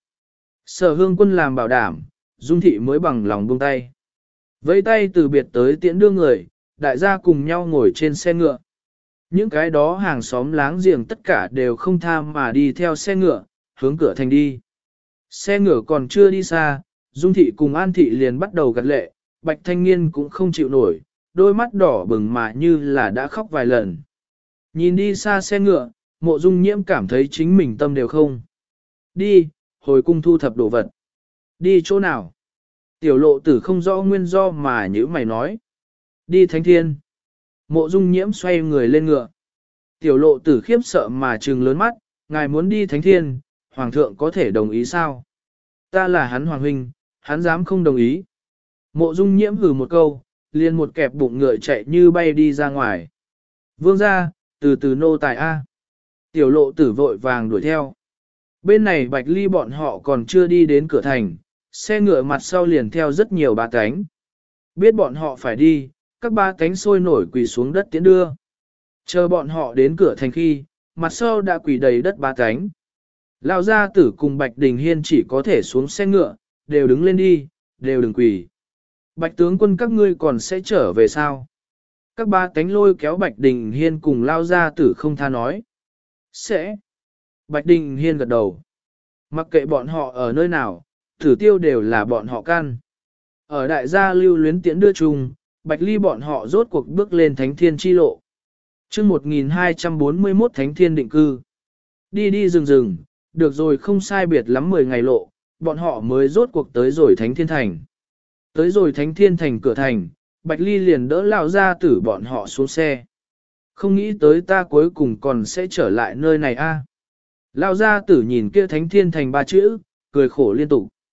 Sở Hương Quân làm bảo đảm, Dung thị mới bằng lòng buông tay. Vẫy tay từ biệt tới tiễn đưa người, đại gia cùng nhau ngồi trên xe ngựa. Những cái đó hàng xóm láng giềng tất cả đều không tham mà đi theo xe ngựa, hướng cửa thành đi. Xe ngựa còn chưa đi xa, Dung thị cùng An thị liền bắt đầu gật lệ, Bạch thanh niên cũng không chịu nổi, đôi mắt đỏ bừng mà như là đã khóc vài lần. Nhìn đi xa xe ngựa, Mộ Dung Nhiễm cảm thấy chính mình tâm đều không. Đi, hồi cung thu thập đồ vật. Đi chỗ nào? Tiểu Lộ Tử không rõ nguyên do mà nhữ mày nói. Đi Thánh Thiên. Mộ Dung Nhiễm xoay người lên ngựa. Tiểu Lộ Tử khiếp sợ mà trừng lớn mắt, ngài muốn đi Thánh Thiên, Hoàng thượng có thể đồng ý sao? Ta là hắn Hoàng huynh, hắn dám không đồng ý. Mộ Dung Nhiễm hừ một câu, liền một kẹp bụng ngựa chạy như bay đi ra ngoài. Vương gia, từ từ nô tài A. Tiểu Lộ Tử vội vàng đuổi theo. Bên này Bạch Ly bọn họ còn chưa đi đến cửa thành, xe ngựa mặt sau liền theo rất nhiều ba cánh. Biết bọn họ phải đi, các ba cánh sôi nổi quỳ xuống đất tiến đưa. Chờ bọn họ đến cửa thành khi, mặt sau đã quỳ đầy đất ba cánh. Lão gia tử cùng Bạch Đình Hiên chỉ có thể xuống xe ngựa, đều đứng lên đi, đều đừng quỳ. Bạch tướng quân các ngươi còn sẽ trở về sao? Các ba cánh lôi kéo Bạch Đình Hiên cùng Lão gia tử không tha nói. Sẽ. Bạch Đình Hiên gật đầu. Mặc kệ bọn họ ở nơi nào, Tử Tiêu đều là bọn họ căn. Ở đại gia lưu luyến tiễn đưa chung, Bạch Ly bọn họ rốt cuộc bước lên Thánh Thiên chi lộ. Chương 1241 Thánh Thiên định cư. Đi đi rừng rừng, được rồi không sai biệt lắm 10 ngày lộ, bọn họ mới rốt cuộc tới rồi Thánh Thiên Thành. Tới rồi Thánh Thiên Thành cửa thành, Bạch Ly liền đỡ Lão gia tử bọn họ xuống xe. Không nghĩ tới ta cuối cùng còn sẽ trở lại nơi này a. Lão gia tử nhìn kia Thánh Thiên Thành 3 chữ, cười khổ liên tục.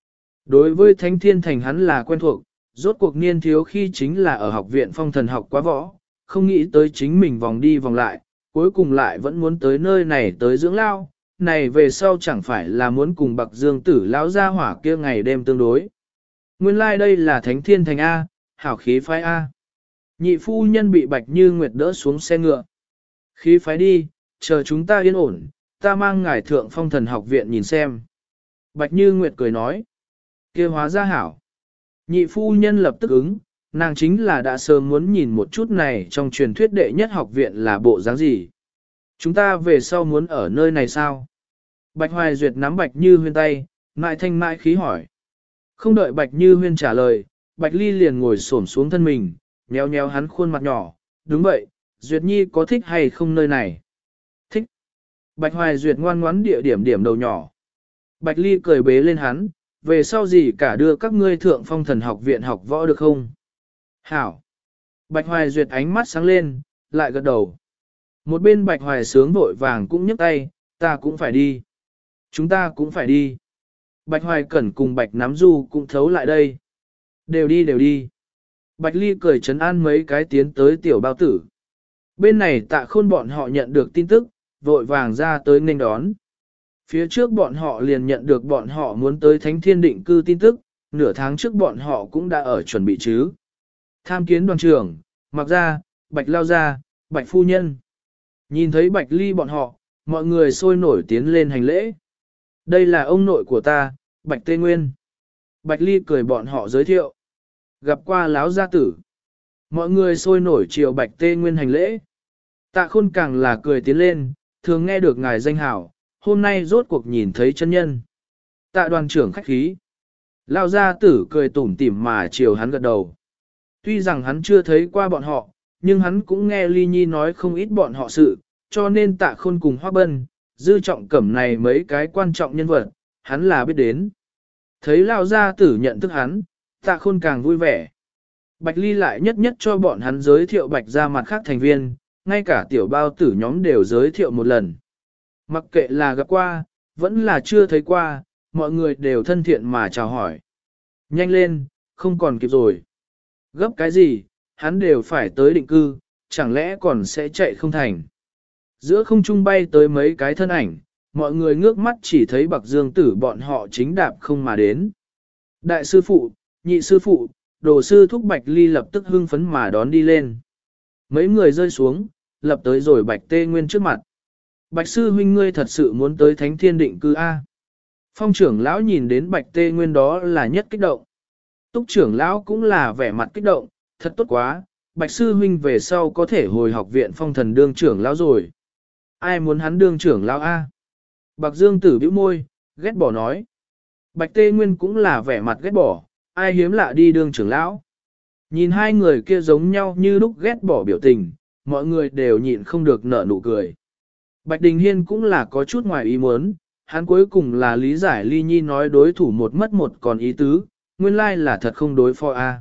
Đối với Thánh Thiên Thành hắn là quen thuộc, rốt cuộc niên thiếu khi chính là ở học viện phong thần học quá võ, không nghĩ tới chính mình vòng đi vòng lại, cuối cùng lại vẫn muốn tới nơi này tới dưỡng lao, này về sau chẳng phải là muốn cùng Bạc Dương Tử lão gia hỏa kia ngày đêm tương đối. Nguyên lai like đây là Thánh Thiên Thành A, hảo khí phái A. Nhị phu nhân bị Bạch Như Nguyệt đỡ xuống xe ngựa. Khí phái đi, chờ chúng ta yên ổn, ta mang ngài thượng phong thần học viện nhìn xem. Bạch Như Nguyệt cười nói, kia hóa ra hảo. Nhị phu nhân lập tức ứng, nàng chính là đã sớm muốn nhìn một chút này trong truyền thuyết đệ nhất học viện là bộ dáng gì. Chúng ta về sau muốn ở nơi này sao? Bạch Hoài Duyệt nắm Bạch Như Huyên tay, mại thanh mại khí hỏi. Không đợi Bạch Như Huyên trả lời, Bạch Ly liền ngồi xổm xuống thân mình, nhéo nhéo hắn khuôn mặt nhỏ. Đúng vậy, Duyệt Nhi có thích hay không nơi này? Thích. Bạch Hoài Duyệt ngoan ngoãn địa điểm đầu nhỏ. Bạch Ly cười bế lên hắn, về sau gì cả đưa các ngươi thượng phong thần học viện học võ được không? Hảo. Bạch Hoài Duyệt ánh mắt sáng lên, lại gật đầu. Một bên Bạch Hoài sướng vội vàng cũng nhấc tay, ta cũng phải đi. Chúng ta cũng phải đi. Bạch Hoài Cẩn cùng Bạch Nắm Du cũng thấu lại đây. Đều đi đều đi. Bạch Ly cười trấn an mấy cái tiến tới tiểu bao tử. Bên này Tạ Khôn bọn họ nhận được tin tức, vội vàng ra tới nghênh đón. Phía trước bọn họ liền nhận được bọn họ muốn tới Thánh Thiên định cư tin tức, nửa tháng trước bọn họ cũng đã ở chuẩn bị chứ. Tham kiến đoàn trưởng, Mặc Gia, Bạch Lao Gia, Bạch Phu Nhân. Nhìn thấy Bạch Ly bọn họ, mọi người sôi nổi tiến lên hành lễ. Đây là ông nội của ta, Bạch Tê Nguyên. Bạch Ly cười bọn họ giới thiệu. Gặp qua láo gia tử. Mọi người sôi nổi chiều Bạch Tê Nguyên hành lễ. Tạ Khôn càng là cười tiến lên, thường nghe được ngài danh hảo, hôm nay rốt cuộc nhìn thấy chân nhân. Tạ đoàn trưởng khách khí. Lao gia tử cười tủm tỉm mà chiều hắn gật đầu. Tuy rằng hắn chưa thấy qua bọn họ, nhưng hắn cũng nghe Ly Nhi nói không ít bọn họ sự, cho nên Tạ Khôn cùng Hoác Bân, Dư Trọng Cẩm này mấy cái quan trọng nhân vật, hắn là biết đến. Thấy Lao gia tử nhận thức hắn, Tạ Khôn càng vui vẻ. Bạch Ly lại nhất nhất cho bọn hắn giới thiệu Bạch gia mặt khác thành viên, ngay cả tiểu bao tử nhóm đều giới thiệu một lần. Mặc kệ là gặp qua, vẫn là chưa thấy qua, mọi người đều thân thiện mà chào hỏi. Nhanh lên, không còn kịp rồi. Gấp cái gì, hắn đều phải tới định cư, chẳng lẽ còn sẽ chạy không thành. Giữa không trung bay tới mấy cái thân ảnh, mọi người ngước mắt chỉ thấy Bạc Dương Tử bọn họ chính đạp không mà đến. Đại sư phụ, nhị sư phụ, đồ sư thúc Bạch Ly lập tức hưng phấn mà đón đi lên. Mấy người rơi xuống, lập tới rồi Bạch Tê Nguyên trước mặt. Bạch sư huynh ngươi thật sự muốn tới Thánh Thiên định cư A. Phong trưởng lão nhìn đến Bạch Tê Nguyên đó là nhất kích động. Túc trưởng lão cũng là vẻ mặt kích động, thật tốt quá, Bạch sư huynh về sau có thể hồi học viện phong thần đương trưởng lão rồi. Ai muốn hắn đương trưởng lão A? Bạc Dương Tử bĩu môi, ghét bỏ nói. Bạch Tê Nguyên cũng là vẻ mặt ghét bỏ, ai hiếm lạ đi đương trưởng lão. Nhìn hai người kia giống nhau như lúc ghét bỏ biểu tình, mọi người đều nhịn không được nở nụ cười. Bạch Đình Hiên cũng là có chút ngoài ý muốn, hắn cuối cùng là lý giải Ly Nhi nói đối thủ một mất một còn ý tứ, nguyên lai là thật không đối phó A.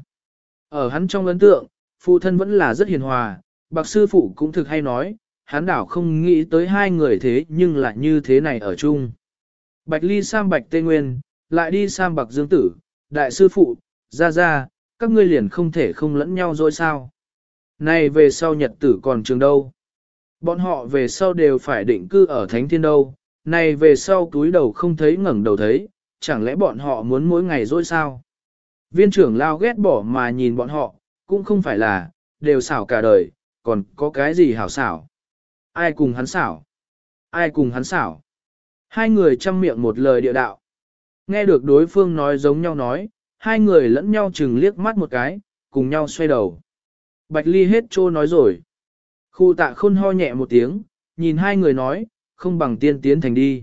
Ở hắn trong ấn tượng, phụ thân vẫn là rất hiền hòa, Bạc sư phụ cũng thực hay nói, hắn đảo không nghĩ tới hai người thế nhưng lại như thế này ở chung. Bạch Ly sang Bạch Tê Nguyên, lại đi sang Bạc Dương Tử, đại sư phụ, ra, các ngươi liền không thể không lẫn nhau rồi sao? Này về sau nhật tử còn trường đâu? Bọn họ về sau đều phải định cư ở Thánh Thiên đâu, này về sau túi đầu không thấy ngẩng đầu thấy, chẳng lẽ bọn họ muốn mỗi ngày rồi sao? Viên trưởng lao ghét bỏ mà nhìn bọn họ, cũng không phải là, đều xảo cả đời, còn có cái gì hảo xảo? Ai cùng hắn xảo? Ai cùng hắn xảo? Hai người chăm miệng một lời địa đạo. Nghe được đối phương nói giống nhau nói, hai người lẫn nhau chừng liếc mắt một cái, cùng nhau xoay đầu. Bạch Ly hết trô nói rồi. Khu Tạ Khôn ho nhẹ một tiếng, nhìn hai người nói, không bằng tiên tiến thành đi.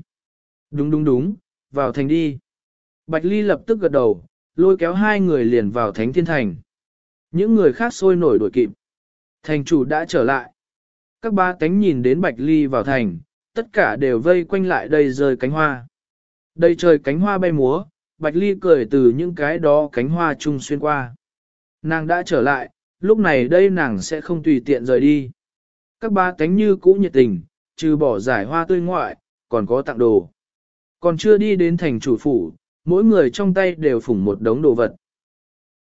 Đúng, vào thành đi. Bạch Ly lập tức gật đầu, lôi kéo hai người liền vào Thánh Thiên Thành. Những người khác sôi nổi đuổi kịp. Thành chủ đã trở lại. Các ba tánh nhìn đến Bạch Ly vào thành, tất cả đều vây quanh lại đây rơi cánh hoa. Đầy trời cánh hoa bay múa, Bạch Ly cười từ những cái đó cánh hoa chung xuyên qua. Nàng đã trở lại, lúc này đây nàng sẽ không tùy tiện rời đi. Các ba tánh như cũ nhiệt tình, trừ bỏ giải hoa tươi ngoại, còn có tặng đồ. Còn chưa đi đến thành chủ phủ, mỗi người trong tay đều phủng một đống đồ vật.